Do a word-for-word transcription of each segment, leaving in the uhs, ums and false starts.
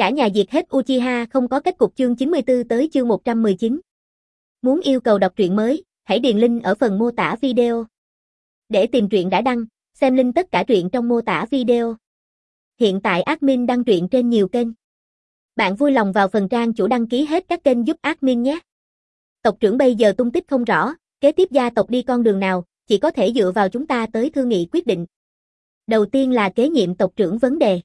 Cả nhà diệt hết Uchiha không có kết cục chương chín mươi tư tới chương một trăm mười chín. Muốn yêu cầu đọc truyện mới, hãy điền link ở phần mô tả video. Để tìm truyện đã đăng, xem link tất cả truyện trong mô tả video. Hiện tại admin đăng truyện trên nhiều kênh. Bạn vui lòng vào phần trang chủ đăng ký hết các kênh giúp admin nhé. Tộc trưởng bây giờ tung tích không rõ, kế tiếp gia tộc đi con đường nào, chỉ có thể dựa vào chúng ta tới thương nghị quyết định. Đầu tiên là kế nhiệm tộc trưởng vấn đề.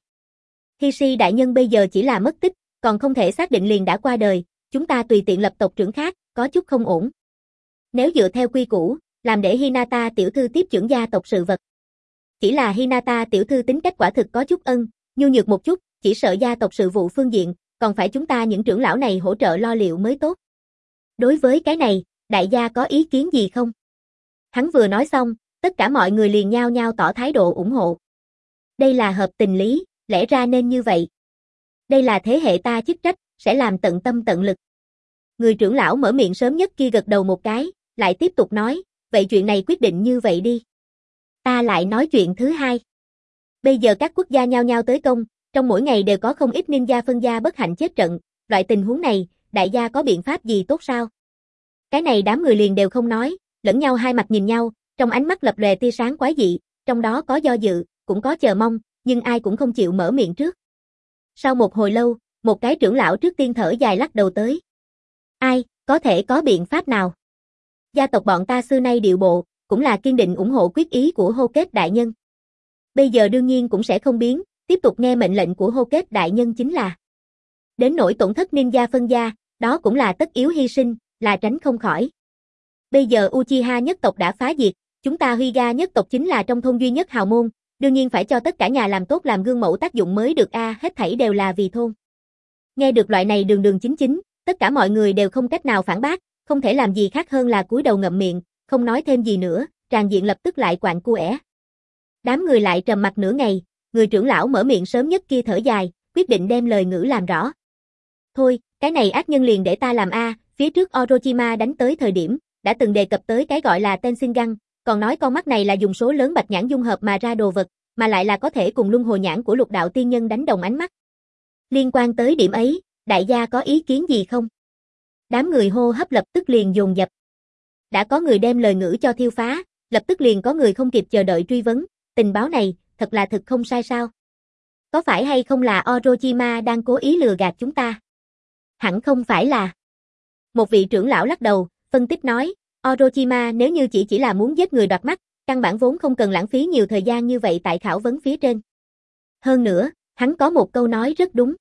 Hishi đại nhân bây giờ chỉ là mất tích, còn không thể xác định liền đã qua đời, chúng ta tùy tiện lập tộc trưởng khác, có chút không ổn. Nếu dựa theo quy củ, làm để Hinata tiểu thư tiếp trưởng gia tộc sự vật. Chỉ là Hinata tiểu thư tính cách quả thực có chút ân, nhu nhược một chút, chỉ sợ gia tộc sự vụ phương diện, còn phải chúng ta những trưởng lão này hỗ trợ lo liệu mới tốt. Đối với cái này, đại gia có ý kiến gì không? Hắn vừa nói xong, tất cả mọi người liền nhao nhao tỏ thái độ ủng hộ. Đây là hợp tình lý, lẽ ra nên như vậy. Đây là thế hệ ta chức trách, sẽ làm tận tâm tận lực. Người trưởng lão mở miệng sớm nhất kia gật đầu một cái, lại tiếp tục nói, vậy chuyện này quyết định như vậy đi. Ta lại nói chuyện thứ hai. Bây giờ các quốc gia nhao nhao tới công, trong mỗi ngày đều có không ít ninja phân gia bất hạnh chết trận, loại tình huống này, đại gia có biện pháp gì tốt sao? Cái này đám người liền đều không nói, lẫn nhau hai mặt nhìn nhau, trong ánh mắt lập lòe tia sáng quái dị, trong đó có do dự, cũng có chờ mong, nhưng ai cũng không chịu mở miệng trước. Sau một hồi lâu, một cái trưởng lão trước tiên thở dài lắc đầu tới. Ai, có thể có biện pháp nào? Gia tộc bọn ta xưa nay điệu bộ, cũng là kiên định ủng hộ quyết ý của Hô Kết đại nhân. Bây giờ đương nhiên cũng sẽ không biến, tiếp tục nghe mệnh lệnh của Hô Kết đại nhân chính là. Đến nỗi tổn thất ninja phân gia, đó cũng là tất yếu hy sinh, là tránh không khỏi. Bây giờ Uchiha nhất tộc đã phá diệt, chúng ta Hyuga nhất tộc chính là trong thôn duy nhất hào môn, đương nhiên phải cho tất cả nhà làm tốt làm gương mẫu tác dụng mới được a, hết thảy đều là vì thôn. Nghe được loại này đường đường chính chính, tất cả mọi người đều không cách nào phản bác, không thể làm gì khác hơn là cúi đầu ngậm miệng, không nói thêm gì nữa, tràng diện lập tức lại quạnh quẽ. Đám người lại trầm mặc nửa ngày, người trưởng lão mở miệng sớm nhất kia thở dài, quyết định đem lời ngữ làm rõ. Thôi, cái này ác nhân liền để ta làm a, phía trước Orochima đánh tới thời điểm, đã từng đề cập tới cái gọi là Tenshingan, còn nói con mắt này là dùng số lớn bạch nhãn dung hợp mà ra đồ vật, mà lại là có thể cùng luân hồi nhãn của lục đạo tiên nhân đánh đồng ánh mắt. Liên quan tới điểm ấy, đại gia có ý kiến gì không? Đám người hô hấp lập tức liền dồn dập. Đã có người đem lời ngữ cho thiêu phá, lập tức liền có người không kịp chờ đợi truy vấn, tình báo này, thật là thực không sai sao? Có phải hay không là Orochima đang cố ý lừa gạt chúng ta? Hẳn không phải là. Một vị trưởng lão lắc đầu, phân tích nói, Orochima nếu như chỉ chỉ là muốn giết người đoạt mắt, căn bản vốn không cần lãng phí nhiều thời gian như vậy tại khảo vấn phía trên. Hơn nữa, hắn có một câu nói rất đúng.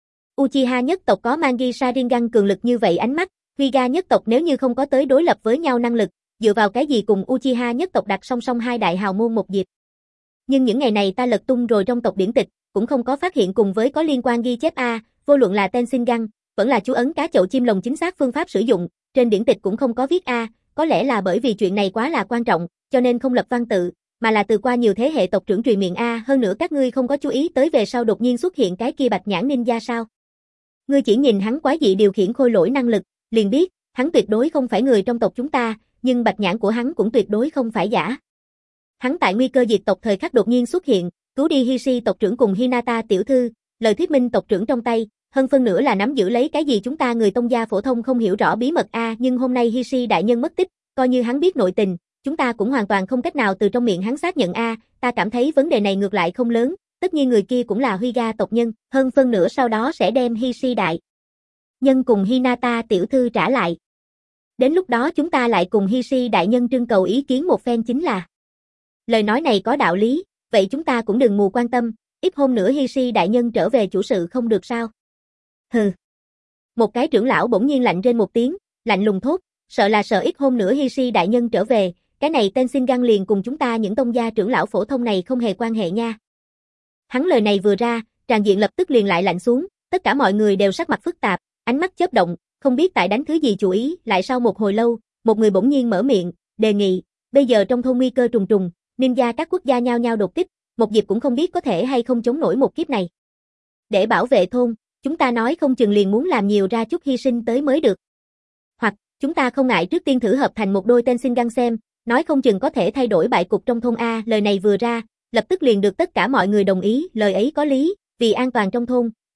Uchiha nhất tộc có Mangi Sharingan cường lực như vậy ánh mắt, Hyuga nhất tộc nếu như không có tới đối lập với nhau năng lực, dựa vào cái gì cùng Uchiha nhất tộc đặt song song hai đại hào môn một dịp. Nhưng những ngày này ta lật tung rồi trong tộc điển tịch, cũng không có phát hiện cùng với có liên quan ghi chép a, vô luận là Tenshingan, vẫn là chú ấn cá chậu chim lồng chính xác phương pháp sử dụng, trên điển tịch cũng không có viết a, có lẽ là bởi vì chuyện này quá là quan trọng, cho nên không lập văn tự, mà là từ qua nhiều thế hệ tộc trưởng truyền miệng a, hơn nữa các ngươi không có chú ý tới về sau đột nhiên xuất hiện cái kia bạch nhãn ninja sao? Ngươi chỉ nhìn hắn quái dị điều khiển khôi lỗi năng lực, liền biết, hắn tuyệt đối không phải người trong tộc chúng ta, nhưng bạch nhãn của hắn cũng tuyệt đối không phải giả. Hắn tại nguy cơ diệt tộc thời khắc đột nhiên xuất hiện, cứu đi Hishi tộc trưởng cùng Hinata tiểu thư, lời thuyết minh tộc trưởng trong tay, hơn phân nửa là nắm giữ lấy cái gì chúng ta người tông gia phổ thông không hiểu rõ bí mật a, nhưng hôm nay Hishi đại nhân mất tích, coi như hắn biết nội tình, chúng ta cũng hoàn toàn không cách nào từ trong miệng hắn xác nhận a, ta cảm thấy vấn đề này ngược lại không lớn, tất nhiên người kia cũng là Hyuga tộc nhân, hơn phân nửa sau đó sẽ đem Hishi đại nhân cùng Hinata tiểu thư trả lại. Đến lúc đó chúng ta lại cùng Hishi đại nhân trưng cầu ý kiến một phen chính là. Lời nói này có đạo lý, vậy chúng ta cũng đừng mù quan tâm, ít hôm nữa Hishi đại nhân trở về chủ sự không được sao? Hừ. Một cái trưởng lão bỗng nhiên lạnh rên một tiếng, lạnh lùng thốt, sợ là sợ ít hôm nữa Hishi đại nhân trở về, cái này Tenshingan liền cùng chúng ta những tông gia trưởng lão phổ thông này không hề quan hệ nha. Hắn lời này vừa ra, tràng diện lập tức liền lại lạnh xuống, tất cả mọi người đều sắc mặt phức tạp, ánh mắt chớp động, không biết tại đánh thứ gì chủ ý, lại sau một hồi lâu, một người bỗng nhiên mở miệng, đề nghị, bây giờ trong thôn nguy cơ trùng trùng, ninja các quốc gia nhao nhao đột kích, một dịp cũng không biết có thể hay không chống nổi một kiếp này. Để bảo vệ thôn, chúng ta nói không chừng liền muốn làm nhiều ra chút hy sinh tới mới được. Hoặc, chúng ta không ngại trước tiên thử hợp thành một đôi Tenshingan xem, nói không chừng có thể thay đổi bại cục trong thôn a, lời này vừa ra, lập tức liền được tất cả mọi người đồng ý, lời ấy có lý, vì an toàn trong thôn,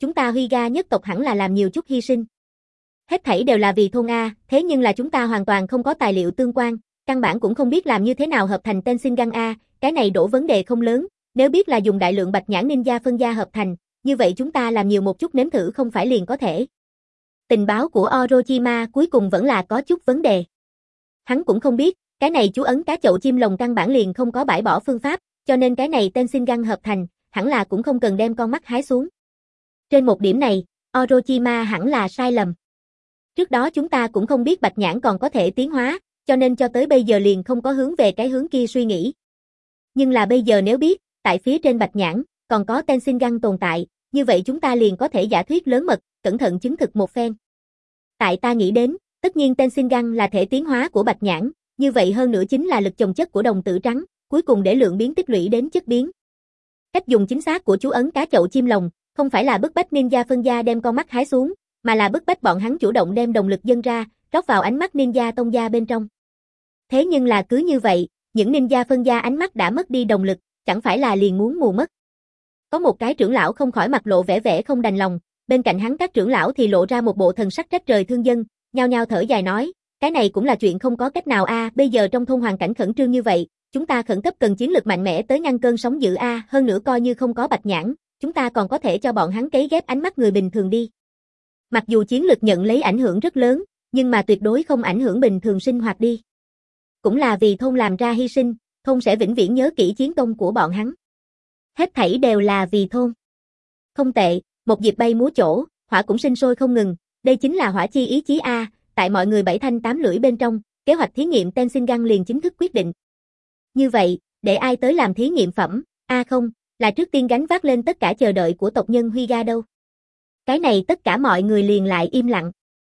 chúng ta Huy Ga nhất tộc hẳn là làm nhiều chút hy sinh. Hết thảy đều là vì thôn A, thế nhưng là chúng ta hoàn toàn không có tài liệu tương quan, căn bản cũng không biết làm như thế nào hợp thành Tenshingan A, cái này đổ vấn đề không lớn, nếu biết là dùng đại lượng bạch nhãn ninja phân gia hợp thành, như vậy chúng ta làm nhiều một chút nếm thử không phải liền có thể. Tình báo của Orochima cuối cùng vẫn là có chút vấn đề. Hắn cũng không biết, cái này chú ấn cá chậu chim lồng căn bản liền không có bãi bỏ phương pháp, cho nên cái này Tenshingan hợp thành, hẳn là cũng không cần đem con mắt hái xuống. Trên một điểm này, Orochima hẳn là sai lầm. Trước đó chúng ta cũng không biết bạch nhãn còn có thể tiến hóa, cho nên cho tới bây giờ liền không có hướng về cái hướng kia suy nghĩ. Nhưng là bây giờ nếu biết, tại phía trên bạch nhãn, còn có Tenshingan tồn tại, như vậy chúng ta liền có thể giả thuyết lớn mật, cẩn thận chứng thực một phen. Tại ta nghĩ đến, tất nhiên Tenshingan là thể tiến hóa của bạch nhãn, như vậy hơn nữa chính là lực chồng chất của đồng tử trắng, cuối cùng để lượng biến tích lũy đến chất biến. Cách dùng chính xác của chú ấn cá chậu chim lồng, không phải là bức bách ninja phân gia đem con mắt hái xuống, mà là bức bách bọn hắn chủ động đem động lực dâng ra, rót vào ánh mắt ninja tông gia bên trong. Thế nhưng là cứ như vậy, những ninja phân gia ánh mắt đã mất đi động lực, chẳng phải là liền muốn mù mất. Có một cái trưởng lão không khỏi mặt lộ vẻ vẻ không đành lòng, bên cạnh hắn các trưởng lão thì lộ ra một bộ thần sắc trách trời thương dân, nhao nhao thở dài nói, cái này cũng là chuyện không có cách nào a, à, bây giờ trong thôn hoàn cảnh khẩn trương như vậy, chúng ta khẩn cấp cần chiến lược mạnh mẽ tới ngăn cơn sóng dữ a, à, hơn nữa coi như không có bạch nhãn, chúng ta còn có thể cho bọn hắn cấy ghép ánh mắt người bình thường đi. Mặc dù chiến lược nhận lấy ảnh hưởng rất lớn, nhưng mà tuyệt đối không ảnh hưởng bình thường sinh hoạt đi. Cũng là vì thôn làm ra hy sinh, thôn sẽ vĩnh viễn nhớ kỹ chiến công của bọn hắn. Hết thảy đều là vì thôn. Không tệ, một dịp bay múa chỗ, hỏa cũng sinh sôi không ngừng, đây chính là hỏa chi ý chí a, tại mọi người bảy thanh tám lưỡi bên trong, kế hoạch thí nghiệm Tenshingan liền chính thức quyết định. Như vậy, để ai tới làm thí nghiệm phẩm, a à không, là trước tiên gánh vác lên tất cả chờ đợi của tộc nhân Huy Ga đâu. Cái này tất cả mọi người liền lại im lặng.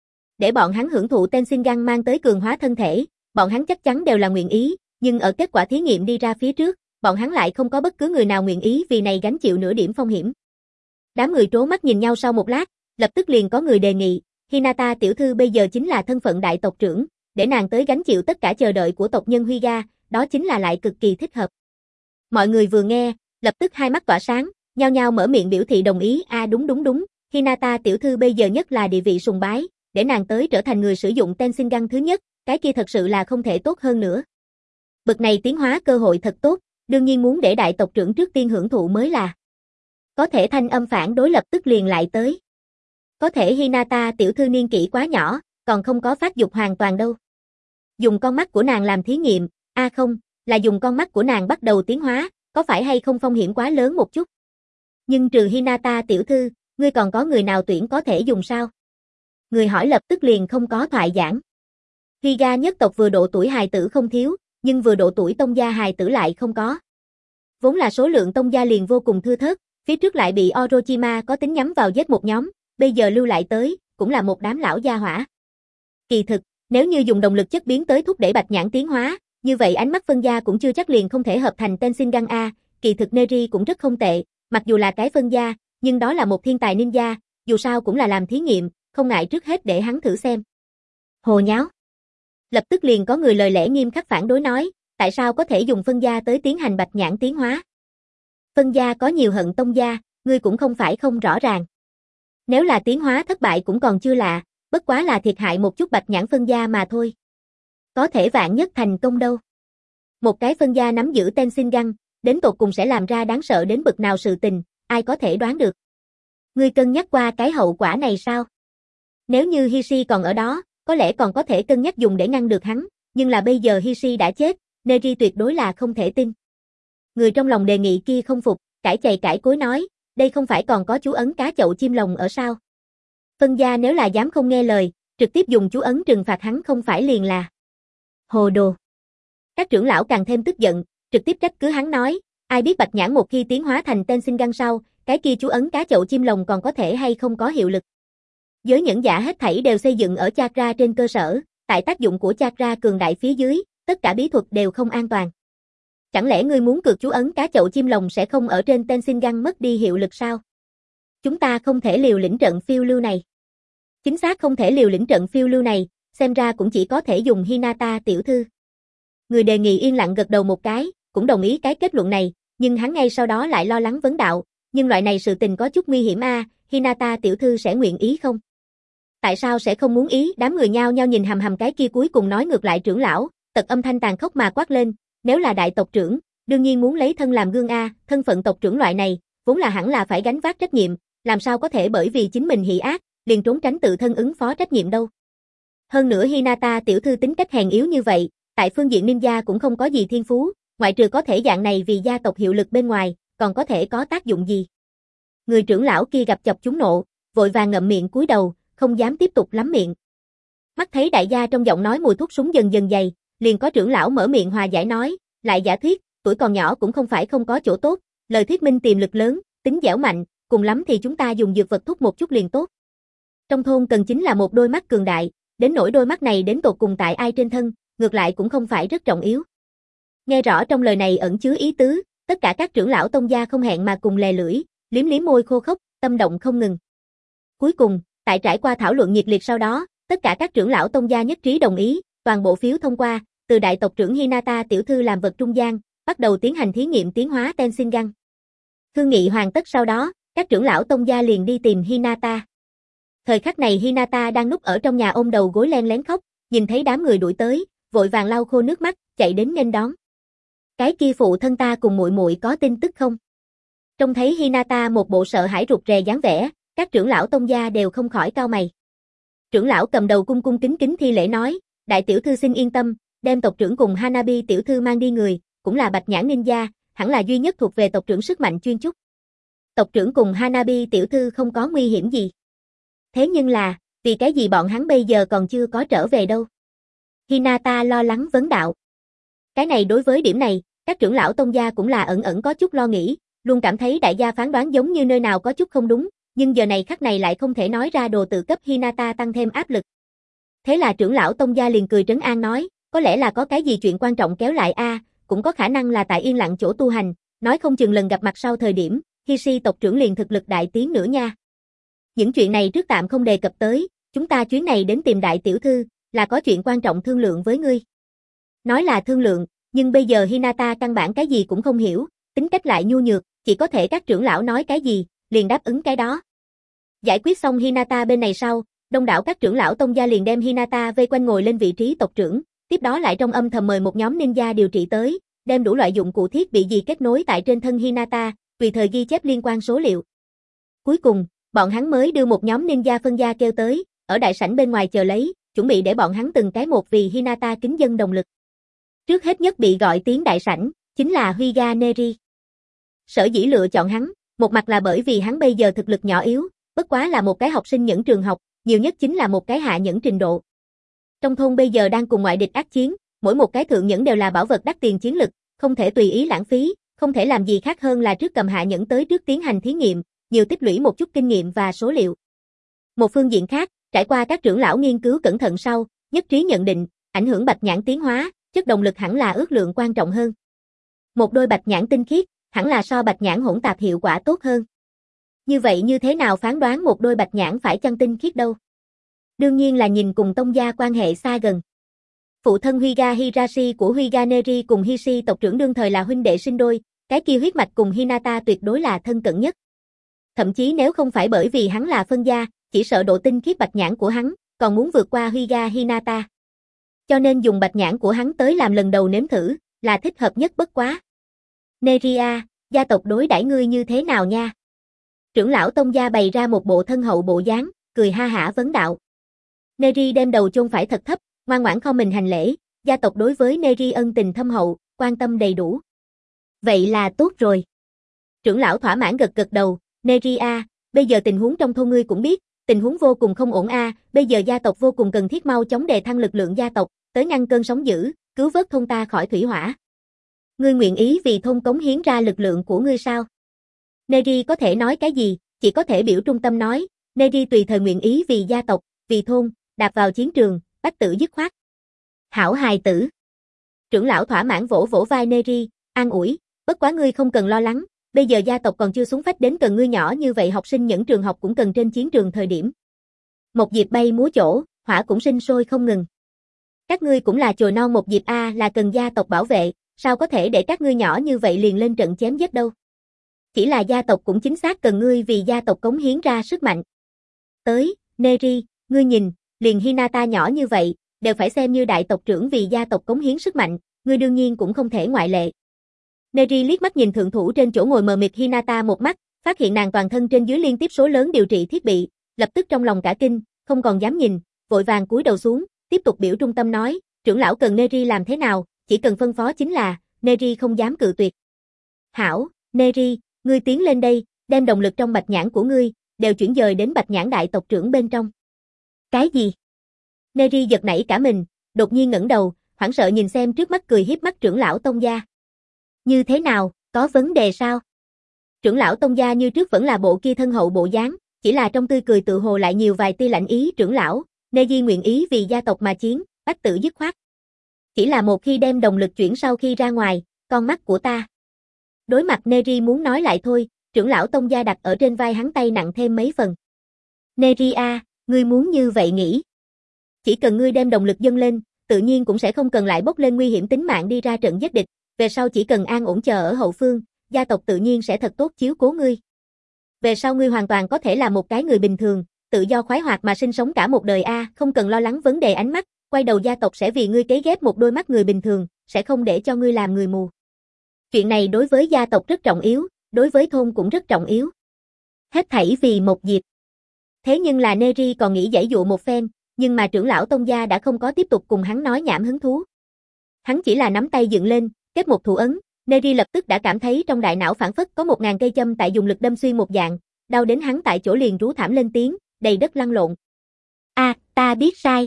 Để bọn hắn hưởng thụ Tenshingan mang tới cường hóa thân thể, bọn hắn chắc chắn đều là nguyện ý, nhưng ở kết quả thí nghiệm đi ra phía trước, bọn hắn lại không có bất cứ người nào nguyện ý vì này gánh chịu nửa điểm phong hiểm. Đám người trố mắt nhìn nhau sau một lát, lập tức liền có người đề nghị, Hinata tiểu thư bây giờ chính là thân phận đại tộc trưởng, để nàng tới gánh chịu tất cả chờ đợi của tộc nhân Huy Ga, đó chính là lại cực kỳ thích hợp. Mọi người vừa nghe, lập tức hai mắt tỏa sáng, nhao nhao mở miệng biểu thị đồng ý, a à, đúng đúng đúng, Hinata tiểu thư bây giờ nhất là địa vị sùng bái, để nàng tới trở thành người sử dụng Tenshingan thứ nhất, cái kia thật sự là không thể tốt hơn nữa. Bực này tiến hóa cơ hội thật tốt, đương nhiên muốn để đại tộc trưởng trước tiên hưởng thụ mới là. Có thể thanh âm phản đối lập tức liền lại tới. Có thể Hinata tiểu thư niên kỷ quá nhỏ, còn không có phát dục hoàn toàn đâu. Dùng con mắt của nàng làm thí nghiệm, a à không, là dùng con mắt của nàng bắt đầu tiến hóa, có phải hay không phong hiểm quá lớn một chút. Nhưng trừ Hinata tiểu thư, ngươi còn có người nào tuyển có thể dùng sao? Người hỏi lập tức liền không có thoại giảng. Huy Ga nhất tộc vừa độ tuổi hài tử không thiếu, nhưng vừa độ tuổi tông gia hài tử lại không có. Vốn là số lượng tông gia liền vô cùng thưa thớt, phía trước lại bị Orochima có tính nhắm vào giết một nhóm, bây giờ lưu lại tới, cũng là một đám lão gia hỏa. Kỳ thực, nếu như dùng động lực chất biến tới thúc đẩy bạch nhãn tiến hóa, như vậy ánh mắt phân gia cũng chưa chắc liền không thể hợp thành Tenshingan A, kỳ thực Neri cũng rất không tệ, mặc dù là cái phân gia, nhưng đó là một thiên tài ninja, dù sao cũng là làm thí nghiệm, không ngại trước hết để hắn thử xem. Hồ nháo. Lập tức liền có người lời lẽ nghiêm khắc phản đối nói, tại sao có thể dùng phân gia tới tiến hành bạch nhãn tiến hóa? Phân gia có nhiều hận tông gia, ngươi cũng không phải không rõ ràng. Nếu là tiến hóa thất bại cũng còn chưa lạ, bất quá là thiệt hại một chút bạch nhãn phân gia mà thôi. Có thể vạn nhất thành công đâu. Một cái phân gia nắm giữ Tenshingan, đến tột cùng sẽ làm ra đáng sợ đến bực nào sự tình, ai có thể đoán được. Ngươi cân nhắc qua cái hậu quả này sao? Nếu như Hishi còn ở đó, có lẽ còn có thể cân nhắc dùng để ngăn được hắn, nhưng là bây giờ Hishi đã chết, Neri tuyệt đối là không thể tin. Người trong lòng đề nghị kia không phục, cãi chày cãi cối nói, đây không phải còn có chú ấn cá chậu chim lồng ở sao? Phân gia nếu là dám không nghe lời, trực tiếp dùng chú ấn trừng phạt hắn không phải liền là hồ đồ. Các trưởng lão càng thêm tức giận, trực tiếp trách cứ hắn nói, ai biết bạch nhãn một khi tiến hóa thành Tenshingan sau, cái kia chú ấn cá chậu chim lồng còn có thể hay không có hiệu lực. Giới nhẫn giả hết thảy đều xây dựng ở chakra trên cơ sở, tại tác dụng của chakra cường đại phía dưới, tất cả bí thuật đều không an toàn. Chẳng lẽ ngươi muốn cược chú ấn cá chậu chim lồng sẽ không ở trên Tenshingan mất đi hiệu lực sao? Chúng ta không thể liều lĩnh trận phiêu lưu này. Chính xác không thể liều lĩnh trận phiêu lưu này, xem ra cũng chỉ có thể dùng Hinata tiểu thư. Người đề nghị yên lặng gật đầu một cái, cũng đồng ý cái kết luận này, nhưng hắn ngay sau đó lại lo lắng vấn đạo, nhưng loại này sự tình có chút nguy hiểm a, Hinata tiểu thư sẽ nguyện ý không? Tại sao sẽ không muốn ý? Đám người nhao nhao nhìn hằm hằm cái kia cuối cùng nói ngược lại trưởng lão, tật âm thanh tàn khốc mà quát lên, nếu là đại tộc trưởng, đương nhiên muốn lấy thân làm gương a, thân phận tộc trưởng loại này, vốn là hẳn là phải gánh vác trách nhiệm, làm sao có thể bởi vì chính mình hỉ ác, liền trốn tránh tự thân ứng phó trách nhiệm đâu. Hơn nữa Hinata tiểu thư tính cách hèn yếu như vậy, tại phương diện ninja cũng không có gì thiên phú, ngoại trừ có thể dạng này vì gia tộc hiệu lực bên ngoài, còn có thể có tác dụng gì. Người trưởng lão kia gặp chọc chúng nộ, vội vàng ngậm miệng cúi đầu, không dám tiếp tục lắm miệng. Mắt thấy đại gia trong giọng nói mùi thuốc súng dần dần dày, liền có trưởng lão mở miệng hòa giải nói, lại giả thuyết, tuổi còn nhỏ cũng không phải không có chỗ tốt, lời thuyết minh tiềm lực lớn, tính dẻo mạnh, cùng lắm thì chúng ta dùng dược vật thúc một chút liền tốt. Trong thôn cần chính là một đôi mắt cường đại, đến nỗi đôi mắt này đến tột cùng tại ai trên thân, ngược lại cũng không phải rất trọng yếu. Nghe rõ trong lời này ẩn chứa ý tứ, tất cả các trưởng lão tông gia không hẹn mà cùng lè lưỡi, liếm liếm môi khô khốc, tâm động không ngừng. Cuối cùng, tại trải qua thảo luận nhiệt liệt sau đó, tất cả các trưởng lão tông gia nhất trí đồng ý, toàn bộ phiếu thông qua, từ đại tộc trưởng Hinata tiểu thư làm vật trung gian, bắt đầu tiến hành thí nghiệm tiến hóa Tenshinhan. Thương nghị hoàn tất sau đó, các trưởng lão tông gia liền đi tìm Hinata. Thời khắc này Hinata đang núp ở trong nhà ôm đầu gối len lén khóc, nhìn thấy đám người đuổi tới, vội vàng lau khô nước mắt, chạy đến nghênh đón. Cái kia phụ thân ta cùng muội muội có tin tức không? Trông thấy Hinata một bộ sợ hãi rụt rè dáng vẻ, các trưởng lão tông gia đều không khỏi cau mày. Trưởng lão cầm đầu cung cung kính kính thi lễ nói, đại tiểu thư xin yên tâm, đem tộc trưởng cùng Hanabi tiểu thư mang đi người, cũng là bạch nhãn ninja, hẳn là duy nhất thuộc về tộc trưởng sức mạnh chuyên chúc. Tộc trưởng cùng Hanabi tiểu thư không có nguy hiểm gì. Thế nhưng là, vì cái gì bọn hắn bây giờ còn chưa có trở về đâu? Hinata lo lắng vấn đạo. Cái này đối với điểm này, các trưởng lão tông gia cũng là ẩn ẩn có chút lo nghĩ, luôn cảm thấy đại gia phán đoán giống như nơi nào có chút không đúng, nhưng giờ này khắc này lại không thể nói ra đồ tự cấp Hinata tăng thêm áp lực. Thế là trưởng lão tông gia liền cười trấn an nói, có lẽ là có cái gì chuyện quan trọng kéo lại a, à, cũng có khả năng là tại yên lặng chỗ tu hành, nói không chừng lần gặp mặt sau thời điểm, Hishi tộc trưởng liền thực lực đại tiến nữa nha. Những chuyện này trước tạm không đề cập tới, chúng ta chuyến này đến tìm đại tiểu thư, là có chuyện quan trọng thương lượng với ngươi. Nói là thương lượng, nhưng bây giờ Hinata căn bản cái gì cũng không hiểu, tính cách lại nhu nhược, chỉ có thể các trưởng lão nói cái gì, liền đáp ứng cái đó. Giải quyết xong Hinata bên này sau, đông đảo các trưởng lão tông gia liền đem Hinata vây quanh ngồi lên vị trí tộc trưởng, tiếp đó lại trong âm thầm mời một nhóm ninja điều trị tới, đem đủ loại dụng cụ thiết bị gì kết nối tại trên thân Hinata, tùy thời ghi chép liên quan số liệu. Cuối cùng, bọn hắn mới đưa một nhóm ninja phân gia kêu tới, ở đại sảnh bên ngoài chờ lấy, chuẩn bị để bọn hắn từng cái một vì Hinata kính dân đồng lực. Trước hết nhất bị gọi tiếng đại sảnh, chính là Huyga Neri. Sở dĩ lựa chọn hắn, một mặt là bởi vì hắn bây giờ thực lực nhỏ yếu, bất quá là một cái học sinh nhẫn trường học, nhiều nhất chính là một cái hạ nhẫn trình độ. Trong thôn bây giờ đang cùng ngoại địch ác chiến, mỗi một cái thượng nhẫn đều là bảo vật đắt tiền chiến lực, không thể tùy ý lãng phí, không thể làm gì khác hơn là trước cầm hạ nhẫn tới trước tiến hành thí nghiệm, nhiều tích lũy một chút kinh nghiệm và số liệu. Một phương diện khác, trải qua các trưởng lão nghiên cứu cẩn thận sau, nhất trí nhận định, ảnh hưởng bạch nhãn tiến hóa, chất động lực hẳn là ước lượng quan trọng hơn. Một đôi bạch nhãn tinh khiết, hẳn là so bạch nhãn hỗn tạp hiệu quả tốt hơn. Như vậy như thế nào phán đoán một đôi bạch nhãn phải chăng tinh khiết đâu? Đương nhiên là nhìn cùng tông gia quan hệ xa gần. Phụ thân Huyga Hirashi của Huyga Neri cùng Hishi tộc trưởng đương thời là huynh đệ sinh đôi, cái kia huyết mạch cùng Hinata tuyệt đối là thân cận nhất. Thậm chí nếu không phải bởi vì hắn là phân gia, chỉ sợ độ tinh khiết bạch nhãn của hắn, còn muốn vượt qua Huyga Hinata. Cho nên dùng bạch nhãn của hắn tới làm lần đầu nếm thử, là thích hợp nhất bất quá. Neria, gia tộc đối đãi ngươi như thế nào nha? Trưởng lão tông gia bày ra một bộ thân hậu bộ dáng, cười ha hả vấn đạo. Neri đem đầu chôn phải thật thấp, ngoan ngoãn không mình hành lễ, gia tộc đối với Neri ân tình thâm hậu, quan tâm đầy đủ. Vậy là tốt rồi. Trưởng lão thỏa mãn gật gật đầu, Neria, bây giờ tình huống trong thôn ngươi cũng biết, tình huống vô cùng không ổn a, à, bây giờ gia tộc vô cùng cần thiết mau chóng đề thăng lực lượng gia tộc, tới ngăn cơn sóng dữ, cứu vớt thôn ta khỏi thủy hỏa. Ngươi nguyện ý vì thôn cống hiến ra lực lượng của ngươi sao? Neri có thể nói cái gì, chỉ có thể biểu trung tâm nói, Neri tùy thời nguyện ý vì gia tộc, vì thôn, đạp vào chiến trường, bách tử dứt khoát. Hảo hài tử. Trưởng lão thỏa mãn vỗ vỗ vai Neri, an ủi, bất quá ngươi không cần lo lắng, bây giờ gia tộc còn chưa xuống phách đến cần ngươi nhỏ như vậy học sinh những trường học cũng cần trên chiến trường thời điểm. Một dịp bay múa chỗ, hỏa cũng sinh sôi không ngừng. Các ngươi cũng là chồi non một dịp a, là cần gia tộc bảo vệ, sao có thể để các ngươi nhỏ như vậy liền lên trận chém giết đâu. Chỉ là gia tộc cũng chính xác cần ngươi vì gia tộc cống hiến ra sức mạnh. Tới, Neri, ngươi nhìn, liền Hinata nhỏ như vậy, đều phải xem như đại tộc trưởng vì gia tộc cống hiến sức mạnh, ngươi đương nhiên cũng không thể ngoại lệ. Neri liếc mắt nhìn thượng thủ trên chỗ ngồi mờ mịt Hinata một mắt, phát hiện nàng toàn thân trên dưới liên tiếp số lớn điều trị thiết bị, lập tức trong lòng cả kinh, không còn dám nhìn, vội vàng cúi đầu xuống, tiếp tục biểu trung tâm nói, trưởng lão cần Neri làm thế nào, chỉ cần phân phó chính là, Neri không dám cự tuyệt. Hảo, Neri, ngươi tiến lên đây, đem động lực trong bạch nhãn của ngươi, đều chuyển dời đến bạch nhãn đại tộc trưởng bên trong. Cái gì? Neri giật nảy cả mình, đột nhiên ngẩng đầu, hoảng sợ nhìn xem trước mắt cười hiếp mắt trưởng lão Tông gia. Như thế nào, có vấn đề sao? Trưởng lão Tông gia như trước vẫn là bộ kia thân hậu bộ dáng, chỉ là trong tươi cười tự hồ lại nhiều vài tia lạnh ý. Trưởng lão, Neri nguyện ý vì gia tộc mà chiến, bách tử dứt khoát. Chỉ là một khi đem động lực chuyển sau khi ra ngoài, con mắt của ta. Đối mặt Neri muốn nói lại thôi, trưởng lão Tông gia đặt ở trên vai hắn tay nặng thêm mấy phần. Neri a, ngươi muốn như vậy nghĩ? Chỉ cần ngươi đem động lực dâng lên, tự nhiên cũng sẽ không cần lại bốc lên nguy hiểm tính mạng đi ra trận giết địch, về sau chỉ cần an ổn chờ ở hậu phương, gia tộc tự nhiên sẽ thật tốt chiếu cố ngươi. Về sau ngươi hoàn toàn có thể là một cái người bình thường, tự do khoái hoạt mà sinh sống cả một đời a, không cần lo lắng vấn đề ánh mắt, quay đầu gia tộc sẽ vì ngươi cấy ghép một đôi mắt người bình thường, sẽ không để cho ngươi làm người mù. Chuyện này đối với gia tộc rất trọng yếu, đối với thôn cũng rất trọng yếu. Hết thảy vì một dịp. Thế nhưng là Neri còn nghĩ giãy dụ một phen, nhưng mà trưởng lão Tông gia đã không có tiếp tục cùng hắn nói nhảm hứng thú. Hắn chỉ là nắm tay dựng lên, kết một thủ ấn, Neri lập tức đã cảm thấy trong đại não phản phất có một ngàn cây châm tại dùng lực đâm xuyên một dạng, đau đến hắn tại chỗ liền rú thảm lên tiếng, đầy đất lăn lộn. A, à, ta biết sai.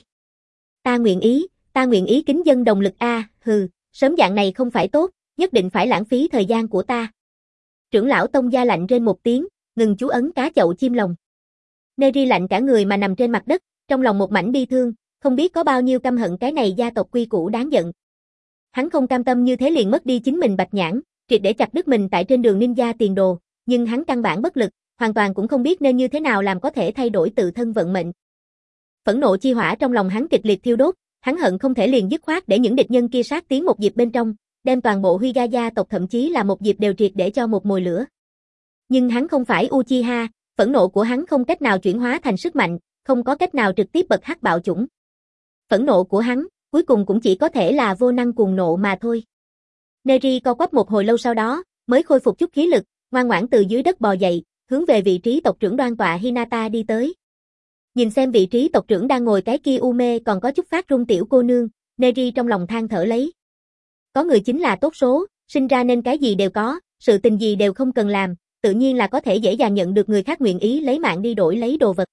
Ta nguyện ý, ta nguyện ý kính dân đồng lực a, à, hừ, sớm dạng này không phải tốt, nhất định phải lãng phí thời gian của ta. Trưởng lão Tông gia lạnh trên một tiếng, ngừng chú ấn cá chậu chim lồng. Neri lạnh cả người mà nằm trên mặt đất, trong lòng một mảnh bi thương, không biết có bao nhiêu căm hận cái này gia tộc quy củ đáng giận. Hắn không cam tâm như thế liền mất đi chính mình bạch nhãn, triệt để chặt đứt mình tại trên đường ninja tiền đồ, nhưng hắn căn bản bất lực, hoàn toàn cũng không biết nên như thế nào làm có thể thay đổi tự thân vận mệnh. Phẫn nộ chi hỏa trong lòng hắn kịch liệt thiêu đốt, hắn hận không thể liền dứt khoát để những địch nhân kia sát tiến một dịp bên trong, đem toàn bộ Hyuga gia tộc thậm chí là một dịp đều triệt để cho một mồi lửa. Nhưng hắn không phải Uchiha, phẫn nộ của hắn không cách nào chuyển hóa thành sức mạnh, không có cách nào trực tiếp bật hắc bạo chủng. Phẫn nộ của hắn, cuối cùng cũng chỉ có thể là vô năng cuồng nộ mà thôi. Neri co quắp một hồi lâu sau đó, mới khôi phục chút khí lực, ngoan ngoãn từ dưới đất bò dậy, hướng về vị trí tộc trưởng đoan tọa Hinata đi tới. Nhìn xem vị trí tộc trưởng đang ngồi cái kia u mê còn có chút phát run tiểu cô nương, Neri trong lòng than thở lấy. Có người chính là tốt số, sinh ra nên cái gì đều có, sự tình gì đều không cần làm, tự nhiên là có thể dễ dàng nhận được người khác nguyện ý lấy mạng đi đổi lấy đồ vật.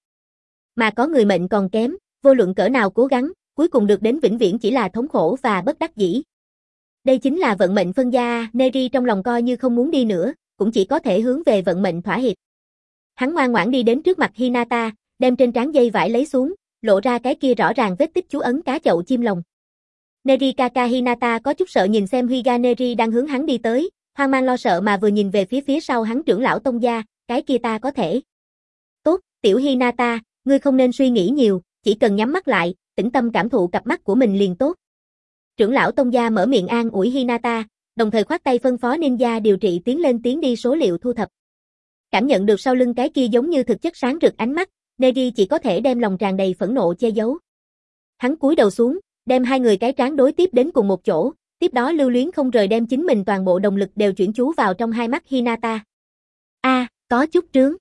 Mà có người mệnh còn kém, vô luận cỡ nào cố gắng, cuối cùng được đến vĩnh viễn chỉ là thống khổ và bất đắc dĩ. Đây chính là vận mệnh phân gia, Neri trong lòng coi như không muốn đi nữa, cũng chỉ có thể hướng về vận mệnh thỏa hiệp. Hắn ngoan ngoãn đi đến trước mặt Hinata, đem trên trán dây vải lấy xuống, lộ ra cái kia rõ ràng vết tích chú ấn cá chậu chim lồng. Neri kaka Hinata có chút sợ nhìn xem Hyuga Neri đang hướng hắn đi tới, hoang mang lo sợ mà vừa nhìn về phía phía sau hắn trưởng lão Tông gia, cái kia ta có thể. Tốt, tiểu Hinata, ngươi không nên suy nghĩ nhiều, chỉ cần nhắm mắt lại, tĩnh tâm cảm thụ cặp mắt của mình liền tốt. Trưởng lão Tông gia mở miệng an ủi Hinata, đồng thời khoát tay phân phó ninja điều trị tiến lên tiến đi số liệu thu thập. Cảm nhận được sau lưng cái kia giống như thực chất sáng rực ánh mắt, Neri chỉ có thể đem lòng tràn đầy phẫn nộ che giấu. Hắn cúi đầu xuống, đem hai người cái trán đối tiếp đến cùng một chỗ, tiếp đó lưu luyến không rời đem chính mình toàn bộ động lực đều chuyển chú vào trong hai mắt Hinata. A, à, có chút trướng.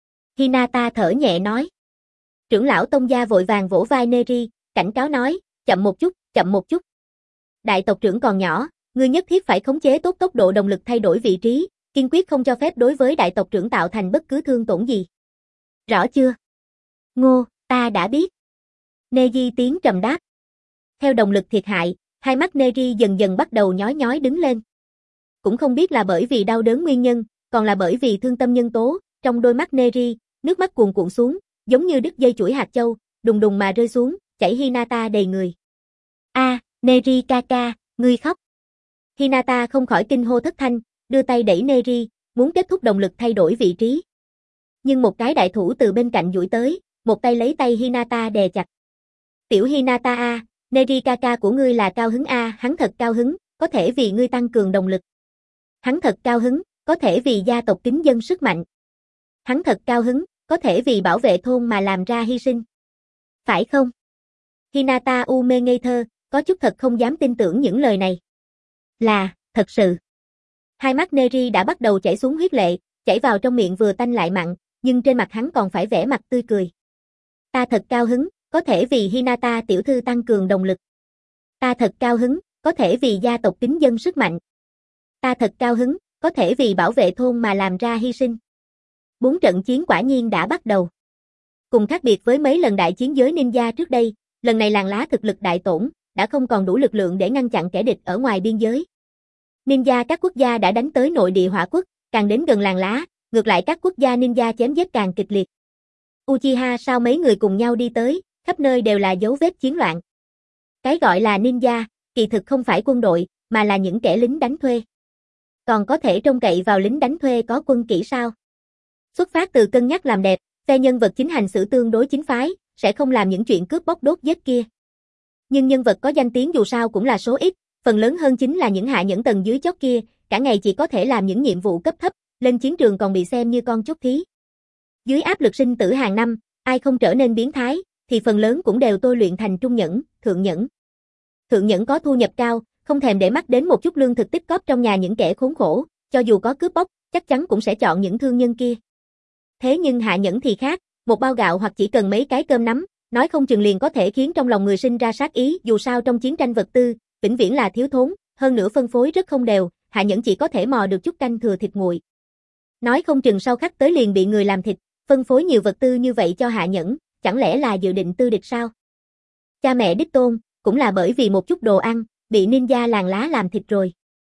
Hinata thở nhẹ nói. Trưởng lão Tông gia vội vàng vỗ vai Neri, cảnh cáo nói, chậm một chút, chậm một chút. Đại tộc trưởng còn nhỏ, ngươi nhất thiết phải khống chế tốt tốc độ động lực thay đổi vị trí, kiên quyết không cho phép đối với đại tộc trưởng tạo thành bất cứ thương tổn gì. Rõ chưa? Ngô, ta đã biết. Neji tiếng trầm đáp. Theo động lực thiệt hại, hai mắt Neri dần dần bắt đầu nhói nhói đứng lên. Cũng không biết là bởi vì đau đớn nguyên nhân, còn là bởi vì thương tâm nhân tố, trong đôi mắt Neri, nước mắt cuồn cuộn xuống, giống như đứt dây chuỗi hạt châu, đùng đùng mà rơi xuống, chảy Hinata đầy người. A, à, Neri kaka, ngươi khóc. Hinata không khỏi kinh hô thất thanh, đưa tay đẩy Neri, muốn kết thúc động lực thay đổi vị trí. Nhưng một cái đại thủ từ bên cạnh duỗi tới, một tay lấy tay Hinata đè chặt. Tiểu Hinata a, Neri kaka của ngươi là cao hứng a, hắn thật cao hứng, có thể vì ngươi tăng cường động lực. Hắn thật cao hứng, có thể vì gia tộc kính dân sức mạnh. Hắn thật cao hứng, có thể vì bảo vệ thôn mà làm ra hy sinh. Phải không? Hinata Ume ngây thơ, có chút thật không dám tin tưởng những lời này. Là, thật sự. Hai mắt Neri đã bắt đầu chảy xuống huyết lệ, chảy vào trong miệng vừa tanh lại mặn, nhưng trên mặt hắn còn phải vẻ mặt tươi cười. Ta thật cao hứng, có thể vì Hinata tiểu thư tăng cường động lực. Ta thật cao hứng, có thể vì gia tộc kính dân sức mạnh. Ta thật cao hứng, có thể vì bảo vệ thôn mà làm ra hy sinh. Bốn trận chiến quả nhiên đã bắt đầu. Cùng khác biệt với mấy lần đại chiến giới ninja trước đây, lần này làng lá thực lực đại tổn, đã không còn đủ lực lượng để ngăn chặn kẻ địch ở ngoài biên giới. Ninja các quốc gia đã đánh tới nội địa Hỏa quốc, càng đến gần làng lá, ngược lại các quốc gia ninja chém giết càng kịch liệt. Uchiha sao mấy người cùng nhau đi tới, khắp nơi đều là dấu vết chiến loạn. Cái gọi là ninja, kỳ thực không phải quân đội, mà là những kẻ lính đánh thuê. Còn có thể trông cậy vào lính đánh thuê có quân kỹ sao? Xuất phát từ cân nhắc làm đẹp, phe nhân vật chính hành xử tương đối chính phái, sẽ không làm những chuyện cướp bóc đốt giết kia. Nhưng nhân vật có danh tiếng dù sao cũng là số ít, phần lớn hơn chính là những hạ nhẫn tầng dưới chót kia, cả ngày chỉ có thể làm những nhiệm vụ cấp thấp, lên chiến trường còn bị xem như con chốt thí. Dưới áp lực sinh tử hàng năm, ai không trở nên biến thái, thì phần lớn cũng đều tôi luyện thành trung nhẫn, thượng nhẫn. Thượng nhẫn có thu nhập cao, không thèm để mắt đến một chút lương thực tích cóp trong nhà những kẻ khốn khổ, cho dù có cướp bóc, chắc chắn cũng sẽ chọn những thương nhân kia. Thế nhưng hạ nhẫn thì khác, một bao gạo hoặc chỉ cần mấy cái cơm nắm, nói không chừng liền có thể khiến trong lòng người sinh ra sát ý, dù sao trong chiến tranh vật tư, vĩnh viễn là thiếu thốn, hơn nữa phân phối rất không đều, hạ nhẫn chỉ có thể mò được chút canh thừa thịt nguội. Nói không chừng sau khắc tới liền bị người làm thịt, phân phối nhiều vật tư như vậy cho hạ nhẫn, chẳng lẽ là dự định tư địch sao? Cha mẹ đích tôn, cũng là bởi vì một chút đồ ăn, bị ninja làng lá làm thịt rồi.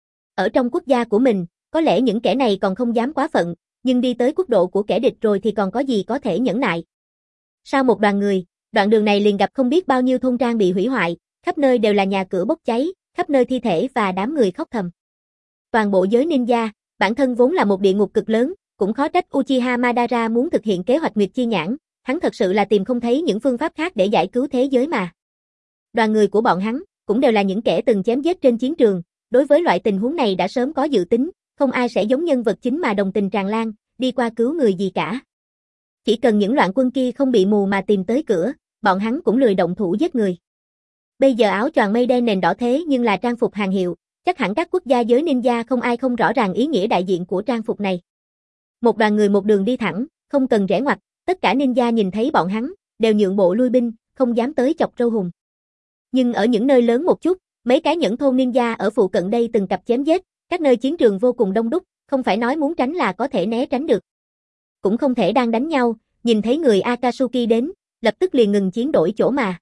Ở trong quốc gia của mình, có lẽ những kẻ này còn không dám quá phận, nhưng đi tới quốc độ của kẻ địch rồi thì còn có gì có thể nhẫn nại. Sau một đoàn người, đoạn đường này liền gặp không biết bao nhiêu thôn trang bị hủy hoại, khắp nơi đều là nhà cửa bốc cháy, khắp nơi thi thể và đám người khóc thầm. Toàn bộ giới ninja, bản thân vốn là một địa ngục cực lớn, cũng khó trách Uchiha Madara muốn thực hiện kế hoạch Nguyệt Chi Nhãn, hắn thật sự là tìm không thấy những phương pháp khác để giải cứu thế giới mà. Đoàn người của bọn hắn, cũng đều là những kẻ từng chém giết trên chiến trường, đối với loại tình huống này đã sớm có dự tính, không ai sẽ giống nhân vật chính mà đồng tình tràn lan, đi qua cứu người gì cả. Chỉ cần những loạn quân kia không bị mù mà tìm tới cửa, bọn hắn cũng lười động thủ giết người. Bây giờ áo choàng mây đen nền đỏ thế nhưng là trang phục hàng hiệu, chắc hẳn các quốc gia giới ninja không ai không rõ ràng ý nghĩa đại diện của trang phục này. Một đoàn người một đường đi thẳng, không cần rẽ ngoặt, tất cả ninja nhìn thấy bọn hắn, đều nhượng bộ lui binh, không dám tới chọc râu hùng. Nhưng ở những nơi lớn một chút, mấy cái nhẫn thôn ninja ở phụ cận đây từng cặp chém giết, các nơi chiến trường vô cùng đông đúc, không phải nói muốn tránh là có thể né tránh được. Cũng không thể đang đánh nhau, nhìn thấy người Akatsuki đến, lập tức liền ngừng chiến đổi chỗ mà.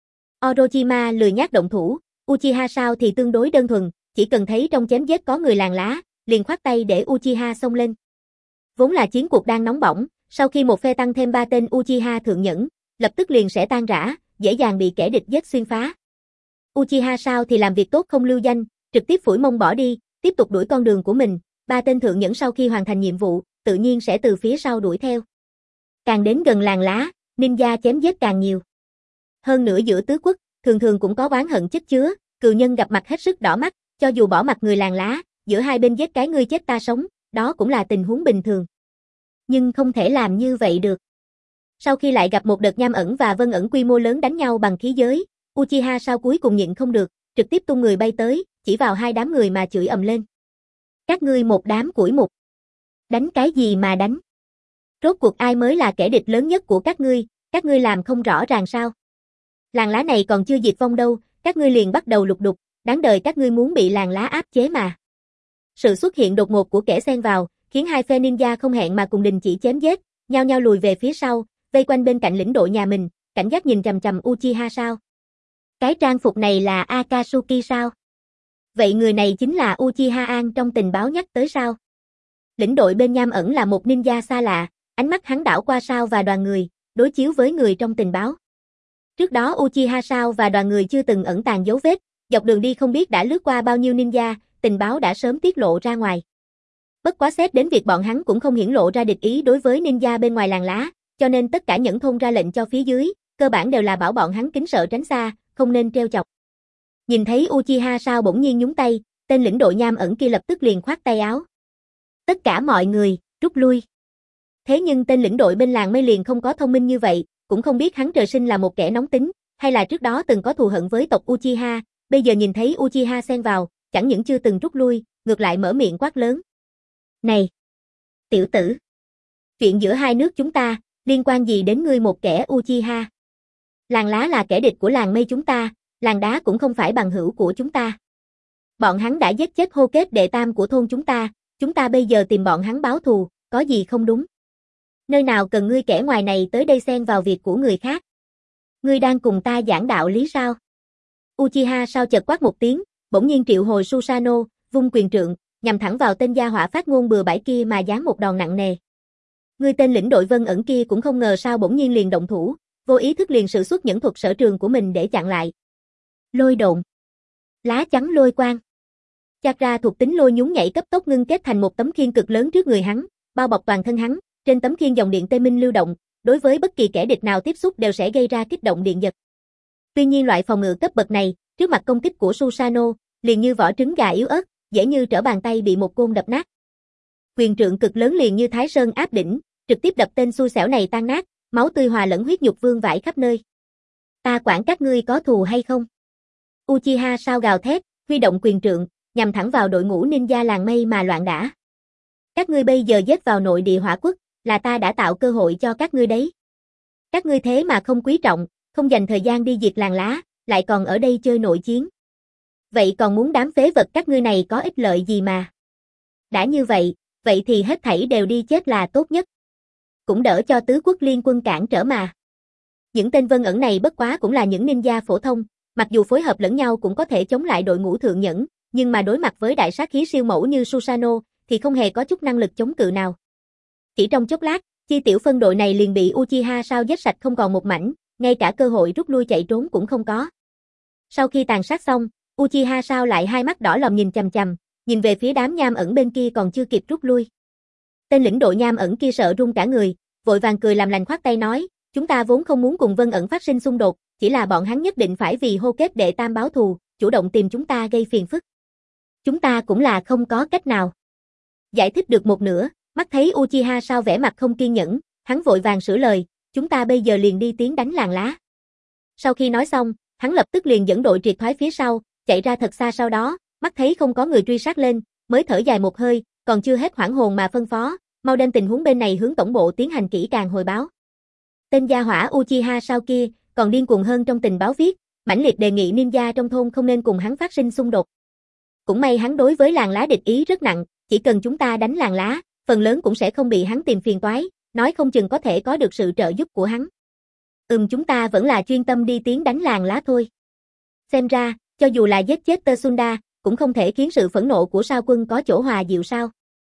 Orochima lười nhác động thủ, Uchiha sao thì tương đối đơn thuần, chỉ cần thấy trong chém giết có người làng lá, liền khoát tay để Uchiha xông lên. Vốn là chiến cuộc đang nóng bỏng, sau khi một phe tăng thêm ba tên Uchiha thượng nhẫn, lập tức liền sẽ tan rã, dễ dàng bị kẻ địch giết xuyên phá. Uchiha sao thì làm việc tốt không lưu danh, trực tiếp phủi mông bỏ đi, tiếp tục đuổi con đường của mình, ba tên thượng nhẫn sau khi hoàn thành nhiệm vụ, tự nhiên sẽ từ phía sau đuổi theo. Càng đến gần làng lá, ninja chém giết càng nhiều. Hơn nữa giữa tứ quốc, thường thường cũng có oán hận chất chứa, cừu nhân gặp mặt hết sức đỏ mắt, cho dù bỏ mặt người làng lá, giữa hai bên giết cái ngươi chết ta sống, đó cũng là tình huống bình thường. Nhưng không thể làm như vậy được. Sau khi lại gặp một đợt nham ẩn và vân ẩn quy mô lớn đánh nhau bằng khí giới, Uchiha sao cuối cùng nhịn không được, trực tiếp tung người bay tới, chỉ vào hai đám người mà chửi ầm lên. Các ngươi một đám củi mục. Đánh cái gì mà đánh? Rốt cuộc ai mới là kẻ địch lớn nhất của các ngươi, các ngươi làm không rõ ràng sao? Làng lá này còn chưa diệt vong đâu, các ngươi liền bắt đầu lục đục, đáng đời các ngươi muốn bị làng lá áp chế mà. Sự xuất hiện đột ngột của kẻ xen vào, khiến hai phe ninja không hẹn mà cùng đình chỉ chém giết, nhao nhao lùi về phía sau, vây quanh bên cạnh lĩnh đội nhà mình, cảnh giác nhìn chằm chằm Uchiha sao? Cái trang phục này là Akatsuki sao? Vậy người này chính là Uchiha An trong tình báo nhắc tới sao? Lĩnh đội bên nham ẩn là một ninja xa lạ, ánh mắt hắn đảo qua Sao và đoàn người, đối chiếu với người trong tình báo. Trước đó Uchiha Sao và đoàn người chưa từng ẩn tàng dấu vết, dọc đường đi không biết đã lướt qua bao nhiêu ninja, tình báo đã sớm tiết lộ ra ngoài. Bất quá xét đến việc bọn hắn cũng không hiển lộ ra địch ý đối với ninja bên ngoài làng lá, cho nên tất cả nhẫn thôn ra lệnh cho phía dưới, cơ bản đều là bảo bọn hắn kính sợ tránh xa, không nên treo chọc. Nhìn thấy Uchiha Sao bỗng nhiên nhúng tay, tên lĩnh đội nham ẩn kia lập tức liền khoát tay áo. Tất cả mọi người, rút lui. Thế nhưng tên lĩnh đội bên làng mây liền không có thông minh như vậy, cũng không biết hắn trời sinh là một kẻ nóng tính, hay là trước đó từng có thù hận với tộc Uchiha, bây giờ nhìn thấy Uchiha xen vào, chẳng những chưa từng rút lui, ngược lại mở miệng quát lớn. Này! Tiểu tử! Chuyện giữa hai nước chúng ta, liên quan gì đến ngươi một kẻ Uchiha? Làng lá là kẻ địch của làng mây chúng ta, làng đá cũng không phải bằng hữu của chúng ta. Bọn hắn đã giết chết hô kết đệ tam của thôn chúng ta, chúng ta bây giờ tìm bọn hắn báo thù, có gì không đúng? Nơi nào cần ngươi kẻ ngoài này tới đây xen vào việc của người khác? Ngươi đang cùng ta giảng đạo lý sao? Uchiha sao chợt quát một tiếng, bỗng nhiên triệu hồi Susanoo, vung quyền trượng, nhằm thẳng vào tên gia hỏa phát ngôn bừa bãi kia mà giáng một đòn nặng nề. Ngươi tên lĩnh đội Vân ẩn kia cũng không ngờ sao bỗng nhiên liền động thủ, vô ý thức liền sử xuất nhẫn thuật sở trường của mình để chặn lại. Lôi độn. Lá chắn lôi quang. Chakra thuộc tính lôi nhún nhảy cấp tốc ngưng kết thành một tấm khiên cực lớn trước người hắn, bao bọc toàn thân hắn, trên tấm khiên dòng điện tê minh lưu động, đối với bất kỳ kẻ địch nào tiếp xúc đều sẽ gây ra kích động điện giật. Tuy nhiên loại phòng ngự cấp bậc này, trước mặt công kích của Susanoo, liền như vỏ trứng gà yếu ớt, dễ như trở bàn tay bị một côn đập nát. Quyền trượng cực lớn liền như Thái Sơn áp đỉnh, trực tiếp đập tên xui xẻo này tan nát, máu tươi hòa lẫn huyết nhục vương vãi khắp nơi. Ta quản các ngươi có thù hay không? Uchiha sao gào thét, huy động quyền trượng, nhằm thẳng vào đội ngũ ninja làng mây mà loạn đả. Các ngươi bây giờ giết vào nội địa Hỏa Quốc, là ta đã tạo cơ hội cho các ngươi đấy. Các ngươi thế mà không quý trọng, không dành thời gian đi diệt làng lá, lại còn ở đây chơi nội chiến. Vậy còn muốn đám phế vật các ngươi này có ích lợi gì mà? Đã như vậy, vậy thì hết thảy đều đi chết là tốt nhất. Cũng đỡ cho tứ quốc liên quân cản trở mà. Những tên Vân ẩn này bất quá cũng là những ninja phổ thông, mặc dù phối hợp lẫn nhau cũng có thể chống lại đội ngũ thượng nhẫn, nhưng mà đối mặt với đại sát khí siêu mẫu như Susanoo, thì không hề có chút năng lực chống cự nào. Chỉ trong chốc lát, chi tiểu phân đội này liền bị Uchiha sao giết sạch không còn một mảnh, ngay cả cơ hội rút lui chạy trốn cũng không có. Sau khi tàn sát xong, Uchiha sao lại hai mắt đỏ lòm nhìn chằm chằm, nhìn về phía đám nham ẩn bên kia còn chưa kịp rút lui. Tên lĩnh đội nham ẩn kia sợ run cả người, vội vàng cười làm lành khoát tay nói, chúng ta vốn không muốn cùng Vân ẩn phát sinh xung đột, chỉ là bọn hắn nhất định phải vì hô kết đệ tam báo thù, chủ động tìm chúng ta gây phiền phức. Chúng ta cũng là không có cách nào. Giải thích được một nửa, mắt thấy Uchiha sao vẻ mặt không kiên nhẫn, hắn vội vàng sửa lời, chúng ta bây giờ liền đi tiến đánh làng lá. Sau khi nói xong, hắn lập tức liền dẫn đội triệt thoái phía sau, chạy ra thật xa sau đó, mắt thấy không có người truy sát lên, mới thở dài một hơi, còn chưa hết hoảng hồn mà phân phó, mau đem tình huống bên này hướng tổng bộ tiến hành kỹ càng hồi báo. Tên gia hỏa Uchiha sao kia, còn điên cuồng hơn trong tình báo viết, mãnh liệt đề nghị ninja trong thôn không nên cùng hắn phát sinh xung đột. Cũng may hắn đối với làng lá địch ý rất nặng, chỉ cần chúng ta đánh làng lá, phần lớn cũng sẽ không bị hắn tìm phiền toái, nói không chừng có thể có được sự trợ giúp của hắn. Ừm chúng ta vẫn là chuyên tâm đi tiến đánh làng lá thôi. Xem ra, cho dù là giết chết Tsunda, cũng không thể khiến sự phẫn nộ của sao quân có chỗ hòa dịu sao.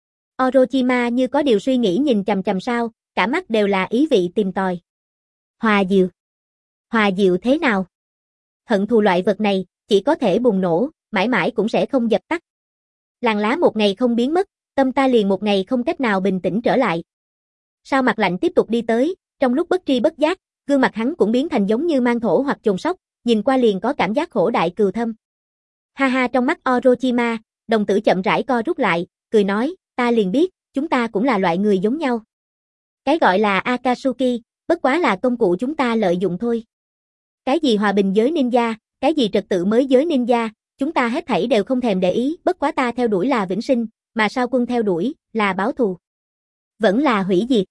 Orochima như có điều suy nghĩ nhìn chằm chằm sao, cả mắt đều là ý vị tìm tòi. Hòa dịu? Hòa dịu thế nào? Hận thù loại vật này, chỉ có thể bùng nổ, mãi mãi cũng sẽ không dập tắt. Làng lá một ngày không biến mất, tâm ta liền một ngày không cách nào bình tĩnh trở lại. Sao mặt lạnh tiếp tục đi tới, trong lúc bất tri bất giác, gương mặt hắn cũng biến thành giống như mang thổ hoặc chồn sóc, nhìn qua liền có cảm giác khổ đại cừu thâm. Ha ha trong mắt Orochima, đồng tử chậm rãi co rút lại, cười nói, ta liền biết, chúng ta cũng là loại người giống nhau. Cái gọi là Akatsuki, bất quá là công cụ chúng ta lợi dụng thôi. Cái gì hòa bình giới ninja, cái gì trật tự mới giới ninja, chúng ta hết thảy đều không thèm để ý, bất quá ta theo đuổi là vĩnh sinh, mà sao quân theo đuổi, là báo thù. Vẫn là hủy diệt.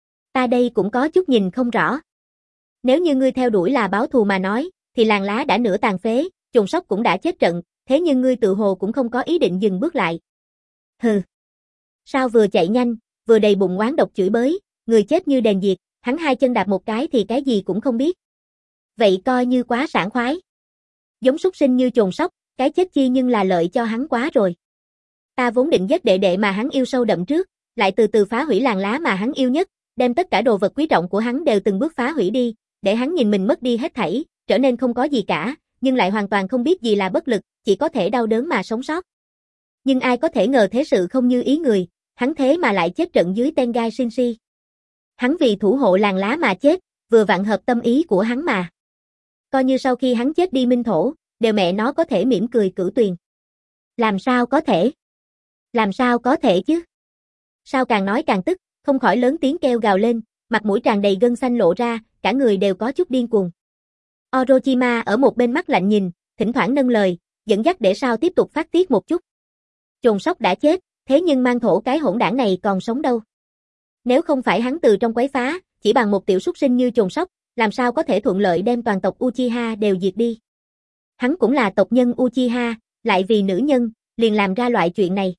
Ta đây cũng có chút nhìn không rõ. Nếu như ngươi theo đuổi là báo thù mà nói, thì làng lá đã nửa tàn phế, chồn sóc cũng đã chết trận, thế nhưng ngươi tự hồ cũng không có ý định dừng bước lại. Hừ. Sao vừa chạy nhanh, vừa đầy bụng oán độc chửi bới, người chết như đèn diệt, hắn hai chân đạp một cái thì cái gì cũng không biết. Vậy coi như quá sảng khoái. Giống súc sinh như chồn sóc, cái chết chi nhưng là lợi cho hắn quá rồi. Ta vốn định giết đệ đệ mà hắn yêu sâu đậm trước, lại từ từ phá hủy làng lá mà hắn yêu nhất, đem tất cả đồ vật quý trọng của hắn đều từng bước phá hủy đi, để hắn nhìn mình mất đi hết thảy, trở nên không có gì cả, nhưng lại hoàn toàn không biết gì là bất lực, chỉ có thể đau đớn mà sống sót. Nhưng ai có thể ngờ thế sự không như ý người, hắn thế mà lại chết trận dưới Tengai Shinshi. Hắn vì thủ hộ làng lá mà chết, vừa vặn hợp tâm ý của hắn mà. Coi như sau khi hắn chết đi minh thổ, đều mẹ nó có thể mỉm cười cửu tuyền. Làm sao có thể? Làm sao có thể chứ? Sao càng nói càng tức, không khỏi lớn tiếng kêu gào lên, mặt mũi tràn đầy gân xanh lộ ra, cả người đều có chút điên cuồng. Orochima ở một bên mắt lạnh nhìn, thỉnh thoảng nâng lời, dẫn dắt để sao tiếp tục phát tiết một chút. Chồn sóc đã chết, thế nhưng mang thổ cái hỗn đảng này còn sống đâu. Nếu không phải hắn từ trong quấy phá, chỉ bằng một tiểu súc sinh như chồn sóc, làm sao có thể thuận lợi đem toàn tộc Uchiha đều diệt đi. Hắn cũng là tộc nhân Uchiha, lại vì nữ nhân, liền làm ra loại chuyện này.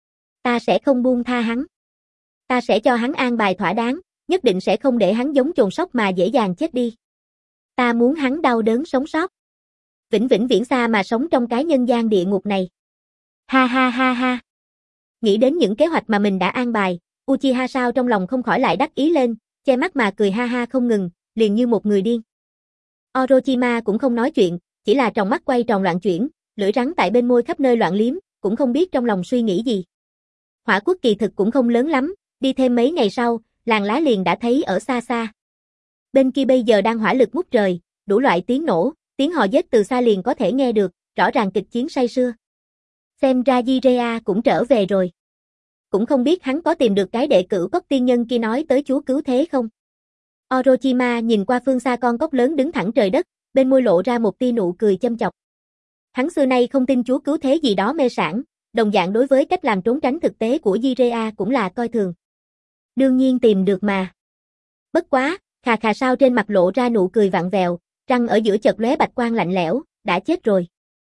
Ta sẽ không buông tha hắn. Ta sẽ cho hắn an bài thỏa đáng, nhất định sẽ không để hắn giống chồn sóc mà dễ dàng chết đi. Ta muốn hắn đau đớn sống sót. Vĩnh vĩnh viễn xa mà sống trong cái nhân gian địa ngục này. Ha ha ha ha. Nghĩ đến những kế hoạch mà mình đã an bài, Uchiha Sao trong lòng không khỏi lại đắc ý lên, che mắt mà cười ha ha không ngừng, liền như một người điên. Orochima cũng không nói chuyện, chỉ là tròng mắt quay tròn loạn chuyển, lưỡi rắn tại bên môi khắp nơi loạn liếm, cũng không biết trong lòng suy nghĩ gì. Hỏa quốc kỳ thực cũng không lớn lắm, đi thêm mấy ngày sau, làng lá liền đã thấy ở xa xa. Bên kia bây giờ đang hỏa lực ngút trời, đủ loại tiếng nổ, tiếng hò giết từ xa liền có thể nghe được, rõ ràng kịch chiến say sưa. Xem ra Jiraiya cũng trở về rồi. Cũng không biết hắn có tìm được cái đệ cửu cốc tiên nhân kia nói tới chúa cứu thế không? Orochima nhìn qua phương xa con cốc lớn đứng thẳng trời đất, bên môi lộ ra một tia nụ cười châm chọc. Hắn xưa nay không tin chúa cứu thế gì đó mê sảng, đồng dạng đối với cách làm trốn tránh thực tế của Jiraiya cũng là coi thường. Đương nhiên tìm được mà. Bất quá, khà khà sao trên mặt lộ ra nụ cười vặn vẹo, răng ở giữa chợt lóe bạch quang lạnh lẽo, đã chết rồi.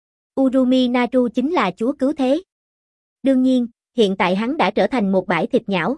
Urumi Naru chính là chúa cứu thế. Đương nhiên, hiện tại hắn đã trở thành một bãi thịt nhão.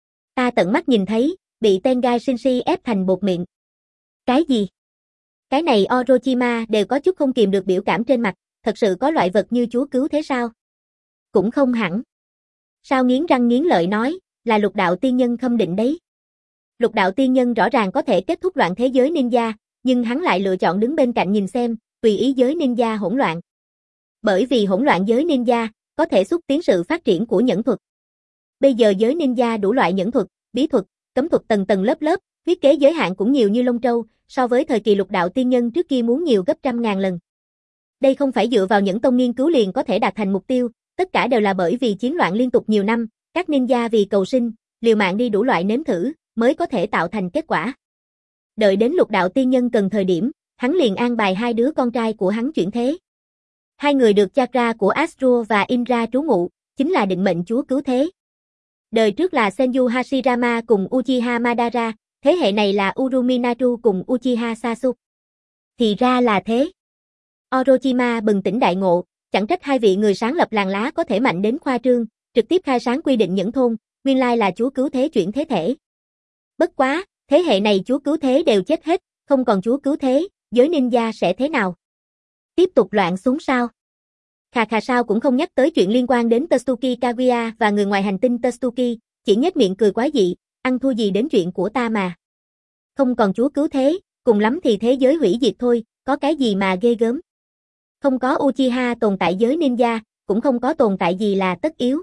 Ta tận mắt nhìn thấy, bị Tengai Shinshi ép thành bột miệng. Cái gì? Cái này Orochima đều có chút không kìm được biểu cảm trên mặt, thật sự có loại vật như chúa cứu thế sao? Cũng không hẳn. Sao nghiến răng nghiến lợi nói, là lục đạo tiên nhân khâm định đấy. Lục đạo tiên nhân rõ ràng có thể kết thúc loạn thế giới ninja, nhưng hắn lại lựa chọn đứng bên cạnh nhìn xem, tùy ý giới ninja hỗn loạn. Bởi vì hỗn loạn giới ninja, có thể xúc tiến sự phát triển của nhẫn thuật. Bây giờ giới ninja đủ loại nhẫn thuật, bí thuật, cấm thuật tầng tầng lớp lớp, huyết kế giới hạn cũng nhiều như lông trâu, so với thời kỳ lục đạo tiên nhân trước kia muốn nhiều gấp trăm ngàn lần. Đây không phải dựa vào những tông nghiên cứu liền có thể đạt thành mục tiêu, tất cả đều là bởi vì chiến loạn liên tục nhiều năm, các ninja vì cầu sinh, liều mạng đi đủ loại nếm thử, mới có thể tạo thành kết quả. Đợi đến lục đạo tiên nhân cần thời điểm, hắn liền an bài hai đứa con trai của hắn chuyển thế. Hai người được chakra của Asura và Indra trú ngụ, chính là định mệnh chúa cứu thế. Đời trước là Senju Hashirama cùng Uchiha Madara, thế hệ này là Urumi Naru cùng Uchiha Sasuke. Thì ra là thế. Orochima bừng tỉnh đại ngộ, chẳng trách hai vị người sáng lập làng lá có thể mạnh đến khoa trương, trực tiếp khai sáng quy định nhẫn thôn, nguyên lai là chúa cứu thế chuyển thế thể. Bất quá, thế hệ này chúa cứu thế đều chết hết, không còn chúa cứu thế, giới ninja sẽ thế nào? Tiếp tục loạn xuống sao? Khà khà sao cũng không nhắc tới chuyện liên quan đến Totsuki Kaguya và người ngoài hành tinh Totsuki, chỉ nhếch miệng cười quái dị, ăn thua gì đến chuyện của ta mà. Không còn chúa cứu thế, cùng lắm thì thế giới hủy diệt thôi, có cái gì mà ghê gớm. Không có Uchiha tồn tại giới ninja, cũng không có tồn tại gì là tất yếu.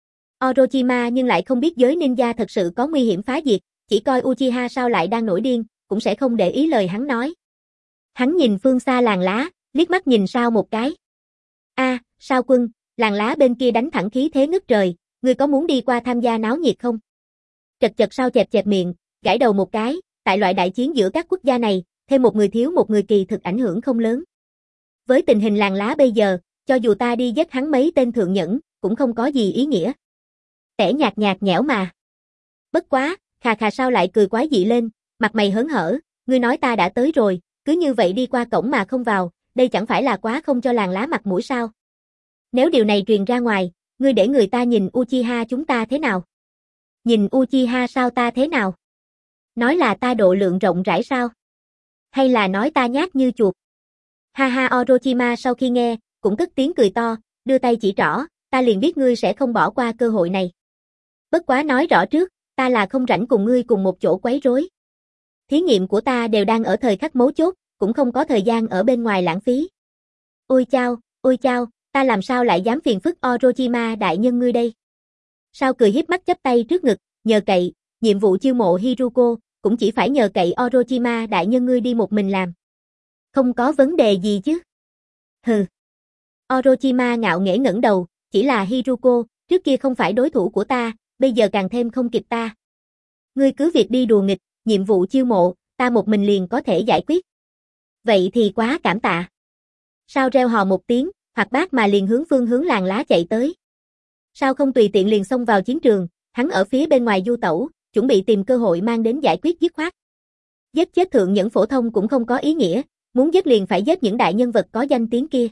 Orochima nhưng lại không biết giới ninja thật sự có nguy hiểm phá diệt, chỉ coi Uchiha sao lại đang nổi điên, cũng sẽ không để ý lời hắn nói. Hắn nhìn phương xa làng lá, liếc mắt nhìn Sao một cái. A, à, Sao quân, làng lá bên kia đánh thẳng khí thế ngất trời, ngươi có muốn đi qua tham gia náo nhiệt không? Chật chật Sao chẹp chẹp miệng, gãi đầu một cái, tại loại đại chiến giữa các quốc gia này, thêm một người thiếu một người kỳ thực ảnh hưởng không lớn. Với tình hình làng lá bây giờ, cho dù ta đi giết hắn mấy tên thượng nhẫn, cũng không có gì ý nghĩa. Tẻ nhạt nhạt nhẽo mà. Bất quá, khà khà Sao lại cười quái dị lên, mặt mày hớn hở, ngươi nói ta đã tới rồi, cứ như vậy đi qua cổng mà không vào, đây chẳng phải là quá không cho làng lá mặt mũi sao? Nếu điều này truyền ra ngoài, ngươi để người ta nhìn Uchiha chúng ta thế nào? Nhìn Uchiha sao ta thế nào? Nói là ta độ lượng rộng rãi sao? Hay là nói ta nhát như chuột? Ha ha Orochima sau khi nghe, cũng cất tiếng cười to, đưa tay chỉ trỏ, ta liền biết ngươi sẽ không bỏ qua cơ hội này. Bất quá nói rõ trước, ta là không rảnh cùng ngươi cùng một chỗ quấy rối. Thí nghiệm của ta đều đang ở thời khắc mấu chốt, cũng không có thời gian ở bên ngoài lãng phí. Ôi chao, ôi chao, ta làm sao lại dám phiền phức Orochima đại nhân ngươi đây? Sao cười hiếp mắt chắp tay trước ngực, nhờ cậy, nhiệm vụ chiêu mộ Hiruko, cũng chỉ phải nhờ cậy Orochima đại nhân ngươi đi một mình làm. Không có vấn đề gì chứ? Hừ. Orochima ngạo nghễ ngẩng đầu, chỉ là Hiruko, trước kia không phải đối thủ của ta, bây giờ càng thêm không kịp ta. Ngươi cứ việc đi đùa nghịch, nhiệm vụ chiêu mộ, ta một mình liền có thể giải quyết. Vậy thì quá cảm tạ. Sao reo hò một tiếng, Hoạt Bát mà liền hướng phương hướng làng lá chạy tới. Sao không tùy tiện liền xông vào chiến trường, hắn ở phía bên ngoài du tẩu, chuẩn bị tìm cơ hội mang đến giải quyết dứt khoát. Giết chết thượng nhẫn phổ thông cũng không có ý nghĩa, muốn giết liền phải giết những đại nhân vật có danh tiếng kia.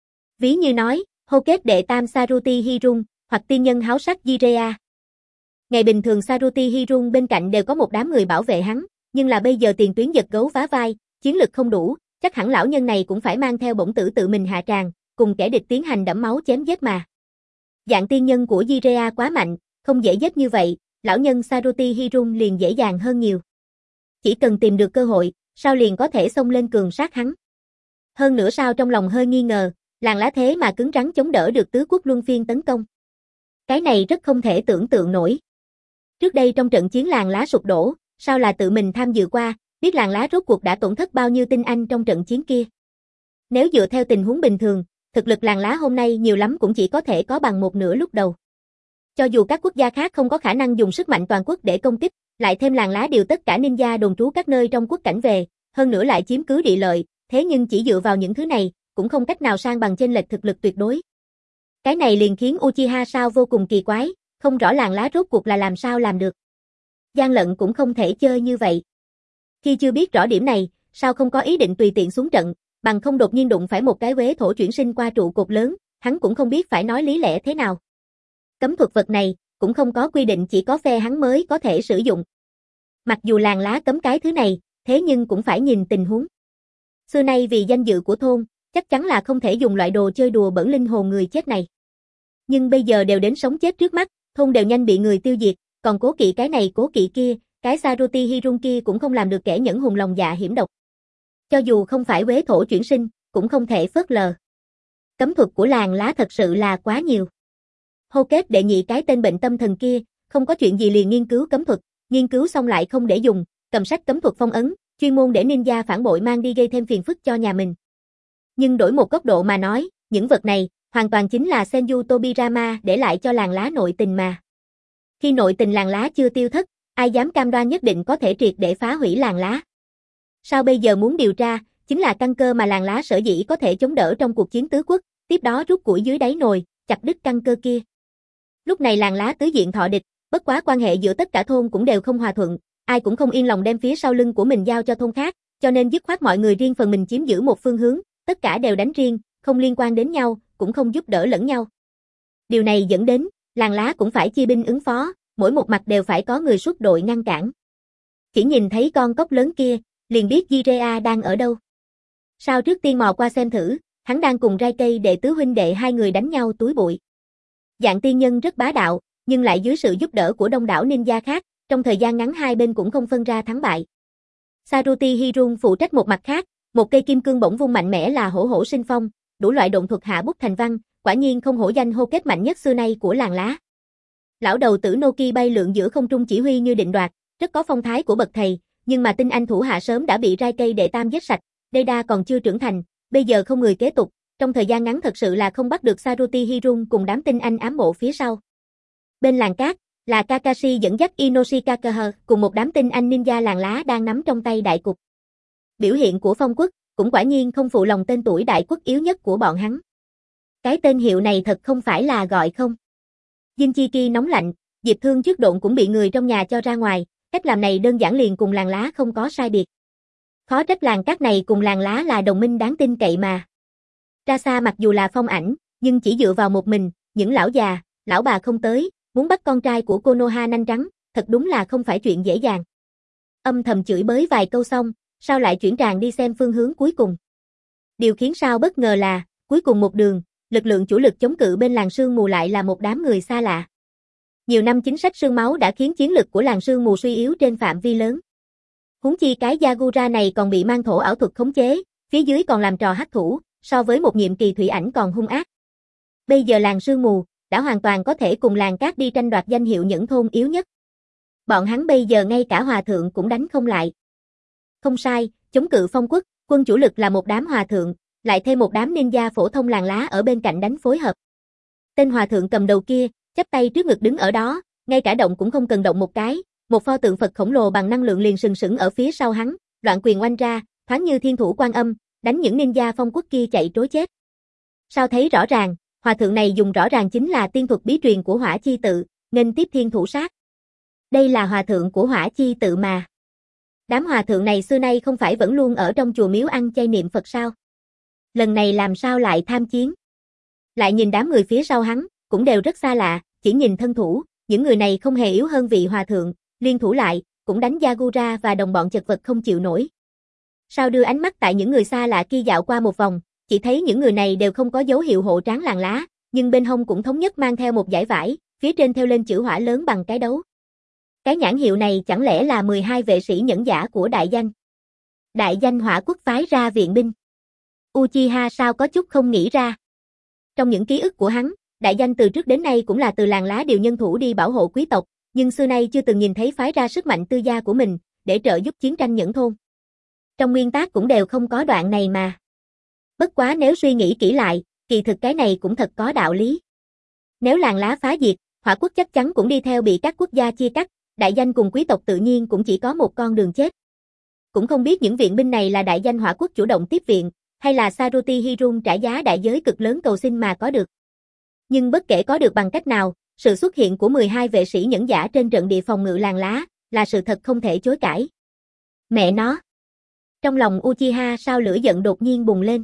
Ví như nói, hô kết đệ tam Saruti Hirun, hoặc tiên nhân háo sắc Jiraiya. Ngày bình thường Saruti Hirun bên cạnh đều có một đám người bảo vệ hắn, nhưng là bây giờ tiền tuyến giật gấu vá vai, chiến lực không đủ, chắc hẳn lão nhân này cũng phải mang theo bổng tử tự mình hạ tràng, cùng kẻ địch tiến hành đẫm máu chém giết mà. Dạng tiên nhân của Jiraiya quá mạnh, không dễ giết như vậy, lão nhân Saruti Hirun liền dễ dàng hơn nhiều. Chỉ cần tìm được cơ hội, sao liền có thể xông lên cường sát hắn. Hơn nữa sao trong lòng hơi nghi ngờ, làng lá thế mà cứng rắn chống đỡ được tứ quốc luân phiên tấn công. Cái này rất không thể tưởng tượng nổi. Trước đây trong trận chiến làng lá sụp đổ, sao là tự mình tham dự qua, biết làng lá rốt cuộc đã tổn thất bao nhiêu tinh anh trong trận chiến kia. Nếu dựa theo tình huống bình thường, thực lực làng lá hôm nay nhiều lắm cũng chỉ có thể có bằng một nửa lúc đầu. Cho dù các quốc gia khác không có khả năng dùng sức mạnh toàn quốc để công kích, lại thêm làng lá điều tất cả ninja đồn trú các nơi trong quốc cảnh về, hơn nữa lại chiếm cứ địa lợi, thế nhưng chỉ dựa vào những thứ này, cũng không cách nào san bằng chênh lệch thực lực tuyệt đối. Cái này liền khiến Uchiha Sao vô cùng kỳ quái, không rõ làng lá rốt cuộc là làm sao làm được. Gian lận cũng không thể chơi như vậy. Khi chưa biết rõ điểm này, Sao không có ý định tùy tiện xuống trận, bằng không đột nhiên đụng phải một cái uế thổ chuyển sinh qua trụ cột lớn, hắn cũng không biết phải nói lý lẽ thế nào. Cấm thuật vật này, cũng không có quy định chỉ có phe hắn mới có thể sử dụng. Mặc dù làng lá cấm cái thứ này, thế nhưng cũng phải nhìn tình huống. Xưa nay vì danh dự của thôn, chắc chắn là không thể dùng loại đồ chơi đùa bẩn linh hồn người chết này. Nhưng bây giờ đều đến sống chết trước mắt, thôn đều nhanh bị người tiêu diệt, còn cố kỵ cái này cố kỵ kia, cái Saruti Hirun kia cũng không làm được kẻ nhẫn hùng lòng dạ hiểm độc. Cho dù không phải uế thổ chuyển sinh, cũng không thể phớt lờ. Cấm thuật của làng lá thật sự là quá nhiều. Hô kết đệ nhị cái tên bệnh tâm thần kia, không có chuyện gì liền nghiên cứu cấm thuật, nghiên cứu xong lại không để dùng, cầm sách cấm thuật phong ấn, chuyên môn để ninja phản bội mang đi gây thêm phiền phức cho nhà mình. Nhưng đổi một góc độ mà nói, những vật này, hoàn toàn chính là Senju Tobirama để lại cho làng lá nội tình mà. Khi nội tình làng lá chưa tiêu thất, ai dám cam đoan nhất định có thể triệt để phá hủy làng lá. Sao bây giờ muốn điều tra, chính là căn cơ mà làng lá sở dĩ có thể chống đỡ trong cuộc chiến tứ quốc, tiếp đó rút củi dưới đáy nồi, chặt đứt căn cơ kia. Lúc này làng lá tứ diện thọ địch, bất quá quan hệ giữa tất cả thôn cũng đều không hòa thuận, ai cũng không yên lòng đem phía sau lưng của mình giao cho thôn khác, cho nên dứt khoát mọi người riêng phần mình chiếm giữ một phương hướng, tất cả đều đánh riêng, không liên quan đến nhau, cũng không giúp đỡ lẫn nhau. Điều này dẫn đến, làng lá cũng phải chia binh ứng phó, mỗi một mặt đều phải có người xuất đội ngăn cản. Chỉ nhìn thấy con cốc lớn kia, liền biết Jiraiya đang ở đâu. Sao trước tiên mò qua xem thử, hắn đang cùng Rai Cây đệ tứ huynh đệ hai người đánh nhau túi bụi. Dạng tiên nhân rất bá đạo, nhưng lại dưới sự giúp đỡ của đông đảo ninja khác, trong thời gian ngắn hai bên cũng không phân ra thắng bại. Saruti Hirun phụ trách một mặt khác, một cây kim cương bổng vung mạnh mẽ là hổ hổ sinh phong, đủ loại độn thuật hạ bút thành văn, quả nhiên không hổ danh hô kết mạnh nhất xưa nay của làng lá. Lão đầu tử Noki bay lượn giữa không trung chỉ huy như định đoạt, rất có phong thái của bậc thầy, nhưng mà tinh anh thủ hạ sớm đã bị Rai Cây đệ tam giết sạch, Deida còn chưa trưởng thành, bây giờ không người kế tục, trong thời gian ngắn thật sự là không bắt được Saruti Hirun cùng đám tinh anh ám bộ phía sau. Bên làng cát, là Kakashi dẫn dắt Inoshikage cùng một đám tinh anh ninja làng lá đang nắm trong tay đại cục. Biểu hiện của Phong Quốc, cũng quả nhiên không phụ lòng tên tuổi đại quốc yếu nhất của bọn hắn. Cái tên hiệu này thật không phải là gọi không. Jinchiki nóng lạnh, Diệp Thương trước độn cũng bị người trong nhà cho ra ngoài, cách làm này đơn giản liền cùng làng lá không có sai biệt. Khó trách làng cát này cùng làng lá là đồng minh đáng tin cậy mà. Ra xa mặc dù là phong ảnh, nhưng chỉ dựa vào một mình, những lão già, lão bà không tới, muốn bắt con trai của Konoha nanh trắng, thật đúng là không phải chuyện dễ dàng. Âm thầm chửi bới vài câu xong, sao lại chuyển tràng đi xem phương hướng cuối cùng. Điều khiến Sao bất ngờ là, cuối cùng một đường, lực lượng chủ lực chống cự bên làng sương mù lại là một đám người xa lạ. Nhiều năm chính sách sương máu đã khiến chiến lực của làng sương mù suy yếu trên phạm vi lớn. Huống chi cái Yagura này còn bị mang thổ ảo thuật khống chế, phía dưới còn làm trò hắc thủ, so với một nhiệm kỳ thủy ảnh còn hung ác. Bây giờ làng sương mù, đã hoàn toàn có thể cùng làng cát đi tranh đoạt danh hiệu nhẫn thôn yếu nhất. Bọn hắn bây giờ ngay cả hòa thượng cũng đánh không lại. Không sai, chống cự Phong Quốc, quân chủ lực là một đám hòa thượng, lại thêm một đám ninja phổ thông làng lá ở bên cạnh đánh phối hợp. Tên hòa thượng cầm đầu kia, chắp tay trước ngực đứng ở đó, ngay cả động cũng không cần động một cái, một pho tượng Phật khổng lồ bằng năng lượng liền sừng sững ở phía sau hắn, loạn quyền oanh ra, thoáng như thiên thủ Quan Âm, đánh những ninja phong quốc kia chạy trối chết. Sao thấy rõ ràng, hòa thượng này dùng rõ ràng chính là tiên thuật bí truyền của Hỏa Chi Tự, nghênh tiếp thiên thủ sát. Đây là hòa thượng của Hỏa Chi Tự mà. Đám hòa thượng này xưa nay không phải vẫn luôn ở trong chùa miếu ăn chay niệm Phật sao? Lần này làm sao lại tham chiến? Lại nhìn đám người phía sau hắn, cũng đều rất xa lạ, chỉ nhìn thân thủ, những người này không hề yếu hơn vị hòa thượng, liên thủ lại, cũng đánh Yagura và đồng bọn chật vật không chịu nổi. Sao đưa ánh mắt tại những người xa lạ kia dạo qua một vòng, chỉ thấy những người này đều không có dấu hiệu hộ tráng làng lá, nhưng bên hông cũng thống nhất mang theo một dải vải, phía trên thêu lên chữ Hỏa lớn bằng cái đấu. Cái nhãn hiệu này chẳng lẽ là mười hai vệ sĩ nhẫn giả của đại danh? Đại danh Hỏa quốc phái ra viện binh. Uchiha sao có chút không nghĩ ra. Trong những ký ức của hắn, đại danh từ trước đến nay cũng là từ làng lá điều nhân thủ đi bảo hộ quý tộc, nhưng xưa nay chưa từng nhìn thấy phái ra sức mạnh tư gia của mình, để trợ giúp chiến tranh nhẫn thôn. Trong nguyên tác cũng đều không có đoạn này mà. Bất quá nếu suy nghĩ kỹ lại, kỳ thực cái này cũng thật có đạo lý. Nếu làng lá phá diệt, Hỏa quốc chắc chắn cũng đi theo bị các quốc gia chia cắt, đại danh cùng quý tộc tự nhiên cũng chỉ có một con đường chết. Cũng không biết những viện binh này là đại danh Hỏa quốc chủ động tiếp viện, hay là Saruti Hirun trả giá đại giới cực lớn cầu xin mà có được. Nhưng bất kể có được bằng cách nào, sự xuất hiện của mười hai vệ sĩ nhẫn giả trên trận địa phòng ngự làng lá, là sự thật không thể chối cãi. Mẹ nó! Trong lòng Uchiha sao lửa giận đột nhiên bùng lên.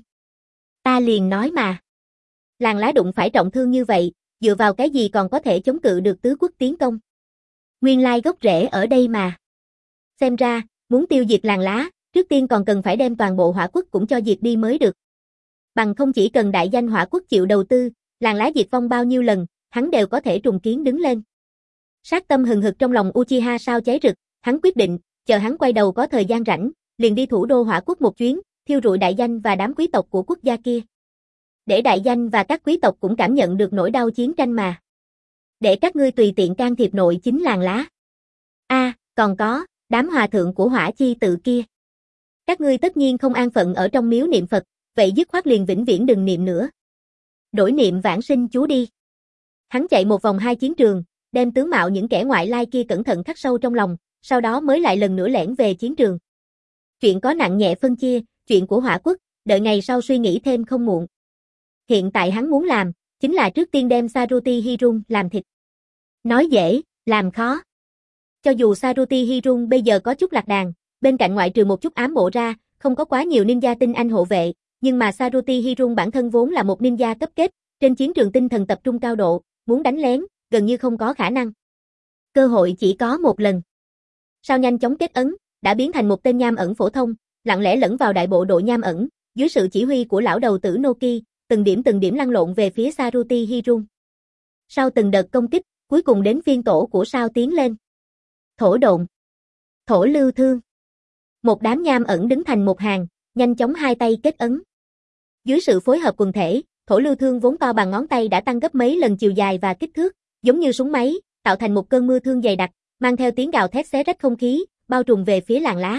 Ta liền nói mà. Làng lá đụng phải trọng thương như vậy, dựa vào cái gì còn có thể chống cự được tứ quốc tiến công. Nguyên lai gốc rễ ở đây mà. Xem ra, muốn tiêu diệt làng lá, trước tiên còn cần phải đem toàn bộ Hỏa quốc cũng cho diệt đi mới được. Bằng không chỉ cần đại danh Hỏa quốc chịu đầu tư, làng lá diệt vong bao nhiêu lần, hắn đều có thể trùng kiến đứng lên. Sát tâm hừng hực trong lòng Uchiha sao cháy rực, hắn quyết định, chờ hắn quay đầu có thời gian rảnh, liền đi thủ đô Hỏa quốc một chuyến, thiêu rụi đại danh và đám quý tộc của quốc gia kia. Để đại danh và các quý tộc cũng cảm nhận được nỗi đau chiến tranh mà. Để các ngươi tùy tiện can thiệp nội chính làng lá. A, à, còn có, đám hòa thượng của Hỏa Chi Tự kia. Các ngươi tất nhiên không an phận ở trong miếu niệm Phật, vậy dứt khoát liền vĩnh viễn đừng niệm nữa. Đổi niệm vãng sinh chú đi. Hắn chạy một vòng hai chiến trường, đem tướng mạo những kẻ ngoại lai kia cẩn thận khắc sâu trong lòng, sau đó mới lại lần nữa lẻn về chiến trường. Chuyện có nặng nhẹ phân chia, chuyện của Hỏa quốc, đợi ngày sau suy nghĩ thêm không muộn. Hiện tại hắn muốn làm, chính là trước tiên đem Saruti Hirun làm thịt. Nói dễ, làm khó. Cho dù Saruti Hirun bây giờ có chút lạc đàn, bên cạnh ngoại trừ một chút ám bộ ra, không có quá nhiều ninja tinh anh hộ vệ, nhưng mà Saruti Hirun bản thân vốn là một ninja cấp kết, trên chiến trường tinh thần tập trung cao độ, muốn đánh lén, gần như không có khả năng. Cơ hội chỉ có một lần. Sao nhanh chóng kết ấn, đã biến thành một tên nham ẩn phổ thông, lặng lẽ lẫn vào đại bộ đội nham ẩn, dưới sự chỉ huy của lão đầu tử Noki, từng điểm từng điểm lăn lộn về phía Saruti Hirun. Sau từng đợt công kích, cuối cùng đến phiên tổ của sao tiến lên. Thổ độn, thổ lưu thương. Một đám nham ẩn đứng thành một hàng, nhanh chóng hai tay kết ấn. Dưới sự phối hợp quần thể, thổ lưu thương vốn to bằng ngón tay đã tăng gấp mấy lần chiều dài và kích thước, giống như súng máy, tạo thành một cơn mưa thương dày đặc, mang theo tiếng gào thét xé rách không khí, bao trùm về phía làng lá.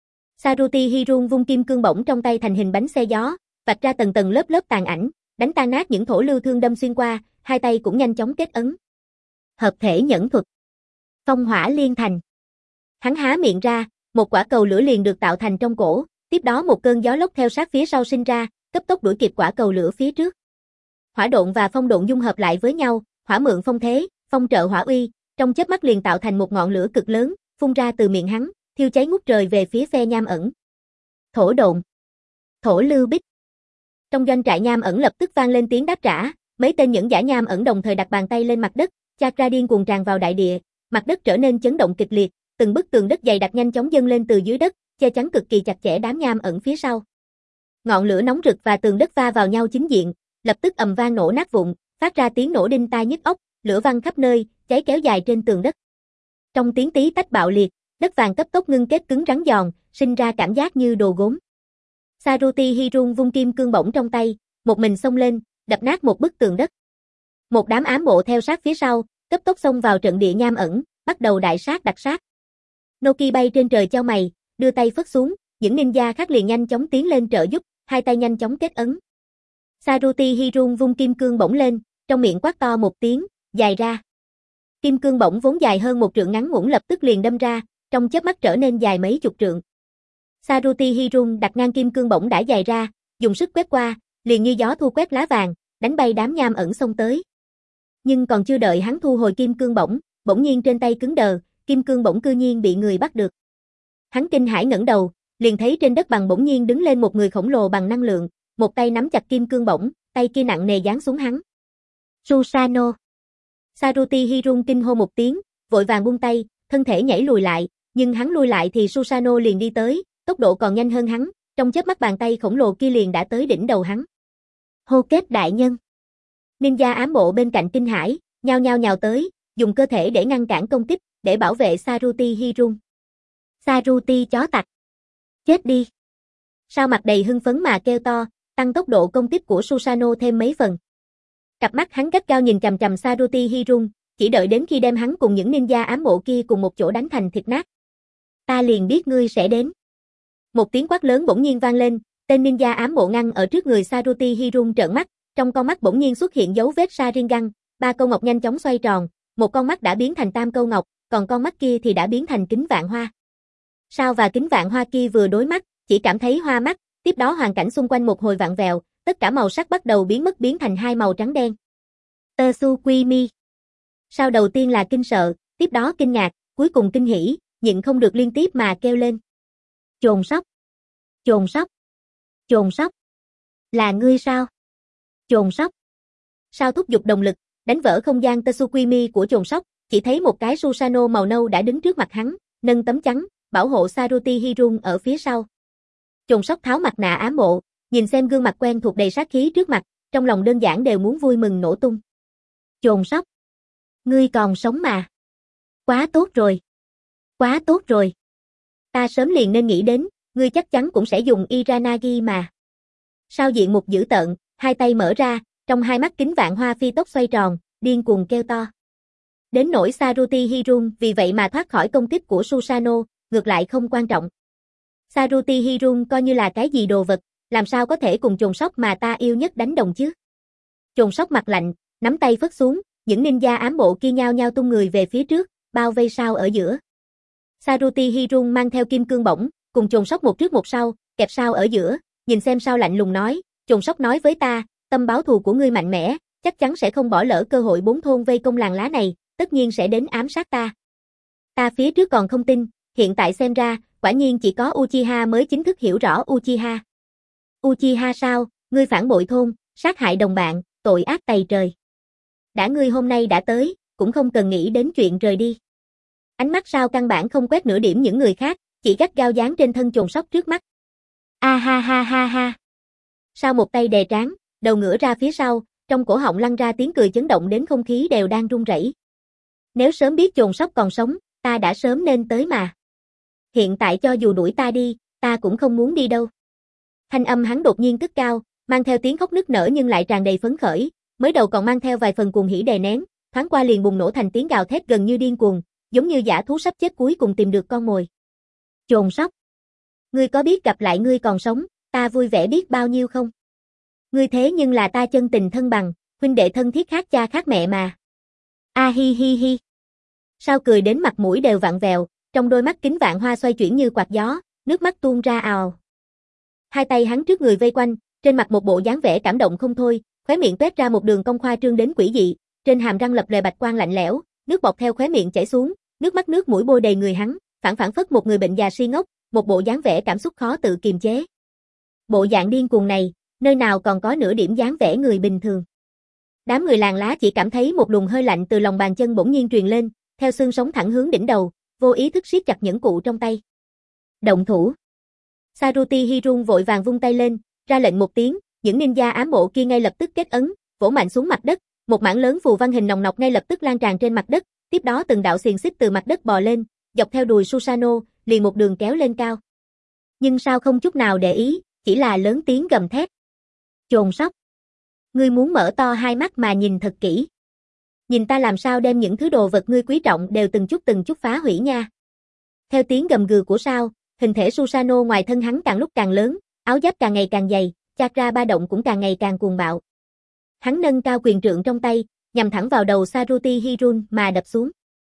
Saruti Hirun vung kim cương bổng trong tay thành hình bánh xe gió, vạch ra tầng tầng lớp lớp tàn ảnh, đánh tan nát những thổ lưu thương đâm xuyên qua, hai tay cũng nhanh chóng kết ấn. Hợp thể nhẫn thuật. Phong hỏa liên thành. Hắn há miệng ra, một quả cầu lửa liền được tạo thành trong cổ, tiếp đó một cơn gió lốc theo sát phía sau sinh ra, cấp tốc đuổi kịp quả cầu lửa phía trước. Hỏa độn và phong độn dung hợp lại với nhau, hỏa mượn phong thế, phong trợ hỏa uy, trong chớp mắt liền tạo thành một ngọn lửa cực lớn, phun ra từ miệng hắn, thiêu cháy ngút trời về phía phe nham ẩn. Thổ độn, thổ lưu bích. Trong doanh trại nham ẩn lập tức vang lên tiếng đáp trả, mấy tên nhẫn giả nham ẩn đồng thời đặt bàn tay lên mặt đất, chakra điên cuồng tràn vào đại địa, mặt đất trở nên chấn động kịch liệt, từng bức tường đất dày đặc nhanh chóng dâng lên từ dưới đất, che chắn cực kỳ chặt chẽ đám nham ẩn phía sau. Ngọn lửa nóng rực và tường đất va vào nhau chính diện, lập tức ầm vang nổ nát vụn, phát ra tiếng nổ đinh tai nhức óc, lửa văng khắp nơi, cháy kéo dài trên tường đất. Trong tiếng tí tách bạo liệt, đất vàng cấp tốc ngưng kết cứng rắn giòn, sinh ra cảm giác như đồ gốm. Saruti Hirun vung kim cương bổng trong tay, một mình xông lên, đập nát một bức tường đất. Một đám ám bộ theo sát phía sau, cấp tốc xông vào trận địa nham ẩn, bắt đầu đại sát đặc sát. Noki bay trên trời chau mày, đưa tay phất xuống, những ninja khác liền nhanh chóng tiến lên trợ giúp, hai tay nhanh chóng kết ấn. Saruti Hirun vung kim cương bổng lên, trong miệng quát to một tiếng, dài ra. Kim cương bổng vốn dài hơn một trượng ngắn ngủn lập tức liền đâm ra, trong chớp mắt trở nên dài mấy chục trượng. Saruti Hirun đặt ngang kim cương bổng đã dài ra, dùng sức quét qua, liền như gió thu quét lá vàng, đánh bay đám nham ẩn xông tới. Nhưng còn chưa đợi hắn thu hồi kim cương bổng, bỗng nhiên trên tay cứng đờ, kim cương bổng cư nhiên bị người bắt được. Hắn kinh hãi ngẩng đầu, liền thấy trên đất bằng bỗng nhiên đứng lên một người khổng lồ bằng năng lượng, một tay nắm chặt kim cương bổng, tay kia nặng nề giáng xuống hắn. Susanoo. Saruti Hirun kinh hô một tiếng, vội vàng buông tay, thân thể nhảy lùi lại, nhưng hắn lùi lại thì Susanoo liền đi tới, tốc độ còn nhanh hơn hắn, trong chớp mắt bàn tay khổng lồ kia liền đã tới đỉnh đầu hắn. Hô kết đại nhân. Ninja ám bộ bên cạnh kinh hãi, nhao nhao nhào tới, dùng cơ thể để ngăn cản công kích, để bảo vệ Saruti Hirun. Saruti chó tặc. Chết đi. Sao mặt đầy hưng phấn mà kêu to, tăng tốc độ công kích của Susanoo thêm mấy phần. Cặp mắt hắn gắt gao nhìn chằm chằm Saruti Hirun, chỉ đợi đến khi đem hắn cùng những ninja ám bộ kia cùng một chỗ đánh thành thịt nát. Ta liền biết ngươi sẽ đến. Một tiếng quát lớn bỗng nhiên vang lên, tên ninja ám bộ ngăn ở trước người Saruti Hirun trợn mắt, trong con mắt bỗng nhiên xuất hiện dấu vết Sharingan, ba câu ngọc nhanh chóng xoay tròn, một con mắt đã biến thành tam câu ngọc, còn con mắt kia thì đã biến thành kính vạn hoa. Sao và kính vạn hoa kia vừa đối mắt, chỉ cảm thấy hoa mắt, tiếp đó hoàn cảnh xung quanh một hồi vặn vẹo, tất cả màu sắc bắt đầu biến mất biến thành hai màu trắng đen. Tsukuyomi. Sao đầu tiên là kinh sợ, tiếp đó kinh ngạc, cuối cùng kinh hỉ, nhịn không được liên tiếp mà kêu lên. Chồn sóc. Chồn sóc. Chồn sóc. Là ngươi sao? Chồn sóc. Sao thúc giục động lực, đánh vỡ không gian Tsukuyomi của chồn sóc, chỉ thấy một cái Susanoo màu nâu đã đứng trước mặt hắn, nâng tấm chắn, bảo hộ Saruti Hirun ở phía sau. Chồn sóc tháo mặt nạ ám bộ, nhìn xem gương mặt quen thuộc đầy sát khí trước mặt, trong lòng đơn giản đều muốn vui mừng nổ tung. Chồn sóc. Ngươi còn sống mà. Quá tốt rồi. Quá tốt rồi. Ta sớm liền nên nghĩ đến, ngươi chắc chắn cũng sẽ dùng Iranagi mà. Sao diện mục dữ tợn, hai tay mở ra, trong hai mắt kính vạn hoa phi tốc xoay tròn, điên cuồng kêu to. Đến nỗi Saruti Hirun vì vậy mà thoát khỏi công kích của Susanoo, ngược lại không quan trọng. Saruti Hirun coi như là cái gì đồ vật, làm sao có thể cùng chồn sóc mà ta yêu nhất đánh đồng chứ? Chồn sóc mặt lạnh, nắm tay phất xuống, những ninja ám bộ kia nhao nhao tung người về phía trước, bao vây sao ở giữa. Saruti Hirun mang theo kim cương bổng, cùng chồn sóc một trước một sau, kẹp sao ở giữa, nhìn xem sao lạnh lùng nói, chồn sóc nói với ta, tâm báo thù của ngươi mạnh mẽ, chắc chắn sẽ không bỏ lỡ cơ hội bốn thôn vây công làng lá này, tất nhiên sẽ đến ám sát ta. Ta phía trước còn không tin, hiện tại xem ra, quả nhiên chỉ có Uchiha mới chính thức hiểu rõ Uchiha. Uchiha sao, ngươi phản bội thôn, sát hại đồng bạn, tội ác tày trời. Đã ngươi hôm nay đã tới, cũng không cần nghĩ đến chuyện rời đi. Ánh mắt sao căn bản không quét nửa điểm những người khác, chỉ gắt gao dán trên thân chồn sóc trước mắt. A ha ha ha ha. Sao một tay đè trán, đầu ngửa ra phía sau, trong cổ họng lăn ra tiếng cười chấn động đến không khí đều đang run rẩy. Nếu sớm biết chồn sóc còn sống, ta đã sớm nên tới mà. Hiện tại cho dù đuổi ta đi, ta cũng không muốn đi đâu. Thanh âm hắn đột nhiên cất cao, mang theo tiếng khóc nức nở nhưng lại tràn đầy phấn khởi, mới đầu còn mang theo vài phần cuồng hỉ đè nén, thoáng qua liền bùng nổ thành tiếng gào thét gần như điên cuồng, giống như dã thú sắp chết cuối cùng tìm được con mồi. Chồn sóc, ngươi có biết gặp lại ngươi còn sống, ta vui vẻ biết bao nhiêu không? Ngươi thế nhưng là ta chân tình thân bằng, huynh đệ thân thiết khác cha khác mẹ mà. A hi hi hi. Sao cười đến mặt mũi đều vặn vẹo, trong đôi mắt kính vạn hoa xoay chuyển như quạt gió, nước mắt tuôn ra ào. Hai tay hắn trước người vây quanh, trên mặt một bộ dáng vẻ cảm động không thôi, khóe miệng toét ra một đường cong khoa trương đến quỷ dị, trên hàm răng lập lòe bạch quang lạnh lẽo, nước bọt theo khóe miệng chảy xuống, nước mắt nước mũi bôi đầy người hắn, phản phản phất một người bệnh già si ngốc, một bộ dáng vẻ cảm xúc khó tự kiềm chế. Bộ dạng điên cuồng này, nơi nào còn có nửa điểm dáng vẻ người bình thường. Đám người làng lá chỉ cảm thấy một luồng hơi lạnh từ lòng bàn chân bỗng nhiên truyền lên, theo xương sống thẳng hướng đỉnh đầu, vô ý thức siết chặt nhẫn cụ trong tay. Động thủ. Saruti Hirun vội vàng vung tay lên, ra lệnh một tiếng, những ninja ám bộ kia ngay lập tức kết ấn, vỗ mạnh xuống mặt đất, một mảng lớn phù văn hình nòng nọc ngay lập tức lan tràn trên mặt đất, tiếp đó từng đạo xiềng xích từ mặt đất bò lên, dọc theo đùi Susanoo, liền một đường kéo lên cao. Nhưng sao không chút nào để ý, chỉ là lớn tiếng gầm thét. Chồn sóc. Ngươi muốn mở to hai mắt mà nhìn thật kỹ. Nhìn ta làm sao đem những thứ đồ vật ngươi quý trọng đều từng chút từng chút phá hủy nha. Theo tiếng gầm gừ của sao, hình thể Susanoo ngoài thân hắn càng lúc càng lớn, áo giáp càng ngày càng dày, chakra ba động cũng càng ngày càng cuồng bạo. Hắn nâng cao quyền trượng trong tay, nhằm thẳng vào đầu Saruti Hirun mà đập xuống.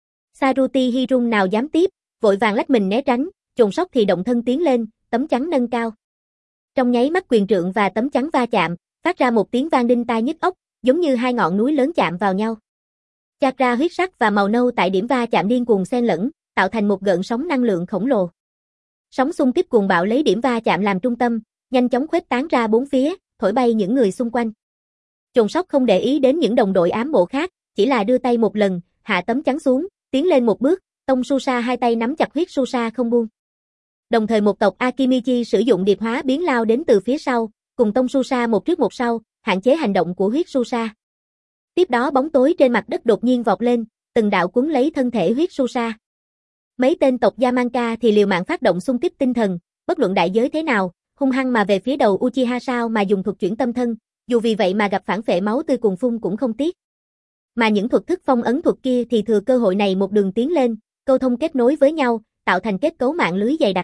Saruti Hirun nào dám tiếp, vội vàng lách mình né tránh, trồn sóc thì động thân tiến lên, tấm chắn nâng cao. Trong nháy mắt quyền trượng và tấm chắn va chạm, phát ra một tiếng vang đinh tai nhức óc, giống như hai ngọn núi lớn chạm vào nhau. Chakra huyết sắc và màu nâu tại điểm va chạm điên cuồng xen lẫn, tạo thành một gợn sóng năng lượng khổng lồ. Sóng xung kích cuồng bạo lấy điểm va chạm làm trung tâm, nhanh chóng khuếch tán ra bốn phía, thổi bay những người xung quanh. Trồn sóc không để ý đến những đồng đội ám bộ khác, chỉ là đưa tay một lần, hạ tấm chắn xuống, tiến lên một bước, Tông Susa hai tay nắm chặt huyết Susa không buông. Đồng thời một tộc Akimichi sử dụng điệp hóa biến lao đến từ phía sau, cùng Tông Susa một trước một sau, hạn chế hành động của huyết Susa. Tiếp đó bóng tối trên mặt đất đột nhiên vọt lên, từng đạo cuốn lấy thân thể huyết Susa. Mấy tên tộc Yamanka thì liều mạng phát động xung kích tinh thần, bất luận đại giới thế nào, hung hăng mà về phía đầu Uchiha Sao mà dùng thuật chuyển tâm thân, dù vì vậy mà gặp phản phệ máu tươi cuồng phun cũng không tiếc. Mà những thuật thức phong ấn thuật kia thì thừa cơ hội này một đường tiến lên, câu thông kết nối với nhau, tạo thành kết cấu mạng lưới dày đặc.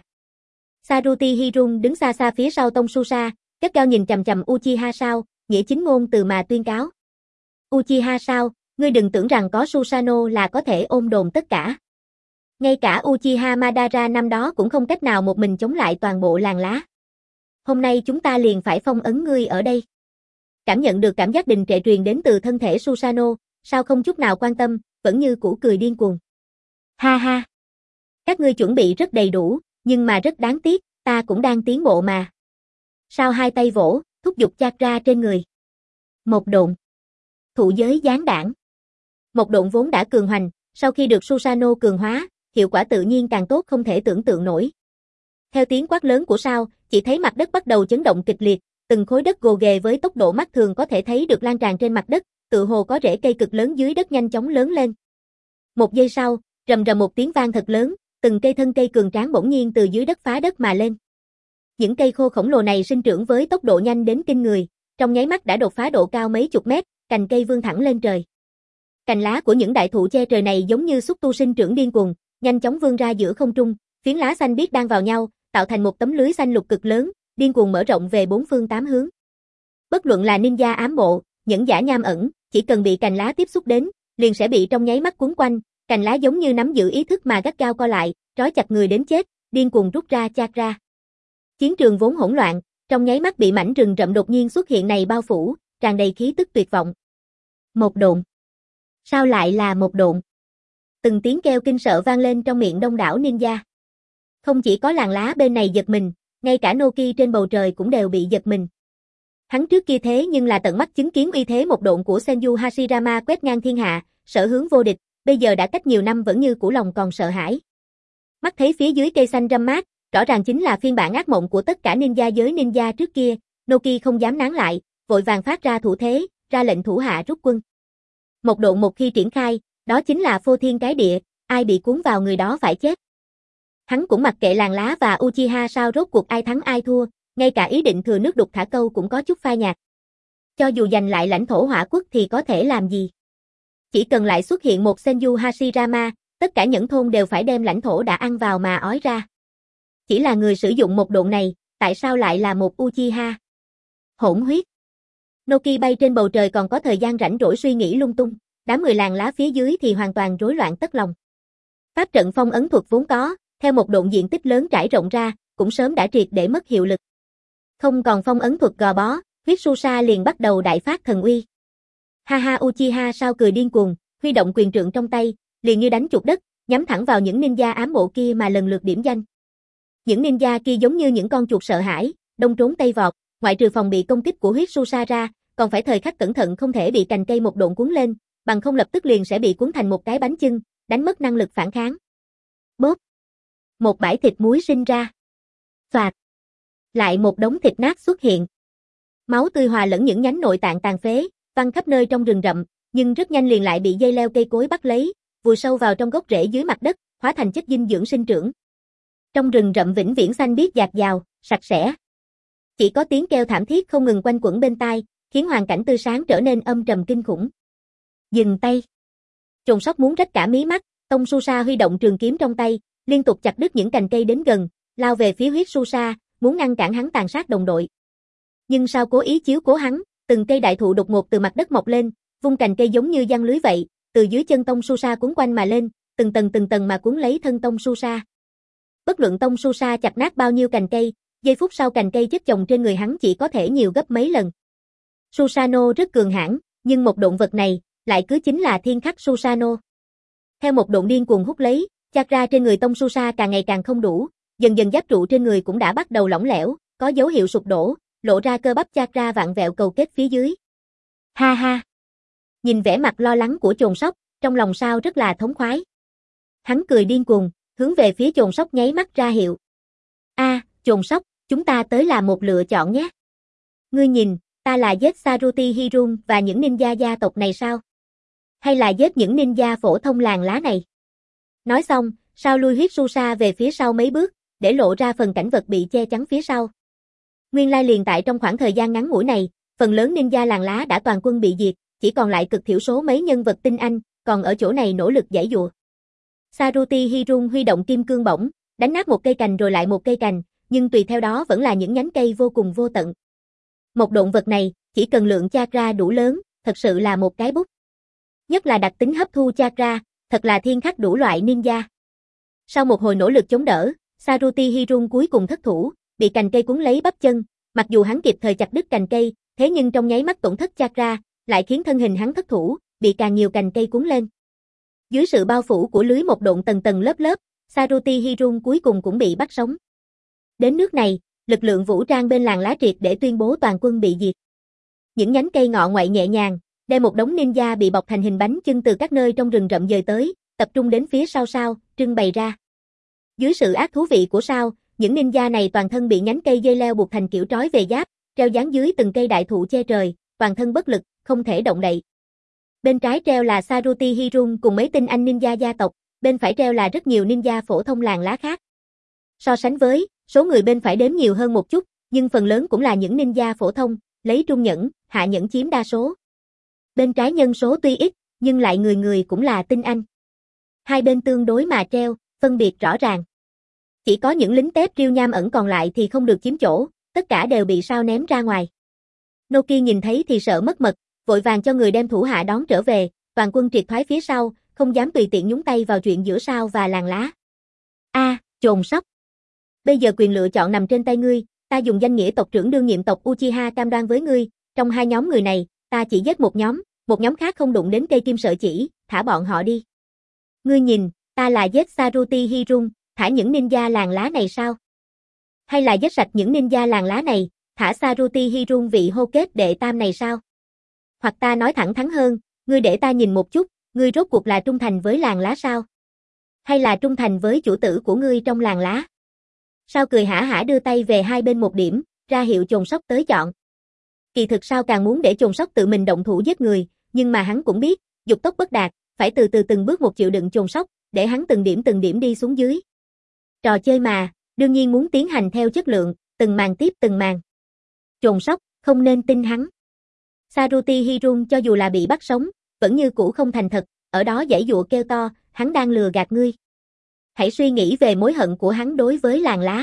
Saruti Hirun đứng xa xa phía sau Tông Susa, gắt gao nhìn chằm chằm Uchiha Sao, nghĩa chính ngôn từ mà tuyên cáo. Uchiha Sao, ngươi đừng tưởng rằng có Susanoo là có thể ôm đồm tất cả. Ngay cả Uchiha Madara năm đó cũng không cách nào một mình chống lại toàn bộ làng lá. Hôm nay chúng ta liền phải phong ấn ngươi ở đây. Cảm nhận được cảm giác đình trệ truyền đến từ thân thể Susanoo, Sao không chút nào quan tâm, vẫn như cũ cười điên cuồng. Ha ha. Các ngươi chuẩn bị rất đầy đủ, nhưng mà rất đáng tiếc, ta cũng đang tiến bộ mà. Sao hai tay vỗ, thúc giục chakra trên người. Một độn. Thụ giới giáng đảng. Một độn vốn đã cường hoành, sau khi được Susanoo cường hóa, hiệu quả tự nhiên càng tốt không thể tưởng tượng nổi. Theo tiếng quát lớn của Sao, chỉ thấy mặt đất bắt đầu chấn động kịch liệt, từng khối đất gồ ghề với tốc độ mắt thường có thể thấy được lan tràn trên mặt đất, tựa hồ có rễ cây cực lớn dưới đất nhanh chóng lớn lên. Một giây sau, rầm rầm một tiếng vang thật lớn, từng cây thân cây cường tráng bỗng nhiên từ dưới đất phá đất mà lên. Những cây khô khổng lồ này sinh trưởng với tốc độ nhanh đến kinh người, trong nháy mắt đã đột phá độ cao mấy chục mét, cành cây vươn thẳng lên trời. Cành lá của những đại thụ che trời này giống như xúc tu sinh trưởng điên cuồng, nhanh chóng vươn ra giữa không trung, phiến lá xanh biếc đan vào nhau, tạo thành một tấm lưới xanh lục cực lớn, điên cuồng mở rộng về bốn phương tám hướng. Bất luận là ninja ám bộ, những giả nham ẩn, chỉ cần bị cành lá tiếp xúc đến, liền sẽ bị trong nháy mắt cuốn quanh, cành lá giống như nắm giữ ý thức mà gắt gao co lại, trói chặt người đến chết, điên cuồng rút ra chakra. Chiến trường vốn hỗn loạn, trong nháy mắt bị mảnh rừng rậm đột nhiên xuất hiện này bao phủ, tràn đầy khí tức tuyệt vọng. Một độn. Sao lại là một độn? Từng tiếng kêu kinh sợ vang lên trong miệng đông đảo ninja. Không chỉ có làng lá bên này giật mình, ngay cả Noki trên bầu trời cũng đều bị giật mình. Hắn trước kia thế nhưng là tận mắt chứng kiến uy thế một độn của Senju Hashirama quét ngang thiên hạ, sở hướng vô địch, bây giờ đã cách nhiều năm vẫn như cũ lòng còn sợ hãi. Mắt thấy phía dưới cây xanh râm mát, rõ ràng chính là phiên bản ác mộng của tất cả ninja giới ninja trước kia, Noki không dám nán lại, vội vàng phát ra thủ thế, ra lệnh thủ hạ rút quân. Một độn một khi triển khai, đó chính là phô thiên cái địa, ai bị cuốn vào người đó phải chết. Hắn cũng mặc kệ làng lá và Uchiha Sao rốt cuộc ai thắng ai thua, ngay cả ý định thừa nước đục thả câu cũng có chút phai nhạt. Cho dù giành lại lãnh thổ hỏa quốc thì có thể làm gì? Chỉ cần lại xuất hiện một Senju Hashirama, tất cả những thôn đều phải đem lãnh thổ đã ăn vào mà ói ra. Chỉ là người sử dụng một độn này, tại sao lại là một Uchiha? Hỗn huyết. Noki bay trên bầu trời còn có thời gian rảnh rỗi suy nghĩ lung tung, đám người làng lá phía dưới thì hoàn toàn rối loạn tất lòng. Pháp trận phong ấn thuật vốn có, theo một độn diện tích lớn trải rộng ra, cũng sớm đã triệt để mất hiệu lực. Không còn phong ấn thuật gò bó, huyết Susa liền bắt đầu đại phát thần uy. Ha ha Uchiha Sao cười điên cuồng, huy động quyền trượng trong tay, liền như đánh chuột đất, nhắm thẳng vào những ninja ám bộ kia mà lần lượt điểm danh. Những ninja kia giống như những con chuột sợ hãi, đông trốn tây vọt, ngoại trừ phòng bị công kích của huyết Susa ra, còn phải thời khắc cẩn thận không thể bị cành cây một độn cuốn lên, bằng không lập tức liền sẽ bị cuốn thành một cái bánh chưng, đánh mất năng lực phản kháng. Bốp. Một bãi thịt muối sinh ra. Phạt. Lại một đống thịt nát xuất hiện. Máu tươi hòa lẫn những nhánh nội tạng tàn phế, văng khắp nơi trong rừng rậm, nhưng rất nhanh liền lại bị dây leo cây cối bắt lấy, vùi sâu vào trong gốc rễ dưới mặt đất, hóa thành chất dinh dưỡng sinh trưởng. Trong rừng rậm vĩnh viễn xanh biếc dạt dào, sạch sẽ. Chỉ có tiếng kêu thảm thiết không ngừng quanh quẩn bên tai, khiến hoàn cảnh tươi sáng trở nên âm trầm kinh khủng. Dừng tay. Trồn sóc muốn rách cả mí mắt, Tông Susa huy động trường kiếm trong tay, liên tục chặt đứt những cành cây đến gần, lao về phía huyết Susa, muốn ngăn cản hắn tàn sát đồng đội. Nhưng sao cố ý chiếu cố hắn, từng cây đại thụ đột ngột từ mặt đất mọc lên, Vung cành cây giống như giăng lưới vậy, từ dưới chân Tông Su Sa cuốn quanh mà lên, từng tầng từng tầng mà cuốn lấy thân Tông Su Sa. Bất luận Tông Su Sa chặt nát bao nhiêu cành cây, giây phút sau cành cây chất chồng trên người hắn chỉ có thể nhiều gấp mấy lần. Susanoo rất cường hãn, nhưng một độn vật này lại cứ chính là thiên khắc Susanoo. Theo một độn điên cuồng hút lấy, chakra trên người Tông Su Sa càng ngày càng không đủ, dần dần giáp trụ trên người cũng đã bắt đầu lỏng lẻo, có dấu hiệu sụp đổ, lộ ra cơ bắp chakra vặn vẹo cầu kết phía dưới. Ha ha. Nhìn vẻ mặt lo lắng của Chồn Sóc, trong lòng Sao rất là thống khoái. Hắn cười điên cuồng, hướng về phía Chồn Sóc nháy mắt ra hiệu. A, à, Chồn Sóc, chúng ta tới là một lựa chọn nhé. Ngươi nhìn, ta là giết Saruti Hirun và những ninja gia tộc này sao? Hay là giết những ninja phổ thông làng lá này? Nói xong, Sao lui huyết su sa về phía sau mấy bước, để lộ ra phần cảnh vật bị che chắn phía sau. Nguyên lai liền tại trong khoảng thời gian ngắn ngủi này, phần lớn ninja làng lá đã toàn quân bị diệt, chỉ còn lại cực thiểu số mấy nhân vật tinh anh, còn ở chỗ này nỗ lực giãy giụa. Saruti Hirun huy động kim cương bổng, đánh nát một cây cành rồi lại một cây cành, nhưng tùy theo đó vẫn là những nhánh cây vô cùng vô tận. Một độn vật này, chỉ cần lượng chakra đủ lớn, thật sự là một cái bút. Nhất là đặc tính hấp thu chakra, thật là thiên khắc đủ loại ninja. Sau một hồi nỗ lực chống đỡ, Saruti Hirun cuối cùng thất thủ, bị cành cây cuốn lấy bắp chân, mặc dù hắn kịp thời chặt đứt cành cây, thế nhưng trong nháy mắt tổn thất chakra, lại khiến thân hình hắn thất thủ, bị càng nhiều cành cây cuốn lên. Dưới sự bao phủ của lưới một độn tầng tầng lớp lớp, Saruti Hirun cuối cùng cũng bị bắt sống. Đến nước này, lực lượng vũ trang bên làng lá triệt để tuyên bố toàn quân bị diệt. Những nhánh cây ngọ ngoại nhẹ nhàng, đem một đống ninja bị bọc thành hình bánh chưng từ các nơi trong rừng rậm dời tới, tập trung đến phía sau Sao, trưng bày ra. Dưới sự ác thú vị của Sao, những ninja này toàn thân bị nhánh cây dây leo buộc thành kiểu trói về giáp, treo dán dưới từng cây đại thụ che trời, toàn thân bất lực, không thể động đậy. Bên trái treo là Saruti Hirun cùng mấy tinh anh ninja gia tộc, bên phải treo là rất nhiều ninja phổ thông làng lá khác. So sánh với, số người bên phải đếm nhiều hơn một chút, nhưng phần lớn cũng là những ninja phổ thông, lấy trung nhẫn, hạ nhẫn chiếm đa số. Bên trái nhân số tuy ít, nhưng lại người người cũng là tinh anh. Hai bên tương đối mà treo, phân biệt rõ ràng. Chỉ có những lính tép riêu nham ẩn còn lại thì không được chiếm chỗ, tất cả đều bị Sao ném ra ngoài. Noki nhìn thấy thì sợ mất mật, vội vàng cho người đem thủ hạ đón trở về, toàn quân triệt thoái phía sau, không dám tùy tiện nhúng tay vào chuyện giữa Sao và làng lá. A, à, Chồn Sóc. Bây giờ quyền lựa chọn nằm trên tay ngươi, ta dùng danh nghĩa tộc trưởng đương nhiệm tộc Uchiha cam đoan với ngươi, trong hai nhóm người này, ta chỉ giết một nhóm, một nhóm khác không đụng đến cây kim sợi chỉ, thả bọn họ đi. Ngươi nhìn, ta là giết Saruti Hirun, thả những ninja làng lá này sao? Hay là giết sạch những ninja làng lá này, thả Saruti Hirun vị hô kết đệ tam này sao? Hoặc ta nói thẳng thắn hơn, ngươi để ta nhìn một chút, ngươi rốt cuộc là trung thành với làng lá sao? Hay là trung thành với chủ tử của ngươi trong làng lá? Sao cười hả hả đưa tay về hai bên một điểm, ra hiệu Chồn Sóc tới chọn. Kỳ thực Sao càng muốn để Chồn Sóc tự mình động thủ giết người, nhưng mà hắn cũng biết, dục tốc bất đạt, phải từ từ từng bước một chịu đựng Chồn Sóc, để hắn từng điểm từng điểm đi xuống dưới. Trò chơi mà, đương nhiên muốn tiến hành theo chất lượng, từng màn tiếp từng màn. Chồn Sóc, không nên tin hắn. Saruti Hirun cho dù là bị bắt sống, vẫn như cũ không thành thật, ở đó giãy giụa kêu to, hắn đang lừa gạt ngươi. Hãy suy nghĩ về mối hận của hắn đối với làng lá.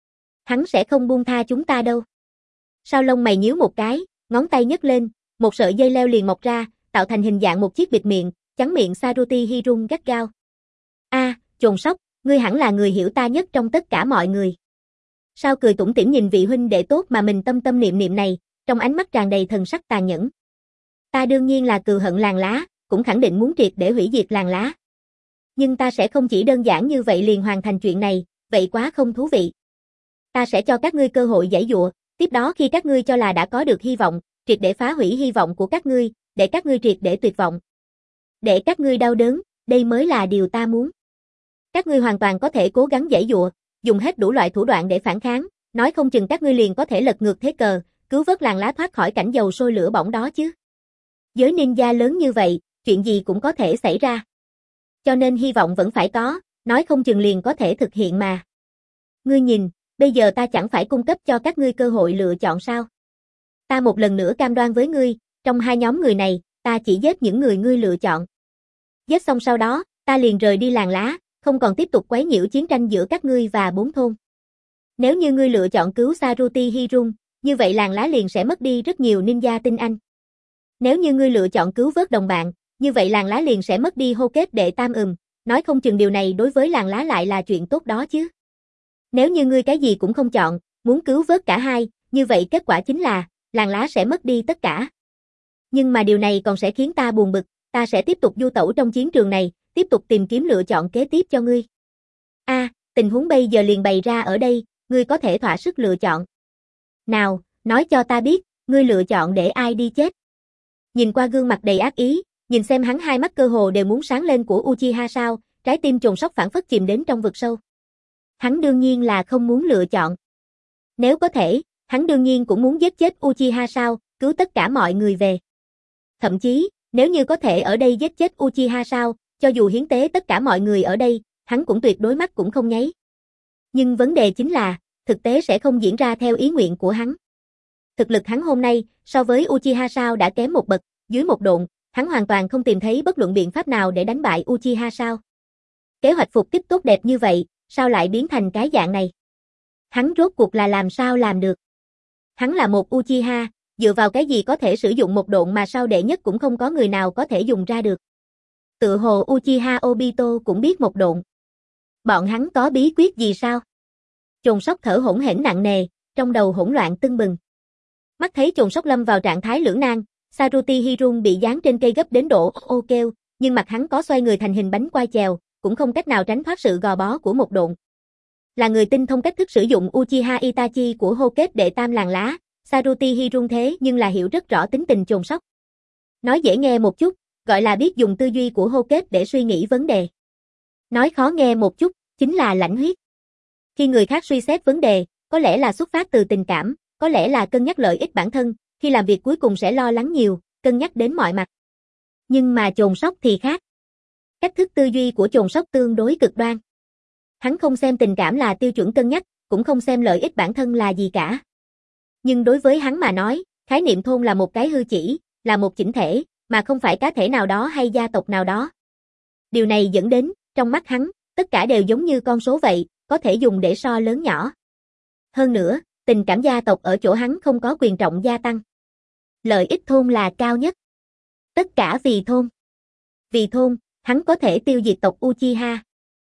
Hắn sẽ không buông tha chúng ta đâu. Sao lông mày nhíu một cái, ngón tay nhấc lên, một sợi dây leo liền mọc ra, tạo thành hình dạng một chiếc bịt miệng, chắn miệng Saruti Hirun gắt gao. A, à, Chồn Sóc, ngươi hẳn là người hiểu ta nhất trong tất cả mọi người. Sao cười tủm tỉm nhìn vị huynh đệ tốt mà mình tâm tâm niệm niệm này, trong ánh mắt tràn đầy thần sắc tàn nhẫn. Ta đương nhiên là cừu hận làng lá, cũng khẳng định muốn triệt để hủy diệt làng lá. Nhưng ta sẽ không chỉ đơn giản như vậy liền hoàn thành chuyện này, vậy quá không thú vị. Ta sẽ cho các ngươi cơ hội giãy giụa, tiếp đó khi các ngươi cho là đã có được hy vọng, triệt để phá hủy hy vọng của các ngươi, để các ngươi triệt để tuyệt vọng. Để các ngươi đau đớn, đây mới là điều ta muốn. Các ngươi hoàn toàn có thể cố gắng giãy giụa, dùng hết đủ loại thủ đoạn để phản kháng, nói không chừng các ngươi liền có thể lật ngược thế cờ, cứu vớt làng lá thoát khỏi cảnh dầu sôi lửa bỏng đó chứ. Giới ninja lớn như vậy, chuyện gì cũng có thể xảy ra. Cho nên hy vọng vẫn phải có, nói không chừng liền có thể thực hiện mà. Ngươi nhìn, bây giờ ta chẳng phải cung cấp cho các ngươi cơ hội lựa chọn sao? Ta một lần nữa cam đoan với ngươi, trong hai nhóm người này, ta chỉ giết những người ngươi lựa chọn. Giết xong sau đó, ta liền rời đi làng lá, không còn tiếp tục quấy nhiễu chiến tranh giữa các ngươi và bốn thôn. Nếu như ngươi lựa chọn cứu Saruti Hirun, như vậy làng lá liền sẽ mất đi rất nhiều ninja tinh anh. Nếu như ngươi lựa chọn cứu vớt đồng bạn, như vậy làng lá liền sẽ mất đi hô kết đệ tam ừm, nói không chừng điều này đối với làng lá lại là chuyện tốt đó chứ. Nếu như ngươi cái gì cũng không chọn, muốn cứu vớt cả hai, như vậy kết quả chính là, làng lá sẽ mất đi tất cả. Nhưng mà điều này còn sẽ khiến ta buồn bực, ta sẽ tiếp tục du tẩu trong chiến trường này, tiếp tục tìm kiếm lựa chọn kế tiếp cho ngươi. A, à, tình huống bây giờ liền bày ra ở đây, ngươi có thể thỏa sức lựa chọn. Nào, nói cho ta biết, ngươi lựa chọn để ai đi chết. Nhìn qua gương mặt đầy ác ý, nhìn xem hắn hai mắt cơ hồ đều muốn sáng lên của Uchiha sao, trái tim trồn sóc phảng phất chìm đến trong vực sâu. Hắn đương nhiên là không muốn lựa chọn. Nếu có thể, hắn đương nhiên cũng muốn giết chết Uchiha sao, cứu tất cả mọi người về. Thậm chí, nếu như có thể ở đây giết chết Uchiha sao, cho dù hiến tế tất cả mọi người ở đây, hắn cũng tuyệt đối mắt cũng không nháy. Nhưng vấn đề chính là, thực tế sẽ không diễn ra theo ý nguyện của hắn. Thực lực hắn hôm nay, so với Uchiha sao đã kém một bậc, dưới một độn, hắn hoàn toàn không tìm thấy bất luận biện pháp nào để đánh bại Uchiha sao. Kế hoạch phục kích tốt đẹp như vậy, sao lại biến thành cái dạng này? Hắn rốt cuộc là làm sao làm được? Hắn là một Uchiha, dựa vào cái gì có thể sử dụng một độn mà sao đệ nhất cũng không có người nào có thể dùng ra được. Tự hồ Uchiha Obito cũng biết một độn. Bọn hắn có bí quyết gì sao? Chồn sóc thở hổn hển nặng nề, trong đầu hỗn loạn tưng bừng. Mắt thấy chồn sóc lâm vào trạng thái lưỡng nan, Saruti Hirun bị dán trên cây gấp đến độ ô kêu, nhưng mặt hắn có xoay người thành hình bánh quai chèo, cũng không cách nào tránh thoát sự gò bó của một độn. Là người tinh thông cách thức sử dụng Uchiha Itachi của hô kết đệ tam làng lá, Saruti Hirun thế nhưng là hiểu rất rõ tính tình chồn sóc. Nói dễ nghe một chút, gọi là biết dùng tư duy của hô kết để suy nghĩ vấn đề. Nói khó nghe một chút, chính là lãnh huyết. Khi người khác suy xét vấn đề, có lẽ là xuất phát từ tình cảm, có lẽ là cân nhắc lợi ích bản thân, khi làm việc cuối cùng sẽ lo lắng nhiều, cân nhắc đến mọi mặt. Nhưng mà chồn sóc thì khác. Cách thức tư duy của chồn sóc tương đối cực đoan. Hắn không xem tình cảm là tiêu chuẩn cân nhắc, cũng không xem lợi ích bản thân là gì cả. Nhưng đối với hắn mà nói, khái niệm thôn là một cái hư chỉ, là một chỉnh thể, mà không phải cá thể nào đó hay gia tộc nào đó. Điều này dẫn đến, trong mắt hắn, tất cả đều giống như con số vậy, có thể dùng để so lớn nhỏ. Hơn nữa, tình cảm gia tộc ở chỗ hắn không có quyền trọng gia tăng. Lợi ích thôn là cao nhất. Tất cả vì thôn. Vì thôn, hắn có thể tiêu diệt tộc Uchiha.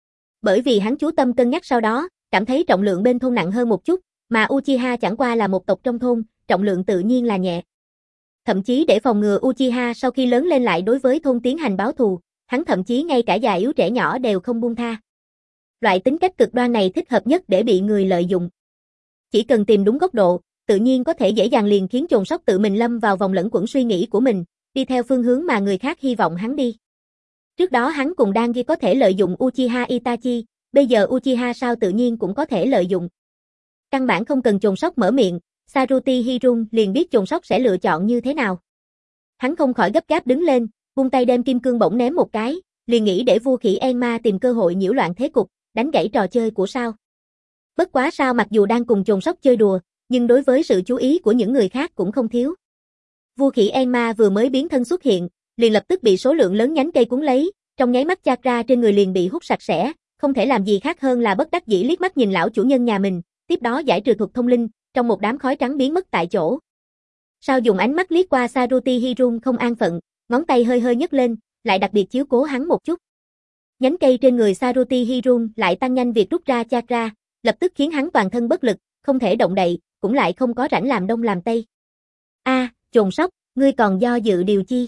Bởi vì hắn chú tâm cân nhắc sau đó, cảm thấy trọng lượng bên thôn nặng hơn một chút, mà Uchiha chẳng qua là một tộc trong thôn, trọng lượng tự nhiên là nhẹ. Thậm chí để phòng ngừa Uchiha sau khi lớn lên lại đối với thôn tiến hành báo thù, hắn thậm chí ngay cả già yếu trẻ nhỏ đều không buông tha. Loại tính cách cực đoan này thích hợp nhất để bị người lợi dụng. Chỉ cần tìm đúng góc độ, tự nhiên có thể dễ dàng liền khiến chồn sóc tự mình lâm vào vòng lẫn quẩn suy nghĩ của mình, đi theo phương hướng mà người khác hy vọng hắn đi. Trước đó hắn cùng Dangi có thể lợi dụng Uchiha Itachi, bây giờ Uchiha sao tự nhiên cũng có thể lợi dụng. Căn bản không cần chồn sóc mở miệng, Saruti Hirun liền biết chồn sóc sẽ lựa chọn như thế nào. Hắn không khỏi gấp gáp đứng lên, vung tay đem kim cương bổng ném một cái, liền nghĩ để vua khỉ Enma tìm cơ hội nhiễu loạn thế cục, đánh gãy trò chơi của sao. Bất quá sao mặc dù đang cùng chồn sóc chơi đùa, nhưng đối với sự chú ý của những người khác cũng không thiếu. Vua khỉ Enma vừa mới biến thân xuất hiện, liền lập tức bị số lượng lớn nhánh cây cuốn lấy, trong nháy mắt chakra trên người liền bị hút sạch sẽ, không thể làm gì khác hơn là bất đắc dĩ liếc mắt nhìn lão chủ nhân nhà mình, tiếp đó giải trừ thuật thông linh, trong một đám khói trắng biến mất tại chỗ. Sao dùng ánh mắt liếc qua Saruti Hirun không an phận, ngón tay hơi hơi nhấc lên, lại đặc biệt chiếu cố hắn một chút. Nhánh cây trên người Saruti Hirun lại tăng nhanh việc rút ra chakra, lập tức khiến hắn toàn thân bất lực, không thể động đậy, cũng lại không có rảnh làm đông làm tây. A, à, chồn sóc, ngươi còn do dự điều chi?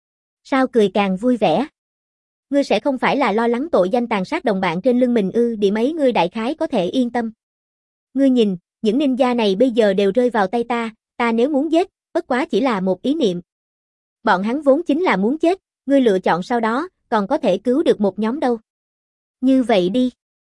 Sao cười càng vui vẻ? Ngươi sẽ không phải là lo lắng tội danh tàn sát đồng bạn trên lưng mình ư? Điểm ấy ngươi đại khái có thể yên tâm. Ngươi nhìn, những ninja này bây giờ đều rơi vào tay ta, ta nếu muốn giết, bất quá chỉ là một ý niệm. Bọn hắn vốn chính là muốn chết, ngươi lựa chọn sau đó, còn có thể cứu được một nhóm đâu. Như vậy đi.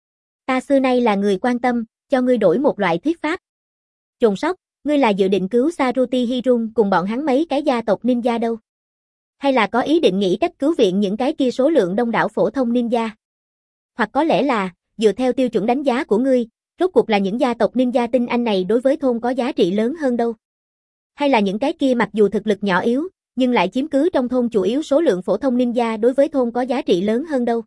Ta xưa nay là người quan tâm, cho ngươi đổi một loại thuyết pháp. Chồn sóc, ngươi là dự định cứu Saruti Hirun cùng bọn hắn mấy cái gia tộc ninja đâu? Hay là có ý định nghĩ cách cứu viện những cái kia số lượng đông đảo phổ thông ninja? Hoặc có lẽ là, dựa theo tiêu chuẩn đánh giá của ngươi, rốt cuộc là những gia tộc ninja tinh anh này đối với thôn có giá trị lớn hơn đâu? Hay là những cái kia mặc dù thực lực nhỏ yếu, nhưng lại chiếm cứ trong thôn chủ yếu số lượng phổ thông ninja đối với thôn có giá trị lớn hơn đâu?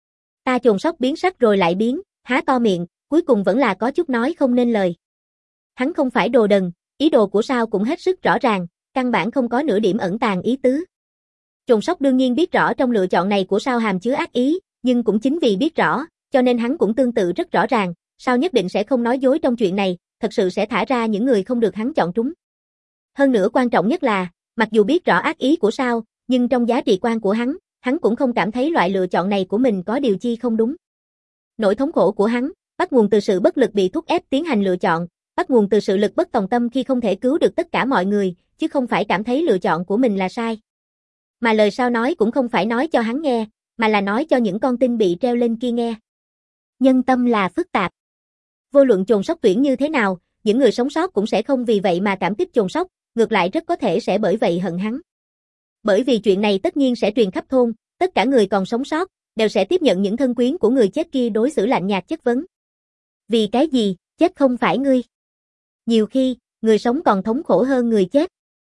Ta chồn sóc biến sắc rồi lại biến, há to miệng, cuối cùng vẫn là có chút nói không nên lời. Hắn không phải đồ đần, ý đồ của sao cũng hết sức rõ ràng, căn bản không có nửa điểm ẩn tàng ý tứ. Trùng Sóc đương nhiên biết rõ trong lựa chọn này của Sao hàm chứa ác ý, nhưng cũng chính vì biết rõ, cho nên hắn cũng tương tự rất rõ ràng, Sao nhất định sẽ không nói dối trong chuyện này, thật sự sẽ thả ra những người không được hắn chọn trúng. Hơn nữa quan trọng nhất là, mặc dù biết rõ ác ý của Sao, nhưng trong giá trị quan của hắn, hắn cũng không cảm thấy loại lựa chọn này của mình có điều chi không đúng. Nỗi thống khổ của hắn, bắt nguồn từ sự bất lực bị thúc ép tiến hành lựa chọn, bắt nguồn từ sự lực bất tòng tâm khi không thể cứu được tất cả mọi người, chứ không phải cảm thấy lựa chọn của mình là sai. Mà lời Sao nói cũng không phải nói cho hắn nghe, mà là nói cho những con tin bị treo lên kia nghe. Nhân tâm là phức tạp. Vô luận Chồn Sóc tuyển như thế nào, những người sống sót cũng sẽ không vì vậy mà cảm kích Chồn Sóc, ngược lại rất có thể sẽ bởi vậy hận hắn. Bởi vì chuyện này tất nhiên sẽ truyền khắp thôn, tất cả người còn sống sót, đều sẽ tiếp nhận những thân quyến của người chết kia đối xử lạnh nhạt chất vấn. Vì cái gì, chết không phải ngươi. Nhiều khi, người sống còn thống khổ hơn người chết.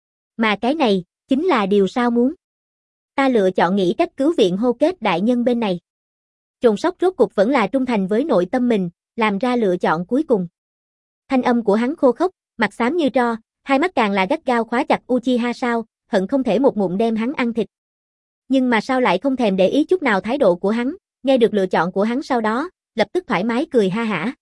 Mà cái này, chính là điều Sao muốn. Ta lựa chọn nghĩ cách cứu viện hô kết đại nhân bên này. Chồn Sóc rốt cuộc vẫn là trung thành với nội tâm mình, làm ra lựa chọn cuối cùng. Thanh âm của hắn khô khốc, mặt xám như tro, hai mắt càng là gắt gao khóa chặt Uchiha Sao, hận không thể một ngụm đem hắn ăn thịt. Nhưng mà Sao lại không thèm để ý chút nào thái độ của hắn, nghe được lựa chọn của hắn sau đó, lập tức thoải mái cười ha hả.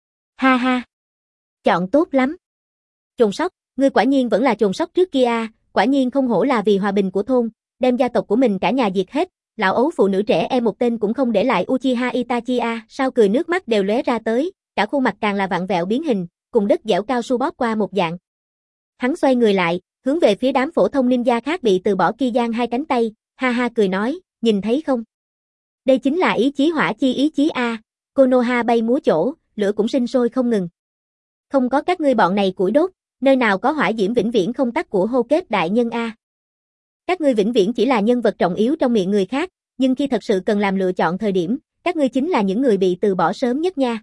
Ha ha, chọn tốt lắm. Chồn Sóc, ngươi quả nhiên vẫn là Chồn Sóc trước kia a, quả nhiên không hổ là vì hòa bình của thôn, đem gia tộc của mình cả nhà diệt hết, lão ấu phụ nữ trẻ em một tên cũng không để lại. Uchiha Itachi a, Sao cười nước mắt đều lóe ra tới, cả khuôn mặt càng là vặn vẹo biến hình, cùng đất dẻo cao su bóp qua một dạng. Hắn xoay người lại, hướng về phía đám phổ thông ninja khác bị từ bỏ kia giang hai cánh tay, ha ha cười nói, nhìn thấy không? Đây chính là ý chí hỏa chi ý chí a, Konoha bay múa chỗ, lửa cũng sinh sôi không ngừng. Không có các ngươi bọn này củi đốt, nơi nào có hỏa diễm vĩnh viễn không tắt của hô kết đại nhân a. Các ngươi vĩnh viễn chỉ là nhân vật trọng yếu trong miệng người khác, nhưng khi thật sự cần làm lựa chọn thời điểm, các ngươi chính là những người bị từ bỏ sớm nhất nha.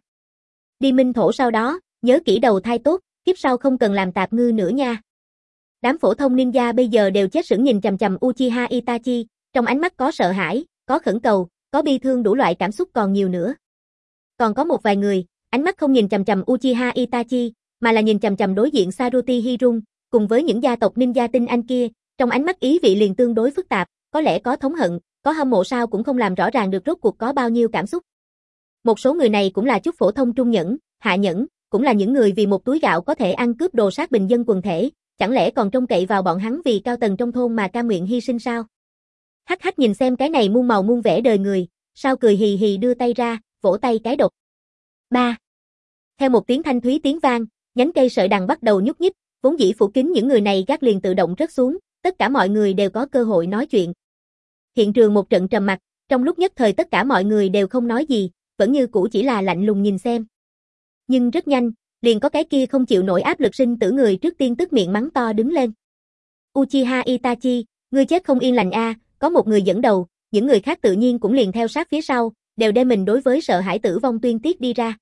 Đi minh thổ sau đó, nhớ kỹ đầu thai tốt, kiếp sau không cần làm tạp ngư nữa nha. Đám phổ thông ninja bây giờ đều chết sững nhìn chằm chằm Uchiha Itachi, trong ánh mắt có sợ hãi, có khẩn cầu, có bi thương, đủ loại cảm xúc còn nhiều nữa. Còn có một vài người, ánh mắt không nhìn chằm chằm Uchiha Itachi, mà là nhìn chằm chằm đối diện Saruti Hirun, cùng với những gia tộc ninja tinh anh kia, trong ánh mắt ý vị liền tương đối phức tạp, có lẽ có thống hận, có hâm mộ, sao cũng không làm rõ ràng được rốt cuộc có bao nhiêu cảm xúc. Một số người này cũng là chút phổ thông trung nhẫn, hạ nhẫn, cũng là những người vì một túi gạo có thể ăn cướp đồ sát bình dân quần thể, chẳng lẽ còn trông cậy vào bọn hắn vì cao tầng trong thôn mà cam nguyện hy sinh sao? Hắc hắc nhìn xem cái này muôn màu muôn vẻ đời người, Sao cười hì hì đưa tay ra, vỗ tay cái đột. Ba. Theo một tiếng thanh thúy tiếng vang, nhánh cây sợi đằng bắt đầu nhúc nhích, vốn dĩ phủ kín những người này gác liền tự động rớt xuống, tất cả mọi người đều có cơ hội nói chuyện. Hiện trường một trận trầm mặc, trong lúc nhất thời tất cả mọi người đều không nói gì, vẫn như cũ chỉ là lạnh lùng nhìn xem. Nhưng rất nhanh, liền có cái kia không chịu nổi áp lực sinh tử người trước tiên tức miệng mắng to đứng lên. Uchiha Itachi, ngươi chết không yên lành a, có một người dẫn đầu, những người khác tự nhiên cũng liền theo sát phía sau, đều đem mình đối với sợ hãi tử vong tuyên tiết đi ra.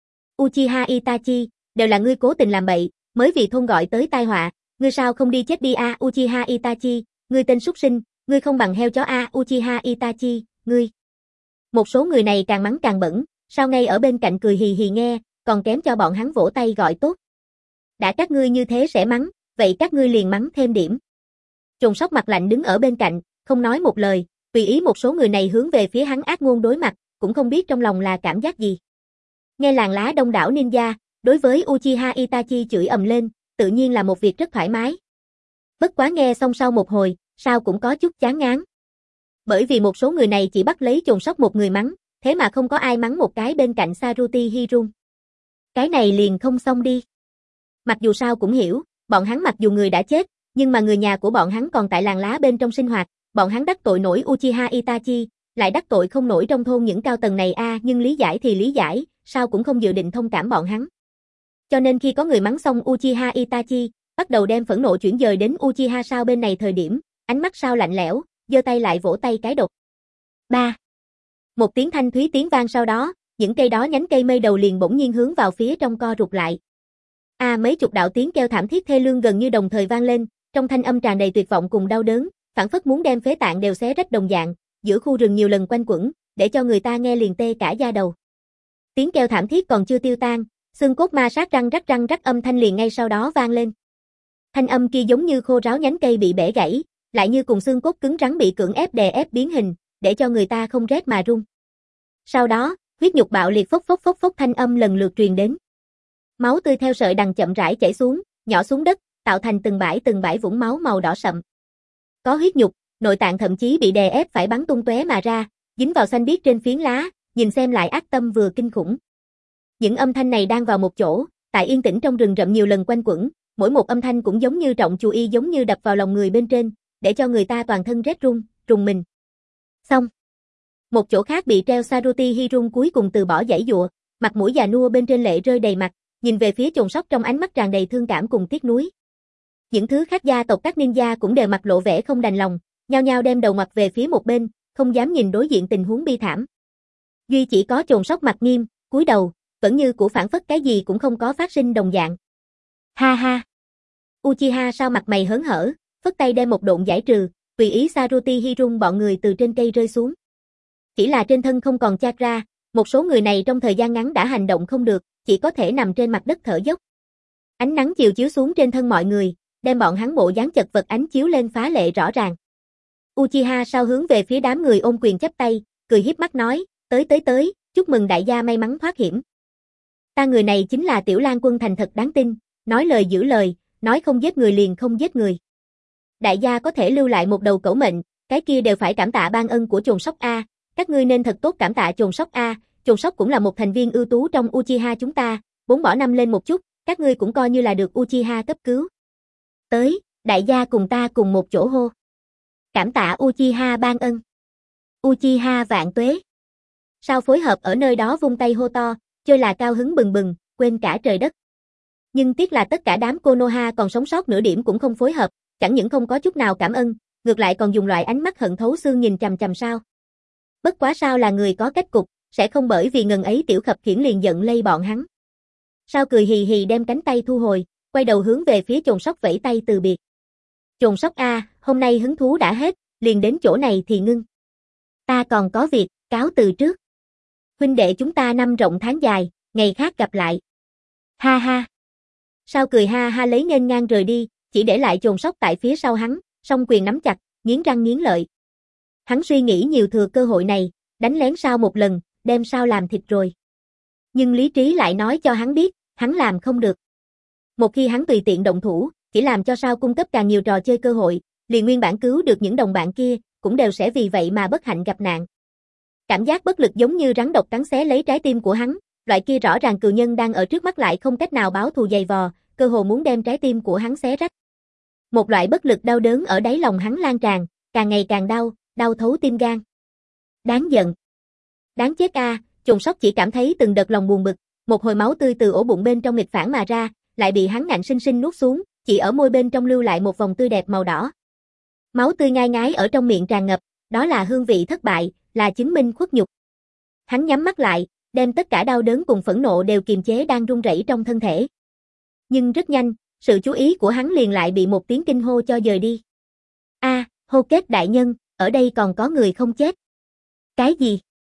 Uchiha Itachi, đều là ngươi cố tình làm bậy, mới vì thôn gọi tới tai họa, ngươi sao không đi chết đi a, Uchiha Itachi, ngươi tên súc sinh, ngươi không bằng heo chó a, Uchiha Itachi, ngươi. Một số người này càng mắng càng bẩn, Sao ngay ở bên cạnh cười hì hì nghe, còn kém cho bọn hắn vỗ tay gọi tốt. Đã các ngươi như thế sẽ mắng, vậy các ngươi liền mắng thêm điểm. Chồn Sóc mặt lạnh đứng ở bên cạnh, không nói một lời, tùy ý một số người này hướng về phía hắn ác ngôn đối mặt, cũng không biết trong lòng là cảm giác gì. Nghe làng lá đông đảo ninja, đối với Uchiha Itachi chửi ầm lên, tự nhiên là một việc rất thoải mái. Bất quá nghe xong sau một hồi, Sao cũng có chút chán ngán. Bởi vì một số người này chỉ bắt lấy Chồn Sóc một người mắng, thế mà không có ai mắng một cái bên cạnh Saruti Hirun. Cái này liền không xong đi. Mặc dù Sao cũng hiểu, bọn hắn mặc dù người đã chết, nhưng mà người nhà của bọn hắn còn tại làng lá bên trong sinh hoạt, bọn hắn đắc tội nổi Uchiha Itachi, lại đắc tội không nổi trong thôn những cao tầng này a, à, nhưng lý giải thì lý giải, Sao cũng không dự định thông cảm bọn hắn. Cho nên khi có người mắng xong Uchiha Itachi, bắt đầu đem phẫn nộ chuyển dời đến Uchiha Sao bên này thời điểm, ánh mắt Sao lạnh lẽo, giơ tay lại vỗ tay cái đột. Ba. Một tiếng thanh thúy tiếng vang sau đó, những cây đó nhánh cây mây đầu liền bỗng nhiên hướng vào phía trong co rụt lại. A à, mấy chục đạo tiếng kêu thảm thiết thê lương gần như đồng thời vang lên, trong thanh âm tràn đầy tuyệt vọng cùng đau đớn, phảng phất muốn đem phế tạng đều xé rách đồng dạng, giữa khu rừng nhiều lần quanh quẩn, để cho người ta nghe liền tê cả da đầu. Tiếng kêu thảm thiết còn chưa tiêu tan, xương cốt ma sát răng rắc răng rắc âm thanh liền ngay sau đó vang lên. Thanh âm kia giống như khô ráo nhánh cây bị bẻ gãy, lại như cùng xương cốt cứng rắn bị cưỡng ép đè ép biến hình, để cho người ta không rét mà run. Sau đó, huyết nhục bạo liệt phốc phốc phốc phốc thanh âm lần lượt truyền đến. Máu tươi theo sợi đằng chậm rãi chảy xuống, nhỏ xuống đất, tạo thành từng bãi từng bãi vũng máu màu đỏ sậm. Có huyết nhục, nội tạng thậm chí bị đè ép phải bắn tung tóe mà ra, dính vào xanh biếc trên phiến lá, nhìn xem lại ác tâm vừa kinh khủng. Những âm thanh này đang vào một chỗ, tại yên tĩnh trong rừng rậm nhiều lần quanh quẩn, mỗi một âm thanh cũng giống như trọng chù y giống như đập vào lòng người bên trên, để cho người ta toàn thân rét run, rùng mình. Xong. Một chỗ khác bị treo Saruti Hirun cuối cùng từ bỏ giãy giụa, mặt mũi già nua bên trên lệ rơi đầy mặt, nhìn về phía chồn sóc trong ánh mắt tràn đầy thương cảm cùng tiếc nuối. Những thứ khác gia tộc các ninja cũng đều mặt lộ vẻ không đành lòng, nhao nhao đem đầu mặt về phía một bên, không dám nhìn đối diện tình huống bi thảm. Duy chỉ có chồn sóc mặt nghiêm, cúi đầu, vẫn như cũ phản phất cái gì cũng không có phát sinh đồng dạng. Ha ha. Uchiha sao mặt mày hớn hở, phất tay đem một độn giải trừ, tùy ý Saruti Hirun bọn người từ trên cây rơi xuống. Chỉ là trên thân không còn chakra, một số người này trong thời gian ngắn đã hành động không được, chỉ có thể nằm trên mặt đất thở dốc. Ánh nắng chiều chiếu xuống trên thân mọi người, đem bọn hắn bộ dáng chật vật ánh chiếu lên phá lệ rõ ràng. Uchiha sao hướng về phía đám người ôm quyền chắp tay, cười hiếp mắt nói, tới tới tới, chúc mừng đại gia may mắn thoát hiểm. Ta người này chính là Tiểu Lang Quân thành thật đáng tin, nói lời giữ lời, nói không giết người liền không giết người. Đại gia có thể lưu lại một đầu cẩu mệnh, cái kia đều phải cảm tạ ban ân của chồn sóc A, các ngươi nên thật tốt cảm tạ chồn sóc A, chồn sóc cũng là một thành viên ưu tú trong Uchiha chúng ta, bốn bỏ năm lên một chút, các ngươi cũng coi như là được Uchiha cấp cứu. Tới, đại gia cùng ta cùng một chỗ hô. Cảm tạ Uchiha ban ân. Uchiha vạn tuế. Sao phối hợp ở nơi đó vung tay hô to, chơi là cao hứng bừng bừng, quên cả trời đất. Nhưng tiếc là tất cả đám Konoha còn sống sót nửa điểm cũng không phối hợp, chẳng những không có chút nào cảm ơn, ngược lại còn dùng loại ánh mắt hận thấu xương nhìn chằm chằm Sao. Bất quá Sao là người có cách cục, sẽ không bởi vì ngần ấy tiểu khập khiễng liền giận lây bọn hắn. Sao cười hì hì đem cánh tay thu hồi, quay đầu hướng về phía chồn sóc vẫy tay từ biệt. Chồn sóc A, hôm nay hứng thú đã hết, liền đến chỗ này thì ngưng. Ta còn có việc, cáo từ trước. Huynh đệ chúng ta năm rộng tháng dài, ngày khác gặp lại. Ha ha. Sao cười ha ha lấy nghênh ngang rời đi, chỉ để lại chồn sóc tại phía sau hắn, song quyền nắm chặt, nghiến răng nghiến lợi. Hắn suy nghĩ nhiều thừa cơ hội này, đánh lén Sao một lần, đem Sao làm thịt rồi. Nhưng lý trí lại nói cho hắn biết, hắn làm không được. Một khi hắn tùy tiện động thủ, chỉ làm cho Sao cung cấp càng nhiều trò chơi cơ hội, liền nguyên bản cứu được những đồng bạn kia, cũng đều sẽ vì vậy mà bất hạnh gặp nạn. Cảm giác bất lực giống như rắn độc cắn xé lấy trái tim của hắn, loại kia rõ ràng cừu nhân đang ở trước mắt lại không cách nào báo thù dày vò, cơ hồ muốn đem trái tim của hắn xé rách. Một loại bất lực đau đớn ở đáy lòng hắn lan tràn, càng ngày càng đau, đau thấu tim gan. Đáng giận. Đáng chết a, à, chồn sóc chỉ cảm thấy từng đợt lòng buồn bực, một hồi máu tươi từ ổ bụng bên trong nghịch phản mà ra, lại bị hắn ngạnh sinh sinh nuốt xuống, chỉ ở môi bên trong lưu lại một vòng tươi đẹp màu đỏ. Máu tươi ngai ngái ở trong miệng tràn ngập, đó là hương vị thất bại, là chứng minh khuất nhục. Hắn nhắm mắt lại, đem tất cả đau đớn cùng phẫn nộ đều kiềm chế đang run rẩy trong thân thể. Nhưng rất nhanh, sự chú ý của hắn liền lại bị một tiếng kinh hô cho dời đi. A, à, hô kết đại nhân, ở đây còn có người không chết. Cái gì?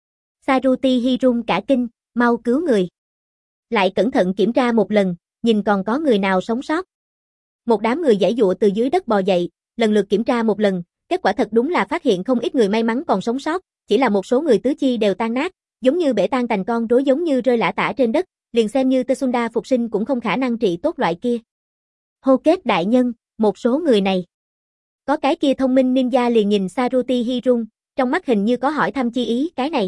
Saruti Hirun cả kinh, mau cứu người. Lại cẩn thận kiểm tra một lần, nhìn còn có người nào sống sót. Một đám người giãy giụa từ dưới đất bò dậy, lần lượt kiểm tra một lần, kết quả thật đúng là phát hiện không ít người may mắn còn sống sót, chỉ là một số người tứ chi đều tan nát, giống như bể tan thành con rối giống như rơi lả tả trên đất, liền xem như Tsunda phục sinh cũng không khả năng trị tốt loại kia. Hô kết đại nhân, một số người này. Có cái kia thông minh ninja liền nhìn Saruti Hirun, trong mắt hình như có hỏi thăm chi ý cái này.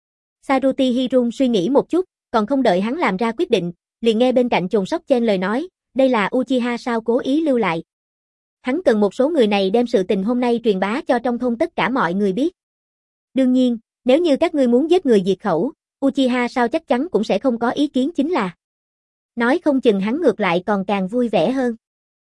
Saruti Hirun suy nghĩ một chút, còn không đợi hắn làm ra quyết định, liền nghe bên cạnh chồn sóc chen lời nói, đây là Uchiha sao cố ý lưu lại. Hắn cần một số người này đem sự tình hôm nay truyền bá cho trong thôn tất cả mọi người biết. Đương nhiên, nếu như các ngươi muốn giết người diệt khẩu, Uchiha sao chắc chắn cũng sẽ không có ý kiến chính là. Nói không chừng hắn ngược lại còn càng vui vẻ hơn.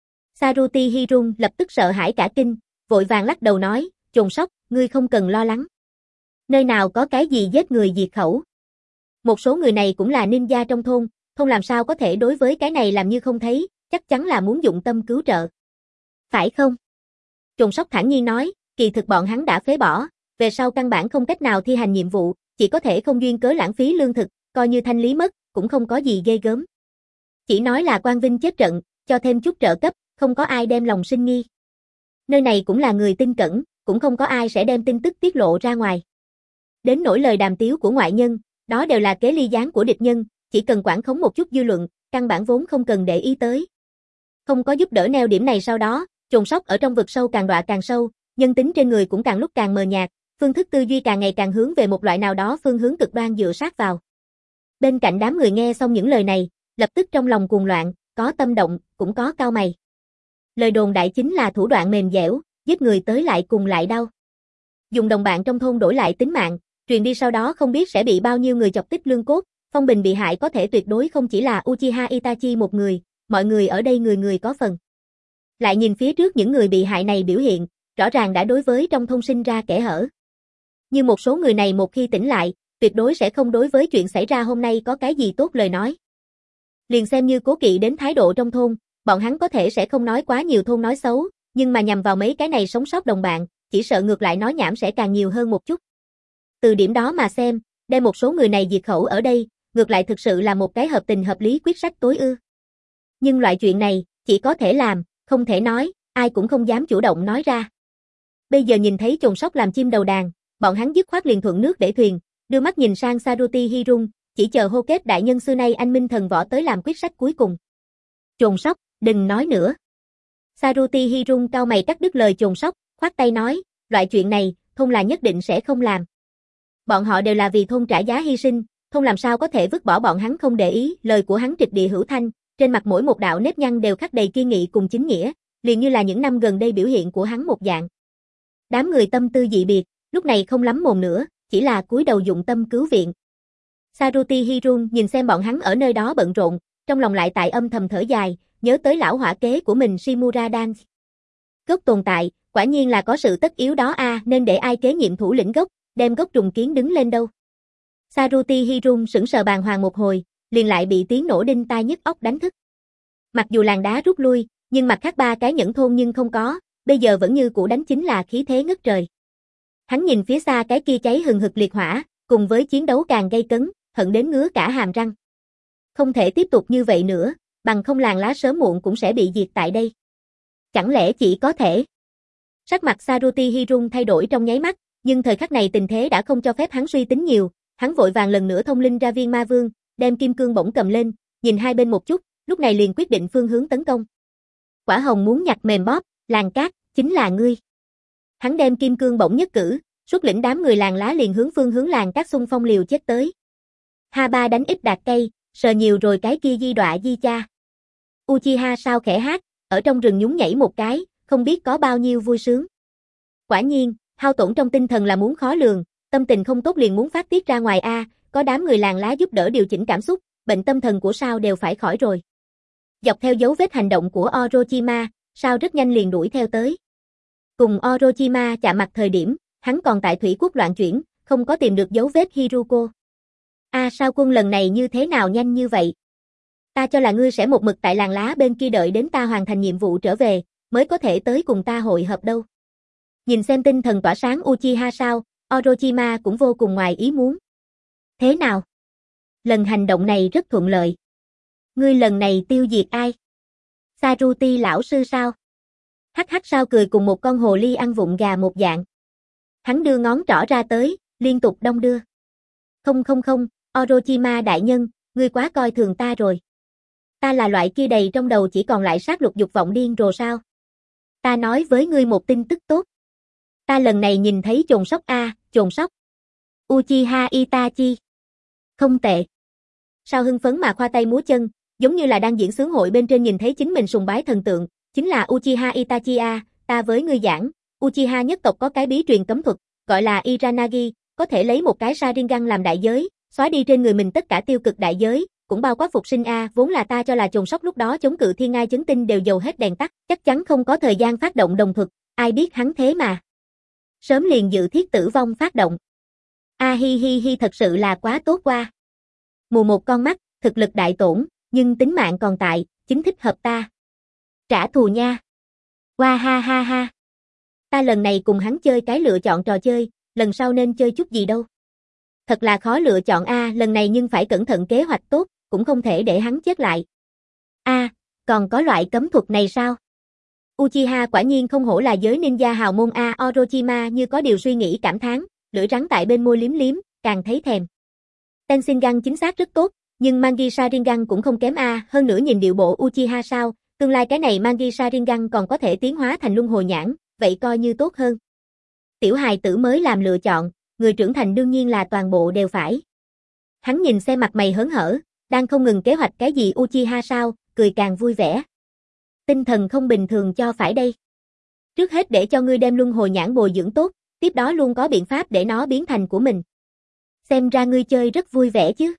Saruti Hirun lập tức sợ hãi cả kinh, vội vàng lắc đầu nói, chồn sóc, ngươi không cần lo lắng. Nơi nào có cái gì giết người diệt khẩu. Một số người này cũng là ninja trong thôn, thôn làm sao có thể đối với cái này làm như không thấy, chắc chắn là muốn dụng tâm cứu trợ. Phải không? Chồn sóc thản nhiên nói, kỳ thực bọn hắn đã phế bỏ, về sau căn bản không cách nào thi hành nhiệm vụ, chỉ có thể không duyên cớ lãng phí lương thực, coi như thanh lý mất, cũng không có gì ghê gớm. Chỉ nói là quan vinh chết trận, cho thêm chút trợ cấp, không có ai đem lòng sinh nghi. Nơi này cũng là người tin cẩn, cũng không có ai sẽ đem tin tức tiết lộ ra ngoài. Đến nỗi lời đàm tiếu của ngoại nhân, đó đều là kế ly gián của địch nhân, chỉ cần quản khống một chút dư luận, căn bản vốn không cần để ý tới. Không có giúp đỡ neo điểm này sau đó, chồn sóc ở trong vực sâu càng đọa càng sâu, nhân tính trên người cũng càng lúc càng mờ nhạt, phương thức tư duy càng ngày càng hướng về một loại nào đó phương hướng cực đoan dựa sát vào. Bên cạnh đám người nghe xong những lời này, lập tức trong lòng cuồng loạn, có tâm động, cũng có cau mày. Lời đồn đại chính là thủ đoạn mềm dẻo, giết người tới lại cùng lại đau. Dùng đồng bạn trong thôn đổi lại tính mạng, truyền đi sau đó không biết sẽ bị bao nhiêu người chọc tích lương cốt, phong bình bị hại có thể tuyệt đối không chỉ là Uchiha Itachi một người, mọi người ở đây người người có phần. Lại nhìn phía trước những người bị hại này biểu hiện, rõ ràng đã đối với trong thôn sinh ra kẽ hở. Như một số người này một khi tỉnh lại, tuyệt đối sẽ không đối với chuyện xảy ra hôm nay có cái gì tốt lời nói. Liền xem như cố kỵ đến thái độ trong thôn, bọn hắn có thể sẽ không nói quá nhiều thôn nói xấu, nhưng mà nhằm vào mấy cái này sống sót đồng bạn, chỉ sợ ngược lại nói nhảm sẽ càng nhiều hơn một chút. Từ điểm đó mà xem, đem một số người này diệt khẩu ở đây, ngược lại thực sự là một cái hợp tình hợp lý quyết sách tối ưu. Nhưng loại chuyện này, chỉ có thể làm, không thể nói, ai cũng không dám chủ động nói ra. Bây giờ nhìn thấy chồn sóc làm chim đầu đàn, bọn hắn dứt khoát liền thuận nước để thuyền, đưa mắt nhìn sang Saruti Hirun, chỉ chờ hô kết đại nhân xưa nay anh minh thần võ tới làm quyết sách cuối cùng. Chồn sóc, đừng nói nữa. Saruti Hirun cau mày cắt đứt lời chồn sóc, khoát tay nói, loại chuyện này, thôn là nhất định sẽ không làm. Bọn họ đều là vì thôn trả giá hy sinh, thôn làm sao có thể vứt bỏ bọn hắn không để ý, lời của hắn trịch địa hữu thanh, trên mặt mỗi một đạo nếp nhăn đều khắc đầy kiên nghị cùng chính nghĩa, liền như là những năm gần đây biểu hiện của hắn một dạng. Đám người tâm tư dị biệt, lúc này không lắm mồm nữa, chỉ là cúi đầu dụng tâm cứu viện. Saruti Hirun nhìn xem bọn hắn ở nơi đó bận rộn, trong lòng lại tại âm thầm thở dài, nhớ tới lão hỏa kế của mình Shimura Dan. Gốc tồn tại, quả nhiên là có sự tất yếu đó a, à, nên để ai kế nhiệm thủ lĩnh gốc, đem gốc trùng kiến đứng lên đâu. Saruti Hirun sững sờ bàng hoàng một hồi, liền lại bị tiếng nổ đinh tai nhức óc đánh thức. Mặc dù làng đá rút lui, nhưng mặt khác ba cái nhẫn thôn nhưng không có, bây giờ vẫn như cũ đánh chính là khí thế ngất trời. Hắn nhìn phía xa cái kia cháy hừng hực liệt hỏa, cùng với chiến đấu càng gay cấn, hận đến ngứa cả hàm răng. Không thể tiếp tục như vậy nữa, bằng không làng lá sớm muộn cũng sẽ bị diệt tại đây. Chẳng lẽ chỉ có thể? Sắc mặt Saruti Hirun thay đổi trong nháy mắt, nhưng thời khắc này tình thế đã không cho phép hắn suy tính nhiều, hắn vội vàng lần nữa thông linh ra viên ma vương, đem kim cương bổng cầm lên, nhìn hai bên một chút, lúc này liền quyết định phương hướng tấn công. Quả hồng muốn nhặt mềm bóp, làng cát, chính là ngươi. Hắn đem kim cương bổng nhất cử, xuất lĩnh đám người làng lá liền hướng phương hướng làng cát xung phong liều chết tới. Ha ba đánh ít đạt cây, sờ nhiều rồi cái kia di đọa di cha. Uchiha sao khẽ hát, ở trong rừng nhún nhảy một cái, không biết có bao nhiêu vui sướng. Quả nhiên, hao tổn trong tinh thần là muốn khó lường, tâm tình không tốt liền muốn phát tiết ra ngoài a, có đám người làng lá giúp đỡ điều chỉnh cảm xúc, bệnh tâm thần của Sao đều phải khỏi rồi. Dọc theo dấu vết hành động của Orochima, Sao rất nhanh liền đuổi theo tới. Cùng Orochima chạm mặt thời điểm, hắn còn tại thủy quốc loạn chuyển, không có tìm được dấu vết Hiruko. A à, Sao quân lần này như thế nào nhanh như vậy? Ta cho là ngươi sẽ một mực tại làng lá bên kia đợi đến ta hoàn thành nhiệm vụ trở về, mới có thể tới cùng ta hội hợp đâu. Nhìn xem tinh thần tỏa sáng Uchiha Sao, Orochima cũng vô cùng ngoài ý muốn. Thế nào? Lần hành động này rất thuận lợi. Ngươi lần này tiêu diệt ai? Saruti lão sư sao? Hắc hắc Sao cười cùng một con hồ ly ăn vụng gà một dạng. Hắn đưa ngón trỏ ra tới, liên tục đong đưa. Không không không, Orochima đại nhân, ngươi quá coi thường ta rồi. Ta là loại kia đầy trong đầu chỉ còn lại sát lục dục vọng điên rồ sao? Ta nói với ngươi một tin tức tốt. Ta lần này nhìn thấy chồn sóc a, à, chồn sóc. Uchiha Itachi. Không tệ. Sao hưng phấn mà khoa tay múa chân, giống như là đang diễn sướng hội bên trên nhìn thấy chính mình sùng bái thần tượng, chính là Uchiha Itachi a, à, ta với ngươi giảng, Uchiha nhất tộc có cái bí truyền cấm thuật, gọi là Iranagi, có thể lấy một cái Sharingan làm đại giới, xóa đi trên người mình tất cả tiêu cực đại giới, cũng bao quát phục sinh a, à, vốn là ta cho là chồn sóc lúc đó chống cự thiên ngai chấn tinh đều dầu hết đèn tắt, chắc chắn không có thời gian phát động đồng thuật, ai biết hắn thế mà. Sớm liền dự thiết tử vong phát động. A hi hi hi thật sự là quá tốt qua. Mù một con mắt, thực lực đại tổn, nhưng tính mạng còn tại, chính thích hợp ta. Trả thù nha. Qua ha ha ha. Ta lần này cùng hắn chơi cái lựa chọn trò chơi, lần sau nên chơi chút gì đâu. Thật là khó lựa chọn a, à, lần này nhưng phải cẩn thận kế hoạch tốt, cũng không thể để hắn chết lại. A, à, còn có loại cấm thuật này sao? Uchiha quả nhiên không hổ là giới ninja hào môn a. Orochima như có điều suy nghĩ cảm thán, lưỡi rắn tại bên môi liếm liếm, càng thấy thèm. Tenshinhan chính xác rất tốt, nhưng Mangi Sharingan cũng không kém a, hơn nữa nhìn điệu bộ Uchiha sao, tương lai cái này Mangi Sharingan còn có thể tiến hóa thành luân hồi nhãn, vậy coi như tốt hơn. Tiểu hài tử mới làm lựa chọn, người trưởng thành đương nhiên là toàn bộ đều phải. Hắn nhìn xem mặt mày hớn hở, đang không ngừng kế hoạch cái gì Uchiha sao, cười càng vui vẻ. Tinh thần không bình thường cho phải đây. Trước hết để cho ngươi đem luân hồi nhãn bồi dưỡng tốt, tiếp đó luôn có biện pháp để nó biến thành của mình. Xem ra ngươi chơi rất vui vẻ chứ.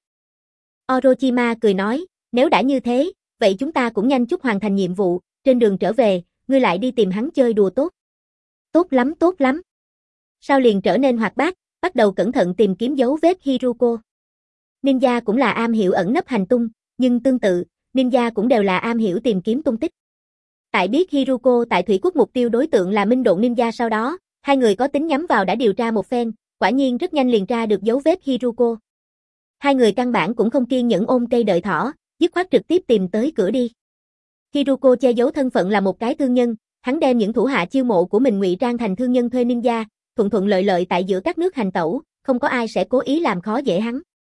Orochima cười nói, nếu đã như thế, vậy chúng ta cũng nhanh chút hoàn thành nhiệm vụ, trên đường trở về, ngươi lại đi tìm hắn chơi đùa tốt. Tốt lắm tốt lắm. Sao liền trở nên hoạt bát, bắt đầu cẩn thận tìm kiếm dấu vết Hiruko. Ninja cũng là am hiểu ẩn nấp hành tung, nhưng tương tự, ninja cũng đều là am hiểu tìm kiếm tung tích. Tại biết Hiruko tại Thủy Quốc mục tiêu đối tượng là Minh Độn Ninja sau đó, hai người có tính nhắm vào đã điều tra một phen, quả nhiên rất nhanh liền ra được dấu vết Hiruko. Hai người căn bản cũng không kiên nhẫn ôm cây đợi thỏ, dứt khoát trực tiếp tìm tới cửa đi. Hiruko che giấu thân phận là một cái thương nhân, hắn đem những thủ hạ chiêu mộ của mình ngụy trang thành thương nhân thuê ninja, thuận thuận lợi lợi tại giữa các nước hành tẩu, không có ai sẽ cố ý làm khó dễ hắn.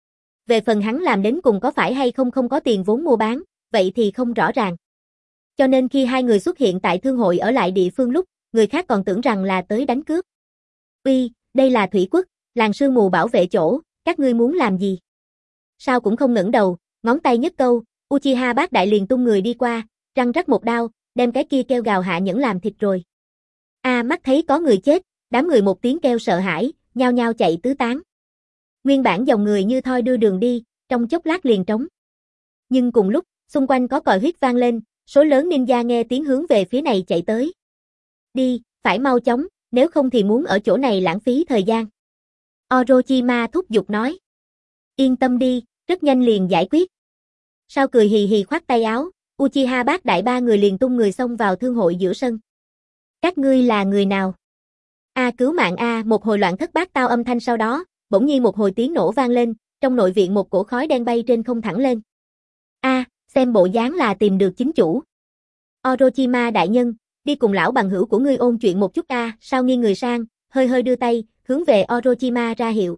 Về phần hắn làm đến cùng có phải hay không không có tiền vốn mua bán, vậy thì không rõ ràng. Cho nên khi hai người xuất hiện tại thương hội ở lại địa phương lúc, người khác còn tưởng rằng là tới đánh cướp. Uy, đây là Thủy Quốc, làng sương mù bảo vệ chỗ, các ngươi muốn làm gì? Sao cũng không ngẩng đầu, ngón tay nhấc câu, Uchiha bác đại liền tung người đi qua, răng rắc một đao, đem cái kia kêu gào hạ nhẫn làm thịt rồi. A à, mắt thấy có người chết, đám người một tiếng kêu sợ hãi, nhao nhao chạy tứ tán. Nguyên bản dòng người như thoi đưa đường đi, trong chốc lát liền trống. Nhưng cùng lúc, xung quanh có còi huýt vang lên, số lớn ninja nghe tiếng hướng về phía này chạy tới. Đi, phải mau chóng, nếu không thì muốn ở chỗ này lãng phí thời gian. Orochima thúc giục nói. Yên tâm đi, rất nhanh liền giải quyết. Sao cười hì hì khoát tay áo, Uchiha bác đại ba người liền tung người xông vào thương hội giữa sân. Các ngươi là người nào? A cứu mạng A, một hồi loạn thất bát tao âm thanh sau đó, bỗng nhiên một hồi tiếng nổ vang lên, trong nội viện một cổ khói đen bay trên không thẳng lên. A, xem bộ dáng là tìm được chính chủ. Orochima đại nhân, đi cùng lão bằng hữu của ngươi ôn chuyện một chút A, sao nghiêng người sang, hơi hơi đưa tay, hướng về Orochima ra hiệu.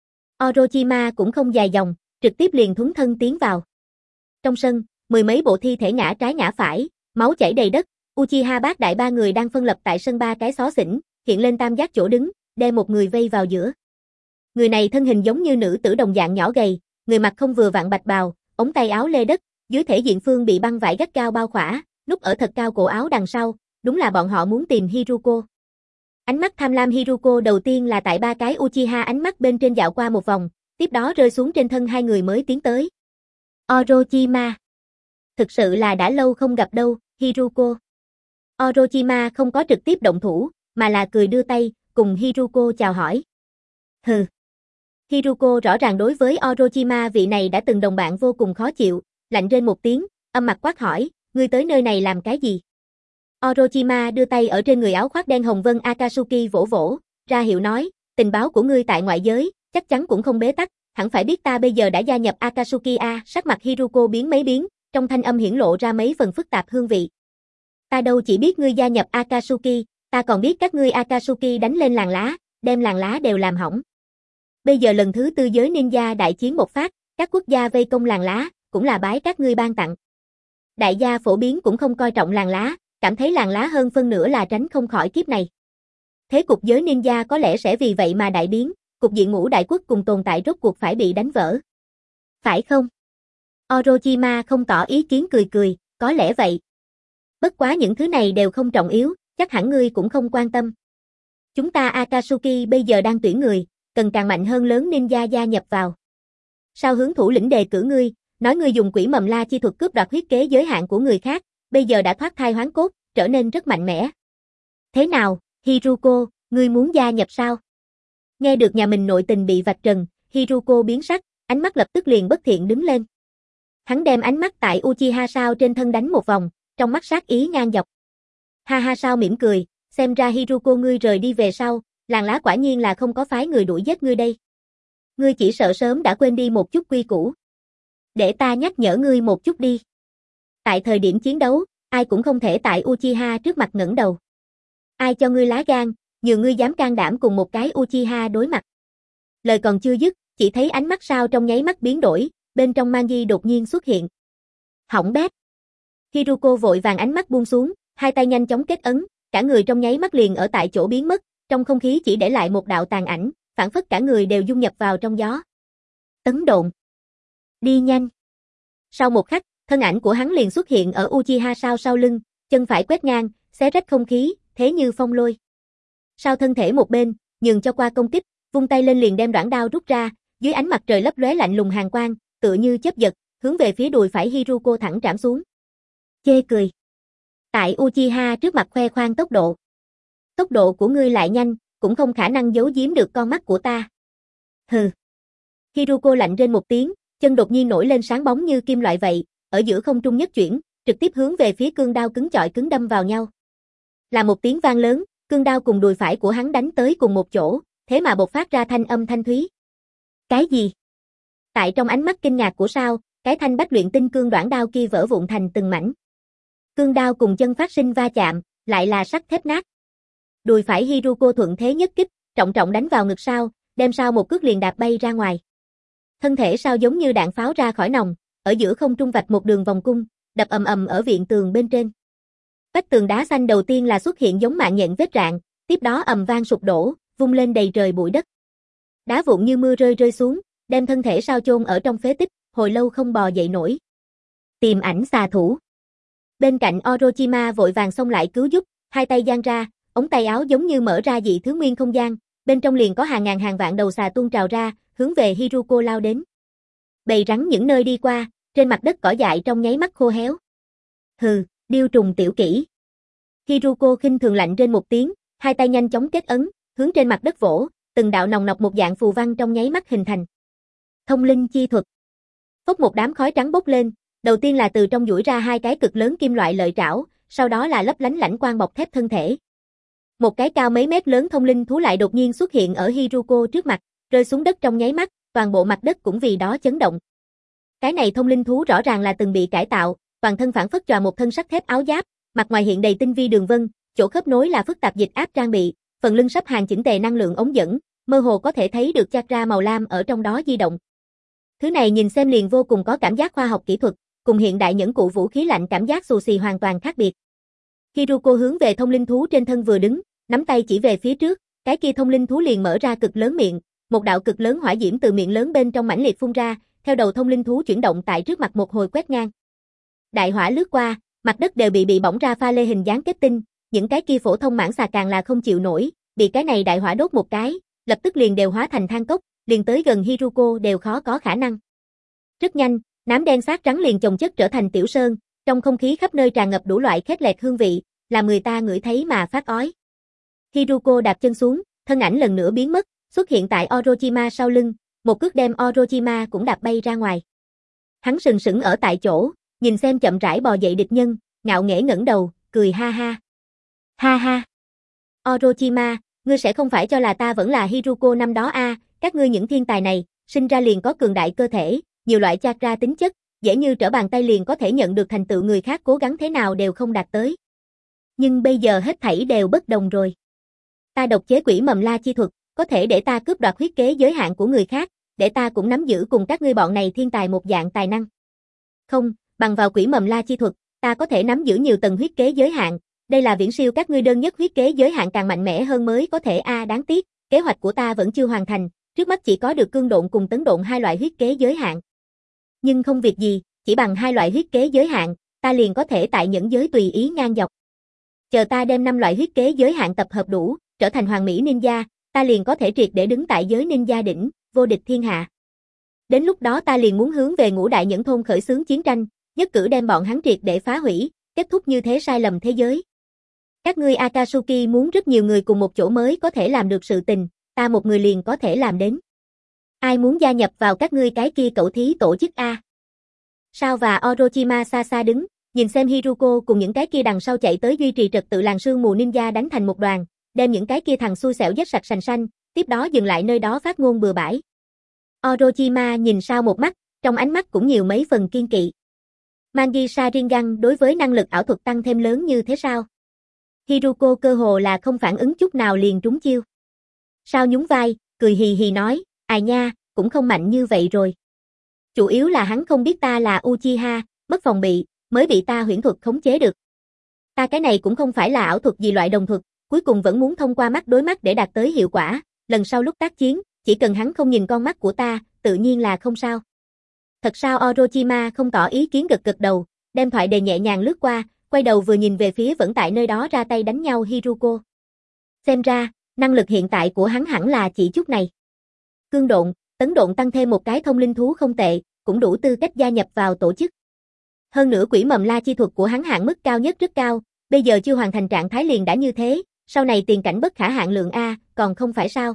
Orochima cũng không dài dòng, trực tiếp liền thuấn thân tiến vào. Trong sân, mười mấy bộ thi thể ngã trái ngã phải, máu chảy đầy đất, Uchiha bác đại ba người đang phân lập tại sân ba cái xó xỉnh, hiện lên tam giác chỗ đứng, đem một người vây vào giữa. Người này thân hình giống như nữ tử đồng dạng nhỏ gầy, người mặc không vừa vặn bạch bào, ống tay áo lê đất, dưới thể diện phương bị băng vải gắt cao bao khỏa, núp ở thật cao cổ áo đằng sau, đúng là bọn họ muốn tìm Hiruko. Ánh mắt tham lam Hiruko đầu tiên là tại ba cái Uchiha ánh mắt bên trên dạo qua một vòng, tiếp đó rơi xuống trên thân hai người mới tiến tới. Orochima. Thực sự là đã lâu không gặp đâu, Hiruko. Orochima không có trực tiếp động thủ, mà là cười đưa tay, cùng Hiruko chào hỏi. Hừ. Hiruko rõ ràng đối với Orochima vị này đã từng đồng bạn vô cùng khó chịu, lạnh rên một tiếng, âm mặt quát hỏi, ngươi tới nơi này làm cái gì? Orochima đưa tay ở trên người áo khoác đen hồng vân Akatsuki vỗ vỗ, ra hiệu nói, tình báo của ngươi tại ngoại giới, chắc chắn cũng không bế tắc, hẳn phải biết ta bây giờ đã gia nhập Akatsuki a, sắc mặt Hiruko biến mấy biến, trong thanh âm hiển lộ ra mấy phần phức tạp hương vị. Ta đâu chỉ biết ngươi gia nhập Akatsuki, ta còn biết các ngươi Akatsuki đánh lên làng lá, đem làng lá đều làm hỏng. Bây giờ lần thứ tư giới ninja đại chiến một phát, các quốc gia vây công làng lá, cũng là bái các ngươi ban tặng. Đại gia phổ biến cũng không coi trọng làng lá, cảm thấy làng lá hơn phân nửa là tránh không khỏi kiếp này. Thế cục giới ninja có lẽ sẽ vì vậy mà đại biến, cục diện ngũ đại quốc cùng tồn tại rốt cuộc phải bị đánh vỡ. Phải không? Orochima không tỏ ý kiến cười cười, có lẽ vậy. Bất quá những thứ này đều không trọng yếu, chắc hẳn ngươi cũng không quan tâm. Chúng ta Akatsuki bây giờ đang tuyển người, cần càng mạnh hơn lớn ninja gia nhập vào. Sao hướng thủ lĩnh đề cử ngươi, nói ngươi dùng quỷ mầm la chi thuật cướp đoạt huyết kế giới hạn của người khác, bây giờ đã thoát thai hoán cốt, trở nên rất mạnh mẽ. Thế nào, Hiruko, ngươi muốn gia nhập sao? Nghe được nhà mình nội tình bị vạch trần, Hiruko biến sắc, ánh mắt lập tức liền bất thiện đứng lên. Hắn đem ánh mắt tại Uchiha Sao trên thân đánh một vòng, trong mắt sát ý ngang dọc. Ha ha Sao mỉm cười, xem ra Hiruko ngươi rời đi về sau, làng lá quả nhiên là không có phái người đuổi giết ngươi đây. Ngươi chỉ sợ sớm đã quên đi một chút quy củ. Để ta nhắc nhở ngươi một chút đi. Tại thời điểm chiến đấu, ai cũng không thể tại Uchiha trước mặt ngẩng đầu. Ai cho ngươi lá gan, nhiều ngươi dám can đảm cùng một cái Uchiha đối mặt. Lời còn chưa dứt, chỉ thấy ánh mắt sao trong nháy mắt biến đổi, bên trong Manji đột nhiên xuất hiện. Hỏng bét. Hiruko vội vàng ánh mắt buông xuống, hai tay nhanh chóng kết ấn, cả người trong nháy mắt liền ở tại chỗ biến mất, trong không khí chỉ để lại một đạo tàn ảnh, phản phất cả người đều dung nhập vào trong gió. Tấn độn. Đi nhanh. Sau một khắc, thân ảnh của hắn liền xuất hiện ở Uchiha Sao sau lưng, chân phải quét ngang, xé rách không khí, thế như phong lôi. Sao thân thể một bên, nhường cho qua công kích, vung tay lên liền đem đoạn đao rút ra, dưới ánh mặt trời lấp lóe lạnh lùng hàn quang, tựa như chớp giật, hướng về phía đùi phải Hiruko thẳng trảm xuống. Chê cười. Tại Uchiha trước mặt khoe khoang tốc độ. Tốc độ của ngươi lại nhanh, cũng không khả năng giấu giếm được con mắt của ta. Hừ. Hiruko lạnh rên một tiếng, chân đột nhiên nổi lên sáng bóng như kim loại vậy, ở giữa không trung nhất chuyển, trực tiếp hướng về phía cương đao cứng chọi cứng đâm vào nhau. Là một tiếng vang lớn, cương đao cùng đùi phải của hắn đánh tới cùng một chỗ, thế mà bộc phát ra thanh âm thanh thúy. Cái gì? Tại trong ánh mắt kinh ngạc của Sao, cái thanh bách luyện tinh cương đoạn đao kia vỡ vụn thành từng mảnh. Cương đao cùng chân phát sinh va chạm, lại là sắt thép nát. Đùi phải Hiruko thuận thế nhất kích, trọng trọng đánh vào ngực Sao, đem Sao một cước liền đạp bay ra ngoài. Thân thể Sao giống như đạn pháo ra khỏi nòng, ở giữa không trung vạch một đường vòng cung, đập ầm ầm ở viện tường bên trên. Vách tường đá xanh đầu tiên là xuất hiện giống mạng nhện vết rạn, tiếp đó ầm vang sụp đổ, vung lên đầy trời bụi đất. Đá vụn như mưa rơi rơi xuống, đem thân thể Sao chôn ở trong phế tích, hồi lâu không bò dậy nổi. Tìm ảnh xà thủ. Bên cạnh Orochima vội vàng xông lại cứu giúp, hai tay giang ra, ống tay áo giống như mở ra dị thứ nguyên không gian, bên trong liền có hàng ngàn hàng vạn đầu xà tuôn trào ra, hướng về Hiruko lao đến. Bầy rắn những nơi đi qua, trên mặt đất cỏ dại trong nháy mắt khô héo. Hừ, điêu trùng tiểu kỹ. Hiruko khinh thường lạnh trên một tiếng, hai tay nhanh chóng kết ấn, hướng trên mặt đất vỗ, từng đạo nòng nọc một dạng phù văn trong nháy mắt hình thành. Thông linh chi thuật. Phốc một đám khói trắng bốc lên, đầu tiên là từ trong duỗi ra hai cái cực lớn kim loại lợi trảo, sau đó là lấp lánh lãnh quang bọc thép thân thể. Một cái cao mấy mét lớn thông linh thú lại đột nhiên xuất hiện ở Hiruko trước mặt, rơi xuống đất trong nháy mắt, toàn bộ mặt đất cũng vì đó chấn động. Cái này thông linh thú rõ ràng là từng bị cải tạo, toàn thân phản phất chòa một thân sắt thép áo giáp, mặt ngoài hiện đầy tinh vi đường vân, chỗ khớp nối là phức tạp dịch áp trang bị, phần lưng sắp hàng chỉnh tề năng lượng ống dẫn, mơ hồ có thể thấy được chakra màu lam ở trong đó di động. Thứ này nhìn xem liền vô cùng có cảm giác khoa học kỹ thuật, cùng hiện đại nhẫn cụ vũ khí lạnh cảm giác xù xì hoàn toàn khác biệt. Hiruko hướng về thông linh thú trên thân vừa đứng, nắm tay chỉ về phía trước, cái kia thông linh thú liền mở ra cực lớn miệng, một đạo cực lớn hỏa diễm từ miệng lớn bên trong mãnh liệt phun ra, theo đầu thông linh thú chuyển động tại trước mặt một hồi quét ngang. Đại hỏa lướt qua, mặt đất đều bị bị bỏng ra pha lê hình dáng kết tinh, những cái kia phổ thông mãng xà càng là không chịu nổi, bị cái này đại hỏa đốt một cái, lập tức liền đều hóa thành than cốc, liền tới gần Hiruko đều khó có khả năng. Rất nhanh, nám đen xác rắn liền chồng chất trở thành tiểu sơn, trong không khí khắp nơi tràn ngập đủ loại khét lẹt hương vị, làm người ta ngửi thấy mà phát ói. Hiruko đạp chân xuống, thân ảnh lần nữa biến mất, xuất hiện tại Orochima sau lưng, một cước đem Orochima cũng đạp bay ra ngoài. Hắn sừng sững ở tại chỗ, nhìn xem chậm rãi bò dậy địch nhân, ngạo nghễ ngẩng đầu, cười ha ha. Ha ha. Orochima, ngươi sẽ không phải cho là ta vẫn là Hiruko năm đó a, à, các ngươi những thiên tài này, sinh ra liền có cường đại cơ thể, nhiều loại chakra tính chất, dễ như trở bàn tay liền có thể nhận được thành tựu người khác cố gắng thế nào đều không đạt tới. Nhưng bây giờ hết thảy đều bất đồng rồi. Ta độc chế quỷ mầm la chi thuật, có thể để ta cướp đoạt huyết kế giới hạn của người khác, để ta cũng nắm giữ cùng các ngươi bọn này thiên tài một dạng tài năng. Không, bằng vào quỷ mầm la chi thuật, ta có thể nắm giữ nhiều tầng huyết kế giới hạn, đây là viễn siêu các ngươi đơn nhất huyết kế giới hạn càng mạnh mẽ hơn mới có thể a à, đáng tiếc, kế hoạch của ta vẫn chưa hoàn thành, trước mắt chỉ có được cương độn cùng tấn độn hai loại huyết kế giới hạn. Nhưng không việc gì, chỉ bằng hai loại huyết kế giới hạn, ta liền có thể tại nhẫn giới tùy ý ngang dọc. Chờ ta đem năm loại huyết kế giới hạn tập hợp đủ, trở thành hoàng mỹ ninja, ta liền có thể triệt để đứng tại giới ninja đỉnh, vô địch thiên hạ. Đến lúc đó ta liền muốn hướng về ngũ đại nhẫn thôn khởi xướng chiến tranh, nhất cử đem bọn hắn triệt để phá hủy, kết thúc như thế sai lầm thế giới. Các ngươi Akatsuki muốn rất nhiều người cùng một chỗ mới có thể làm được sự tình, ta một người liền có thể làm đến. Ai muốn gia nhập vào các ngươi cái kia cẩu thí tổ chức a? Sao và Orochima xa xa đứng, nhìn xem Hiruko cùng những cái kia đằng sau chạy tới duy trì trật tự làng sương mù ninja đánh thành một đoàn, đem những cái kia thằng xui xẻo giết sạch sành xanh, tiếp đó dừng lại nơi đó phát ngôn bừa bãi. Orochima nhìn Sao một mắt, trong ánh mắt cũng nhiều mấy phần kiên kỵ. Manji Sharingan đối với năng lực ảo thuật tăng thêm lớn như thế sao? Hiruko cơ hồ là không phản ứng chút nào liền trúng chiêu. Sao nhún vai, cười hì hì nói, ai nha, cũng không mạnh như vậy rồi. Chủ yếu là hắn không biết ta là Uchiha, mất phòng bị, mới bị ta huyễn thuật khống chế được. Ta cái này cũng không phải là ảo thuật gì loại đồng thuật, cuối cùng vẫn muốn thông qua mắt đối mắt để đạt tới hiệu quả, lần sau lúc tác chiến, chỉ cần hắn không nhìn con mắt của ta, tự nhiên là không sao. Thật sao? Orochima không tỏ ý kiến gật gật đầu, đem thoại đề nhẹ nhàng lướt qua, quay đầu vừa nhìn về phía vẫn tại nơi đó ra tay đánh nhau Hiruko. Xem ra, năng lực hiện tại của hắn hẳn là chỉ chút này. Cương độn, tấn độn tăng thêm một cái thông linh thú không tệ, cũng đủ tư cách gia nhập vào tổ chức. Hơn nữa quỷ mầm la chi thuật của hắn hạn mức cao nhất rất cao, bây giờ chưa hoàn thành trạng thái liền đã như thế, sau này tiền cảnh bất khả hạn lượng a, còn không phải sao?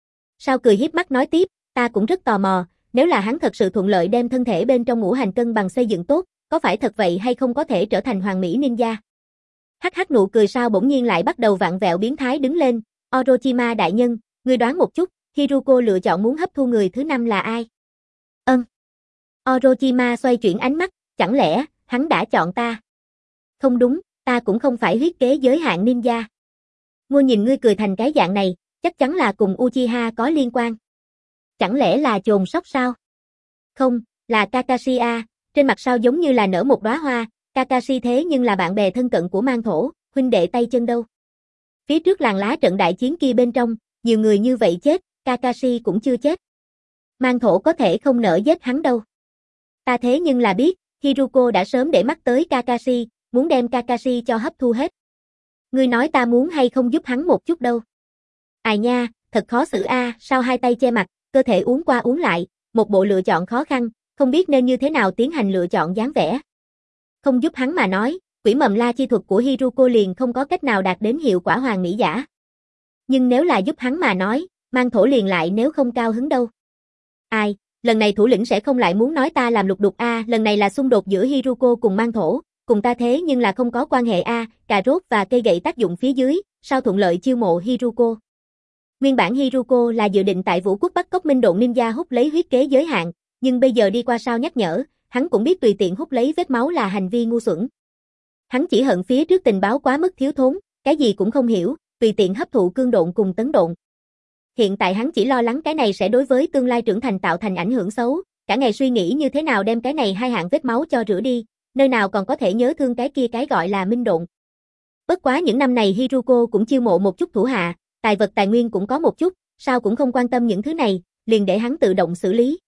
Sao cười hiếp mắt nói tiếp, ta cũng rất tò mò, nếu là hắn thật sự thuận lợi đem thân thể bên trong ngũ hành cân bằng xây dựng tốt, có phải thật vậy hay không có thể trở thành hoàng mỹ ninja? Hắc hắc nụ cười sao bỗng nhiên lại bắt đầu vặn vẹo biến thái đứng lên, Orochima đại nhân, ngươi đoán một chút, Hiruko lựa chọn muốn hấp thu người thứ năm là ai? Ừm. Orochima xoay chuyển ánh mắt, chẳng lẽ, hắn đã chọn ta? Không đúng, ta cũng không phải huyết kế giới hạn ninja. Ngô nhìn ngươi cười thành cái dạng này, chắc chắn là cùng Uchiha có liên quan. Chẳng lẽ là chồn sóc sao? Không, là Kakashi a, trên mặt sao giống như là nở một đóa hoa, Kakashi thế nhưng là bạn bè thân cận của Mang Thổ, huynh đệ tay chân đâu. Phía trước làng lá trận đại chiến kia bên trong, nhiều người như vậy chết, Kakashi cũng chưa chết. Mang Thổ có thể không nỡ giết hắn đâu. Ta thế nhưng là biết, Hiruko đã sớm để mắt tới Kakashi, muốn đem Kakashi cho hấp thu hết. Ngươi nói ta muốn hay không giúp hắn một chút đâu. Ai nha, thật khó xử a, à, sao hai tay che mặt, cơ thể uốn qua uốn lại, một bộ lựa chọn khó khăn, không biết nên như thế nào tiến hành lựa chọn dáng vẻ. Không giúp hắn mà nói, quỷ mầm la chi thuật của Hiruko liền không có cách nào đạt đến hiệu quả hoàng mỹ giả. Nhưng nếu là giúp hắn mà nói, Mang Thổ liền lại nếu không cao hứng đâu. Ai, lần này thủ lĩnh sẽ không lại muốn nói ta làm lục đục a, à, lần này là xung đột giữa Hiruko cùng Mang Thổ, cùng ta thế nhưng là không có quan hệ a, à, cà rốt và cây gậy tác dụng phía dưới, sao thuận lợi chiêu mộ Hiruko. Nguyên bản Hiruko là dự định tại Vũ Quốc bắt cóc Minh Độn Ninja hút lấy huyết kế giới hạn, nhưng bây giờ đi qua sao nhắc nhở, hắn cũng biết tùy tiện hút lấy vết máu là hành vi ngu xuẩn. Hắn chỉ hận phía trước tình báo quá mức thiếu thốn, cái gì cũng không hiểu, tùy tiện hấp thụ cương độn cùng tấn độn. Hiện tại hắn chỉ lo lắng cái này sẽ đối với tương lai trưởng thành tạo thành ảnh hưởng xấu, cả ngày suy nghĩ như thế nào đem cái này hai hạng vết máu cho rửa đi, nơi nào còn có thể nhớ thương cái kia cái gọi là Minh Độn. Bất quá những năm này Hiruko cũng chiêu mộ một chút thủ hạ, tài vật tài nguyên cũng có một chút, sao cũng không quan tâm những thứ này, liền để hắn tự động xử lý.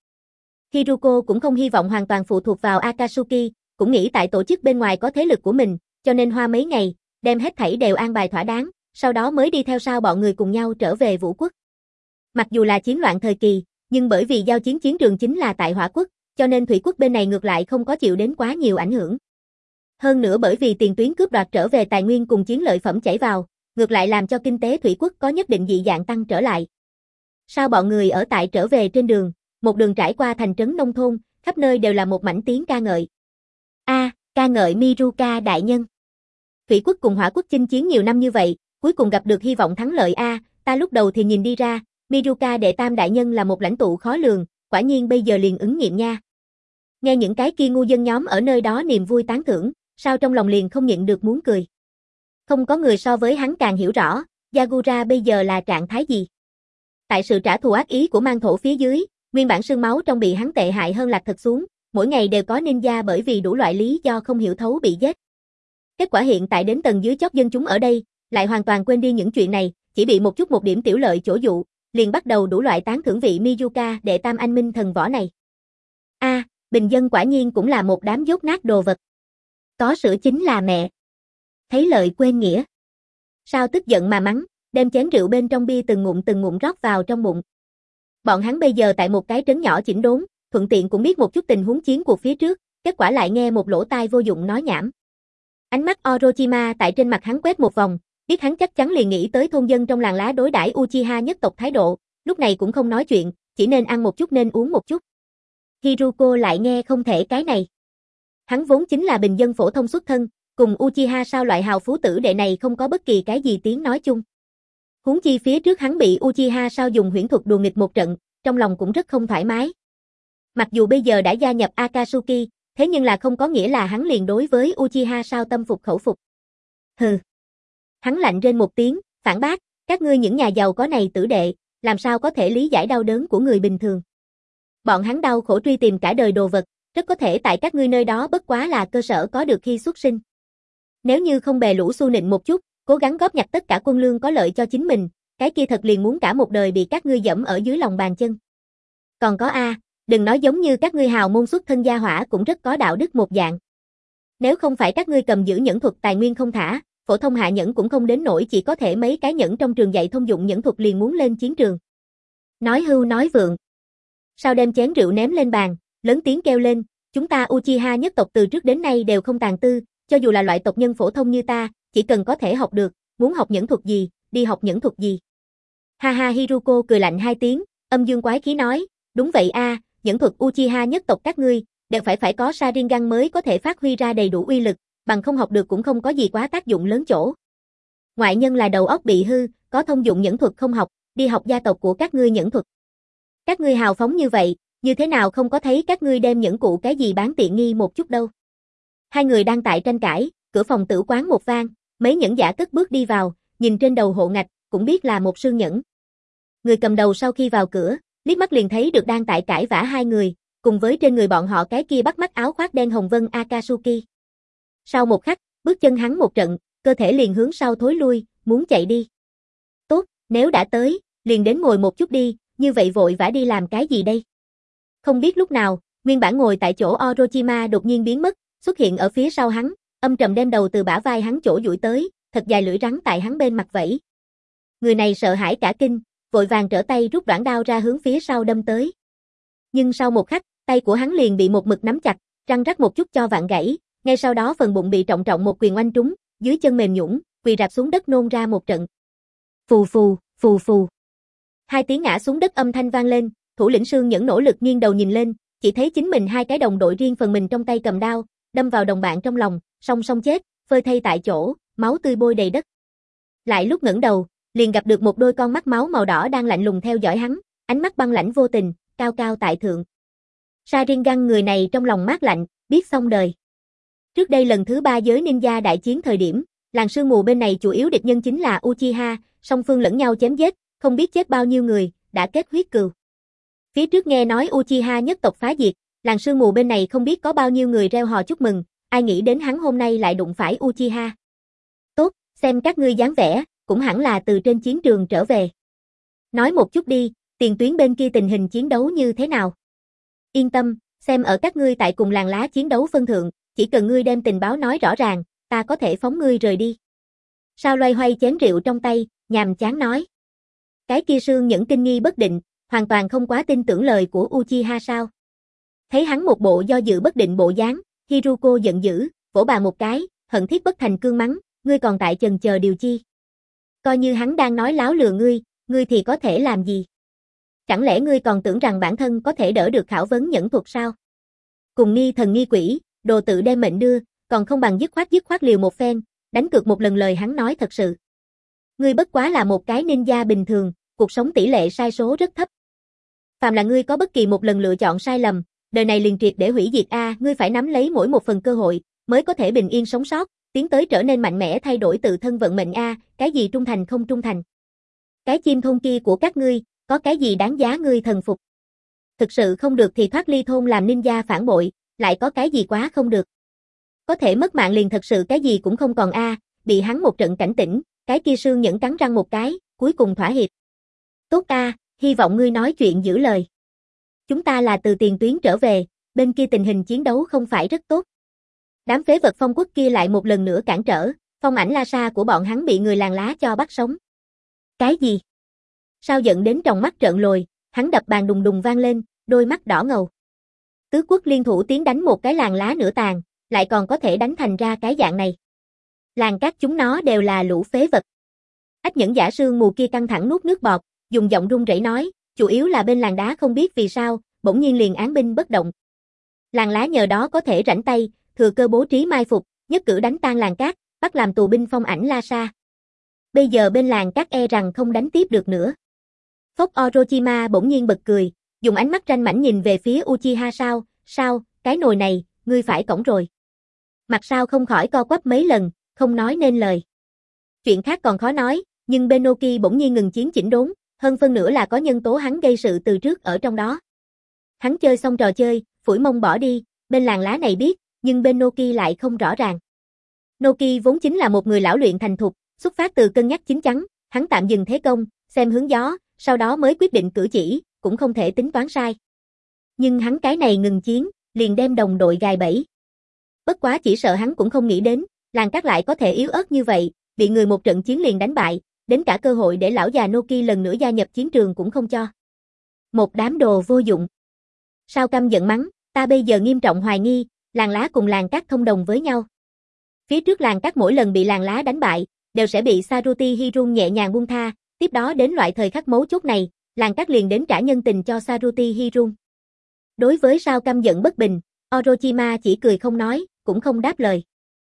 Hiruko cũng không hy vọng hoàn toàn phụ thuộc vào Akatsuki, cũng nghĩ tại tổ chức bên ngoài có thế lực của mình, cho nên hoa mấy ngày, đem hết thảy đều an bài thỏa đáng, sau đó mới đi theo sau bọn người cùng nhau trở về Vũ Quốc. Mặc dù là chiến loạn thời kỳ, nhưng bởi vì giao chiến chiến trường chính là tại Hỏa Quốc, cho nên Thủy Quốc bên này ngược lại không có chịu đến quá nhiều ảnh hưởng. Hơn nữa bởi vì tiền tuyến cướp đoạt trở về tài nguyên cùng chiến lợi phẩm chảy vào, ngược lại làm cho kinh tế Thủy Quốc có nhất định dị dạng tăng trở lại. Sau bọn người ở tại trở về trên đường, một đường trải qua thành trấn nông thôn, khắp nơi đều là một mảnh tiếng ca ngợi. A, à, ca ngợi Miruka đại nhân. Thủy Quốc cùng Hỏa Quốc chinh chiến nhiều năm như vậy, cuối cùng gặp được hy vọng thắng lợi a, à, ta lúc đầu thì nhìn đi ra, Miruka đệ tam đại nhân là một lãnh tụ khó lường, quả nhiên bây giờ liền ứng nghiệm nha. Nghe những cái kia ngu dân nhóm ở nơi đó niềm vui tán thưởng, sao trong lòng liền không nhịn được muốn cười. Không có người so với hắn càng hiểu rõ, Yagura bây giờ là trạng thái gì. Tại sự trả thù ác ý của Mang Thổ phía dưới, nguyên bản xương máu trong bị hắn tệ hại hơn lạc thật xuống, mỗi ngày đều có ninja bởi vì đủ loại lý do không hiểu thấu bị giết. Kết quả hiện tại đến tầng dưới chót dân chúng ở đây, lại hoàn toàn quên đi những chuyện này, chỉ bị một chút một điểm tiểu lợi chỗ dụ, liền bắt đầu đủ loại tán thưởng vị Miruka đệ tam anh minh thần võ này. A, à, bình dân quả nhiên cũng là một đám dốt nát đồ vật. Có sữa chính là mẹ. Thấy lợi quên nghĩa. Sao tức giận mà mắng, đem chén rượu bên trong bia từng ngụm từng ngụm rót vào trong bụng. Bọn hắn bây giờ tại một cái trấn nhỏ chỉnh đốn, thuận tiện cũng biết một chút tình huống chiến cuộc phía trước, kết quả lại nghe một lỗ tai vô dụng nói nhảm. Ánh mắt Orochima tại trên mặt hắn quét một vòng, biết hắn chắc chắn liền nghĩ tới thôn dân trong làng lá đối đãi Uchiha nhất tộc thái độ, lúc này cũng không nói chuyện, chỉ nên ăn một chút nên uống một chút. Hiruko lại nghe không thể cái này. Hắn vốn chính là bình dân phổ thông xuất thân, cùng Uchiha sao loại hào phú tử đệ này không có bất kỳ cái gì tiếng nói chung. Huống chi phía trước hắn bị Uchiha sao dùng huyễn thuật đùa nghịch một trận, trong lòng cũng rất không thoải mái. Mặc dù bây giờ đã gia nhập Akatsuki, thế nhưng là không có nghĩa là hắn liền đối với Uchiha Sao tâm phục khẩu phục. Hừ. Hắn lạnh rên một tiếng, phản bác, các ngươi những nhà giàu có này tử đệ, làm sao có thể lý giải đau đớn của người bình thường. Bọn hắn đau khổ truy tìm cả đời đồ vật, rất có thể tại các ngươi nơi đó bất quá là cơ sở có được khi xuất sinh. Nếu như không bè lũ xu nịnh một chút, cố gắng góp nhặt tất cả quân lương có lợi cho chính mình, cái kia thật liền muốn cả một đời bị các ngươi dẫm ở dưới lòng bàn chân. Còn có a, đừng nói giống như các ngươi hào môn xuất thân gia hỏa cũng rất có đạo đức một dạng. Nếu không phải các ngươi cầm giữ nhẫn thuật tài nguyên không thả, phổ thông hạ nhẫn cũng không đến nỗi chỉ có thể mấy cái nhẫn trong trường dạy thông dụng nhẫn thuật liền muốn lên chiến trường. Nói hưu nói vượng. Sao đem chén rượu ném lên bàn, lớn tiếng kêu lên, chúng ta Uchiha nhất tộc từ trước đến nay đều không tàn tư, cho dù là loại tộc nhân phổ thông như ta, chỉ cần có thể học được, muốn học nhẫn thuật gì, đi học nhẫn thuật gì. Ha ha, Hiruko cười lạnh hai tiếng, âm dương quái khí nói, đúng vậy a, nhẫn thuật Uchiha nhất tộc các ngươi, đều phải phải có Sharingan mới có thể phát huy ra đầy đủ uy lực, bằng không học được cũng không có gì quá tác dụng lớn chỗ. Ngoại nhân là đầu óc bị hư, có thông dụng nhẫn thuật không học, đi học gia tộc của các ngươi nhẫn thuật. Các ngươi hào phóng như vậy, như thế nào không có thấy các ngươi đem nhẫn cụ cái gì bán tiện nghi một chút đâu. Hai người đang tại tranh cãi, cửa phòng tử quán một vang, mấy nhẫn giả cất bước đi vào, nhìn trên đầu hộ ngạch, cũng biết là một sương nhẫn. Người cầm đầu sau khi vào cửa, liếc mắt liền thấy được đang tại cãi vã hai người, cùng với trên người bọn họ cái kia bắt mắt áo khoác đen hồng vân Akatsuki. Sau một khắc, bước chân hắn một trận, cơ thể liền hướng sau thối lui, muốn chạy đi. Tốt, nếu đã tới, liền đến ngồi một chút đi, như vậy vội vã đi làm cái gì đây? Không biết lúc nào, nguyên bản ngồi tại chỗ Orochima đột nhiên biến mất, xuất hiện ở phía sau hắn, âm trầm đem đầu từ bả vai hắn chỗ duỗi tới, thật dài lưỡi rắn tại hắn bên mặt vẫy. Người này sợ hãi cả kinh, vội vàng trở tay rút đoạn đao ra hướng phía sau đâm tới. Nhưng sau một khắc, tay của hắn liền bị một mực nắm chặt, răng rắc một chút cho vạn gãy, ngay sau đó phần bụng bị trọng trọng một quyền oanh trúng, dưới chân mềm nhũn, quỳ rạp xuống đất nôn ra một trận. Phù phù, phù phù. Hai tiếng ngã xuống đất âm thanh vang lên, thủ lĩnh Sương Nhẫn nỗ lực nghiêng đầu nhìn lên, chỉ thấy chính mình hai cái đồng đội riêng phần mình trong tay cầm đao, đâm vào đồng bạn trong lòng, song song chết, phơi thây tại chỗ, máu tươi bôi đầy đất. Lại lúc ngẩng đầu, liền gặp được một đôi con mắt máu màu đỏ đang lạnh lùng theo dõi hắn, ánh mắt băng lãnh vô tình, cao cao tại thượng. Sharingan người này trong lòng mát lạnh, biết xong đời. Trước đây lần thứ ba giới ninja đại chiến thời điểm, làng sương mù bên này chủ yếu địch nhân chính là Uchiha, song phương lẫn nhau chém giết, không biết chết bao nhiêu người, đã kết huyết cừu. Phía trước nghe nói Uchiha nhất tộc phá diệt, làng sương mù bên này không biết có bao nhiêu người reo hò chúc mừng, ai nghĩ đến hắn hôm nay lại đụng phải Uchiha. Tốt, xem các ngươi dáng vẻ, cũng hẳn là từ trên chiến trường trở về. Nói một chút đi, tiền tuyến bên kia tình hình chiến đấu như thế nào? Yên tâm, xem ở các ngươi tại cùng làng lá chiến đấu phân thượng, chỉ cần ngươi đem tình báo nói rõ ràng, ta có thể phóng ngươi rời đi. Sao loay hoay chén rượu trong tay, nhàm chán nói. Cái kia Sương Nhẫn kinh nghi bất định, hoàn toàn không quá tin tưởng lời của Uchiha sao. Thấy hắn một bộ do dự bất định bộ dáng, Hiruko giận dữ, vỗ bà một cái, hận thiết bất thành cương mắng, ngươi còn tại chần chờ điều chi. Coi như hắn đang nói láo lừa ngươi, ngươi thì có thể làm gì? Chẳng lẽ ngươi còn tưởng rằng bản thân có thể đỡ được khảo vấn nhẫn thuật sao? Cùng nghi thần nghi quỷ, đồ tự đem mệnh đưa, còn không bằng dứt khoát dứt khoát liều một phen, đánh cược một lần lời hắn nói thật sự. Ngươi bất quá là một cái ninja bình thường, cuộc sống tỷ lệ sai số rất thấp. Phàm là ngươi có bất kỳ một lần lựa chọn sai lầm, đời này liền triệt để hủy diệt a, ngươi phải nắm lấy mỗi một phần cơ hội, mới có thể bình yên sống sót, tiến tới trở nên mạnh mẽ thay đổi tự thân vận mệnh a, cái gì trung thành không trung thành. Cái chim thôn kia của các ngươi, có cái gì đáng giá ngươi thần phục. Thực sự không được thì thoát ly thôn làm ninja phản bội, lại có cái gì quá không được. Có thể mất mạng liền thật sự cái gì cũng không còn a, bị hắn một trận cảnh tỉnh, cái kia Sương Nhẫn cắn răng một cái, cuối cùng thỏa hiệp. Tốt a, hy vọng ngươi nói chuyện giữ lời. Chúng ta là từ tiền tuyến trở về, bên kia tình hình chiến đấu không phải rất tốt. Đám phế vật Phong Quốc kia lại một lần nữa cản trở, Phong Ảnh La Sa của bọn hắn bị người làng lá cho bắt sống. Cái gì? Sao giận đến tròng mắt trợn lồi, hắn đập bàn đùng đùng vang lên, đôi mắt đỏ ngầu. Tứ quốc liên thủ tiến đánh một cái làng lá nửa tàn, lại còn có thể đánh thành ra cái dạng này. Làng các chúng nó đều là lũ phế vật. Ách Nhẫn giả sương mù kia căng thẳng nuốt nước bọt, dùng giọng run rẩy nói, chủ yếu là bên làng đá không biết vì sao, bỗng nhiên liền án binh bất động. Làng lá nhờ đó có thể rảnh tay, thừa cơ bố trí mai phục, nhất cử đánh tan làng cát, bắt làm tù binh Phong Ảnh La Sa. Bây giờ bên làng cát e rằng không đánh tiếp được nữa. Phốc Orochima bỗng nhiên bật cười, dùng ánh mắt ranh mãnh nhìn về phía Uchiha sao, sao, cái nồi này, ngươi ngươi phải cổng rồi. Mặt sau không khỏi co quắp mấy lần, không nói nên lời. Chuyện khác còn khó nói, nhưng bên Noki bỗng nhiên ngừng chiến chỉnh đốn, hơn phân nửa là có nhân tố hắn gây sự từ trước ở trong đó. Hắn chơi xong trò chơi, phủi mông bỏ đi, bên làng lá này biết, nhưng bên Noki lại không rõ ràng. Noki vốn chính là một người lão luyện thành thục, xuất phát từ cân nhắc chín chắn, hắn tạm dừng thế công, xem hướng gió, sau đó mới quyết định cử chỉ, cũng không thể tính toán sai. Nhưng hắn cái này ngừng chiến, liền đem đồng đội gài bẫy. Bất quá chỉ sợ hắn cũng không nghĩ đến, làng cát lại có thể yếu ớt như vậy, bị người một trận chiến liền đánh bại, đến cả cơ hội để lão già Noki lần nữa gia nhập chiến trường cũng không cho. Một đám đồ vô dụng. Sao Căm giận mắng, ta bây giờ nghiêm trọng hoài nghi, làng lá cùng làng cát thông đồng với nhau. Phía trước làng cát mỗi lần bị làng lá đánh bại, đều sẽ bị Saruti Hirun nhẹ nhàng buông tha, tiếp đó đến loại thời khắc mấu chốt này, làng cát liền đến trả nhân tình cho Saruti Hirun. Đối với Sao Căm giận bất bình, Orochima chỉ cười không nói, cũng không đáp lời.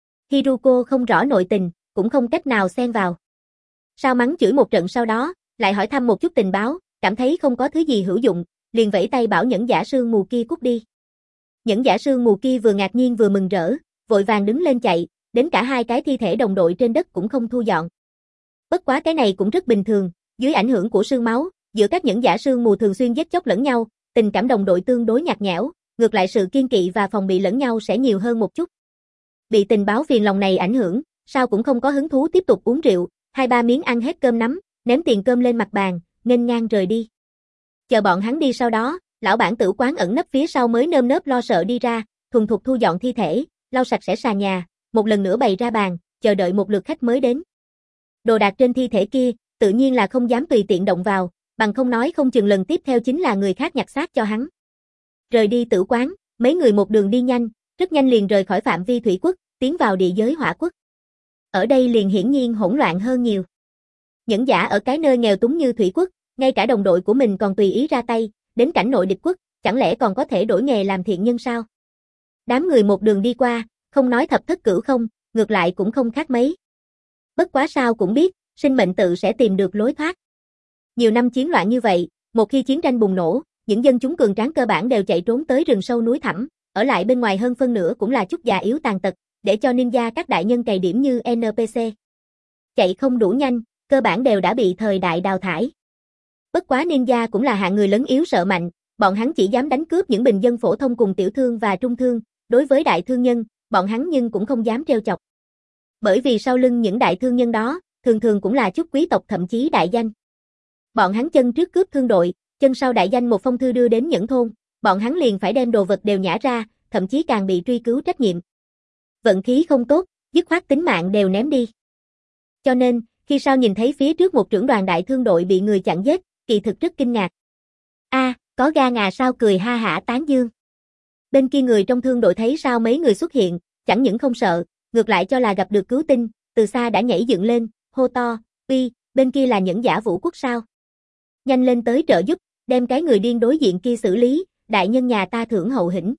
Hiruko không rõ nội tình, cũng không cách nào xen vào. Sao mắng chửi một trận sau đó, lại hỏi thăm một chút tình báo, cảm thấy không có thứ gì hữu dụng, liền vẫy tay bảo nhẫn giả sương mù kia cút đi. Nhẫn giả sương mù kia vừa ngạc nhiên vừa mừng rỡ, vội vàng đứng lên chạy, đến cả hai cái thi thể đồng đội trên đất cũng không thu dọn. Bất quá cái này cũng rất bình thường, dưới ảnh hưởng của sương máu, giữa các nhẫn giả sương mù thường xuyên giết chóc lẫn nhau, tình cảm đồng đội tương đối nhạt nhẽo, ngược lại sự kiên kỵ và phòng bị lẫn nhau sẽ nhiều hơn một chút. Bị tình báo phiền lòng này ảnh hưởng, Sao cũng không có hứng thú tiếp tục uống rượu, hai ba miếng ăn hết cơm nắm, ném tiền cơm lên mặt bàn, nghênh ngang rời đi. Chờ bọn hắn đi sau đó, lão bản tử quán ẩn nấp phía sau mới nơm nớp lo sợ đi ra, thuần thục thu dọn thi thể, lau sạch sẽ sàn nhà, một lần nữa bày ra bàn, chờ đợi một lượt khách mới đến. Đồ đạc trên thi thể kia, tự nhiên là không dám tùy tiện động vào, bằng không nói không chừng lần tiếp theo chính là người khác nhặt xác cho hắn. Rời đi tử quán, mấy người một đường đi nhanh, rất nhanh liền rời khỏi phạm vi thủy quốc, tiến vào địa giới hỏa quốc. Ở đây liền hiển nhiên hỗn loạn hơn nhiều. Nhẫn giả ở cái nơi nghèo túng như thủy quốc, ngay cả đồng đội của mình còn tùy ý ra tay, đến cảnh nội địch quốc, chẳng lẽ còn có thể đổi nghề làm thiện nhân sao? Đám người một đường đi qua, không nói thập thất cửu không, ngược lại cũng không khác mấy. Bất quá Sao cũng biết, sinh mệnh tự sẽ tìm được lối thoát. Nhiều năm chiến loạn như vậy, một khi chiến tranh bùng nổ, những dân chúng cường tráng cơ bản đều chạy trốn tới rừng sâu núi thẳm, ở lại bên ngoài hơn phân nửa cũng là chút già yếu tàn tật, để cho ninja các đại nhân cày điểm như en pê xê. Chạy không đủ nhanh, cơ bản đều đã bị thời đại đào thải. Bất quá ninja cũng là hạng người lớn yếu sợ mạnh, bọn hắn chỉ dám đánh cướp những bình dân phổ thông cùng tiểu thương và trung thương, đối với đại thương nhân, bọn hắn nhưng cũng không dám trêu chọc. Bởi vì sau lưng những đại thương nhân đó, thường thường cũng là chút quý tộc thậm chí đại danh. Bọn hắn chân trước cướp thương đội, chân sau đại danh một phong thư đưa đến nhẫn thôn, bọn hắn liền phải đem đồ vật đều nhả ra, thậm chí càng bị truy cứu trách nhiệm. Vận khí không tốt, dứt khoát tính mạng đều ném đi. Cho nên, khi Sao nhìn thấy phía trước một trưởng đoàn đại thương đội bị người chặn giết, kỳ thực rất kinh ngạc. A, à, có ga ngà Sao cười ha hả tán dương. Bên kia người trong thương đội thấy Sao mấy người xuất hiện, chẳng những không sợ, ngược lại cho là gặp được cứu tinh, từ xa đã nhảy dựng lên, hô to, uy, bên kia là nhẫn giả Vũ Quốc sao? Nhanh lên tới trợ giúp, đem cái người điên đối diện kia xử lý, đại nhân nhà ta thưởng hậu hĩnh.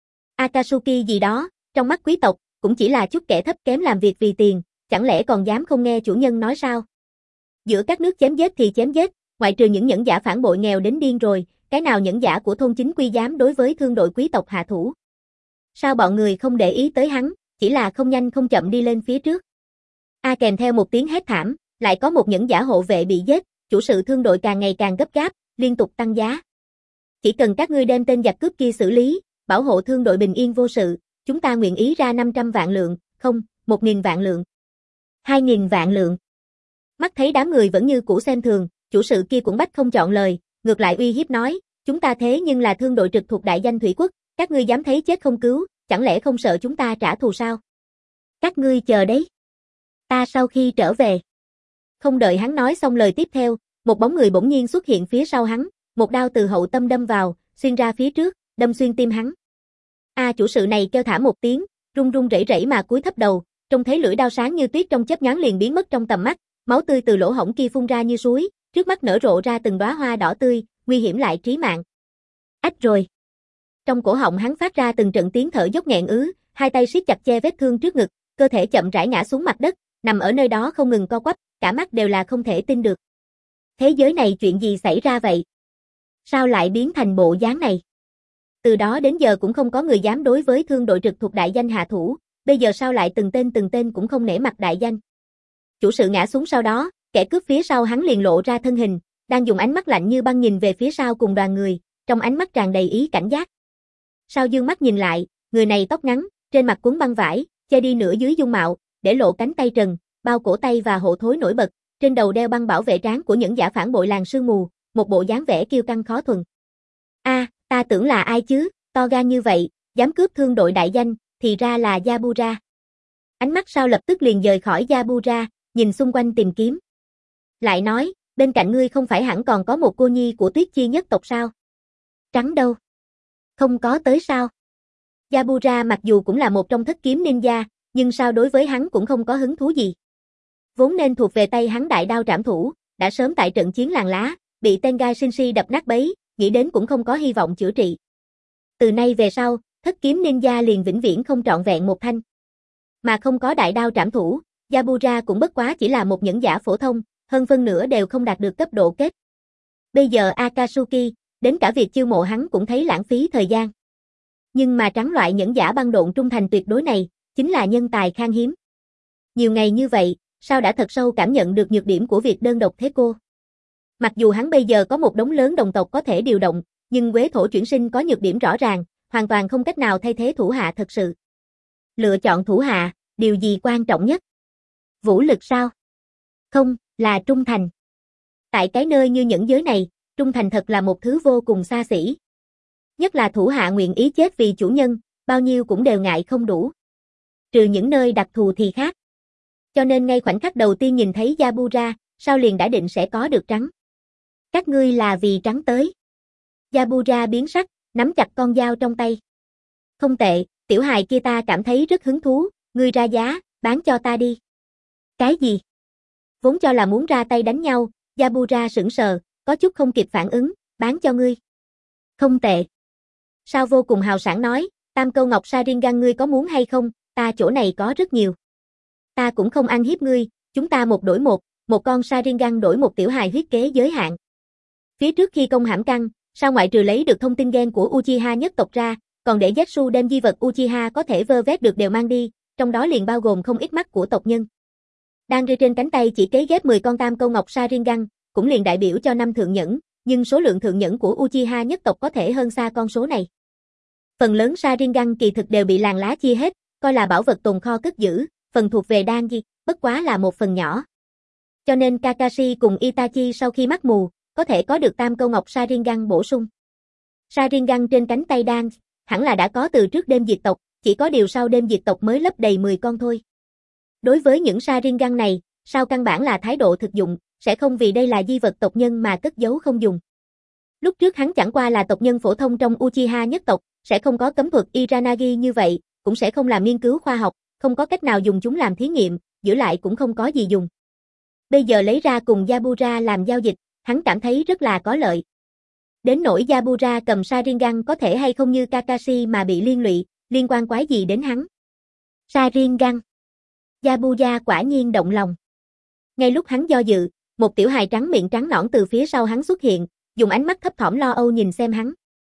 Akatsuki gì đó, trong mắt quý tộc, cũng chỉ là chút kẻ thấp kém làm việc vì tiền, chẳng lẽ còn dám không nghe chủ nhân nói sao? Giữa các nước chém giết thì chém giết, ngoại trừ những nhẫn giả phản bội nghèo đến điên rồi, cái nào nhẫn giả của thôn chính quy dám đối với thương đội quý tộc hạ thủ? Sao bọn người không để ý tới hắn, chỉ là không nhanh không chậm đi lên phía trước. A kèm theo một tiếng hét thảm, lại có một nhẫn giả hộ vệ bị giết, chủ sự thương đội càng ngày càng gấp gáp, liên tục tăng giá. Chỉ cần các ngươi đem tên giặc cướp kia xử lý, bảo hộ thương đội bình yên vô sự, chúng ta nguyện ý ra năm trăm vạn lượng, không, một nghìn vạn lượng, hai nghìn vạn lượng. Mắt thấy đám người vẫn như cũ xem thường, chủ sự kia cũng bách không chọn lời, ngược lại uy hiếp nói, chúng ta thế nhưng là thương đội trực thuộc đại danh thủy quốc, các ngươi dám thấy chết không cứu, chẳng lẽ không sợ chúng ta trả thù sao? Các ngươi chờ đấy. Ta sau khi trở về. Không đợi hắn nói xong lời tiếp theo, một bóng người bỗng nhiên xuất hiện phía sau hắn, một đao từ hậu tâm đâm vào, xuyên ra phía trước, đâm xuyên tim hắn. A à, chủ sự này kêu thả một tiếng, run run rẩy rẩy mà cúi thấp đầu, trông thấy lưỡi đao sáng như tuyết trong chớp nhoáng liền biến mất trong tầm mắt, máu tươi từ lỗ hổng kia phun ra như suối, trước mắt nở rộ ra từng đóa hoa đỏ tươi, nguy hiểm lại trí mạng. Ách rồi. Trong cổ họng hắn phát ra từng trận tiếng thở dốc nghẹn ứ, hai tay siết chặt che vết thương trước ngực, cơ thể chậm rãi ngã xuống mặt đất, nằm ở nơi đó không ngừng co quắp, cả mắt đều là không thể tin được. Thế giới này chuyện gì xảy ra vậy? Sao lại biến thành bộ dáng này? Từ đó đến giờ cũng không có người dám đối với thương đội trực thuộc đại danh hạ thủ, bây giờ sao lại từng tên từng tên cũng không nể mặt đại danh. Chủ sự ngã xuống sau đó, kẻ cướp phía sau hắn liền lộ ra thân hình, đang dùng ánh mắt lạnh như băng nhìn về phía sau cùng đoàn người, trong ánh mắt tràn đầy ý cảnh giác. Sao dương mắt nhìn lại, người này tóc ngắn, trên mặt cuốn băng vải, che đi nửa dưới dung mạo, để lộ cánh tay trần, bao cổ tay và hộ thối nổi bật, trên đầu đeo băng bảo vệ trán của những giả phản bội làng sương mù, một bộ dáng vẻ kiêu căng khó thuần. A, à, ta tưởng là ai chứ, to gan như vậy, dám cướp thương đội đại danh, thì ra là Yabura. Ánh mắt Sao lập tức liền dời khỏi Yabura, nhìn xung quanh tìm kiếm. Lại nói, bên cạnh ngươi không phải hẳn còn có một cô nhi của Tuyết Chi nhất tộc sao? Trắng đâu? Không có tới sao? Yabura mặc dù cũng là một trong thất kiếm ninja, nhưng Sao đối với hắn cũng không có hứng thú gì. Vốn nên thuộc về tay hắn đại đao trảm thủ, đã sớm tại trận chiến làng lá, bị Tengai Shinshi đập nát bấy, nghĩ đến cũng không có hy vọng chữa trị. Từ nay về sau, thất kiếm ninja liền vĩnh viễn không trọn vẹn một thanh. Mà không có đại đao trảm thủ, Yabura cũng bất quá chỉ là một nhẫn giả phổ thông, hơn phân nửa đều không đạt được cấp độ kết. Bây giờ Akatsuki, đến cả việc chiêu mộ hắn cũng thấy lãng phí thời gian. Nhưng mà trắng loại nhẫn giả băng độn trung thành tuyệt đối này, chính là nhân tài khan hiếm. Nhiều ngày như vậy, Sao đã thật sâu cảm nhận được nhược điểm của việc đơn độc thế cô. Mặc dù hắn bây giờ có một đống lớn đồng tộc có thể điều động, nhưng Quế Thổ chuyển sinh có nhược điểm rõ ràng, hoàn toàn không cách nào thay thế thủ hạ thật sự. Lựa chọn thủ hạ, điều gì quan trọng nhất? Vũ lực sao? Không, là trung thành. Tại cái nơi như nhẫn giới này, trung thành thật là một thứ vô cùng xa xỉ. Nhất là thủ hạ nguyện ý chết vì chủ nhân, bao nhiêu cũng đều ngại không đủ. Trừ những nơi đặc thù thì khác. Cho nên ngay khoảnh khắc đầu tiên nhìn thấy Yabura, Sao liền đã định sẽ có được trắng. Các ngươi là vì trắng tới. Yabura biến sắc, nắm chặt con dao trong tay. Không tệ, tiểu hài kia ta cảm thấy rất hứng thú, ngươi ra giá, bán cho ta đi. Cái gì? Vốn cho là muốn ra tay đánh nhau, Yabura sững sờ, có chút không kịp phản ứng, bán cho ngươi. Không tệ. Sao vô cùng hào sảng nói, tam câu ngọc Sharingan ngươi có muốn hay không, ta chỗ này có rất nhiều. Ta cũng không ăn hiếp ngươi, chúng ta một đổi một, một con Sharingan đổi một tiểu hài huyết kế giới hạn. Phía trước khi công hãm căng, Sao ngoại trừ lấy được thông tin gen của Uchiha nhất tộc ra, còn để Zetsu đem di vật Uchiha có thể vơ vét được đều mang đi, trong đó liền bao gồm không ít mắt của tộc nhân. Đang rơi trên cánh tay chỉ kế ghép mười con tam câu ngọc Sharingan, cũng liền đại biểu cho năm thượng nhẫn, nhưng số lượng thượng nhẫn của Uchiha nhất tộc có thể hơn xa con số này. Phần lớn Sharingan kỳ thực đều bị làng lá chia hết, coi là bảo vật tồn kho cất giữ, phần thuộc về Danji, bất quá là một phần nhỏ. Cho nên Kakashi cùng Itachi sau khi mắt mù, có thể có được tam câu ngọc Sharingan bổ sung. Sharingan trên cánh tay Dan, hẳn là đã có từ trước đêm diệt tộc, chỉ có điều sau đêm diệt tộc mới lấp đầy mười con thôi. Đối với những Sharingan này, Sao căn bản là thái độ thực dụng, sẽ không vì đây là di vật tộc nhân mà cất giấu không dùng. Lúc trước hắn chẳng qua là tộc nhân phổ thông trong Uchiha nhất tộc, sẽ không có cấm thuật Izanagi như vậy, cũng sẽ không làm nghiên cứu khoa học, không có cách nào dùng chúng làm thí nghiệm, giữ lại cũng không có gì dùng. Bây giờ lấy ra cùng Yabura làm giao dịch, hắn cảm thấy rất là có lợi. Đến nỗi Yabura cầm Sharingan có thể hay không như Kakashi mà bị liên lụy, liên quan quái gì đến hắn. Sharingan. Yabura quả nhiên động lòng. Ngay lúc hắn do dự, một tiểu hài trắng miệng trắng nõn từ phía sau hắn xuất hiện, dùng ánh mắt thấp thỏm lo âu nhìn xem hắn.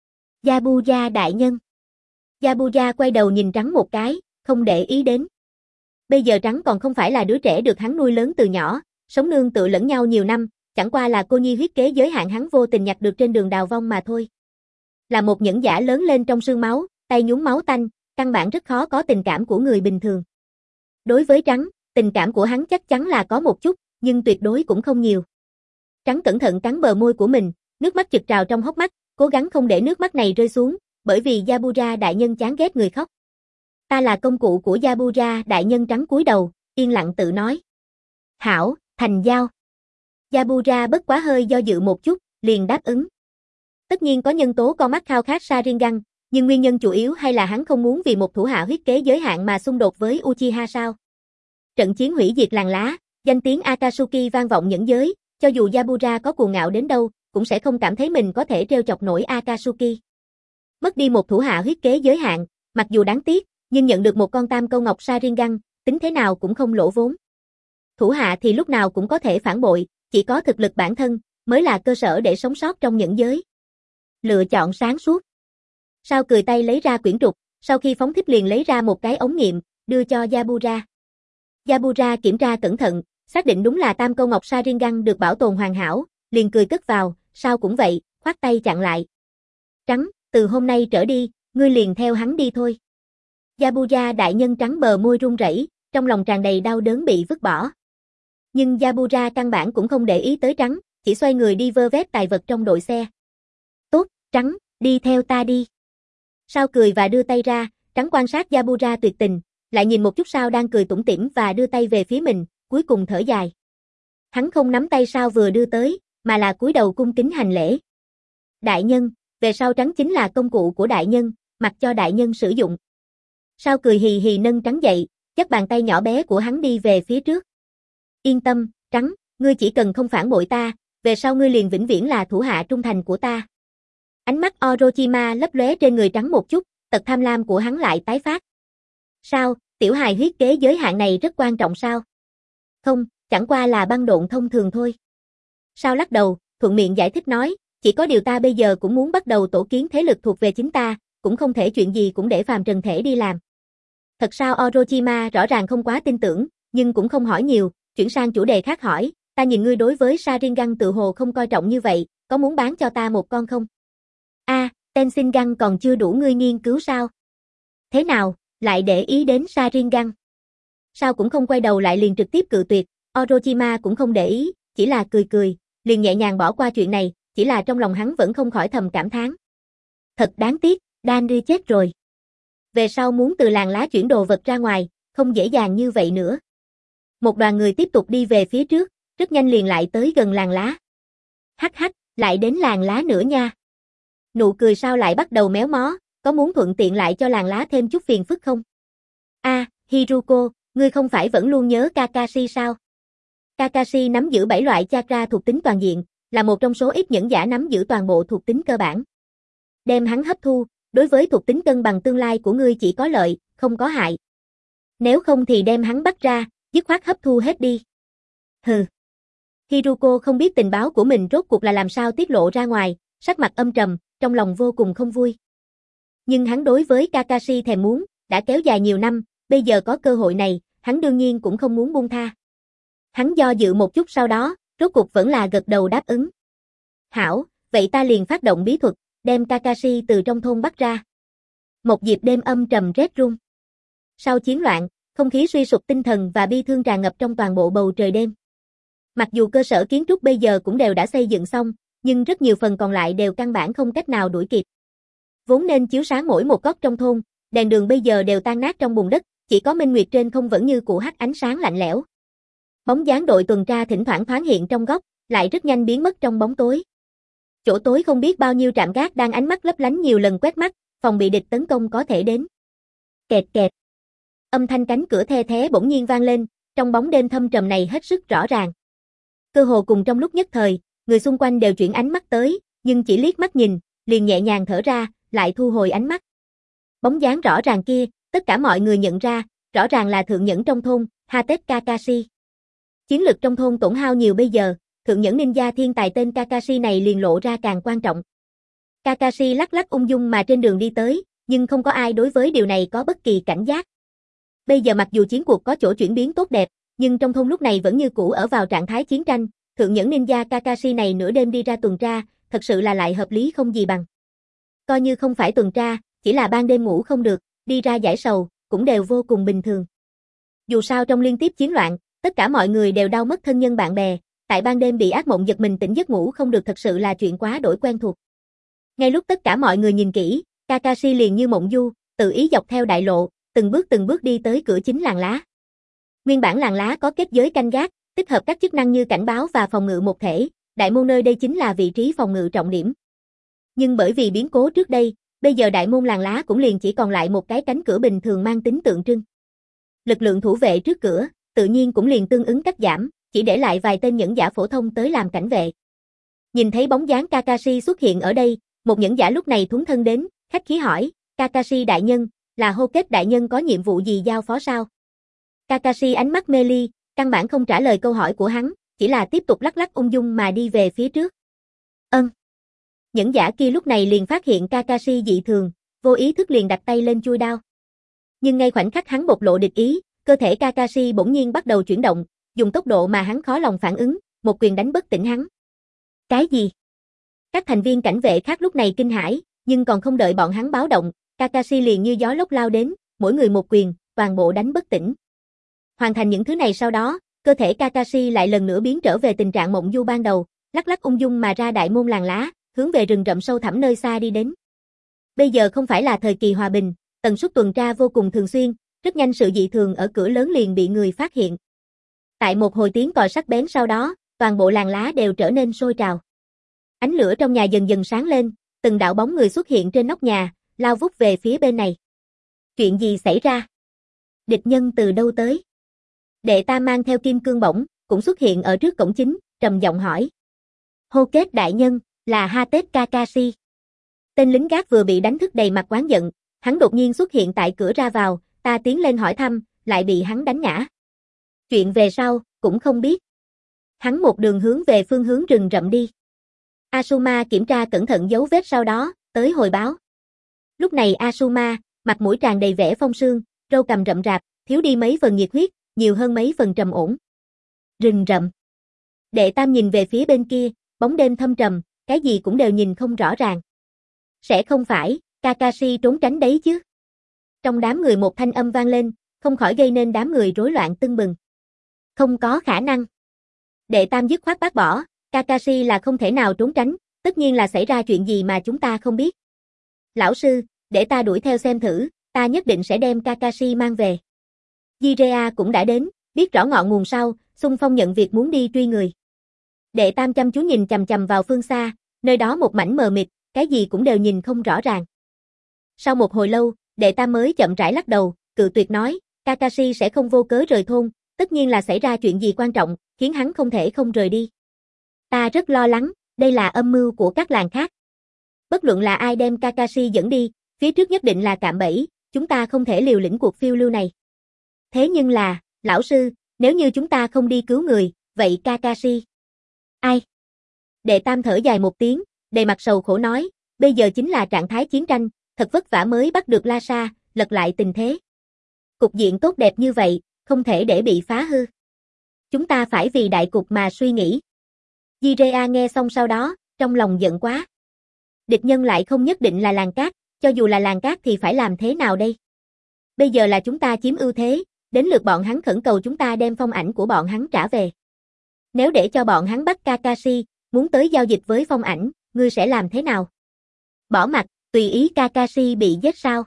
Yabura đại nhân. Yabura quay đầu nhìn Trắng một cái, không để ý đến. Bây giờ Trắng còn không phải là đứa trẻ được hắn nuôi lớn từ nhỏ, sống nương tựa lẫn nhau nhiều năm, chẳng qua là cô nhi huyết kế giới hạn hắn vô tình nhặt được trên đường đào vong mà thôi. Là một nhẫn giả lớn lên trong xương máu, tay nhúng máu tanh, căn bản rất khó có tình cảm của người bình thường. Đối với Trắng, tình cảm của hắn chắc chắn là có một chút, nhưng tuyệt đối cũng không nhiều. Trắng cẩn thận cắn bờ môi của mình, nước mắt chực trào trong hốc mắt, cố gắng không để nước mắt này rơi xuống, bởi vì Yabura đại nhân chán ghét người khóc. Ta là công cụ của Yabura đại nhân. Trắng cúi đầu, yên lặng tự nói. Hảo, thành giao. Yabura bất quá hơi do dự một chút, liền đáp ứng. Tất nhiên có nhân tố con mắt khao khát Sharingan, nhưng nguyên nhân chủ yếu hay là hắn không muốn vì một thủ hạ huyết kế giới hạn mà xung đột với Uchiha sao. Trận chiến hủy diệt làng lá, danh tiếng Akatsuki vang vọng nhẫn giới, cho dù Yabura có cuồng ngạo đến đâu, cũng sẽ không cảm thấy mình có thể trêu chọc nổi Akatsuki. Mất đi một thủ hạ huyết kế giới hạn, mặc dù đáng tiếc, nhưng nhận được một con tam câu ngọc Sharingan, tính thế nào cũng không lỗ vốn. Thủ hạ thì lúc nào cũng có thể phản bội, chỉ có thực lực bản thân mới là cơ sở để sống sót trong nhẫn giới. Lựa chọn sáng suốt. Sao cười tay lấy ra quyển trục, sau khi phóng thích liền lấy ra một cái ống nghiệm, đưa cho Yabura. Yabura kiểm tra cẩn thận, xác định đúng là tam câu ngọc Sharingan được bảo tồn hoàn hảo, liền cười cất vào, sao cũng vậy, khoát tay chặn lại. Trắng, từ hôm nay trở đi, ngươi liền theo hắn đi thôi. Yabura đại nhân trắng bờ môi run rẩy, trong lòng tràn đầy đau đớn bị vứt bỏ. Nhưng Yabura căn bản cũng không để ý tới Trắng, chỉ xoay người đi vơ vét tài vật trong đội xe. Tốt, Trắng, đi theo ta đi. Sao cười và đưa tay ra, Trắng quan sát Yabura tuyệt tình, lại nhìn một chút Sao đang cười tủm tỉm và đưa tay về phía mình, cuối cùng thở dài. Hắn không nắm tay Sao vừa đưa tới, mà là cúi đầu cung kính hành lễ. Đại nhân, về sau Trắng chính là công cụ của đại nhân, mặc cho đại nhân sử dụng. Sao cười hì hì nâng Trắng dậy, dắt bàn tay nhỏ bé của hắn đi về phía trước. Yên tâm, Trắng, ngươi chỉ cần không phản bội ta, về sau ngươi liền vĩnh viễn là thủ hạ trung thành của ta. Ánh mắt Orochima lấp lóe trên người Trắng một chút, tật tham lam của hắn lại tái phát. Sao, tiểu hài huyết kế giới hạn này rất quan trọng sao? Không, chẳng qua là băng độn thông thường thôi. Sao lắc đầu, thuận miệng giải thích nói, chỉ có điều ta bây giờ cũng muốn bắt đầu tổ kiến thế lực thuộc về chính ta, cũng không thể chuyện gì cũng để phàm trần thể đi làm. Thật sao Orochima rõ ràng không quá tin tưởng, nhưng cũng không hỏi nhiều, chuyển sang chủ đề khác hỏi, ta nhìn ngươi đối với Sharingan tự hồ không coi trọng như vậy, có muốn bán cho ta một con không? A, à, Tenshinhan còn chưa đủ ngươi nghiên cứu sao? Thế nào, lại để ý đến Sharingan? Sao cũng không quay đầu lại liền trực tiếp cự tuyệt, Orochima cũng không để ý, chỉ là cười cười, liền nhẹ nhàng bỏ qua chuyện này, chỉ là trong lòng hắn vẫn không khỏi thầm cảm thán. Thật đáng tiếc, Danry chết rồi. Về sau muốn từ làng lá chuyển đồ vật ra ngoài, không dễ dàng như vậy nữa. Một đoàn người tiếp tục đi về phía trước, rất nhanh liền lại tới gần làng lá. Hắc hắc, lại đến làng lá nữa nha. Nụ cười Sao lại bắt đầu méo mó, có muốn thuận tiện lại cho làng lá thêm chút phiền phức không? A, à, Hiruko, ngươi không phải vẫn luôn nhớ Kakashi sao? Kakashi nắm giữ bảy loại chakra thuộc tính toàn diện, là một trong số ít những giả nắm giữ toàn bộ thuộc tính cơ bản. Đem hắn hấp thu, đối với thuộc tính cân bằng tương lai của ngươi chỉ có lợi, không có hại. Nếu không thì đem hắn bắt ra, dứt khoát hấp thu hết đi. Hừ. Hiruko không biết tình báo của mình rốt cuộc là làm sao tiết lộ ra ngoài, sắc mặt âm trầm, trong lòng vô cùng không vui. Nhưng hắn đối với Kakashi thèm muốn, đã kéo dài nhiều năm, bây giờ có cơ hội này, hắn đương nhiên cũng không muốn buông tha. Hắn do dự một chút sau đó, rốt cuộc vẫn là gật đầu đáp ứng. Hảo, vậy ta liền phát động bí thuật, đem Kakashi từ trong thôn bắt ra. Một dịp đêm âm trầm rét run. Sau chiến loạn, không khí suy sụp tinh thần và bi thương tràn ngập trong toàn bộ bầu trời đêm. Mặc dù cơ sở kiến trúc bây giờ cũng đều đã xây dựng xong, nhưng rất nhiều phần còn lại đều căn bản không cách nào đuổi kịp. Vốn nên chiếu sáng mỗi một góc trong thôn, đèn đường bây giờ đều tan nát trong bùn đất, chỉ có minh nguyệt trên không vẫn như cũ hắt ánh sáng lạnh lẽo. Bóng dáng đội tuần tra thỉnh thoảng thoáng hiện trong góc, lại rất nhanh biến mất trong bóng tối. Chỗ tối không biết bao nhiêu trạm gác đang ánh mắt lấp lánh nhiều lần quét mắt, phòng bị địch tấn công có thể đến. Kẹt kẹt. Âm thanh cánh cửa the thé bỗng nhiên vang lên, trong bóng đêm thâm trầm này hết sức rõ ràng. Cơ hồ cùng trong lúc nhất thời, người xung quanh đều chuyển ánh mắt tới, nhưng chỉ liếc mắt nhìn, liền nhẹ nhàng thở ra, lại thu hồi ánh mắt. Bóng dáng rõ ràng kia, tất cả mọi người nhận ra, rõ ràng là thượng nhẫn trong thôn, Hatet Kakashi. Chiến lực trong thôn tổn hao nhiều bây giờ, thượng nhẫn ninja thiên tài tên Kakashi này liền lộ ra càng quan trọng. Kakashi lắc lắc ung dung mà trên đường đi tới, nhưng không có ai đối với điều này có bất kỳ cảnh giác. Bây giờ mặc dù chiến cuộc có chỗ chuyển biến tốt đẹp, nhưng trong thôn lúc này vẫn như cũ ở vào trạng thái chiến tranh, thượng nhẫn ninja Kakashi này nửa đêm đi ra tuần tra, thật sự là lại hợp lý không gì bằng. Coi như không phải tuần tra, chỉ là ban đêm ngủ không được, đi ra giải sầu, cũng đều vô cùng bình thường. Dù sao trong liên tiếp chiến loạn, tất cả mọi người đều đau mất thân nhân bạn bè, tại ban đêm bị ác mộng giật mình tỉnh giấc ngủ không được thật sự là chuyện quá đổi quen thuộc. Ngay lúc tất cả mọi người nhìn kỹ, Kakashi liền như mộng du, tự ý dọc theo đại lộ, từng bước từng bước đi tới cửa chính làng lá. Nguyên bản làng lá có kết giới canh gác, tích hợp các chức năng như cảnh báo và phòng ngự một thể, đại môn nơi đây chính là vị trí phòng ngự trọng điểm. Nhưng bởi vì biến cố trước đây, bây giờ đại môn làng lá cũng liền chỉ còn lại một cái cánh cửa bình thường mang tính tượng trưng. Lực lượng thủ vệ trước cửa, tự nhiên cũng liền tương ứng cắt giảm, chỉ để lại vài tên nhẫn giả phổ thông tới làm cảnh vệ. Nhìn thấy bóng dáng Kakashi xuất hiện ở đây, một nhẫn giả lúc này thuấn thân đến, khách khí hỏi, Kakashi đại nhân, là Hô Kết đại nhân có nhiệm vụ gì giao phó sao? Kakashi ánh mắt mê ly, căn bản không trả lời câu hỏi của hắn, chỉ là tiếp tục lắc lắc ung dung mà đi về phía trước. Ân. Nhẫn giả kia lúc này liền phát hiện Kakashi dị thường, vô ý thức liền đặt tay lên chuôi đao. Nhưng ngay khoảnh khắc hắn bộc lộ địch ý, cơ thể Kakashi bỗng nhiên bắt đầu chuyển động, dùng tốc độ mà hắn khó lòng phản ứng, một quyền đánh bất tỉnh hắn. Cái gì? Các thành viên cảnh vệ khác lúc này kinh hãi, nhưng còn không đợi bọn hắn báo động, Kakashi liền như gió lốc lao đến, mỗi người một quyền, toàn bộ đánh bất tỉnh. Hoàn thành những thứ này sau đó, cơ thể Kakashi lại lần nữa biến trở về tình trạng mộng du ban đầu, lắc lắc ung dung mà ra đại môn làng lá, hướng về rừng rậm sâu thẳm nơi xa đi đến. Bây giờ không phải là thời kỳ hòa bình, tần suất tuần tra vô cùng thường xuyên, rất nhanh sự dị thường ở cửa lớn liền bị người phát hiện. Tại một hồi tiếng còi sắc bén sau đó, toàn bộ làng lá đều trở nên sôi trào. Ánh lửa trong nhà dần dần sáng lên, từng đạo bóng người xuất hiện trên nóc nhà, lao vút về phía bên này. Chuyện gì xảy ra? Địch nhân từ đâu tới? Đệ tam mang theo kim cương bổng, cũng xuất hiện ở trước cổng chính, trầm giọng hỏi. Hô Kết đại nhân, là Hatết Kakashi. Tên lính gác vừa bị đánh thức đầy mặt oán giận, hắn đột nhiên xuất hiện tại cửa ra vào, ta tiến lên hỏi thăm, lại bị hắn đánh ngã. Chuyện về sau, cũng không biết. Hắn một đường hướng về phương hướng rừng rậm đi. Asuma kiểm tra cẩn thận dấu vết sau đó, tới hồi báo. Lúc này Asuma, mặt mũi tràn đầy vẻ phong sương, râu cằm rậm rạp, thiếu đi mấy phần nhiệt huyết, nhiều hơn mấy phần trầm ổn. Rừng rậm. Đệ tam nhìn về phía bên kia, bóng đêm thâm trầm, cái gì cũng đều nhìn không rõ ràng. Sẽ không phải, Kakashi trốn tránh đấy chứ. Trong đám người một thanh âm vang lên, không khỏi gây nên đám người rối loạn tưng bừng. Không có khả năng. Đệ tam dứt khoát bác bỏ, Kakashi là không thể nào trốn tránh, tất nhiên là xảy ra chuyện gì mà chúng ta không biết. Lão sư, để ta đuổi theo xem thử, ta nhất định sẽ đem Kakashi mang về. Jiraiya cũng đã đến, biết rõ ngọn nguồn sau, xung phong nhận việc muốn đi truy người. Đệ tam chăm chú nhìn chằm chằm vào phương xa, nơi đó một mảnh mờ mịt, cái gì cũng đều nhìn không rõ ràng. Sau một hồi lâu, đệ tam mới chậm rãi lắc đầu, cự tuyệt nói, Kakashi sẽ không vô cớ rời thôn, tất nhiên là xảy ra chuyện gì quan trọng, khiến hắn không thể không rời đi. Ta rất lo lắng, đây là âm mưu của các làng khác. Bất luận là ai đem Kakashi dẫn đi, phía trước nhất định là cạm bẫy, chúng ta không thể liều lĩnh cuộc phiêu lưu này. Thế nhưng là, lão sư, nếu như chúng ta không đi cứu người, vậy Kakashi? Ai? Đệ tam thở dài một tiếng, đầy mặt sầu khổ nói, bây giờ chính là trạng thái chiến tranh, thật vất vả mới bắt được Lhasa, lật lại tình thế. Cục diện tốt đẹp như vậy, không thể để bị phá hư. Chúng ta phải vì đại cục mà suy nghĩ. Jiraiya nghe xong sau đó, trong lòng giận quá. Địch nhân lại không nhất định là làng cát, cho dù là làng cát thì phải làm thế nào đây? Bây giờ là chúng ta chiếm ưu thế, đến lượt bọn hắn khẩn cầu chúng ta đem phong ảnh của bọn hắn trả về. Nếu để cho bọn hắn bắt Kakashi, muốn tới giao dịch với phong ảnh, ngươi sẽ làm thế nào? Bỏ mặt, tùy ý Kakashi bị giết sao?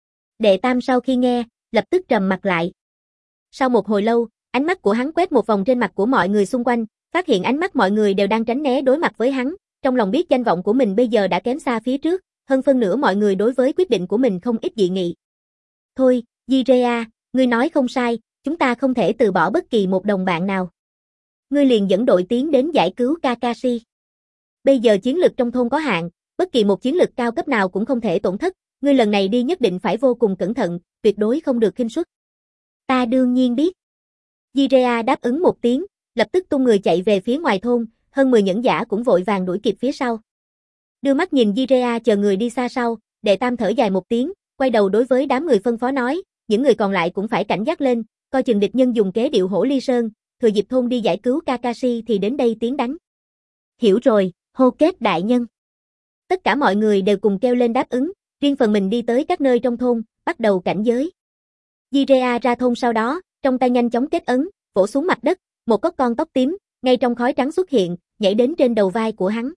Đệ tam sau khi nghe, lập tức trầm mặt lại. Sau một hồi lâu, ánh mắt của hắn quét một vòng trên mặt của mọi người xung quanh, phát hiện ánh mắt mọi người đều đang tránh né đối mặt với hắn, trong lòng biết danh vọng của mình bây giờ đã kém xa phía trước, hơn phân nửa mọi người đối với quyết định của mình không ít dị nghị. Thôi, Jiraiya, ngươi nói không sai, chúng ta không thể từ bỏ bất kỳ một đồng bạn nào. Ngươi liền dẫn đội tiến đến giải cứu Kakashi. Bây giờ chiến lực trong thôn có hạn, bất kỳ một chiến lực cao cấp nào cũng không thể tổn thất, ngươi lần này đi nhất định phải vô cùng cẩn thận, tuyệt đối không được khinh suất. Ta đương nhiên biết. Jiraiya đáp ứng một tiếng, lập tức tung người chạy về phía ngoài thôn, hơn mười nhẫn giả cũng vội vàng đuổi kịp phía sau. Đưa mắt nhìn Jiraiya chờ người đi xa sau, đệ tam thở dài một tiếng, quay đầu đối với đám người phân phó nói, những người còn lại cũng phải cảnh giác lên, coi chừng địch nhân dùng kế điệu hổ ly sơn, thừa dịp thôn đi giải cứu Kakashi thì đến đây tiến đánh. Hiểu rồi, Hô Kết đại nhân. Tất cả mọi người đều cùng kêu lên đáp ứng, riêng phần mình đi tới các nơi trong thôn, bắt đầu cảnh giới. Jiraiya ra thôn sau đó, trong tay nhanh chóng kết ấn, vỗ xuống mặt đất, một cốc con tóc tím, ngay trong khói trắng xuất hiện, nhảy đến trên đầu vai của hắn.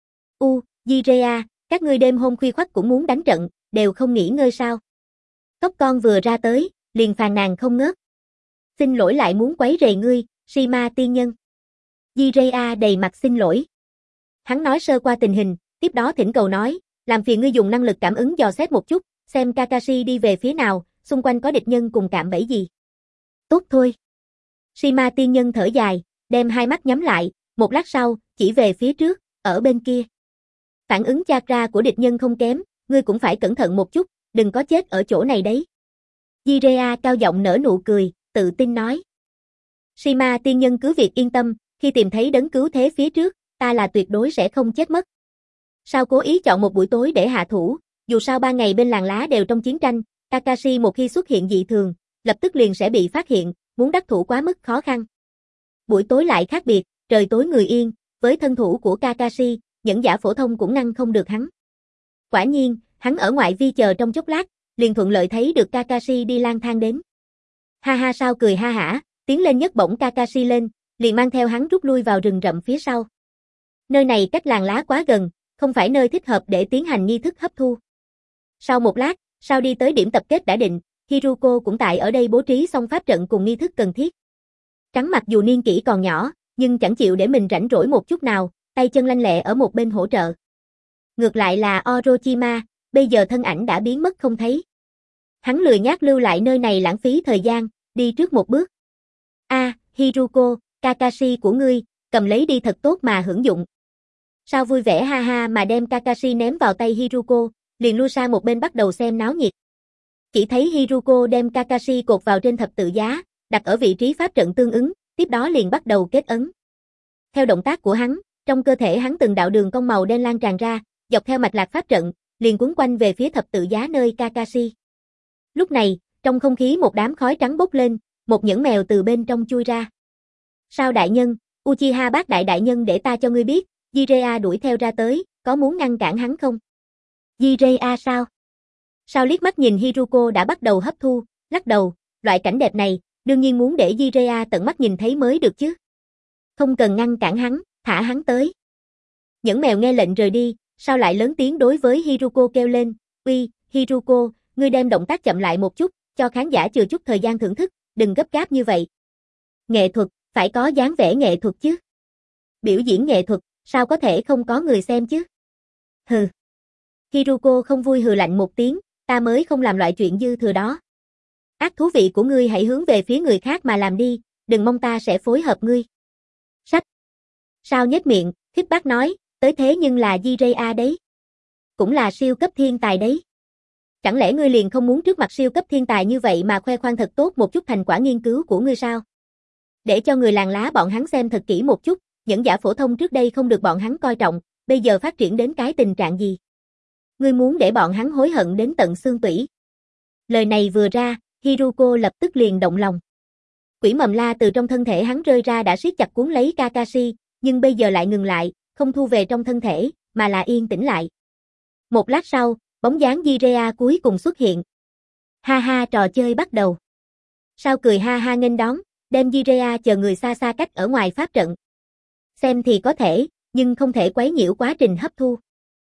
U, Jiraiya, các ngươi đêm hôm khuya khoắt cũng muốn đánh trận, đều không nghỉ ngơi sao? Cốc con vừa ra tới, liền phàn nàn không ngớt. Xin lỗi lại muốn quấy rầy ngươi, Shima tiên nhân. Jiraiya đầy mặt xin lỗi. Hắn nói sơ qua tình hình, tiếp đó thỉnh cầu nói, làm phiền ngươi dùng năng lực cảm ứng dò xét một chút, xem Kakashi đi về phía nào, xung quanh có địch nhân cùng cạm bẫy gì. Tốt thôi. Shima tiên nhân thở dài, đem hai mắt nhắm lại, một lát sau, chỉ về phía trước, ở bên kia. Phản ứng chakra của địch nhân không kém, ngươi cũng phải cẩn thận một chút, đừng có chết ở chỗ này đấy. Jiraiya cao giọng nở nụ cười, tự tin nói. Shima tiên nhân cứ việc yên tâm, khi tìm thấy đấng cứu thế phía trước, ta là tuyệt đối sẽ không chết mất. Sao cố ý chọn một buổi tối để hạ thủ, Dù sao ba ngày bên làng lá đều trong chiến tranh, Kakashi một khi xuất hiện dị thường, lập tức liền sẽ bị phát hiện, muốn đắc thủ quá mức khó khăn. Buổi tối lại khác biệt, trời tối người yên, với thân thủ của Kakashi, những giả phổ thông cũng ngăn không được hắn. Quả nhiên, hắn ở ngoại vi chờ trong chốc lát, liền thuận lợi thấy được Kakashi đi lang thang đến. Ha ha sao cười ha hả, tiến lên nhấc bổng Kakashi lên, liền mang theo hắn rút lui vào rừng rậm phía sau. Nơi này cách làng lá quá gần, không phải nơi thích hợp để tiến hành nghi thức hấp thu. Sau một lát, sau đi tới điểm tập kết đã định, Hiruko cũng tại ở đây bố trí xong pháp trận cùng nghi thức cần thiết. Trắng mặc dù niên kỷ còn nhỏ, nhưng chẳng chịu để mình rảnh rỗi một chút nào, tay chân lanh lẹ ở một bên hỗ trợ. Ngược lại là Orochima, bây giờ thân ảnh đã biến mất không thấy. Hắn lười nhác lưu lại nơi này lãng phí thời gian, đi trước một bước. A, à, Hiruko, Kakashi của ngươi, cầm lấy đi thật tốt mà hưởng dụng. Sao vui vẻ ha ha mà đem Kakashi ném vào tay Hiruko, liền lui sang một bên bắt đầu xem náo nhiệt. Chỉ thấy Hiruko đem Kakashi cột vào trên thập tự giá, đặt ở vị trí pháp trận tương ứng, tiếp đó liền bắt đầu kết ấn. Theo động tác của hắn, trong cơ thể hắn từng đạo đường cong màu đen lan tràn ra, dọc theo mạch lạc pháp trận, liền quấn quanh về phía thập tự giá nơi Kakashi. Lúc này, trong không khí một đám khói trắng bốc lên, một nhẫn mèo từ bên trong chui ra. Sao đại nhân, Uchiha bác đại đại nhân để ta cho ngươi biết, Jiraiya đuổi theo ra tới, có muốn ngăn cản hắn không? Jiraiya sao? Sao liếc mắt nhìn Hiruko đã bắt đầu hấp thu, lắc đầu, loại cảnh đẹp này, đương nhiên muốn để Jiraiya tận mắt nhìn thấy mới được chứ. Không cần ngăn cản hắn, thả hắn tới. Nhẫn mèo nghe lệnh rời đi, sao lại lớn tiếng đối với Hiruko kêu lên, uy, Hiruko, ngươi đem động tác chậm lại một chút, cho khán giả chừa chút thời gian thưởng thức, đừng gấp gáp như vậy. Nghệ thuật, phải có dáng vẻ nghệ thuật chứ. Biểu diễn nghệ thuật, sao có thể không có người xem chứ? Hừ. Hiruko không vui hừ lạnh một tiếng, ta mới không làm loại chuyện dư thừa đó. Ác thú vị của ngươi hãy hướng về phía người khác mà làm đi, đừng mong ta sẽ phối hợp ngươi. Sách. Sao nhếch miệng, khích bác nói, tới thế nhưng là Jiraiya đấy. Cũng là siêu cấp thiên tài đấy. Chẳng lẽ ngươi liền không muốn trước mặt siêu cấp thiên tài như vậy mà khoe khoang thật tốt một chút thành quả nghiên cứu của ngươi sao? Để cho người làng lá bọn hắn xem thật kỹ một chút, những giả phổ thông trước đây không được bọn hắn coi trọng, bây giờ phát triển đến cái tình trạng gì? Ngươi muốn để bọn hắn hối hận đến tận xương tủy. Lời này vừa ra, Hiruko lập tức liền động lòng. Quỷ mầm la từ trong thân thể hắn rơi ra đã siết chặt cuốn lấy Kakashi, nhưng bây giờ lại ngừng lại, không thu về trong thân thể, mà là yên tĩnh lại. Một lát sau, bóng dáng Jiraiya cuối cùng xuất hiện. Ha ha trò chơi bắt đầu. Sao cười ha ha nghênh đón, đem Jiraiya chờ người xa xa cách ở ngoài pháp trận. Xem thì có thể, nhưng không thể quấy nhiễu quá trình hấp thu.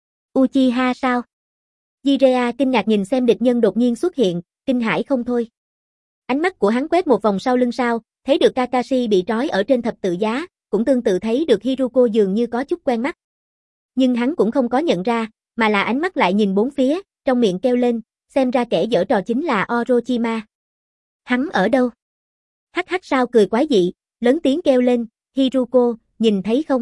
Uchiha sao? Jiraiya kinh ngạc nhìn xem địch nhân đột nhiên xuất hiện, kinh hãi không thôi. Ánh mắt của hắn quét một vòng sau lưng sau, thấy được Kakashi bị trói ở trên thập tự giá, cũng tương tự thấy được Hiruko dường như có chút quen mắt. Nhưng hắn cũng không có nhận ra, mà là ánh mắt lại nhìn bốn phía, trong miệng kêu lên, xem ra kẻ giở trò chính là Orochima. Hắn ở đâu? Hắc hắc sao cười quái dị, lớn tiếng kêu lên, Hiruko, nhìn thấy không?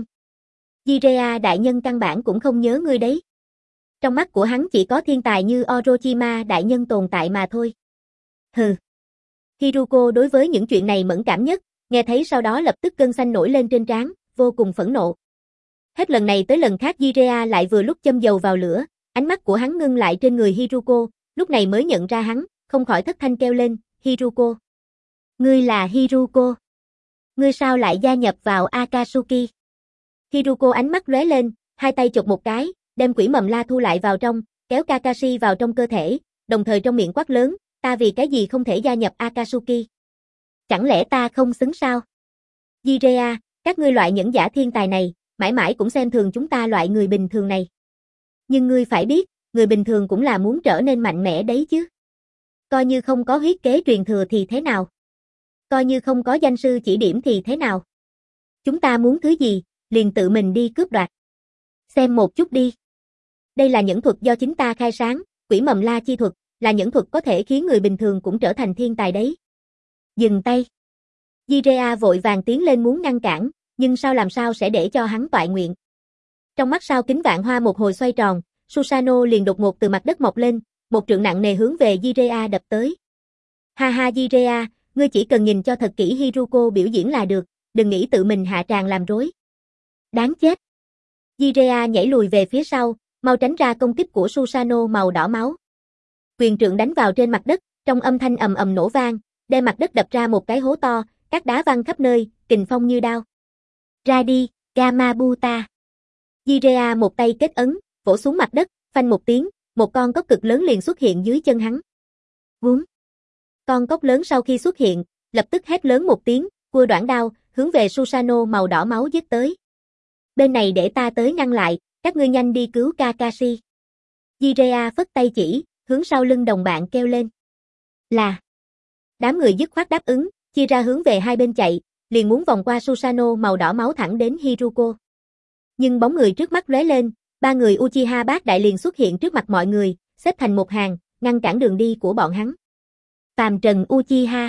Jiraiya đại nhân căn bản cũng không nhớ ngươi đấy. Trong mắt của hắn chỉ có thiên tài như Orochima đại nhân tồn tại mà thôi. Hừ. Hiruko đối với những chuyện này mẫn cảm nhất, nghe thấy sau đó lập tức cơn xanh nổi lên trên trán, vô cùng phẫn nộ. Hết lần này tới lần khác Jiraiya lại vừa lúc châm dầu vào lửa, ánh mắt của hắn ngưng lại trên người Hiruko, lúc này mới nhận ra hắn, không khỏi thất thanh kêu lên, Hiruko. Ngươi là Hiruko. Ngươi sao lại gia nhập vào Akatsuki? Hiruko ánh mắt lóe lên, hai tay chụp một cái, đem quỷ mầm la thu lại vào trong, kéo Kakashi vào trong cơ thể, đồng thời trong miệng quát lớn, ta vì cái gì không thể gia nhập Akatsuki? Chẳng lẽ ta không xứng sao? Jiraiya, các ngươi loại những giả thiên tài này, mãi mãi cũng xem thường chúng ta loại người bình thường này. Nhưng ngươi phải biết, người bình thường cũng là muốn trở nên mạnh mẽ đấy chứ. Coi như không có huyết kế truyền thừa thì thế nào? Coi như không có danh sư chỉ điểm thì thế nào? Chúng ta muốn thứ gì, liền tự mình đi cướp đoạt. Xem một chút đi. Đây là nhẫn thuật do chính ta khai sáng, quỷ mầm la chi thuật, là nhẫn thuật có thể khiến người bình thường cũng trở thành thiên tài đấy. Dừng tay. Jiraiya vội vàng tiến lên muốn ngăn cản, nhưng sao làm sao sẽ để cho hắn toại nguyện. Trong mắt sao kính vạn hoa một hồi xoay tròn, Susanoo liền đột ngột từ mặt đất mọc lên, một trượng nặng nề hướng về Jiraiya đập tới. Ha ha Jiraiya, ngươi chỉ cần nhìn cho thật kỹ Hiruko biểu diễn là được, đừng nghĩ tự mình hạ tràng làm rối. Đáng chết. Jiraiya nhảy lùi về phía sau, mau tránh ra công kích của Susanoo màu đỏ máu. Quyền trượng đánh vào trên mặt đất, trong âm thanh ầm ầm nổ vang, đem mặt đất đập ra một cái hố to, các đá văng khắp nơi, kình phong như đao. Ra đi, Gamabuta. Jiraiya một tay kết ấn, vỗ xuống mặt đất, phanh một tiếng, một con cốc cực lớn liền xuất hiện dưới chân hắn. Vúng. Con cốc lớn sau khi xuất hiện, lập tức hét lớn một tiếng, cua đoạn đao, hướng về Susanoo màu đỏ máu giết tới. Bên này để ta tới ngăn lại, các ngươi nhanh đi cứu Kakashi. Jiraiya phất tay chỉ, hướng sau lưng đồng bạn kêu lên. Là. Đám người dứt khoát đáp ứng, chia ra hướng về hai bên chạy, liền muốn vòng qua Susanoo màu đỏ máu thẳng đến Hiruko. Nhưng bóng người trước mắt lóe lên, ba người Uchiha bát đại liền xuất hiện trước mặt mọi người, xếp thành một hàng, ngăn cản đường đi của bọn hắn. Phàm Trần Uchiha.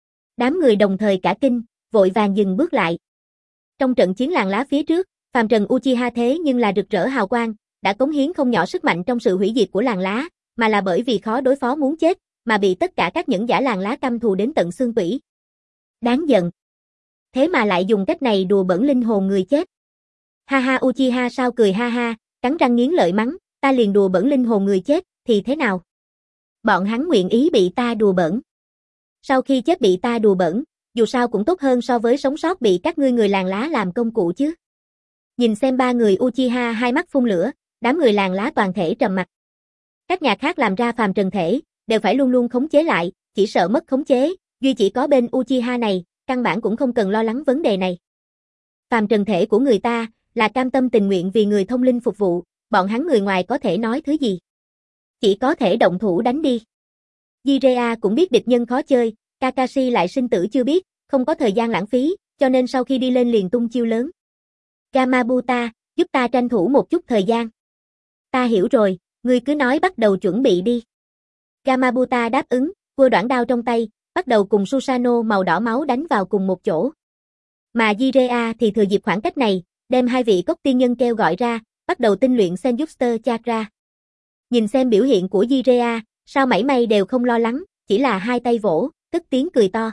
Đám người đồng thời cả kinh, vội vàng dừng bước lại. Trong trận chiến làng lá phía trước, Phàm Trần Uchiha thế nhưng là rực rỡ hào quang, đã cống hiến không nhỏ sức mạnh trong sự hủy diệt của làng lá, mà là bởi vì khó đối phó muốn chết, mà bị tất cả các nhẫn giả làng lá căm thù đến tận xương tủy. Đáng giận. Thế mà lại dùng cách này đùa bỡn linh hồn người chết. Ha ha, Uchiha sao cười ha ha, cắn răng nghiến lợi mắng, ta liền đùa bỡn linh hồn người chết, thì thế nào? Bọn hắn nguyện ý bị ta đùa bỡn. Sau khi chết bị ta đùa bỡn, dù sao cũng tốt hơn so với sống sót bị các ngươi người làng lá làm công cụ chứ. Nhìn xem ba người Uchiha hai mắt phun lửa, đám người làng lá toàn thể trầm mặc. Các nhà khác làm ra phàm trần thể, đều phải luôn luôn khống chế lại, chỉ sợ mất khống chế, duy chỉ có bên Uchiha này, căn bản cũng không cần lo lắng vấn đề này. Phàm trần thể của người ta, là cam tâm tình nguyện vì người thông linh phục vụ, bọn hắn người ngoài có thể nói thứ gì. Chỉ có thể động thủ đánh đi. Jiraiya cũng biết địch nhân khó chơi, Kakashi lại sinh tử chưa biết, không có thời gian lãng phí, cho nên sau khi đi lên liền tung chiêu lớn. Gamabuta, giúp ta tranh thủ một chút thời gian. Ta hiểu rồi, ngươi cứ nói bắt đầu chuẩn bị đi. Gamabuta đáp ứng, cua đoạn đao trong tay, bắt đầu cùng Susanoo màu đỏ máu đánh vào cùng một chỗ. Mà Jiraiya thì thừa dịp khoảng cách này, đem hai vị cốc tiên nhân kêu gọi ra, bắt đầu tinh luyện Senjutsu Chakra. Nhìn xem biểu hiện của Jiraiya, sao mảy may đều không lo lắng, chỉ là hai tay vỗ, cất tiếng cười to.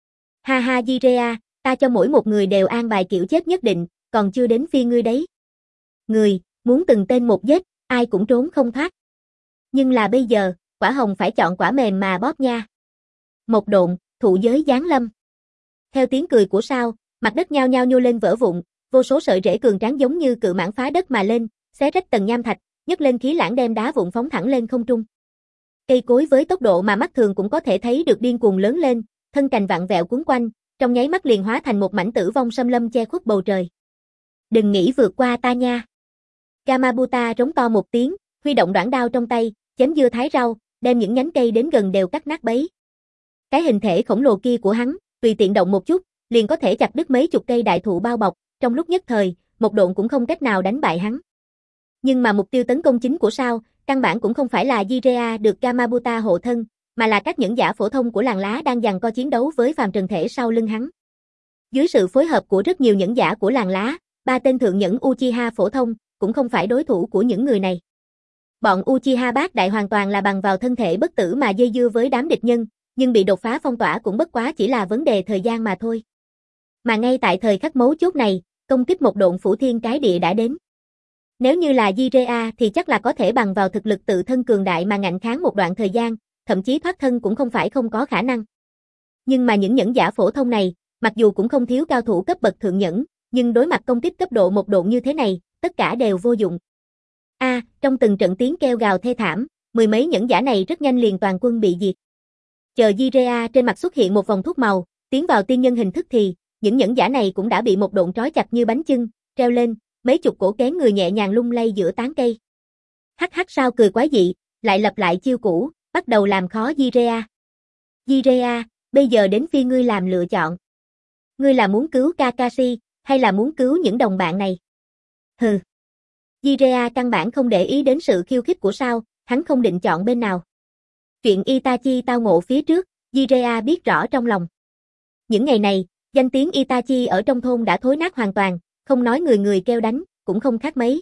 Ha ha Jiraiya, ta cho mỗi một người đều an bài kiểu chết nhất định, còn chưa đến phiên ngươi đấy. Người, muốn từng tên một giết, ai cũng trốn không thoát. Nhưng là bây giờ, quả hồng phải chọn quả mềm mà bóp nha. Một độn, thụ giới giáng lâm. Theo tiếng cười của sao, mặt đất nhao nhao nhô lên vỡ vụn, vô số sợi rễ cường tráng giống như cự mãng phá đất mà lên, xé rách tầng nham thạch, nhấc lên khí lãng đem đá vụn phóng thẳng lên không trung. Cây cối với tốc độ mà mắt thường cũng có thể thấy được điên cuồng lớn lên, thân cành vặn vẹo cuốn quanh, trong nháy mắt liền hóa thành một mảnh tử vong xâm lâm che khuất bầu trời. Đừng nghĩ vượt qua ta nha. Gamabuta rống to một tiếng, huy động đoạn đao trong tay, chém dưa thái rau, đem những nhánh cây đến gần đều cắt nát bấy. Cái hình thể khổng lồ kia của hắn, tùy tiện động một chút, liền có thể chặt đứt mấy chục cây đại thụ bao bọc, trong lúc nhất thời, một độn cũng không cách nào đánh bại hắn. Nhưng mà mục tiêu tấn công chính của sao, căn bản cũng không phải là Jiraiya được Gamabuta hộ thân, mà là các nhẫn giả phổ thông của làng lá đang giằng co chiến đấu với phàm trần thể sau lưng hắn. Dưới sự phối hợp của rất nhiều nhẫn giả của làng lá, ba tên thượng nhẫn Uchiha phổ thông cũng không phải đối thủ của những người này. Bọn Uchiha bát đại hoàn toàn là bằng vào thân thể bất tử mà dây dưa với đám địch nhân, nhưng bị đột phá phong tỏa cũng bất quá chỉ là vấn đề thời gian mà thôi. Mà ngay tại thời khắc mấu chốt này, công kích một độn phủ thiên cái địa đã đến. Nếu như là Jiraiya thì chắc là có thể bằng vào thực lực tự thân cường đại mà ngạnh kháng một đoạn thời gian, thậm chí thoát thân cũng không phải không có khả năng. Nhưng mà những nhẫn giả phổ thông này, mặc dù cũng không thiếu cao thủ cấp bậc thượng nhẫn, nhưng đối mặt công kích cấp độ một độn như thế này, tất cả đều vô dụng. A, à, trong từng trận tiếng kêu gào thê thảm, mười mấy nhẫn giả này rất nhanh liền toàn quân bị diệt. Chờ Jiraiya trên mặt xuất hiện một vòng thuốc màu, tiến vào tiên nhân hình thức thì, những nhẫn giả này cũng đã bị một độn trói chặt như bánh chưng, treo lên, mấy chục cổ kén người nhẹ nhàng lung lay giữa tán cây. Hắc hắc sao cười quái dị, lại lặp lại chiêu cũ, bắt đầu làm khó Jiraiya. Jiraiya, bây giờ đến phiên ngươi làm lựa chọn. Ngươi là muốn cứu Kakashi, hay là muốn cứu những đồng bạn này? Hừ. Jiraiya căn bản không để ý đến sự khiêu khích của sao, hắn không định chọn bên nào. Chuyện Itachi tao ngộ phía trước, Jiraiya biết rõ trong lòng. Những ngày này, danh tiếng Itachi ở trong thôn đã thối nát hoàn toàn, không nói người người kêu đánh, cũng không khác mấy.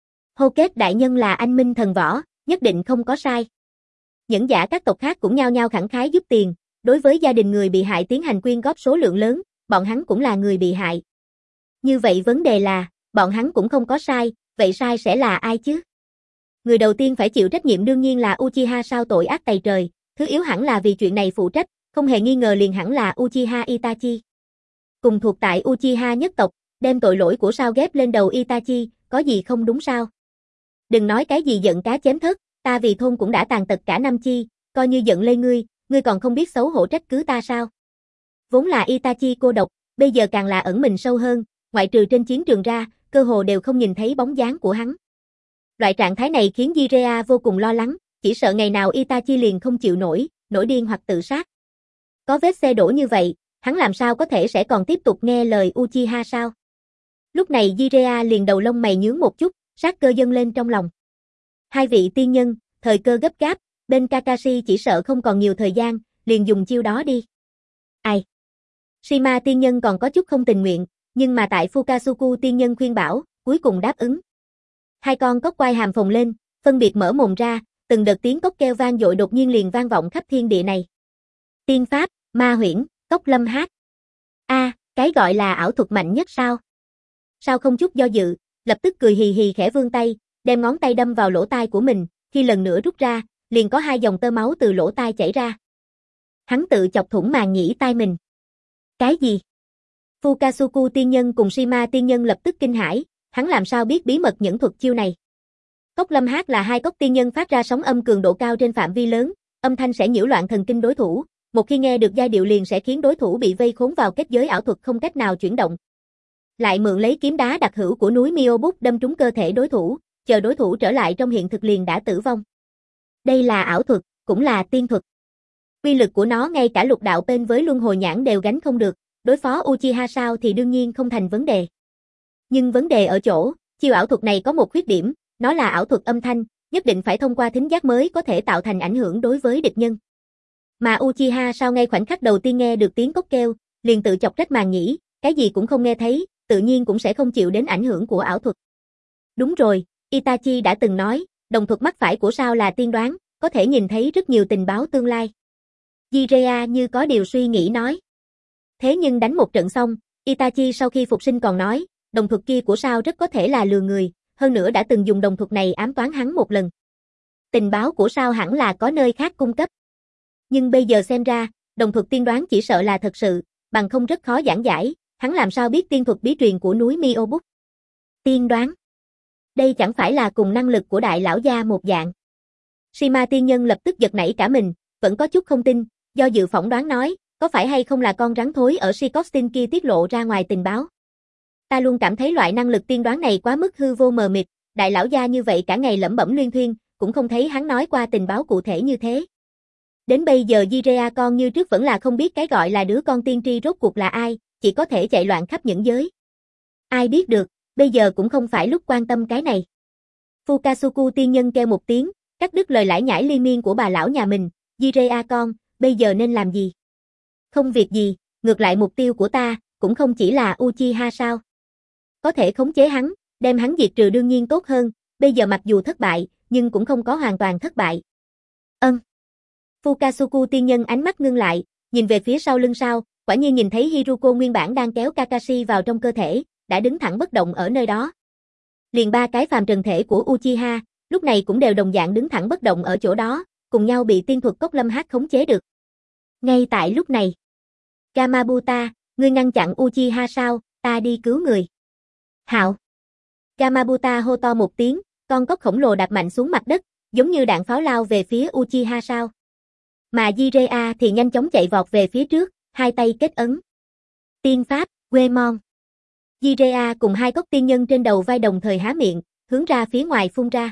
Hô Kết đại nhân là anh minh thần võ, nhất định không có sai. Những giả các tộc khác cũng nhao nhao khẳng khái giúp tiền, đối với gia đình người bị hại tiến hành quyên góp số lượng lớn, bọn hắn cũng là người bị hại. Như vậy vấn đề là, bọn hắn cũng không có sai, vậy sai sẽ là ai chứ? Người đầu tiên phải chịu trách nhiệm đương nhiên là Uchiha sao tội ác tày trời, thứ yếu hẳn là vì chuyện này phụ trách, không hề nghi ngờ liền hẳn là Uchiha Itachi. Cùng thuộc tại Uchiha nhất tộc, đem tội lỗi của sao ghép lên đầu Itachi, có gì không đúng sao? Đừng nói cái gì giận cá chém thớt, ta vì thôn cũng đã tàn tật cả năm chi, coi như giận lên ngươi, ngươi còn không biết xấu hổ trách cứ ta sao? Vốn là Itachi cô độc, bây giờ càng là ẩn mình sâu hơn, ngoại trừ trên chiến trường ra, cơ hồ đều không nhìn thấy bóng dáng của hắn. Loại trạng thái này khiến Jiraiya vô cùng lo lắng, chỉ sợ ngày nào Itachi liền không chịu nổi, nổi điên hoặc tự sát. Có vết xe đổ như vậy, hắn làm sao có thể sẽ còn tiếp tục nghe lời Uchiha sao? Lúc này Jiraiya liền đầu lông mày nhướng một chút, sát cơ dâng lên trong lòng. Hai vị tiên nhân, thời cơ gấp gáp, bên Kakashi chỉ sợ không còn nhiều thời gian, liền dùng chiêu đó đi. Ai? Shima tiên nhân còn có chút không tình nguyện, nhưng mà tại Fukasuku tiên nhân khuyên bảo, cuối cùng đáp ứng. Hai con cốc quai hàm phồng lên, phân biệt mở mồm ra, từng đợt tiếng cốc kêu vang dội đột nhiên liền vang vọng khắp thiên địa này. Tiên pháp, ma huyễn, cốc lâm hát. A, à, cái gọi là ảo thuật mạnh nhất sao? Sao không chút do dự, lập tức cười hì hì khẽ vươn tay, đem ngón tay đâm vào lỗ tai của mình, khi lần nữa rút ra, liền có hai dòng tơ máu từ lỗ tai chảy ra. Hắn tự chọc thủng màng nhĩ tai mình. Cái gì? Fukasuku tiên nhân cùng Shima tiên nhân lập tức kinh hãi, hắn làm sao biết bí mật nhẫn thuật chiêu này? Cốc lâm hát là hai cốc tiên nhân phát ra sóng âm cường độ cao trên phạm vi lớn, âm thanh sẽ nhiễu loạn thần kinh đối thủ, một khi nghe được giai điệu liền sẽ khiến đối thủ bị vây khốn vào kết giới ảo thuật không cách nào chuyển động. Lại mượn lấy kiếm đá đặc hữu của núi Miobuk đâm trúng cơ thể đối thủ, chờ đối thủ trở lại trong hiện thực liền đã tử vong. Đây là ảo thuật, cũng là tiên thuật. Uy lực của nó ngay cả lục đạo bên với luân hồi nhãn đều gánh không được, đối phó Uchiha sao thì đương nhiên không thành vấn đề. Nhưng vấn đề ở chỗ, chiêu ảo thuật này có một khuyết điểm, nó là ảo thuật âm thanh, nhất định phải thông qua thính giác mới có thể tạo thành ảnh hưởng đối với địch nhân. Mà Uchiha sao ngay khoảnh khắc đầu tiên nghe được tiếng cốc kêu, liền tự chọc trách màng nhĩ, cái gì cũng không nghe thấy, tự nhiên cũng sẽ không chịu đến ảnh hưởng của ảo thuật. Đúng rồi, Itachi đã từng nói, đồng thuật mắt phải của sao là tiên đoán, có thể nhìn thấy rất nhiều tình báo tương lai. Jiraiya như có điều suy nghĩ nói. Thế nhưng đánh một trận xong, Itachi sau khi phục sinh còn nói, đồng thuật kia của sao rất có thể là lừa người, hơn nữa đã từng dùng đồng thuật này ám toán hắn một lần. Tình báo của sao hẳn là có nơi khác cung cấp. Nhưng bây giờ xem ra, đồng thuật tiên đoán chỉ sợ là thật sự, bằng không rất khó giảng giải, hắn làm sao biết tiên thuật bí truyền của núi Miobuk. Tiên đoán. Đây chẳng phải là cùng năng lực của đại lão gia một dạng. Shima tiên nhân lập tức giật nảy cả mình, vẫn có chút không tin, do dự phỏng đoán nói, có phải hay không là con rắn thối ở Shikostin kia tiết lộ ra ngoài tình báo. Ta luôn cảm thấy loại năng lực tiên đoán này quá mức hư vô mờ mịt, đại lão gia như vậy cả ngày lẩm bẩm luyên thuyên, cũng không thấy hắn nói qua tình báo cụ thể như thế. Đến bây giờ Jiraiya con như trước vẫn là không biết cái gọi là đứa con tiên tri rốt cuộc là ai, chỉ có thể chạy loạn khắp những giới. Ai biết được, bây giờ cũng không phải lúc quan tâm cái này. Fukasuku tiên nhân kêu một tiếng, cắt đứt lời lải nhải liên miên của bà lão nhà mình, Jiraiya con, bây giờ nên làm gì? Không việc gì, ngược lại mục tiêu của ta, cũng không chỉ là Uchiha sao. Có thể khống chế hắn, đem hắn diệt trừ đương nhiên tốt hơn, bây giờ mặc dù thất bại, nhưng cũng không có hoàn toàn thất bại. Ân. Fukasuku tiên nhân ánh mắt ngưng lại, nhìn về phía sau lưng sao, quả nhiên nhìn thấy Hiruko nguyên bản đang kéo Kakashi vào trong cơ thể, đã đứng thẳng bất động ở nơi đó. Liền ba cái phàm trần thể của Uchiha, lúc này cũng đều đồng dạng đứng thẳng bất động ở chỗ đó, cùng nhau bị tiên thuật cốc lâm hát khống chế được. Ngay tại lúc này, Gamabuta, ngươi ngăn chặn Uchiha sao, ta đi cứu người. Hạo. Gamabuta hô to một tiếng, con cốc khổng lồ đạp mạnh xuống mặt đất, giống như đạn pháo lao về phía Uchiha sao. Mà Jiraiya thì nhanh chóng chạy vọt về phía trước, hai tay kết ấn. Tiên pháp, Uemon. Jiraiya cùng hai cốc tiên nhân trên đầu vai đồng thời há miệng, hướng ra phía ngoài phun ra.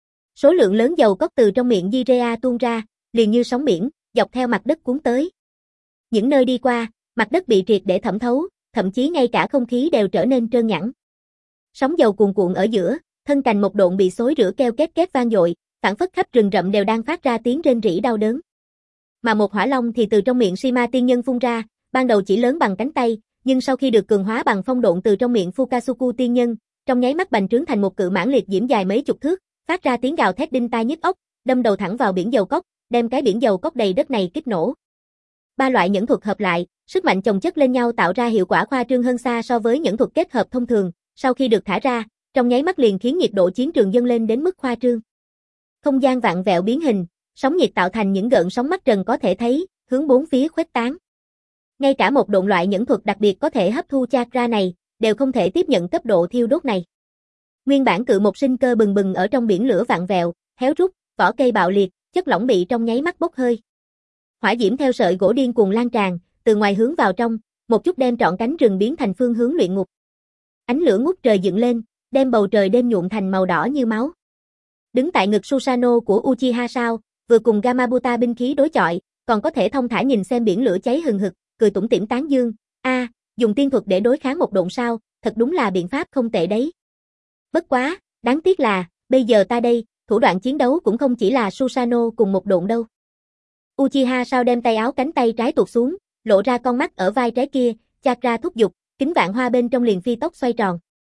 Số lượng lớn dầu cốc từ trong miệng Jiraiya tuôn ra, liền như sóng biển, dọc theo mặt đất cuốn tới. Những nơi đi qua, mặt đất bị triệt để thẩm thấu, thậm chí ngay cả không khí đều trở nên trơn nhẵn. Sóng dầu cuồn cuộn ở giữa, thân cành một độn bị xối rửa kêu két két vang dội, phảng phất khắp rừng rậm đều đang phát ra tiếng rên rỉ đau đớn. Mà một hỏa long thì từ trong miệng Shima tiên nhân phun ra, ban đầu chỉ lớn bằng cánh tay, nhưng sau khi được cường hóa bằng phong độn từ trong miệng Fukasuku tiên nhân, trong nháy mắt bành trướng thành một cự mãng liệt diễm dài mấy chục thước, phát ra tiếng gào thét đinh tai nhức óc, đâm đầu thẳng vào biển dầu cốc, đem cái biển dầu cốc đầy đất này kích nổ. Ba loại nhẫn thuật hợp lại, sức mạnh chồng chất lên nhau tạo ra hiệu quả khoa trương hơn xa so với nhẫn thuật kết hợp thông thường, sau khi được thả ra, trong nháy mắt liền khiến nhiệt độ chiến trường dâng lên đến mức khoa trương. Không gian vặn vẹo biến hình, sóng nhiệt tạo thành những gợn sóng mắt trần có thể thấy, hướng bốn phía khuếch tán. Ngay cả một độn loại nhẫn thuật đặc biệt có thể hấp thu chakra này, đều không thể tiếp nhận cấp độ thiêu đốt này. Nguyên bản cự một sinh cơ bừng bừng ở trong biển lửa vặn vẹo, héo rút, vỏ cây bạo liệt, chất lỏng bị trong nháy mắt bốc hơi. Hỏa diễm theo sợi gỗ điên cuồng lan tràn, từ ngoài hướng vào trong, một chút đem trọn cánh rừng biến thành phương hướng luyện ngục. Ánh lửa ngút trời dựng lên, đem bầu trời đêm nhuộm thành màu đỏ như máu. Đứng tại ngực Susanoo của Uchiha Sao, vừa cùng Gamabuta binh khí đối chọi, còn có thể thông thả nhìn xem biển lửa cháy hừng hực, cười tủm tỉm tán dương, "A, dùng tiên thuật để đối kháng một độn sao, thật đúng là biện pháp không tệ đấy. Bất quá, đáng tiếc là, bây giờ ta đây, thủ đoạn chiến đấu cũng không chỉ là Susanoo cùng một độn đâu." Uchiha Sao đem tay áo cánh tay trái tuột xuống, lộ ra con mắt ở vai trái kia, chakra thúc giục, kính vạn hoa bên trong liền phi tốc xoay tròn.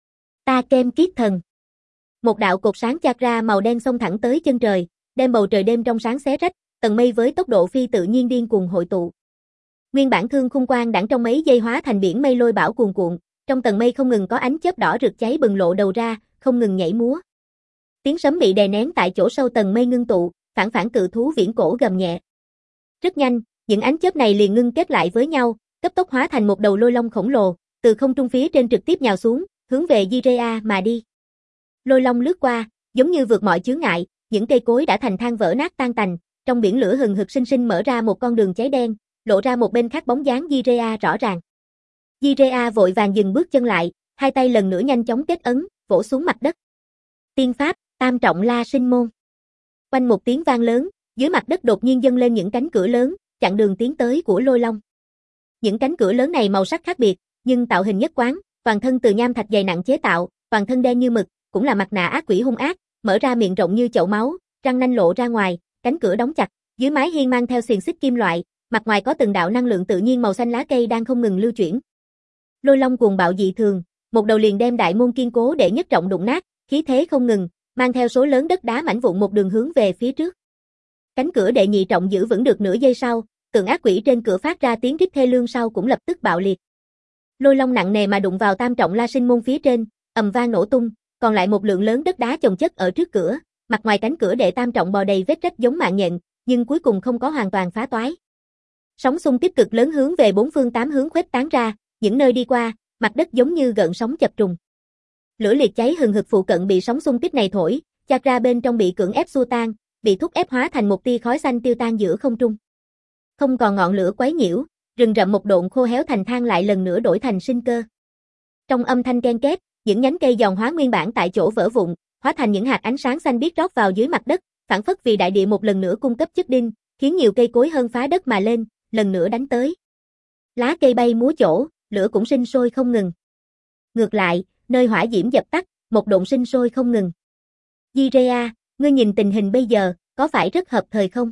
Ta kem kiết thần. Một đạo cột sáng chakra màu đen xông thẳng tới chân trời, đem bầu trời đêm trong sáng xé rách, tầng mây với tốc độ phi tự nhiên điên cuồng hội tụ. Nguyên bản thương khung quang đãng trong mấy giây hóa thành biển mây lôi bão cuồn cuộn, trong tầng mây không ngừng có ánh chớp đỏ rực cháy bừng lộ đầu ra, không ngừng nhảy múa. Tiếng sấm bị đè nén tại chỗ sâu tầng mây ngưng tụ, phản phản cự thú viễn cổ gầm nhẹ. Rất nhanh, những ánh chớp này liền ngưng kết lại với nhau, cấp tốc hóa thành một đầu lôi long khổng lồ, từ không trung phía trên trực tiếp nhào xuống, hướng về Jiraiya mà đi. Lôi long lướt qua, giống như vượt mọi chướng ngại, những cây cối đã thành than vỡ nát tan tành, trong biển lửa hừng hực sinh sinh mở ra một con đường cháy đen, lộ ra một bên khác bóng dáng Jiraiya rõ ràng. Jiraiya vội vàng dừng bước chân lại, hai tay lần nữa nhanh chóng kết ấn, vỗ xuống mặt đất. Tiên pháp, Tam trọng La Sinh môn. Quanh một tiếng vang lớn, dưới mặt đất đột nhiên dâng lên những cánh cửa lớn, chặn đường tiến tới của lôi long. Những cánh cửa lớn này màu sắc khác biệt, nhưng tạo hình nhất quán, toàn thân từ nham thạch dày nặng chế tạo, toàn thân đen như mực, cũng là mặt nạ ác quỷ hung ác, mở ra miệng rộng như chậu máu, răng nanh lộ ra ngoài, cánh cửa đóng chặt, dưới mái hiên mang theo xiềng xích kim loại, mặt ngoài có từng đạo năng lượng tự nhiên màu xanh lá cây đang không ngừng lưu chuyển. Lôi long cuồng bạo dị thường, một đầu liền đem đại môn kiên cố để nhất trọng đụng nát, khí thế không ngừng, mang theo số lớn đất đá mảnh vụn một đường hướng về phía trước. Cánh cửa đệ nhị trọng giữ vững được nửa giây sau, tượng ác quỷ trên cửa phát ra tiếng rít thê lương sau cũng lập tức bạo liệt. Lôi long nặng nề mà đụng vào tam trọng La Sinh môn phía trên, ầm vang nổ tung, còn lại một lượng lớn đất đá chồng chất ở trước cửa, mặt ngoài cánh cửa đệ tam trọng bò đầy vết rách giống mạng nhện, nhưng cuối cùng không có hoàn toàn phá toái. Sóng xung kích cực lớn hướng về bốn phương tám hướng khuếch tán ra, những nơi đi qua, mặt đất giống như gợn sóng chập trùng. Lửa liệt cháy hừng hực phụ cận bị sóng xung kích này thổi, chakra bên trong bị cưỡng ép xua tan, bị thúc ép hóa thành một tia khói xanh tiêu tan giữa không trung. Không còn ngọn lửa quấy nhiễu, rừng rậm một độn khô héo thành than lại lần nữa đổi thành sinh cơ. Trong âm thanh ken két, những nhánh cây giòn hóa nguyên bản tại chỗ vỡ vụn, hóa thành những hạt ánh sáng xanh biếc rót vào dưới mặt đất, phản phất vì đại địa một lần nữa cung cấp chất đinh, khiến nhiều cây cối hơn phá đất mà lên, lần nữa đánh tới. Lá cây bay múa chỗ, lửa cũng sinh sôi không ngừng. Ngược lại, nơi hỏa diễm dập tắt, một độn sinh sôi không ngừng. Jiraiya, ngươi nhìn tình hình bây giờ, có phải rất hợp thời không?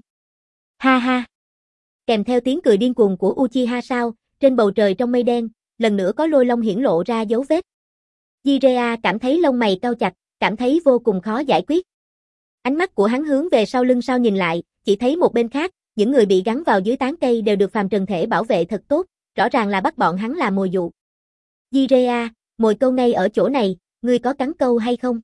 Ha ha. Kèm theo tiếng cười điên cuồng của Uchiha Sao, trên bầu trời trong mây đen, lần nữa có lôi long hiển lộ ra dấu vết. Jiraiya cảm thấy lông mày cau chặt, cảm thấy vô cùng khó giải quyết. Ánh mắt của hắn hướng về sau lưng sau nhìn lại, chỉ thấy một bên khác, những người bị gắn vào dưới tán cây đều được phàm trần thể bảo vệ thật tốt, rõ ràng là bắt bọn hắn làm mồi dụ. Jiraiya, mồi câu ngay ở chỗ này, ngươi có cắn câu hay không?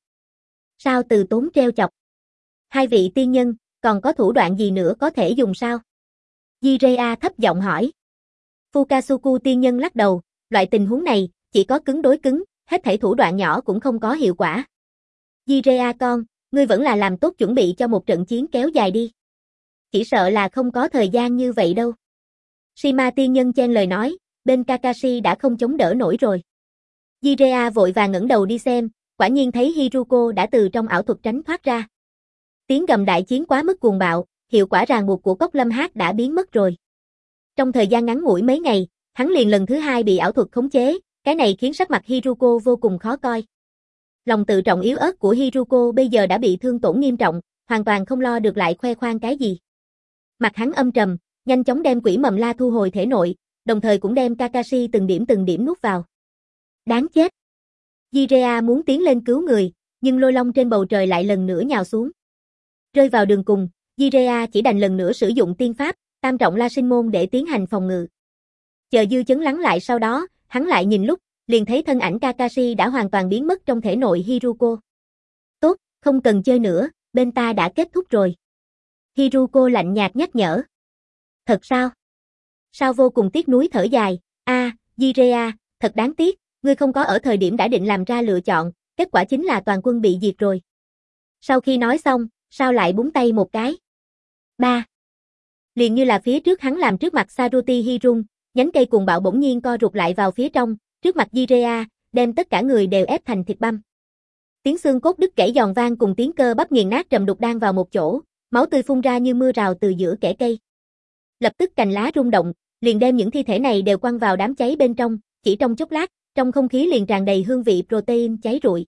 Sao từ tốn treo chọc? Hai vị tiên nhân, còn có thủ đoạn gì nữa có thể dùng sao? Jiraiya thấp giọng hỏi. Fukasuku tiên nhân lắc đầu, loại tình huống này, chỉ có cứng đối cứng, hết thảy thủ đoạn nhỏ cũng không có hiệu quả. Jiraiya con, ngươi vẫn là làm tốt chuẩn bị cho một trận chiến kéo dài đi. Chỉ sợ là không có thời gian như vậy đâu. Shima tiên nhân chen lời nói, bên Kakashi đã không chống đỡ nổi rồi. Jiraiya vội vàng ngẩng đầu đi xem, quả nhiên thấy Hiruko đã từ trong ảo thuật tránh thoát ra. Tiếng gầm đại chiến quá mức cuồng bạo, hiệu quả ràng buộc của Cốc Lâm Hát đã biến mất rồi. Trong thời gian ngắn ngủi mấy ngày, hắn liền lần thứ hai bị ảo thuật khống chế, cái này khiến sắc mặt Hiruko vô cùng khó coi. Lòng tự trọng yếu ớt của Hiruko bây giờ đã bị thương tổn nghiêm trọng, hoàn toàn không lo được lại khoe khoang cái gì. Mặt hắn âm trầm, nhanh chóng đem quỷ mầm la thu hồi thể nội, đồng thời cũng đem Kakashi từng điểm từng điểm nuốt vào. Đáng chết! Jiraiya muốn tiến lên cứu người, nhưng lôi long trên bầu trời lại lần nữa nhào xuống. Rơi vào đường cùng, Jiraiya chỉ đành lần nữa sử dụng tiên pháp, tam trọng La Sinh môn để tiến hành phòng ngự. Chờ dư chấn lắng lại sau đó, hắn lại nhìn lúc, liền thấy thân ảnh Kakashi đã hoàn toàn biến mất trong thể nội Hiruko. Tốt, không cần chơi nữa, bên ta đã kết thúc rồi. Hiruko lạnh nhạt nhắc nhở. Thật sao? Sao vô cùng tiếc nuối thở dài, a, à, Jiraiya, thật đáng tiếc, ngươi không có ở thời điểm đã định làm ra lựa chọn, kết quả chính là toàn quân bị diệt rồi. Sau khi nói xong, sao lại búng tay một cái? Ba. Liền như là phía trước hắn làm trước mặt Saruti Hirun, nhánh cây cuồng bạo bỗng nhiên co rụt lại vào phía trong, trước mặt Jiraiya, đem tất cả người đều ép thành thịt băm. Tiếng xương cốt đứt gãy giòn vang cùng tiếng cơ bắp nghiền nát trầm đục đan vào một chỗ, máu tươi phun ra như mưa rào từ giữa kẽ cây. Lập tức cành lá rung động, liền đem những thi thể này đều quăng vào đám cháy bên trong, chỉ trong chốc lát, trong không khí liền tràn đầy hương vị protein cháy rụi.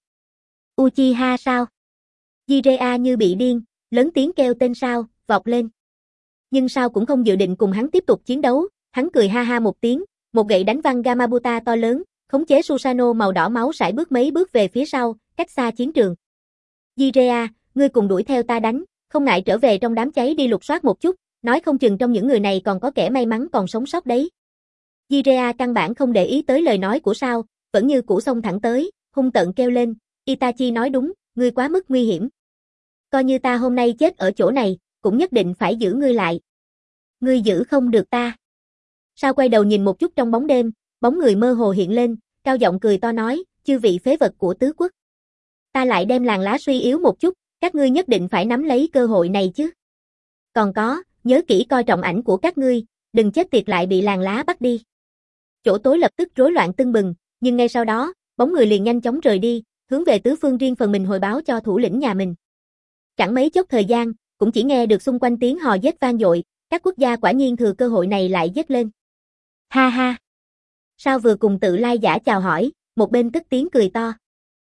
Uchiha sao? Jiraiya như bị điên, lớn tiếng kêu tên Sao, vọt lên. Nhưng Sao cũng không dự định cùng hắn tiếp tục chiến đấu, hắn cười ha ha một tiếng, một gậy đánh văng Gamabuta to lớn, khống chế Susanoo màu đỏ máu sải bước mấy bước về phía sau, cách xa chiến trường. Jiraiya, ngươi cùng đuổi theo ta đánh, không ngại trở về trong đám cháy đi lục soát một chút, nói không chừng trong những người này còn có kẻ may mắn còn sống sót đấy. Jiraiya căn bản không để ý tới lời nói của Sao, vẫn như cũ xông thẳng tới, hung tợn kêu lên, Itachi nói đúng, ngươi quá mức nguy hiểm. Coi như ta hôm nay chết ở chỗ này, cũng nhất định phải giữ ngươi lại. Ngươi giữ không được ta. Sao quay đầu nhìn một chút trong bóng đêm, bóng người mơ hồ hiện lên, cao giọng cười to nói, chư vị phế vật của tứ quốc. Ta lại đem làng lá suy yếu một chút, các ngươi nhất định phải nắm lấy cơ hội này chứ. Còn có, nhớ kỹ coi trọng ảnh của các ngươi, đừng chết tiệt lại bị làng lá bắt đi. Chỗ tối lập tức rối loạn tưng bừng, nhưng ngay sau đó, bóng người liền nhanh chóng rời đi, hướng về tứ phương riêng phần mình hồi báo cho thủ lĩnh nhà mình. Chẳng mấy chốc thời gian, cũng chỉ nghe được xung quanh tiếng hò giết vang dội, các quốc gia quả nhiên thừa cơ hội này lại giết lên. Ha ha. Sao vừa cùng Tự Lai Giả chào hỏi, một bên cất tiếng cười to.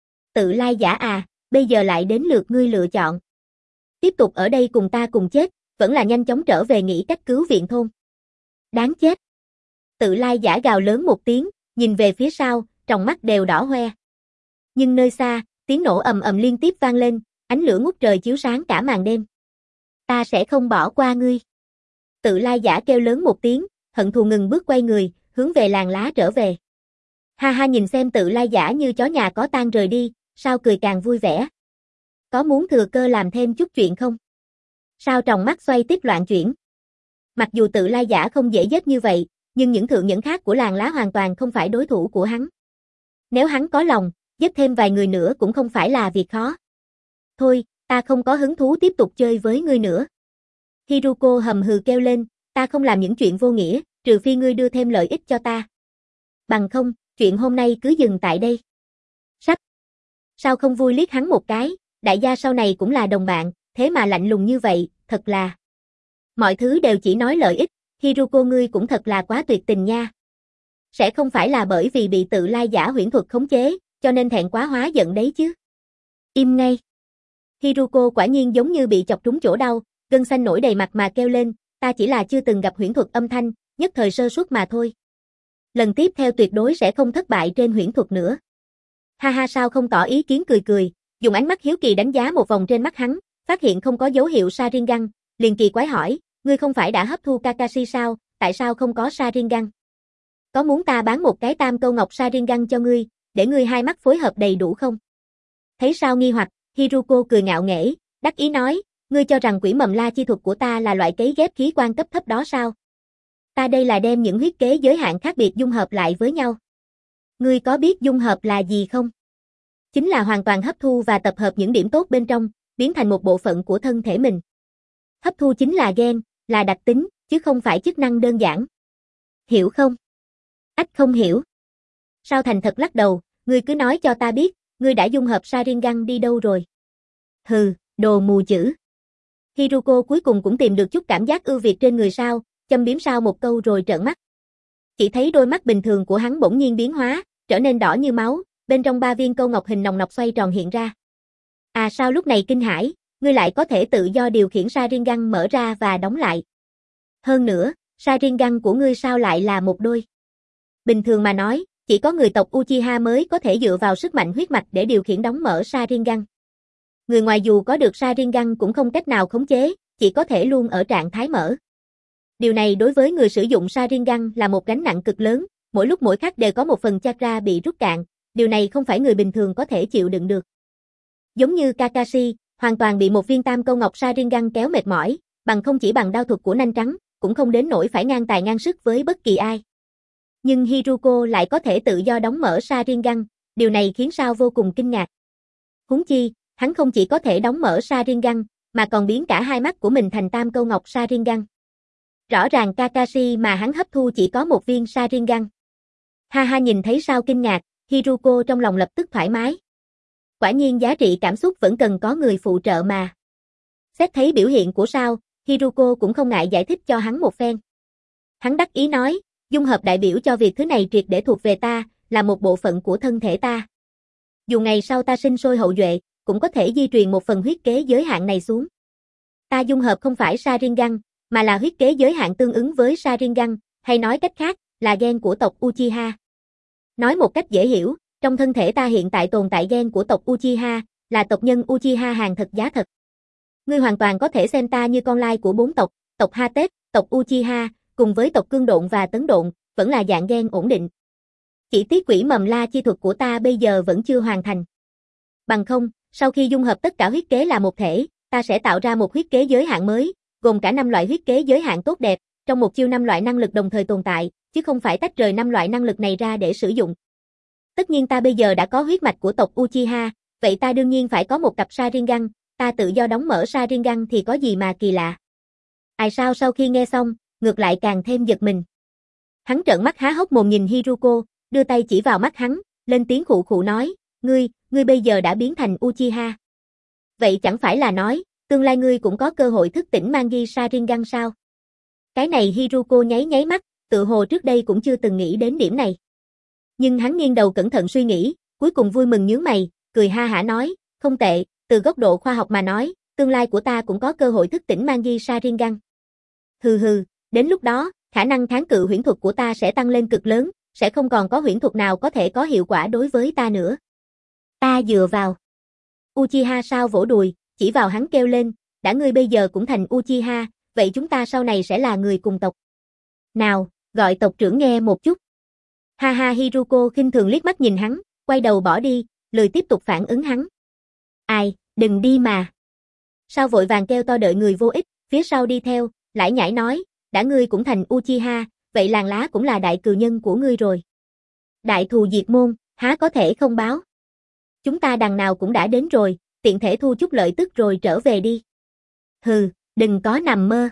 Tự Lai Giả à, bây giờ lại đến lượt ngươi lựa chọn. Tiếp tục ở đây cùng ta cùng chết, vẫn là nhanh chóng trở về nghĩ cách cứu viện thôn. Đáng chết. Tự Lai Giả gào lớn một tiếng, nhìn về phía sau, tròng mắt đều đỏ hoe. Nhưng nơi xa, tiếng nổ ầm ầm liên tiếp vang lên, ánh lửa ngút trời chiếu sáng cả màn đêm. Ta sẽ không bỏ qua ngươi. Tự Lai Giả kêu lớn một tiếng, hận thù ngừng bước quay người, hướng về làng lá trở về. Ha ha nhìn xem Tự Lai Giả như chó nhà có tang rời đi, Sao cười càng vui vẻ. Có muốn thừa cơ làm thêm chút chuyện không? Sao tròng mắt xoay tiếp loạn chuyển. Mặc dù Tự Lai Giả không dễ giết như vậy, nhưng những thượng nhẫn khác của làng lá hoàn toàn không phải đối thủ của hắn. Nếu hắn có lòng, giết thêm vài người nữa cũng không phải là việc khó. Thôi, ta không có hứng thú tiếp tục chơi với ngươi nữa. Hiruko hầm hừ kêu lên, ta không làm những chuyện vô nghĩa, trừ phi ngươi đưa thêm lợi ích cho ta. Bằng không, chuyện hôm nay cứ dừng tại đây. Sách. Sao không vui liếc hắn một cái, đại gia sau này cũng là đồng bạn, thế mà lạnh lùng như vậy, thật là. Mọi thứ đều chỉ nói lợi ích, Hiruko ngươi cũng thật là quá tuyệt tình nha. Sẽ không phải là bởi vì bị Tự Lai Giả huyễn thuật khống chế, cho nên thẹn quá hóa giận đấy chứ. Im ngay. Hiruko quả nhiên giống như bị chọc trúng chỗ đau, gân xanh nổi đầy mặt mà kêu lên, ta chỉ là chưa từng gặp huyễn thuật âm thanh, nhất thời sơ suất mà thôi. Lần tiếp theo tuyệt đối sẽ không thất bại trên huyễn thuật nữa. Ha ha Sao không tỏ ý kiến cười cười, dùng ánh mắt hiếu kỳ đánh giá một vòng trên mắt hắn, phát hiện không có dấu hiệu Sharingan, liền kỳ quái hỏi, ngươi không phải đã hấp thu Kakashi sao, tại sao không có Sharingan? Có muốn ta bán một cái tam câu ngọc Sharingan cho ngươi, để ngươi hai mắt phối hợp đầy đủ không? Thấy Sao nghi hoặc, Hiruko cười ngạo nghễ, đắc ý nói, ngươi cho rằng quỷ mầm la chi thuật của ta là loại cấy ghép khí quan cấp thấp đó sao? Ta đây là đem những huyết kế giới hạn khác biệt dung hợp lại với nhau. Ngươi có biết dung hợp là gì không? Chính là hoàn toàn hấp thu và tập hợp những điểm tốt bên trong, biến thành một bộ phận của thân thể mình. Hấp thu chính là gen, là đặc tính, chứ không phải chức năng đơn giản. Hiểu không? Ách không hiểu. Sao thành thật lắc đầu, ngươi cứ nói cho ta biết, ngươi đã dung hợp Sharingan đi đâu rồi? Hừ, đồ mù chữ. Hiruko cuối cùng cũng tìm được chút cảm giác ưu việt trên người Sao, châm biếm Sao một câu rồi trợn mắt. Chỉ thấy đôi mắt bình thường của hắn bỗng nhiên biến hóa, trở nên đỏ như máu, bên trong ba viên câu ngọc hình nòng nọc xoay tròn hiện ra. À Sao lúc này kinh hãi, ngươi lại có thể tự do điều khiển Sharingan mở ra và đóng lại. Hơn nữa, Sharingan của ngươi sao lại là một đôi? Bình thường mà nói, chỉ có người tộc Uchiha mới có thể dựa vào sức mạnh huyết mạch để điều khiển đóng mở Sharingan. Người ngoài dù có được Sharingan cũng không cách nào khống chế, chỉ có thể luôn ở trạng thái mở. Điều này đối với người sử dụng Sharingan là một gánh nặng cực lớn, mỗi lúc mỗi khắc đều có một phần chakra bị rút cạn, điều này không phải người bình thường có thể chịu đựng được. Giống như Kakashi, hoàn toàn bị một viên tam câu ngọc Sharingan kéo mệt mỏi, bằng không chỉ bằng đao thuật của nanh trắng, cũng không đến nỗi phải ngang tài ngang sức với bất kỳ ai. Nhưng Hiruko lại có thể tự do đóng mở Sharingan, điều này khiến Sao vô cùng kinh ngạc. Huống chi, hắn không chỉ có thể đóng mở Sharingan, mà còn biến cả hai mắt của mình thành tam câu ngọc Sharingan. Rõ ràng Kakashi mà hắn hấp thu chỉ có một viên Sharingan. Ha ha, nhìn thấy Sao kinh ngạc, Hiruko trong lòng lập tức thoải mái. Quả nhiên giá trị cảm xúc vẫn cần có người phụ trợ mà. Xét thấy biểu hiện của Sao, Hiruko cũng không ngại giải thích cho hắn một phen. Hắn đắc ý nói, dung hợp đại biểu cho việc thứ này triệt để thuộc về ta, là một bộ phận của thân thể ta. Dù ngày sau ta sinh sôi hậu duệ, cũng có thể di truyền một phần huyết kế giới hạn này xuống. Ta dung hợp không phải Sharingan, mà là huyết kế giới hạn tương ứng với Sharingan, hay nói cách khác, là gen của tộc Uchiha. Nói một cách dễ hiểu, trong thân thể ta hiện tại tồn tại gen của tộc Uchiha, là tộc nhân Uchiha hàng thật giá thật. Ngươi hoàn toàn có thể xem ta như con lai của bốn tộc, tộc Hatep, tộc Uchiha, cùng với tộc Cương Độn và Tấn Độn, vẫn là dạng gen ổn định. Chỉ tiếc quỷ mầm la chi thuật của ta bây giờ vẫn chưa hoàn thành. Bằng không, sau khi dung hợp tất cả huyết kế là một thể, ta sẽ tạo ra một huyết kế giới hạn mới, gồm cả năm loại huyết kế giới hạn tốt đẹp, trong một chiêu năm loại năng lực đồng thời tồn tại, chứ không phải tách rời năm loại năng lực này ra để sử dụng. Tất nhiên ta bây giờ đã có huyết mạch của tộc Uchiha, vậy ta đương nhiên phải có một cặp Sharingan, ta tự do đóng mở Sharingan thì có gì mà kỳ lạ. Ai sao sau khi nghe xong, ngược lại càng thêm giật mình. Hắn trợn mắt há hốc mồm nhìn Hiruko, đưa tay chỉ vào mắt hắn, lên tiếng khụ khụ nói, ngươi, ngươi bây giờ đã biến thành Uchiha. Vậy chẳng phải là nói, tương lai ngươi cũng có cơ hội thức tỉnh Mangi Sharingan sao? Cái này Hiruko nháy nháy mắt, tự hồ trước đây cũng chưa từng nghĩ đến điểm này. Nhưng hắn nghiêng đầu cẩn thận suy nghĩ, cuối cùng vui mừng nhướng mày, cười ha hả nói, không tệ, từ góc độ khoa học mà nói, tương lai của ta cũng có cơ hội thức tỉnh Mangi Sharingan. Hừ hừ, đến lúc đó, khả năng kháng cự huyễn thuật của ta sẽ tăng lên cực lớn, sẽ không còn có huyễn thuật nào có thể có hiệu quả đối với ta nữa. Ta dựa vào. Uchiha Sao vỗ đùi, chỉ vào hắn kêu lên, đã ngươi bây giờ cũng thành Uchiha, vậy chúng ta sau này sẽ là người cùng tộc. Nào, gọi tộc trưởng nghe một chút. Ha ha, Hiruko khinh thường liếc mắt nhìn hắn, quay đầu bỏ đi, lười tiếp tục phản ứng hắn. Ai, đừng đi mà. Sao vội vàng kêu to đợi người vô ích, phía sau đi theo, lải nhải nói, đã ngươi cũng thành Uchiha, vậy làng lá cũng là đại cừu nhân của ngươi rồi. Đại thù diệt môn, há có thể không báo. Chúng ta đằng nào cũng đã đến rồi, tiện thể thu chút lợi tức rồi trở về đi. Hừ, đừng có nằm mơ.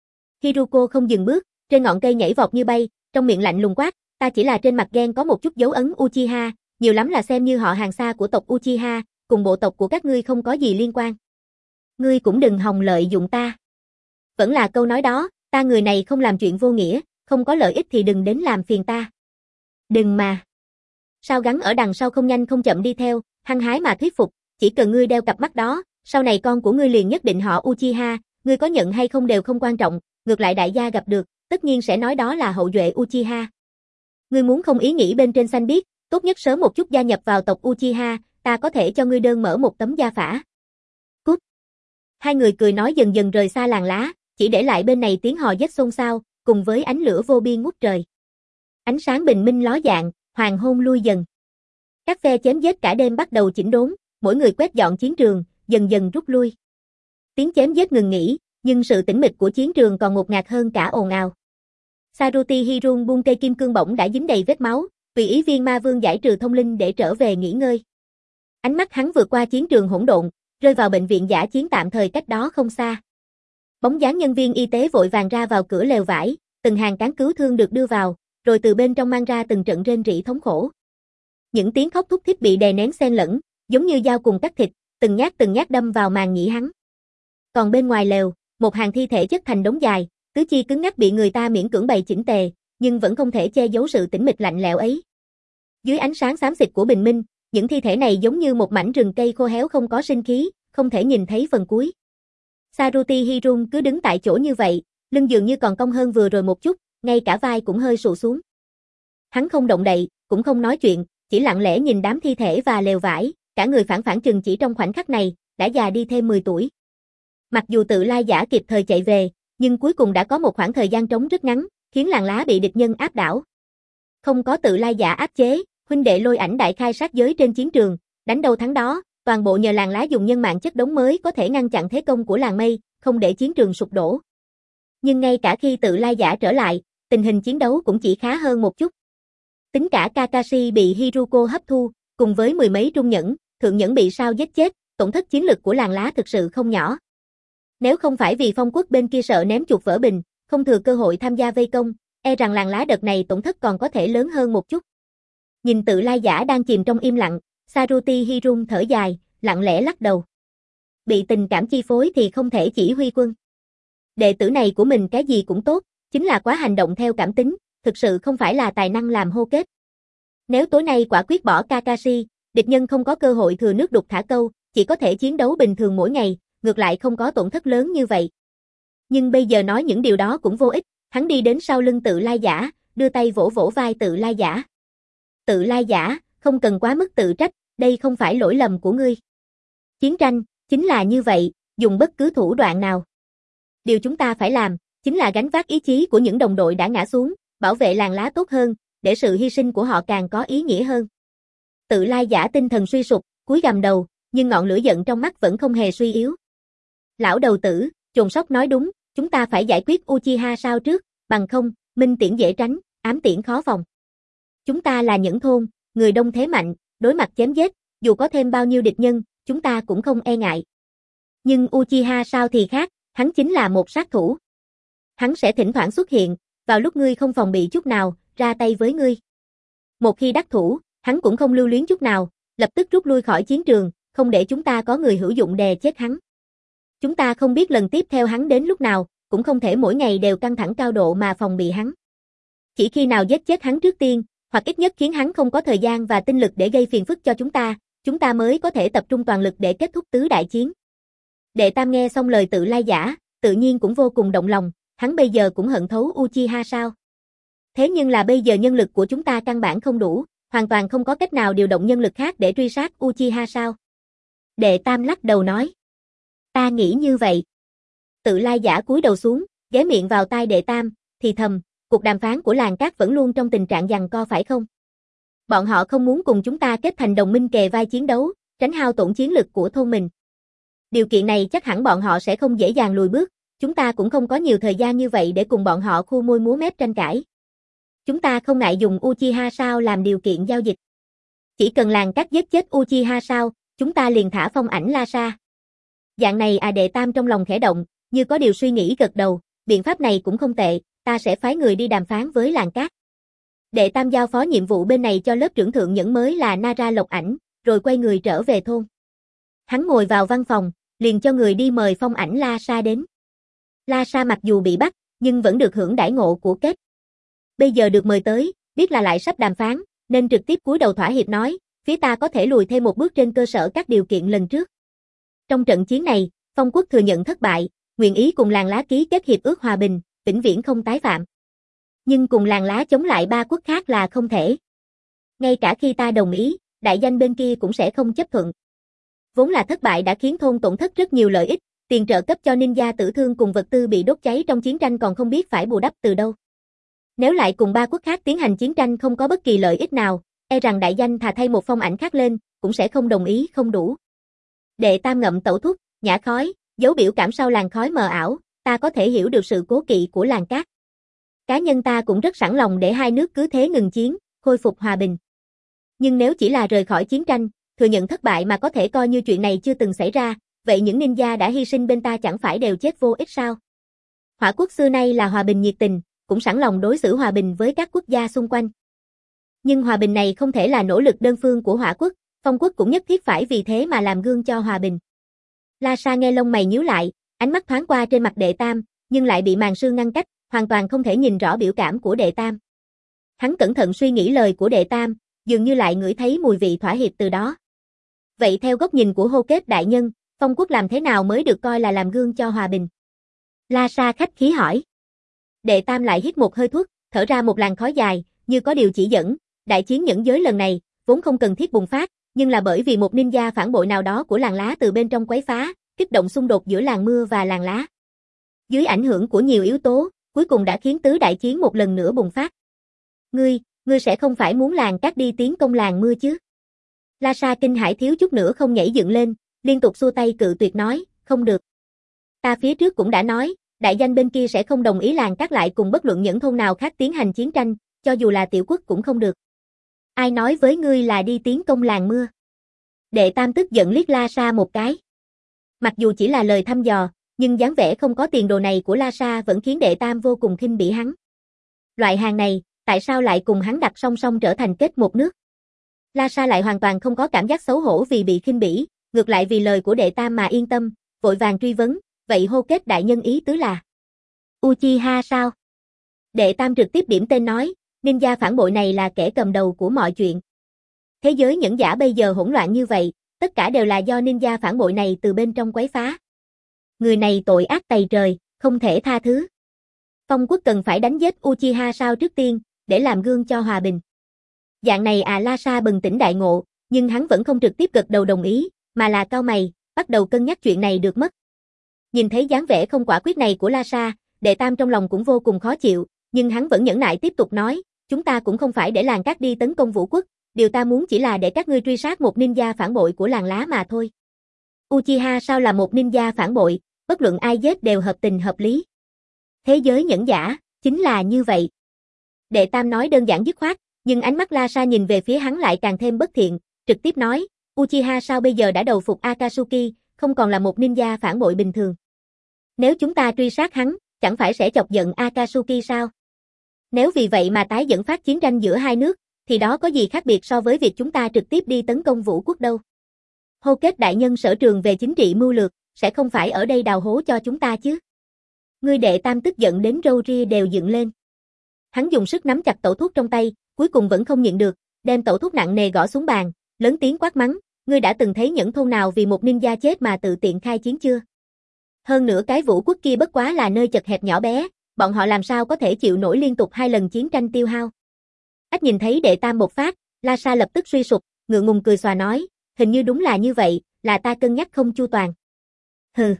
Hiruko không dừng bước, trên ngọn cây nhảy vọt như bay, trong miệng lạnh lùng quát, ta chỉ là trên mặt gen có một chút dấu ấn Uchiha, nhiều lắm là xem như họ hàng xa của tộc Uchiha, cùng bộ tộc của các ngươi không có gì liên quan. Ngươi cũng đừng hòng lợi dụng ta. Vẫn là câu nói đó, ta người này không làm chuyện vô nghĩa, không có lợi ích thì đừng đến làm phiền ta. Đừng mà. Sao gắn ở đằng sau không nhanh không chậm đi theo, hăng hái mà thuyết phục, chỉ cần ngươi đeo cặp mắt đó, sau này con của ngươi liền nhất định họ Uchiha, ngươi có nhận hay không đều không quan trọng, ngược lại đại gia gặp được, tất nhiên sẽ nói đó là hậu duệ Uchiha. Ngươi muốn không ý nghĩ bên trên xanh biết, tốt nhất sớm một chút gia nhập vào tộc Uchiha, ta có thể cho ngươi đơn mở một tấm gia phả. Cút. Hai người cười nói dần dần rời xa làng lá, chỉ để lại bên này tiếng hò hét xôn xao, cùng với ánh lửa vô biên ngút trời. Ánh sáng bình minh ló dạng, hoàng hôn lui dần. Các phe chém giết cả đêm bắt đầu chỉnh đốn, mỗi người quét dọn chiến trường, dần dần rút lui. Tiếng chém giết ngừng nghỉ, nhưng sự tĩnh mịch của chiến trường còn ngột ngạt hơn cả ồn ào. Saruti Hirun buông cây kim cương bổng đã dính đầy vết máu, tùy ý viên ma vương giải trừ thông linh để trở về nghỉ ngơi. Ánh mắt hắn vượt qua chiến trường hỗn độn, rơi vào bệnh viện dã chiến tạm thời cách đó không xa. Bóng dáng nhân viên y tế vội vàng ra vào cửa lều vải, từng hàng cán cứu thương được đưa vào, rồi từ bên trong mang ra từng trận rên rỉ thống khổ. Những tiếng khóc thút thít bị đè nén xen lẫn, giống như dao cùng cắt thịt, từng nhát từng nhát đâm vào màng nhĩ hắn. Còn bên ngoài lều, một hàng thi thể chất thành đống dài, tứ chi cứng ngắc bị người ta miễn cưỡng bày chỉnh tề, nhưng vẫn không thể che giấu sự tĩnh mịch lạnh lẽo ấy. Dưới ánh sáng xám xịt của bình minh, những thi thể này giống như một mảnh rừng cây khô héo không có sinh khí, không thể nhìn thấy phần cuối. Saruti Hirun cứ đứng tại chỗ như vậy, lưng dường như còn cong hơn vừa rồi một chút, ngay cả vai cũng hơi xù xuống. Hắn không động đậy, cũng không nói chuyện, chỉ lặng lẽ nhìn đám thi thể và lều vải, cả người phản phản chừng chỉ trong khoảnh khắc này, đã già đi thêm mười tuổi. Mặc dù tự lai giả kịp thời chạy về, nhưng cuối cùng đã có một khoảng thời gian trống rất ngắn, khiến làng lá bị địch nhân áp đảo. Không có tự lai giả áp chế, huynh đệ lôi ảnh đại khai sát giới trên chiến trường, đánh đâu thắng đó, toàn bộ nhờ làng lá dùng nhân mạng chất đống mới có thể ngăn chặn thế công của làng mây, không để chiến trường sụp đổ. Nhưng ngay cả khi tự lai giả trở lại, tình hình chiến đấu cũng chỉ khá hơn một chút. Tính cả Kakashi bị Hiruko hấp thu, cùng với mười mấy trung nhẫn, thượng nhẫn bị sao giết chết, tổn thất chiến lực của làng lá thực sự không nhỏ. Nếu không phải vì Phong quốc bên kia sợ ném chuột vỡ bình, không thừa cơ hội tham gia vây công, e rằng làng lá đợt này tổn thất còn có thể lớn hơn một chút. Nhìn tự lai giả đang chìm trong im lặng, Saruti Hirun thở dài, lặng lẽ lắc đầu. Bị tình cảm chi phối thì không thể chỉ huy quân. Đệ tử này của mình cái gì cũng tốt, chính là quá hành động theo cảm tính, thực sự không phải là tài năng làm hô kết. Nếu tối nay quả quyết bỏ Kakashi, địch nhân không có cơ hội thừa nước đục thả câu, chỉ có thể chiến đấu bình thường mỗi ngày, ngược lại không có tổn thất lớn như vậy. Nhưng bây giờ nói những điều đó cũng vô ích, hắn đi đến sau lưng tự lai giả, đưa tay vỗ vỗ vai tự lai giả. Tự lai giả, không cần quá mức tự trách, đây không phải lỗi lầm của ngươi. Chiến tranh, chính là như vậy, dùng bất cứ thủ đoạn nào. Điều chúng ta phải làm, chính là gánh vác ý chí của những đồng đội đã ngã xuống, bảo vệ làng lá tốt hơn, để sự hy sinh của họ càng có ý nghĩa hơn. Tự lai giả tinh thần suy sụp, cúi gằm đầu, nhưng ngọn lửa giận trong mắt vẫn không hề suy yếu. Lão đầu tử, Chồn Sóc nói đúng, chúng ta phải giải quyết Uchiha sao trước, bằng không, minh tiễn dễ tránh, ám tiễn khó phòng. Chúng ta là những thôn, người đông thế mạnh, đối mặt chém giết, dù có thêm bao nhiêu địch nhân, chúng ta cũng không e ngại. Nhưng Uchiha sao thì khác, hắn chính là một sát thủ. Hắn sẽ thỉnh thoảng xuất hiện, vào lúc ngươi không phòng bị chút nào, ra tay với ngươi. Một khi đắc thủ, hắn cũng không lưu luyến chút nào, lập tức rút lui khỏi chiến trường, không để chúng ta có người hữu dụng đè chết hắn. Chúng ta không biết lần tiếp theo hắn đến lúc nào, cũng không thể mỗi ngày đều căng thẳng cao độ mà phòng bị hắn. Chỉ khi nào giết chết hắn trước tiên, hoặc ít nhất khiến hắn không có thời gian và tinh lực để gây phiền phức cho chúng ta, chúng ta mới có thể tập trung toàn lực để kết thúc tứ đại chiến. Đệ Tam nghe xong lời tự lai giả, tự nhiên cũng vô cùng động lòng, hắn bây giờ cũng hận thấu Uchiha sao. Thế nhưng là bây giờ nhân lực của chúng ta căn bản không đủ, hoàn toàn không có cách nào điều động nhân lực khác để truy sát Uchiha sao. Đệ Tam lắc đầu nói. Ta nghĩ như vậy. Tự lai giả cúi đầu xuống, ghé miệng vào tai Đệ Tam, thì thầm, cuộc đàm phán của làng cát vẫn luôn trong tình trạng giằng co phải không? Bọn họ không muốn cùng chúng ta kết thành đồng minh kề vai chiến đấu, tránh hao tổn chiến lực của thôn mình. Điều kiện này chắc hẳn bọn họ sẽ không dễ dàng lùi bước, chúng ta cũng không có nhiều thời gian như vậy để cùng bọn họ khu môi múa mép tranh cãi. Chúng ta không ngại dùng Uchiha sao làm điều kiện giao dịch. Chỉ cần làng cát giết chết Uchiha sao, chúng ta liền thả phong ảnh La Sa. Dạng này à. Đệ Tam trong lòng khẽ động, như có điều suy nghĩ gật đầu, biện pháp này cũng không tệ, ta sẽ phái người đi đàm phán với làng cát. Đệ Tam giao phó nhiệm vụ bên này cho lớp trưởng thượng nhẫn mới là Nara Lộc Ảnh, rồi quay người trở về thôn. Hắn ngồi vào văn phòng, liền cho người đi mời phong ảnh La Sa đến. La Sa mặc dù bị bắt, nhưng vẫn được hưởng đãi ngộ của kết. Bây giờ được mời tới, biết là lại sắp đàm phán, nên trực tiếp cúi đầu thỏa hiệp nói, phía ta có thể lùi thêm một bước trên cơ sở các điều kiện lần trước. Trong trận chiến này, Phong quốc thừa nhận thất bại, nguyện ý cùng làng lá ký kết hiệp ước hòa bình, vĩnh viễn không tái phạm. Nhưng cùng làng lá chống lại ba quốc khác là không thể. Ngay cả khi ta đồng ý, đại danh bên kia cũng sẽ không chấp thuận. Vốn là thất bại đã khiến thôn tổn thất rất nhiều lợi ích, tiền trợ cấp cho ninja tử thương cùng vật tư bị đốt cháy trong chiến tranh còn không biết phải bù đắp từ đâu. Nếu lại cùng ba quốc khác tiến hành chiến tranh không có bất kỳ lợi ích nào, e rằng đại danh thà thay một phong ảnh khác lên, cũng sẽ không đồng ý không đủ. Đệ Tam ngậm tẩu thuốc, nhả khói, dấu biểu cảm sau làn khói mờ ảo, ta có thể hiểu được sự cố kỵ của làng cát. Cá nhân ta cũng rất sẵn lòng để hai nước cứ thế ngừng chiến, khôi phục hòa bình. Nhưng nếu chỉ là rời khỏi chiến tranh, thừa nhận thất bại mà có thể coi như chuyện này chưa từng xảy ra, vậy những ninja đã hy sinh bên ta chẳng phải đều chết vô ích sao? Hỏa quốc xưa nay là hòa bình nhiệt tình, cũng sẵn lòng đối xử hòa bình với các quốc gia xung quanh. Nhưng hòa bình này không thể là nỗ lực đơn phương của Hỏa quốc, Phong quốc cũng nhất thiết phải vì thế mà làm gương cho hòa bình. La Sa nghe lông mày nhíu lại, ánh mắt thoáng qua trên mặt Đệ Tam, nhưng lại bị màn sương ngăn cách, hoàn toàn không thể nhìn rõ biểu cảm của Đệ Tam. Hắn cẩn thận suy nghĩ lời của Đệ Tam, dường như lại ngửi thấy mùi vị thỏa hiệp từ đó. Vậy theo góc nhìn của Hô Kết đại nhân, Phong quốc làm thế nào mới được coi là làm gương cho hòa bình? La Sa khách khí hỏi. Đệ Tam lại hít một hơi thuốc, thở ra một làn khói dài, như có điều chỉ dẫn, đại chiến nhẫn giới lần này, vốn không cần thiết bùng phát, nhưng là bởi vì một ninja phản bội nào đó của làng lá từ bên trong quấy phá, kích động xung đột giữa làng mưa và làng lá. Dưới ảnh hưởng của nhiều yếu tố, cuối cùng đã khiến tứ đại chiến một lần nữa bùng phát. Ngươi, ngươi sẽ không phải muốn làng cát đi tiến công làng mưa chứ? La Sa kinh hãi thiếu chút nữa không nhảy dựng lên, liên tục xua tay cự tuyệt nói, không được. Ta phía trước cũng đã nói, đại danh bên kia sẽ không đồng ý làng cát lại cùng bất luận những thôn nào khác tiến hành chiến tranh, cho dù là tiểu quốc cũng không được. Ai nói với ngươi là đi tiến công làng mưa? Đệ Tam tức giận liếc La Sa một cái. Mặc dù chỉ là lời thăm dò, nhưng dáng vẻ không có tiền đồ này của La Sa vẫn khiến Đệ Tam vô cùng khinh bỉ hắn. Loại hàng này, tại sao lại cùng hắn đặt song song trở thành kết một nước? La Sa lại hoàn toàn không có cảm giác xấu hổ vì bị khinh bỉ, ngược lại vì lời của Đệ Tam mà yên tâm, vội vàng truy vấn, vậy Hô Kết đại nhân ý tứ là Uchiha sao? Đệ Tam trực tiếp điểm tên nói, ninja phản bội này là kẻ cầm đầu của mọi chuyện. Thế giới nhẫn giả bây giờ hỗn loạn như vậy, tất cả đều là do ninja phản bội này từ bên trong quấy phá. Người này tội ác tày trời, không thể tha thứ. Phong quốc cần phải đánh giết Uchiha sao trước tiên, để làm gương cho hòa bình. Dạng này à La Sa bừng tỉnh đại ngộ, nhưng hắn vẫn không trực tiếp gật đầu đồng ý, mà là cau mày, bắt đầu cân nhắc chuyện này được mất. Nhìn thấy dáng vẻ không quả quyết này của La Sa, Đệ Tam trong lòng cũng vô cùng khó chịu, nhưng hắn vẫn nhẫn nại tiếp tục nói, chúng ta cũng không phải để làng cát đi tấn công Vũ quốc, điều ta muốn chỉ là để các ngươi truy sát một ninja phản bội của làng lá mà thôi. Uchiha sao là một ninja phản bội, bất luận ai giết đều hợp tình hợp lý. Thế giới nhẫn giả, chính là như vậy. Đệ Tam nói đơn giản dứt khoát, nhưng ánh mắt La Sa nhìn về phía hắn lại càng thêm bất thiện, trực tiếp nói, Uchiha sao bây giờ đã đầu phục Akatsuki, không còn là một ninja phản bội bình thường. Nếu chúng ta truy sát hắn, chẳng phải sẽ chọc giận Akatsuki sao? Nếu vì vậy mà tái dẫn phát chiến tranh giữa hai nước, thì đó có gì khác biệt so với việc chúng ta trực tiếp đi tấn công Vũ quốc đâu. Hô Kết đại nhân sở trường về chính trị mưu lược, sẽ không phải ở đây đào hố cho chúng ta chứ. Ngươi Đệ Tam tức giận đến râu ria đều dựng lên. Hắn dùng sức nắm chặt tẩu thuốc trong tay, cuối cùng vẫn không nhịn được, đem tẩu thuốc nặng nề gõ xuống bàn, lớn tiếng quát mắng, ngươi đã từng thấy những thôn nào vì một ninja chết mà tự tiện khai chiến chưa? Hơn nữa cái Vũ quốc kia bất quá là nơi chật hẹp nhỏ bé, bọn họ làm sao có thể chịu nổi liên tục hai lần chiến tranh tiêu hao. Ách nhìn thấy Đệ Tam bộc phát, La Sa lập tức suy sụp, ngượng ngùng cười xòa nói, hình như đúng là như vậy, là ta cân nhắc không chu toàn. Hừ.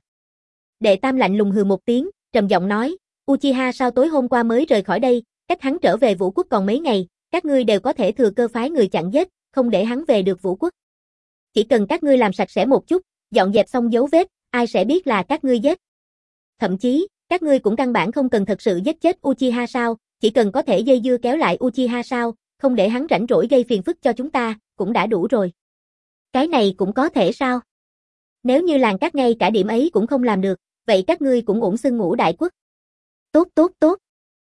Đệ Tam lạnh lùng hừ một tiếng, trầm giọng nói, Uchiha sao tối hôm qua mới rời khỏi đây, cách hắn trở về Vũ quốc còn mấy ngày, các ngươi đều có thể thừa cơ phái người chặn giết, không để hắn về được Vũ quốc. Chỉ cần các ngươi làm sạch sẽ một chút, dọn dẹp xong dấu vết, ai sẽ biết là các ngươi giết. Thậm chí, các ngươi cũng căn bản không cần thật sự giết chết Uchiha sao, chỉ cần có thể dây dưa kéo lại Uchiha sao, không để hắn rảnh rỗi gây phiền phức cho chúng ta, cũng đã đủ rồi. Cái này cũng có thể sao? Nếu như làng cát ngay cả điểm ấy cũng không làm được, vậy các ngươi cũng ổn xưng ngũ đại quốc. Tốt tốt tốt.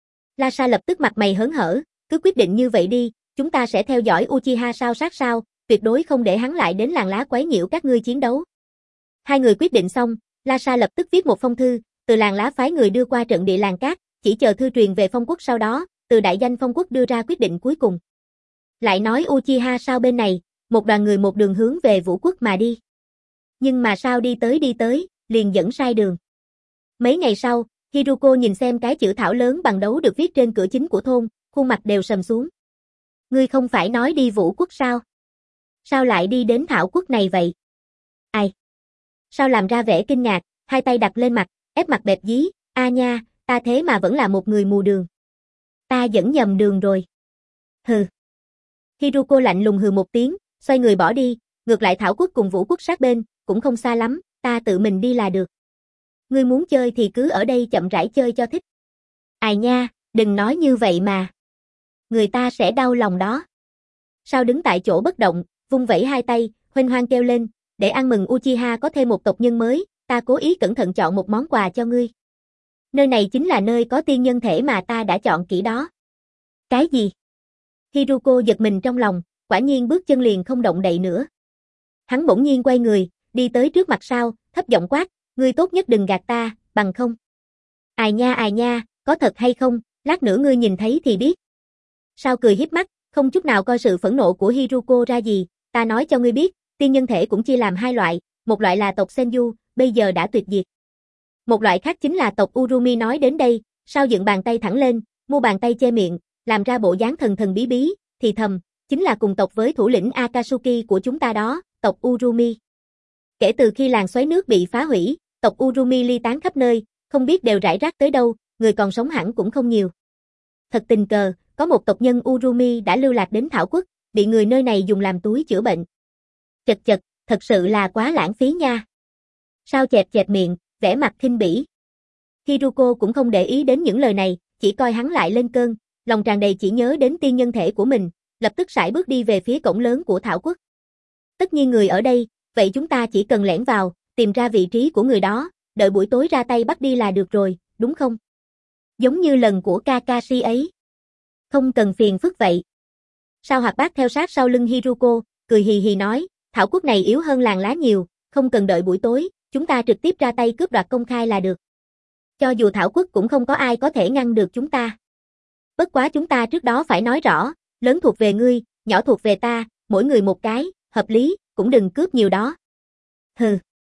La Sa lập tức mặt mày hớn hở, cứ quyết định như vậy đi, chúng ta sẽ theo dõi Uchiha sao sát sao, tuyệt đối không để hắn lại đến làng lá quấy nhiễu các ngươi chiến đấu. Hai người quyết định xong, La Sa lập tức viết một phong thư, từ làng lá phái người đưa qua trận địa làng cát, chỉ chờ thư truyền về Phong quốc sau đó, từ đại danh Phong quốc đưa ra quyết định cuối cùng. Lại nói Uchiha sao bên này, một đoàn người một đường hướng về Vũ quốc mà đi. Nhưng mà sao đi tới đi tới, liền dẫn sai đường. Mấy ngày sau, Hiruko nhìn xem cái chữ thảo lớn bằng đấu được viết trên cửa chính của thôn, khuôn mặt đều sầm xuống. Ngươi không phải nói đi Vũ quốc sao? Sao lại đi đến thảo quốc này vậy? Ai? Sao làm ra vẻ kinh ngạc, hai tay đặt lên mặt, ép mặt bẹp dí, a nha, ta thế mà vẫn là một người mù đường. Ta dẫn nhầm đường rồi. Hừ. Hiruko lạnh lùng hừ một tiếng, xoay người bỏ đi, ngược lại thảo quốc cùng Vũ quốc sát bên, cũng không xa lắm, ta tự mình đi là được. Ngươi muốn chơi thì cứ ở đây chậm rãi chơi cho thích. Ai nha, đừng nói như vậy mà. Người ta sẽ đau lòng đó. Sao đứng tại chỗ bất động, vung vẩy hai tay, huênh hoang kêu lên, để ăn mừng Uchiha có thêm một tộc nhân mới, ta cố ý cẩn thận chọn một món quà cho ngươi. Nơi này chính là nơi có tiên nhân thể mà ta đã chọn kỹ đó. Cái gì? Hiruko giật mình trong lòng, quả nhiên bước chân liền không động đậy nữa. Hắn bỗng nhiên quay người, đi tới trước mặt Sao, thấp giọng quát, ngươi tốt nhất đừng gạt ta, bằng không. Ai nha ai nha, có thật hay không, lát nữa ngươi nhìn thấy thì biết. Sao cười hiếp mắt, không chút nào coi sự phẫn nộ của Hiruko ra gì, ta nói cho ngươi biết, tiên nhân thể cũng chia làm hai loại, một loại là tộc Senju, bây giờ đã tuyệt diệt. Một loại khác chính là tộc Urumi nói đến đây, Sao dựng bàn tay thẳng lên, mu bàn tay che miệng, làm ra bộ dáng thần thần bí bí, thì thầm, chính là cùng tộc với thủ lĩnh Akatsuki của chúng ta đó, tộc Urumi. Kể từ khi làng xoáy nước bị phá hủy, tộc Urumi ly tán khắp nơi, không biết đều rải rác tới đâu, người còn sống hẳn cũng không nhiều. Thật tình cờ, có một tộc nhân Urumi đã lưu lạc đến thảo quốc, bị người nơi này dùng làm túi chữa bệnh. Chật chật, thật sự là quá lãng phí nha. Sao chẹp chẹp miệng, vẻ mặt khinh bỉ. Hiruko cũng không để ý đến những lời này, chỉ coi hắn lại lên cơn, lòng tràn đầy chỉ nhớ đến tiên nhân thể của mình, lập tức sải bước đi về phía cổng lớn của Thảo Quốc. Tất nhiên người ở đây, vậy chúng ta chỉ cần lẻn vào, tìm ra vị trí của người đó, đợi buổi tối ra tay bắt đi là được rồi, đúng không? Giống như lần của Kakashi ấy. Không cần phiền phức vậy. Sao Hoạt Bát theo sát sau lưng Hiruko, cười hì hì nói, Thảo Quốc này yếu hơn làng lá nhiều, không cần đợi buổi tối, chúng ta trực tiếp ra tay cướp đoạt công khai là được. Cho dù Thảo Quốc cũng không có ai có thể ngăn được chúng ta. Bất quá chúng ta trước đó phải nói rõ, lớn thuộc về ngươi, nhỏ thuộc về ta, mỗi người một cái, hợp lý, cũng đừng cướp nhiều đó. Hừ.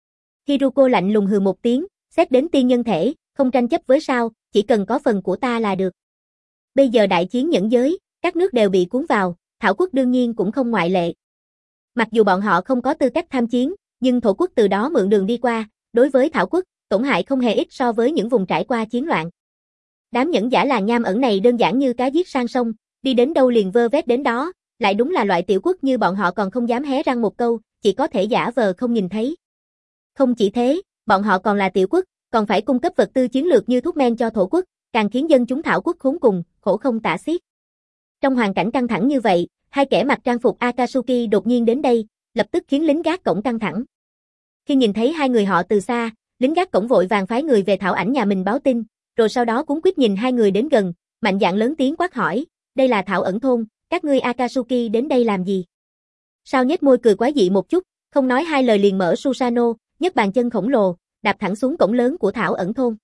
Hiruko lạnh lùng hừ một tiếng, xét đến tiên nhân thể, không tranh chấp với sao, chỉ cần có phần của ta là được. Bây giờ đại chiến nhẫn giới, các nước đều bị cuốn vào, Thảo Quốc đương nhiên cũng không ngoại lệ. Mặc dù bọn họ không có tư cách tham chiến, nhưng thổ quốc từ đó mượn đường đi qua, đối với Thảo Quốc, tổn hại không hề ít so với những vùng trải qua chiến loạn. Đám nhẫn giả làng nham ẩn này đơn giản như cá giết sang sông, đi đến đâu liền vơ vét đến đó, lại đúng là loại tiểu quốc như bọn họ còn không dám hé răng một câu, chỉ có thể giả vờ không nhìn thấy. Không chỉ thế, bọn họ còn là tiểu quốc, còn phải cung cấp vật tư chiến lược như thuốc men cho thổ quốc, càng khiến dân chúng Thảo Quốc khốn cùng, khổ không tả xiết. Trong hoàn cảnh căng thẳng như vậy, hai kẻ mặc trang phục Akatsuki đột nhiên đến đây, lập tức khiến lính gác cổng căng thẳng. Khi nhìn thấy hai người họ từ xa, lính gác cổng vội vàng phái người về Thảo Ảnh nhà mình báo tin, rồi sau đó cuống quýt nhìn hai người đến gần, mạnh dạn lớn tiếng quát hỏi, đây là Thảo Ẩn thôn, các ngươi Akatsuki đến đây làm gì? Sao nhếch môi cười quái dị một chút, không nói hai lời liền mở Susanoo, nhấc bàn chân khổng lồ, đạp thẳng xuống cổng lớn của Thảo Ẩn thôn.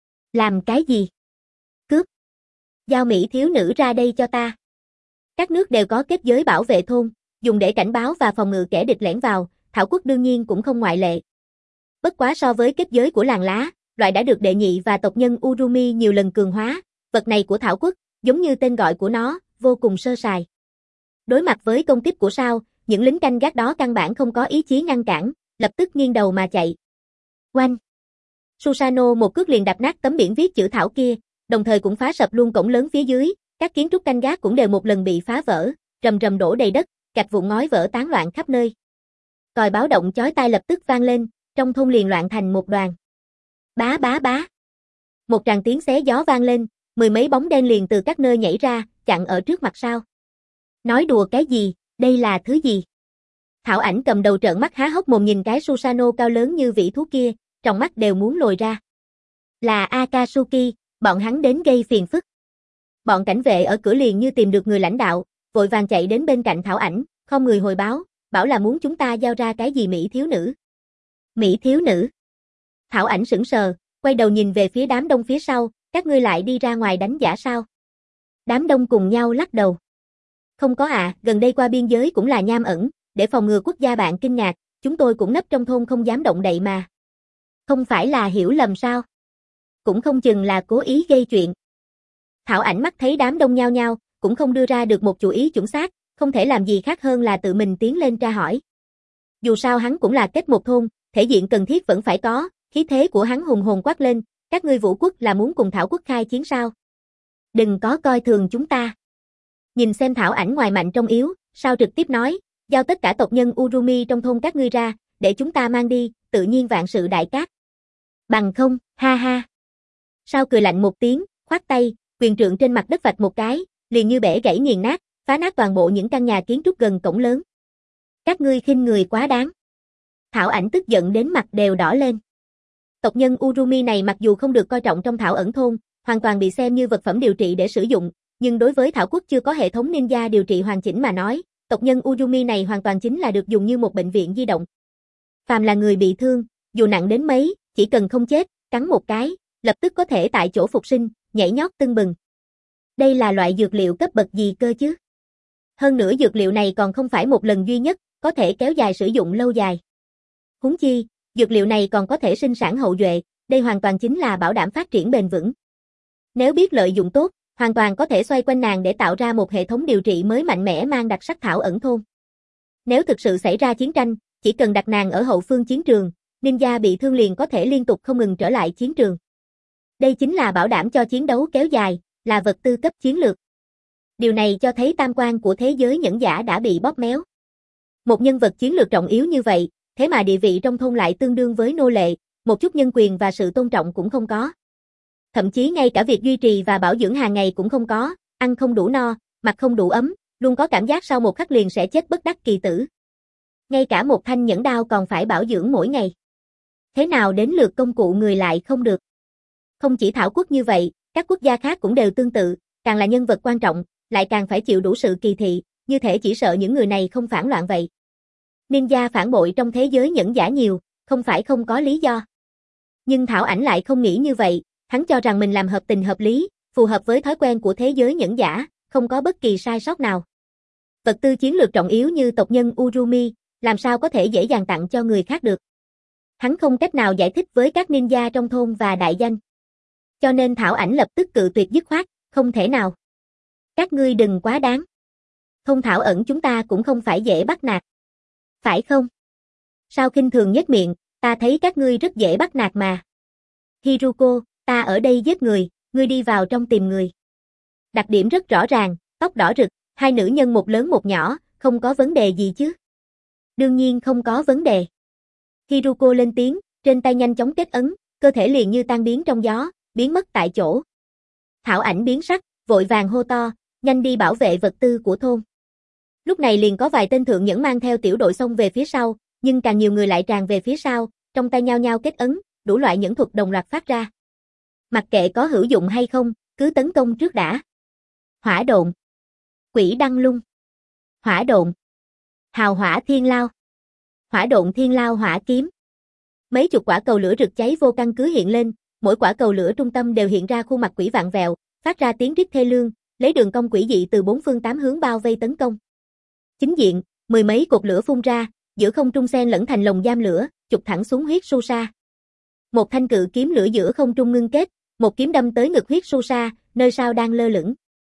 Làm cái gì? Cướp. Giao Mỹ thiếu nữ ra đây cho ta. Các nước đều có kết giới bảo vệ thôn, dùng để cảnh báo và phòng ngự kẻ địch lẻn vào, Thảo Quốc đương nhiên cũng không ngoại lệ. Bất quá so với kết giới của làng lá, loại đã được đệ nhị và tộc nhân Urumi nhiều lần cường hóa, vật này của Thảo Quốc, giống như tên gọi của nó, vô cùng sơ sài. Đối mặt với công kích của Sao, những lính canh gác đó căn bản không có ý chí ngăn cản, lập tức nghiêng đầu mà chạy. Oanh! Susanoo một cước liền đạp nát tấm biển viết chữ Thảo kia, đồng thời cũng phá sập luôn cổng lớn phía dưới, các kiến trúc canh gác cũng đều một lần bị phá vỡ, rầm rầm đổ đầy đất, gạch vụn ngói vỡ tán loạn khắp nơi. Còi báo động chói tai lập tức vang lên, trong thôn liền loạn thành một đoàn. Bá bá bá. Một tràng tiếng xé gió vang lên, mười mấy bóng đen liền từ các nơi nhảy ra, chặn ở trước mặt Sao. Nói đùa cái gì, đây là thứ gì? Thảo Ảnh cầm đầu trợn mắt há hốc mồm nhìn cái Susanoo cao lớn như vĩ thú kia, trong mắt đều muốn lồi ra. Là Akatsuki, bọn hắn đến gây phiền phức. Bọn cảnh vệ ở cửa liền như tìm được người lãnh đạo, vội vàng chạy đến bên cạnh Thảo Ảnh, không người hồi báo, bảo là muốn chúng ta giao ra cái gì Mỹ thiếu nữ. Mỹ thiếu nữ. Thảo Ảnh sững sờ, quay đầu nhìn về phía đám đông phía sau, các ngươi lại đi ra ngoài đánh giả sao? Đám đông cùng nhau lắc đầu. Không có ạ, à, gần đây qua biên giới cũng là nham ẩn, để phòng ngừa quốc gia bạn kinh ngạc, chúng tôi cũng nấp trong thôn không dám động đậy mà. Không phải là hiểu lầm sao? Cũng không chừng là cố ý gây chuyện. Thảo Ảnh mắt thấy đám đông nhao nhao, cũng không đưa ra được một chủ ý chuẩn xác, không thể làm gì khác hơn là tự mình tiến lên tra hỏi. Dù sao hắn cũng là kết một thôn, thể diện cần thiết vẫn phải có, khí thế của hắn hùng hồn quát lên, các ngươi Vũ quốc là muốn cùng Thảo Quốc khai chiến sao? Đừng có coi thường chúng ta. Nhìn xem Thảo Ảnh ngoài mạnh trong yếu, Sao trực tiếp nói, giao tất cả tộc nhân Urumi trong thôn các ngươi ra, để chúng ta mang đi, tự nhiên vạn sự đại cát. Bằng không, ha ha. Sao cười lạnh một tiếng, khoát tay, quyền trượng trên mặt đất vạch một cái, liền như bẻ gãy nghiền nát, phá nát toàn bộ những căn nhà kiến trúc gần cổng lớn. Các ngươi khinh người quá đáng. Thảo Ảnh tức giận đến mặt đều đỏ lên. Tộc nhân Urumi này mặc dù không được coi trọng trong Thảo Ẩn thôn, hoàn toàn bị xem như vật phẩm điều trị để sử dụng, nhưng đối với Thảo Quốc chưa có hệ thống ninja điều trị hoàn chỉnh mà nói, tộc nhân Urumi này hoàn toàn chính là được dùng như một bệnh viện di động. Phàm là người bị thương, dù nặng đến mấy, chỉ cần không chết, cắn một cái, lập tức có thể tại chỗ phục sinh, nhảy nhót tưng bừng. Đây là loại dược liệu cấp bậc gì cơ chứ? Hơn nữa dược liệu này còn không phải một lần duy nhất, có thể kéo dài sử dụng lâu dài. Huống chi, dược liệu này còn có thể sinh sản hậu duệ, đây hoàn toàn chính là bảo đảm phát triển bền vững. Nếu biết lợi dụng tốt, hoàn toàn có thể xoay quanh nàng để tạo ra một hệ thống điều trị mới mạnh mẽ mang đặc sắc Thảo Ẩn thôn. Nếu thực sự xảy ra chiến tranh, chỉ cần đặt nàng ở hậu phương chiến trường, ninja bị thương liền có thể liên tục không ngừng trở lại chiến trường. Đây chính là bảo đảm cho chiến đấu kéo dài, là vật tư cấp chiến lược. Điều này cho thấy tam quan của thế giới nhẫn giả đã bị bóp méo. Một nhân vật chiến lược trọng yếu như vậy, thế mà địa vị trong thôn lại tương đương với nô lệ, một chút nhân quyền và sự tôn trọng cũng không có. Thậm chí ngay cả việc duy trì và bảo dưỡng hàng ngày cũng không có, ăn không đủ no, mặc không đủ ấm, luôn có cảm giác sau một khắc liền sẽ chết bất đắc kỳ tử. Ngay cả một thanh nhẫn đao còn phải bảo dưỡng mỗi ngày. Thế nào đến lượt công cụ người lại không được? Không chỉ Thảo quốc như vậy, các quốc gia khác cũng đều tương tự, càng là nhân vật quan trọng, lại càng phải chịu đủ sự kỳ thị, như thể chỉ sợ những người này không phản loạn vậy. Ninja phản bội trong thế giới nhẫn giả nhiều, không phải không có lý do. Nhưng Thảo Ảnh lại không nghĩ như vậy, hắn cho rằng mình làm hợp tình hợp lý, phù hợp với thói quen của thế giới nhẫn giả, không có bất kỳ sai sót nào. Vật tư chiến lược trọng yếu như tộc nhân Urumi, làm sao có thể dễ dàng tặng cho người khác được. Hắn không cách nào giải thích với các ninja trong thôn và đại danh. Cho nên Thảo Ảnh lập tức cự tuyệt dứt khoát, không thể nào. Các ngươi đừng quá đáng. Thôn Thảo Ẩn chúng ta cũng không phải dễ bắt nạt. Phải không? Sao khinh thường nhếch miệng, ta thấy các ngươi rất dễ bắt nạt mà. Hiruko, ta ở đây giết người, ngươi đi vào trong tìm người. Đặc điểm rất rõ ràng, tóc đỏ rực, hai nữ nhân một lớn một nhỏ, không có vấn đề gì chứ? Đương nhiên không có vấn đề. Hiruko lên tiếng, trên tay nhanh chóng kết ấn, cơ thể liền như tan biến trong gió, biến mất tại chỗ. Thảo Ảnh biến sắc, vội vàng hô to, nhanh đi bảo vệ vật tư của thôn. Lúc này liền có vài tên thượng nhẫn mang theo tiểu đội xông về phía sau, nhưng càng nhiều người lại tràn về phía sau, trong tay nhao nhao kết ấn, đủ loại nhẫn thuật đồng loạt phát ra. Mặc kệ có hữu dụng hay không, cứ tấn công trước đã. Hỏa độn, Quỷ đăng lung, hỏa độn, hào hỏa thiên lao, hỏa độn thiên lao hỏa kiếm. Mấy chục quả cầu lửa rực cháy vô căn cứ hiện lên, mỗi quả cầu lửa trung tâm đều hiện ra khuôn mặt quỷ vặn vẹo, phát ra tiếng rít thê lương, lấy đường cong quỷ dị từ bốn phương tám hướng bao vây tấn công. Chính diện, mười mấy cột lửa phun ra, giữa không trung xen lẫn thành lồng giam lửa, chụp thẳng xuống huyết su sa. Một thanh cự kiếm lửa giữa không trung ngưng kết, một kiếm đâm tới ngực huyết su sa, nơi sao đang lơ lửng.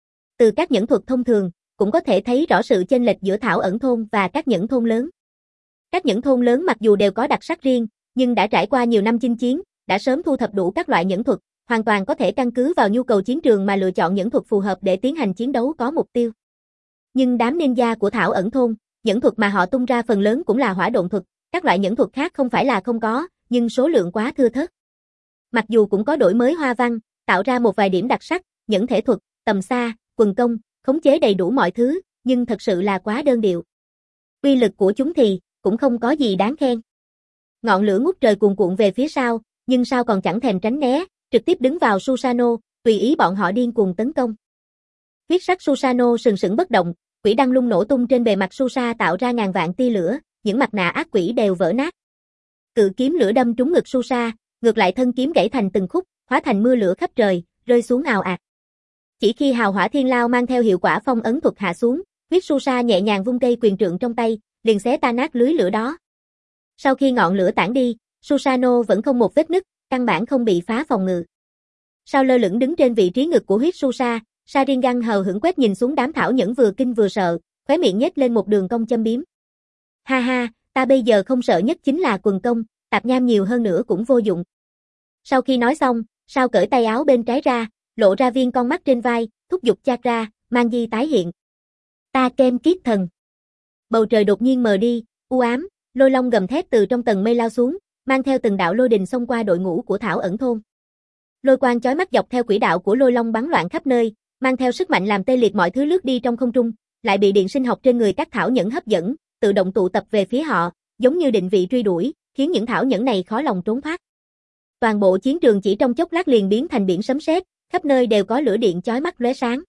Từ các nhẫn thuật thông thường, cũng có thể thấy rõ sự chênh lệch giữa Thảo Ẩn thôn và các nhẫn thôn lớn. Các nhẫn thôn lớn mặc dù đều có đặc sắc riêng, nhưng đã trải qua nhiều năm chinh chiến, đã sớm thu thập đủ các loại nhẫn thuật, hoàn toàn có thể căn cứ vào nhu cầu chiến trường mà lựa chọn nhẫn thuật phù hợp để tiến hành chiến đấu có mục tiêu. Nhưng đám ninja của Thảo Ẩn thôn, nhẫn thuật mà họ tung ra phần lớn cũng là hỏa độn thuật, các loại nhẫn thuật khác không phải là không có, nhưng số lượng quá thưa thớt. Mặc dù cũng có đổi mới hoa văn, tạo ra một vài điểm đặc sắc, nhẫn thể thuật, tầm xa, quần công, khống chế đầy đủ mọi thứ, nhưng thật sự là quá đơn điệu. Uy lực của chúng thì cũng không có gì đáng khen. Ngọn lửa ngút trời cuồn cuộn về phía sau, nhưng sao còn chẳng thèm tránh né, trực tiếp đứng vào Susanoo, tùy ý bọn họ điên cuồng tấn công. Huyết sắc Susanoo sừng sững bất động, quỷ đăng lung nổ tung trên bề mặt Susa tạo ra ngàn vạn tia lửa, những mặt nạ ác quỷ đều vỡ nát. Cự kiếm lửa đâm trúng ngực Susa, ngược lại thân kiếm gãy thành từng khúc, hóa thành mưa lửa khắp trời, rơi xuống ào ạt. Chỉ khi hào hỏa thiên lao mang theo hiệu quả phong ấn thuật hạ xuống, huyết Susa nhẹ nhàng vung cây quyền trượng trong tay, liền xé tan nát lưới lửa đó. Sau khi ngọn lửa tản đi, Susanoo vẫn không một vết nứt, căn bản không bị phá phòng ngự. Sao lơ lửng đứng trên vị trí ngực của huyết Susa, Sharingan hờ hững quét nhìn xuống đám thảo nhẫn vừa kinh vừa sợ, khóe miệng nhếch lên một đường cong châm biếm. Ha ha, ta bây giờ không sợ nhất chính là quần công, tạp nham nhiều hơn nữa cũng vô dụng. Sau khi nói xong, Sao cởi tay áo bên trái ra, lộ ra viên con mắt trên vai, thúc giục chakra, mang di tái hiện. Ta kem kiết thần. Bầu trời đột nhiên mờ đi, u ám, lôi long gầm thét từ trong tầng mây lao xuống, mang theo từng đạo lôi đình xông qua đội ngũ của Thảo Ẩn thôn. Lôi quang chói mắt dọc theo quỹ đạo của lôi long bắn loạn khắp nơi, mang theo sức mạnh làm tê liệt mọi thứ lướt đi trong không trung, lại bị điện sinh học trên người các thảo nhẫn hấp dẫn, tự động tụ tập về phía họ, giống như định vị truy đuổi, khiến những thảo nhẫn này khó lòng trốn thoát. Toàn bộ chiến trường chỉ trong chốc lát liền biến thành biển sấm sét, khắp nơi đều có lửa điện chói mắt lóe sáng.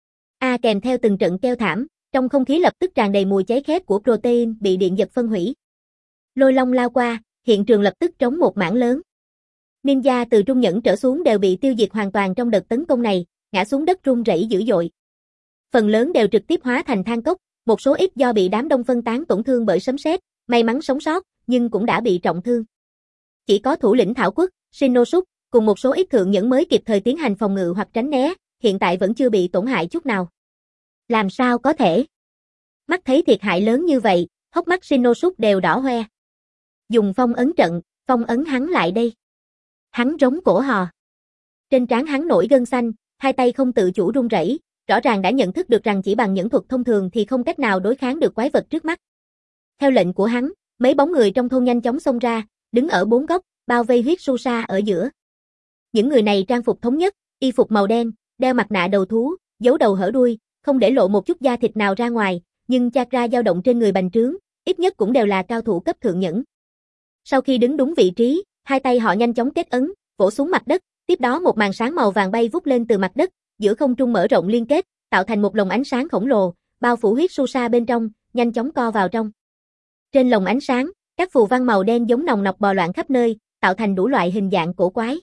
A à, kèm theo từng trận kêu thảm, trong không khí lập tức tràn đầy mùi cháy khét của protein bị điện giật phân hủy. Lôi long lao qua, hiện trường lập tức trống một mảng lớn. Ninja từ trung nhẫn trở xuống đều bị tiêu diệt hoàn toàn trong đợt tấn công này, ngã xuống đất run rẩy dữ dội. Phần lớn đều trực tiếp hóa thành than cốc, một số ít do bị đám đông phân tán tổn thương bởi sấm sét, may mắn sống sót, nhưng cũng đã bị trọng thương. Chỉ có thủ lĩnh Thảo quốc, Shinosuke, cùng một số ít thượng nhẫn mới kịp thời tiến hành phòng ngự hoặc tránh né, hiện tại vẫn chưa bị tổn hại chút nào. Làm sao có thể? Mắt thấy thiệt hại lớn như vậy, hốc mắt Shinosuke đều đỏ hoe. Dùng phong ấn trận, phong ấn hắn lại đây. Hắn rống cổ hò. Trên trán hắn nổi gân xanh, hai tay không tự chủ run rẩy, rõ ràng đã nhận thức được rằng chỉ bằng nhẫn thuật thông thường thì không cách nào đối kháng được quái vật trước mắt. Theo lệnh của hắn, mấy bóng người trong thôn nhanh chóng xông ra, đứng ở bốn góc, bao vây huyết su sa ở giữa. Những người này trang phục thống nhất, y phục màu đen, đeo mặt nạ đầu thú, giấu đầu hở đuôi, không để lộ một chút da thịt nào ra ngoài, nhưng chakra dao động trên người bành trướng, ít nhất cũng đều là cao thủ cấp thượng nhẫn. Sau khi đứng đúng vị trí, hai tay họ nhanh chóng kết ấn, vỗ xuống mặt đất, tiếp đó một màn sáng màu vàng bay vút lên từ mặt đất, giữa không trung mở rộng liên kết, tạo thành một lồng ánh sáng khổng lồ, bao phủ huyết su sa bên trong, nhanh chóng co vào trong. Trên lồng ánh sáng, các phù văn màu đen giống nòng nọc bò loạn khắp nơi, tạo thành đủ loại hình dạng cổ quái.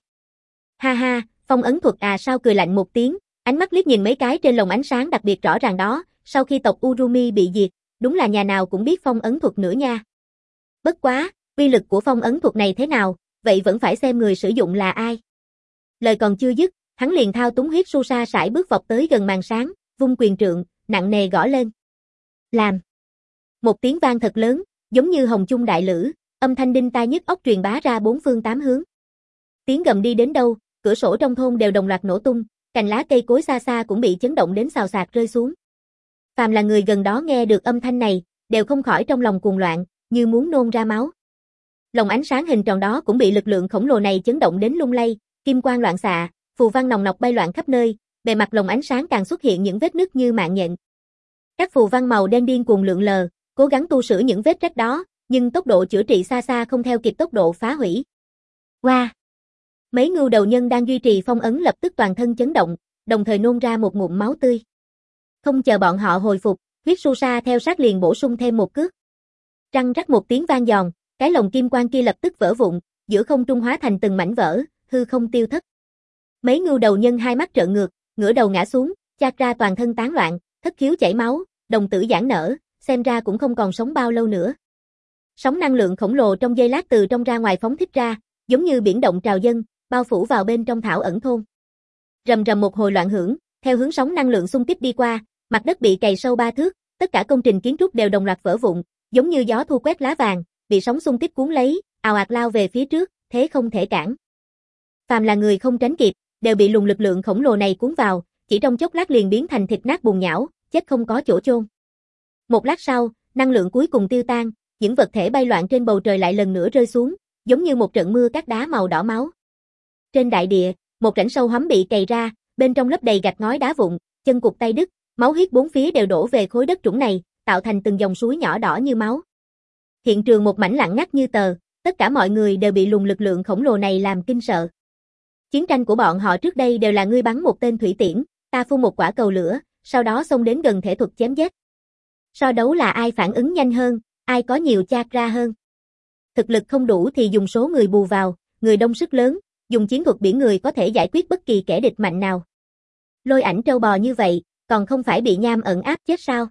Ha ha, phong ấn thuật à, sao cười lạnh một tiếng, ánh mắt liếc nhìn mấy cái trên lồng ánh sáng đặc biệt rõ ràng đó, sau khi tộc Urumi bị diệt, đúng là nhà nào cũng biết phong ấn thuật nữa nha. Bất quá, uy lực của phong ấn thuật này thế nào, vậy vẫn phải xem người sử dụng là ai. Lời còn chưa dứt, hắn liền thao túng huyết su sa sải bước vọt tới gần màn sáng, vung quyền trượng, nặng nề gõ lên. Làm. Một tiếng vang thật lớn, giống như hồng chung đại lữ, âm thanh đinh tai nhức óc truyền bá ra bốn phương tám hướng. Tiếng gầm đi đến đâu, cửa sổ trong thôn đều đồng loạt nổ tung, cành lá cây cối xa xa cũng bị chấn động đến xào xạc rơi xuống. Phàm là người gần đó nghe được âm thanh này, đều không khỏi trong lòng cuồng loạn, như muốn nôn ra máu. Lồng ánh sáng hình tròn đó cũng bị lực lượng khổng lồ này chấn động đến lung lay, kim quang loạn xạ, phù văn nòng nọc bay loạn khắp nơi, bề mặt lồng ánh sáng càng xuất hiện những vết nứt như mạng nhện. Các phù văn màu đen điên cuồng lượn lờ, cố gắng tu sửa những vết rách đó, nhưng tốc độ chữa trị xa xa không theo kịp tốc độ phá hủy. Wow! Mấy ngưu đầu nhân đang duy trì phong ấn lập tức toàn thân chấn động, đồng thời nôn ra một ngụm máu tươi. Không chờ bọn họ hồi phục, huyết su sa theo sát liền bổ sung thêm một cước. Răng rắc một tiếng vang giòn, cái lồng kim quang kia lập tức vỡ vụn, giữa không trung hóa thành từng mảnh vỡ, hư không tiêu thất. Mấy ngưu đầu nhân hai mắt trợn ngược, ngửa đầu ngã xuống, chakra toàn thân tán loạn, thất khiếu chảy máu, đồng tử giãn nở, xem ra cũng không còn sống bao lâu nữa. Sóng năng lượng khổng lồ trong giây lát từ trong ra ngoài phóng thích ra, giống như biển động trào dâng, bao phủ vào bên trong thảo ẩn thôn. Rầm rầm một hồi loạn hưởng, theo hướng sóng năng lượng xung kích đi qua, mặt đất bị cày sâu ba thước, tất cả công trình kiến trúc đều đồng loạt vỡ vụn, giống như gió thu quét lá vàng, bị sóng xung kích cuốn lấy, ào ạt lao về phía trước, thế không thể cản. Phàm là người không tránh kịp, đều bị luồng lực lượng khổng lồ này cuốn vào, chỉ trong chốc lát liền biến thành thịt nát bùn nhão, chết không có chỗ chôn. Một lát sau, năng lượng cuối cùng tiêu tan, những vật thể bay loạn trên bầu trời lại lần nữa rơi xuống, giống như một trận mưa cát đá màu đỏ máu. Trên đại địa, một rãnh sâu hoắm bị cày ra, bên trong lấp đầy gạch ngói đá vụn, chân cụt tay đứt, máu huyết bốn phía đều đổ về khối đất trũng này, tạo thành từng dòng suối nhỏ đỏ như máu. Hiện trường một mảnh lặng ngắt như tờ, tất cả mọi người đều bị luồng lực lượng khổng lồ này làm kinh sợ. Chiến tranh của bọn họ trước đây đều là ngươi bắn một tên thủy tiễn, ta phun một quả cầu lửa, sau đó xông đến gần thể thuật chém giết. So đấu là ai phản ứng nhanh hơn, ai có nhiều chakra hơn. Thực lực không đủ thì dùng số người bù vào, người đông sức lớn, dùng chiến thuật biển người có thể giải quyết bất kỳ kẻ địch mạnh nào. Lôi ảnh trâu bò như vậy, còn không phải bị nham ẩn áp chết sao?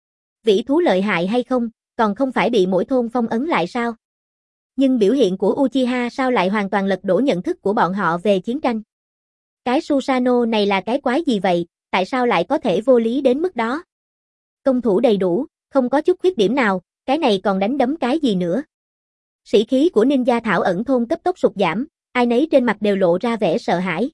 Vĩ thú lợi hại hay không, còn không phải bị mỗi thôn phong ấn lại sao? Nhưng biểu hiện của Uchiha sao lại hoàn toàn lật đổ nhận thức của bọn họ về chiến tranh? Cái Susanoo này là cái quái gì vậy, tại sao lại có thể vô lý đến mức đó? Công thủ đầy đủ, không có chút khuyết điểm nào, cái này còn đánh đấm cái gì nữa? Sĩ khí của ninja thảo ẩn thôn cấp tốc sụt giảm, ai nấy trên mặt đều lộ ra vẻ sợ hãi.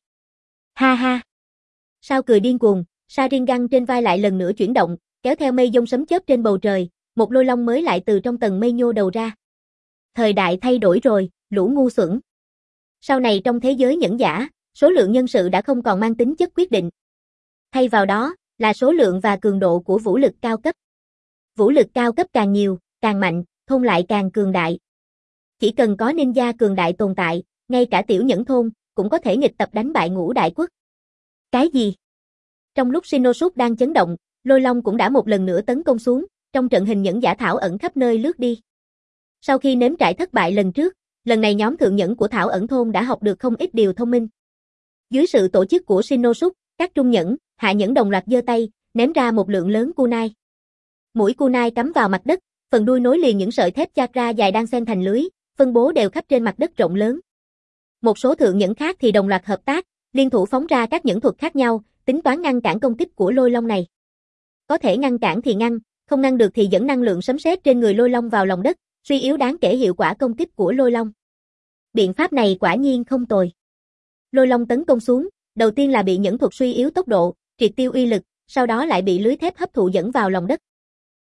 Ha ha! Sao cười điên cuồng, Sharingan trên vai lại lần nữa chuyển động, kéo theo mây giông sấm chớp trên bầu trời, một lôi long mới lại từ trong tầng mây nhô đầu ra. Thời đại thay đổi rồi, lũ ngu xuẩn. Sau này trong thế giới nhẫn giả, số lượng nhân sự đã không còn mang tính chất quyết định. Thay vào đó, là số lượng và cường độ của vũ lực cao cấp. Vũ lực cao cấp càng nhiều, càng mạnh, thôn lại càng cường đại. Chỉ cần có ninja cường đại tồn tại, ngay cả tiểu nhẫn thôn, cũng có thể nghịch tập đánh bại ngũ đại quốc. Cái gì? Trong lúc Shinosuke đang chấn động, lôi long cũng đã một lần nữa tấn công xuống, trong trận hình nhẫn giả thảo ẩn khắp nơi lướt đi. Sau khi nếm trải thất bại lần trước, lần này nhóm thượng nhẫn của thảo ẩn thôn đã học được không ít điều thông minh. Dưới sự tổ chức của Shinosuke, các trung nhẫn, hạ nhẫn đồng loạt giơ tay, ném ra một lượng lớn kunai. Mũi kunai cắm vào mặt đất, phần đuôi nối liền những sợi thép chakra dài đang xen thành lưới, phân bố đều khắp trên mặt đất rộng lớn. Một số thượng nhẫn khác thì đồng loạt hợp tác, liên thủ phóng ra các nhẫn thuật khác nhau, tính toán ngăn cản công kích của lôi long này. Có thể ngăn cản thì ngăn, không ngăn được thì dẫn năng lượng sấm sét trên người lôi long vào lòng đất, suy yếu đáng kể hiệu quả công kích của lôi long. Biện pháp này quả nhiên không tồi. Lôi long tấn công xuống, đầu tiên là bị nhẫn thuật suy yếu tốc độ, triệt tiêu uy lực, sau đó lại bị lưới thép hấp thụ dẫn vào lòng đất.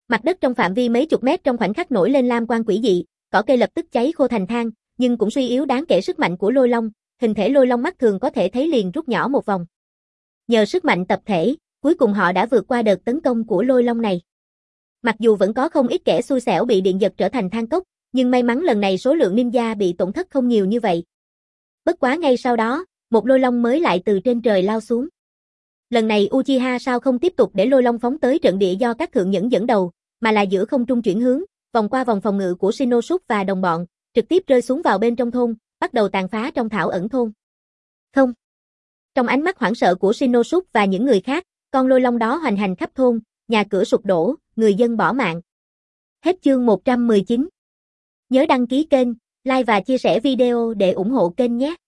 Mặt đất trong phạm vi mấy chục mét trong khoảnh khắc nổi lên lam quang quỷ dị, cỏ cây lập tức cháy khô thành than, nhưng cũng suy yếu đáng kể sức mạnh của lôi long, hình thể lôi long mắt thường có thể thấy liền rút nhỏ một vòng. Nhờ sức mạnh tập thể, cuối cùng họ đã vượt qua đợt tấn công của lôi long này. Mặc dù vẫn có không ít kẻ xui xẻo bị điện giật trở thành than cốc, nhưng may mắn lần này số lượng ninja bị tổn thất không nhiều như vậy. Bất quá ngay sau đó, một lôi long mới lại từ trên trời lao xuống. Lần này Uchiha sao không tiếp tục để lôi long phóng tới trận địa do các thượng nhẫn dẫn đầu, mà là giữa không trung chuyển hướng, vòng qua vòng phòng ngự của Shinosuke và đồng bọn, trực tiếp rơi xuống vào bên trong thôn, bắt đầu tàn phá trong thảo ẩn thôn. Không. Trong ánh mắt hoảng sợ của Shinosuke và những người khác, con lôi long đó hoành hành khắp thôn, nhà cửa sụp đổ, người dân bỏ mạng. Hết chương một trăm mười chín. Nhớ đăng ký kênh, like và chia sẻ video để ủng hộ kênh nhé.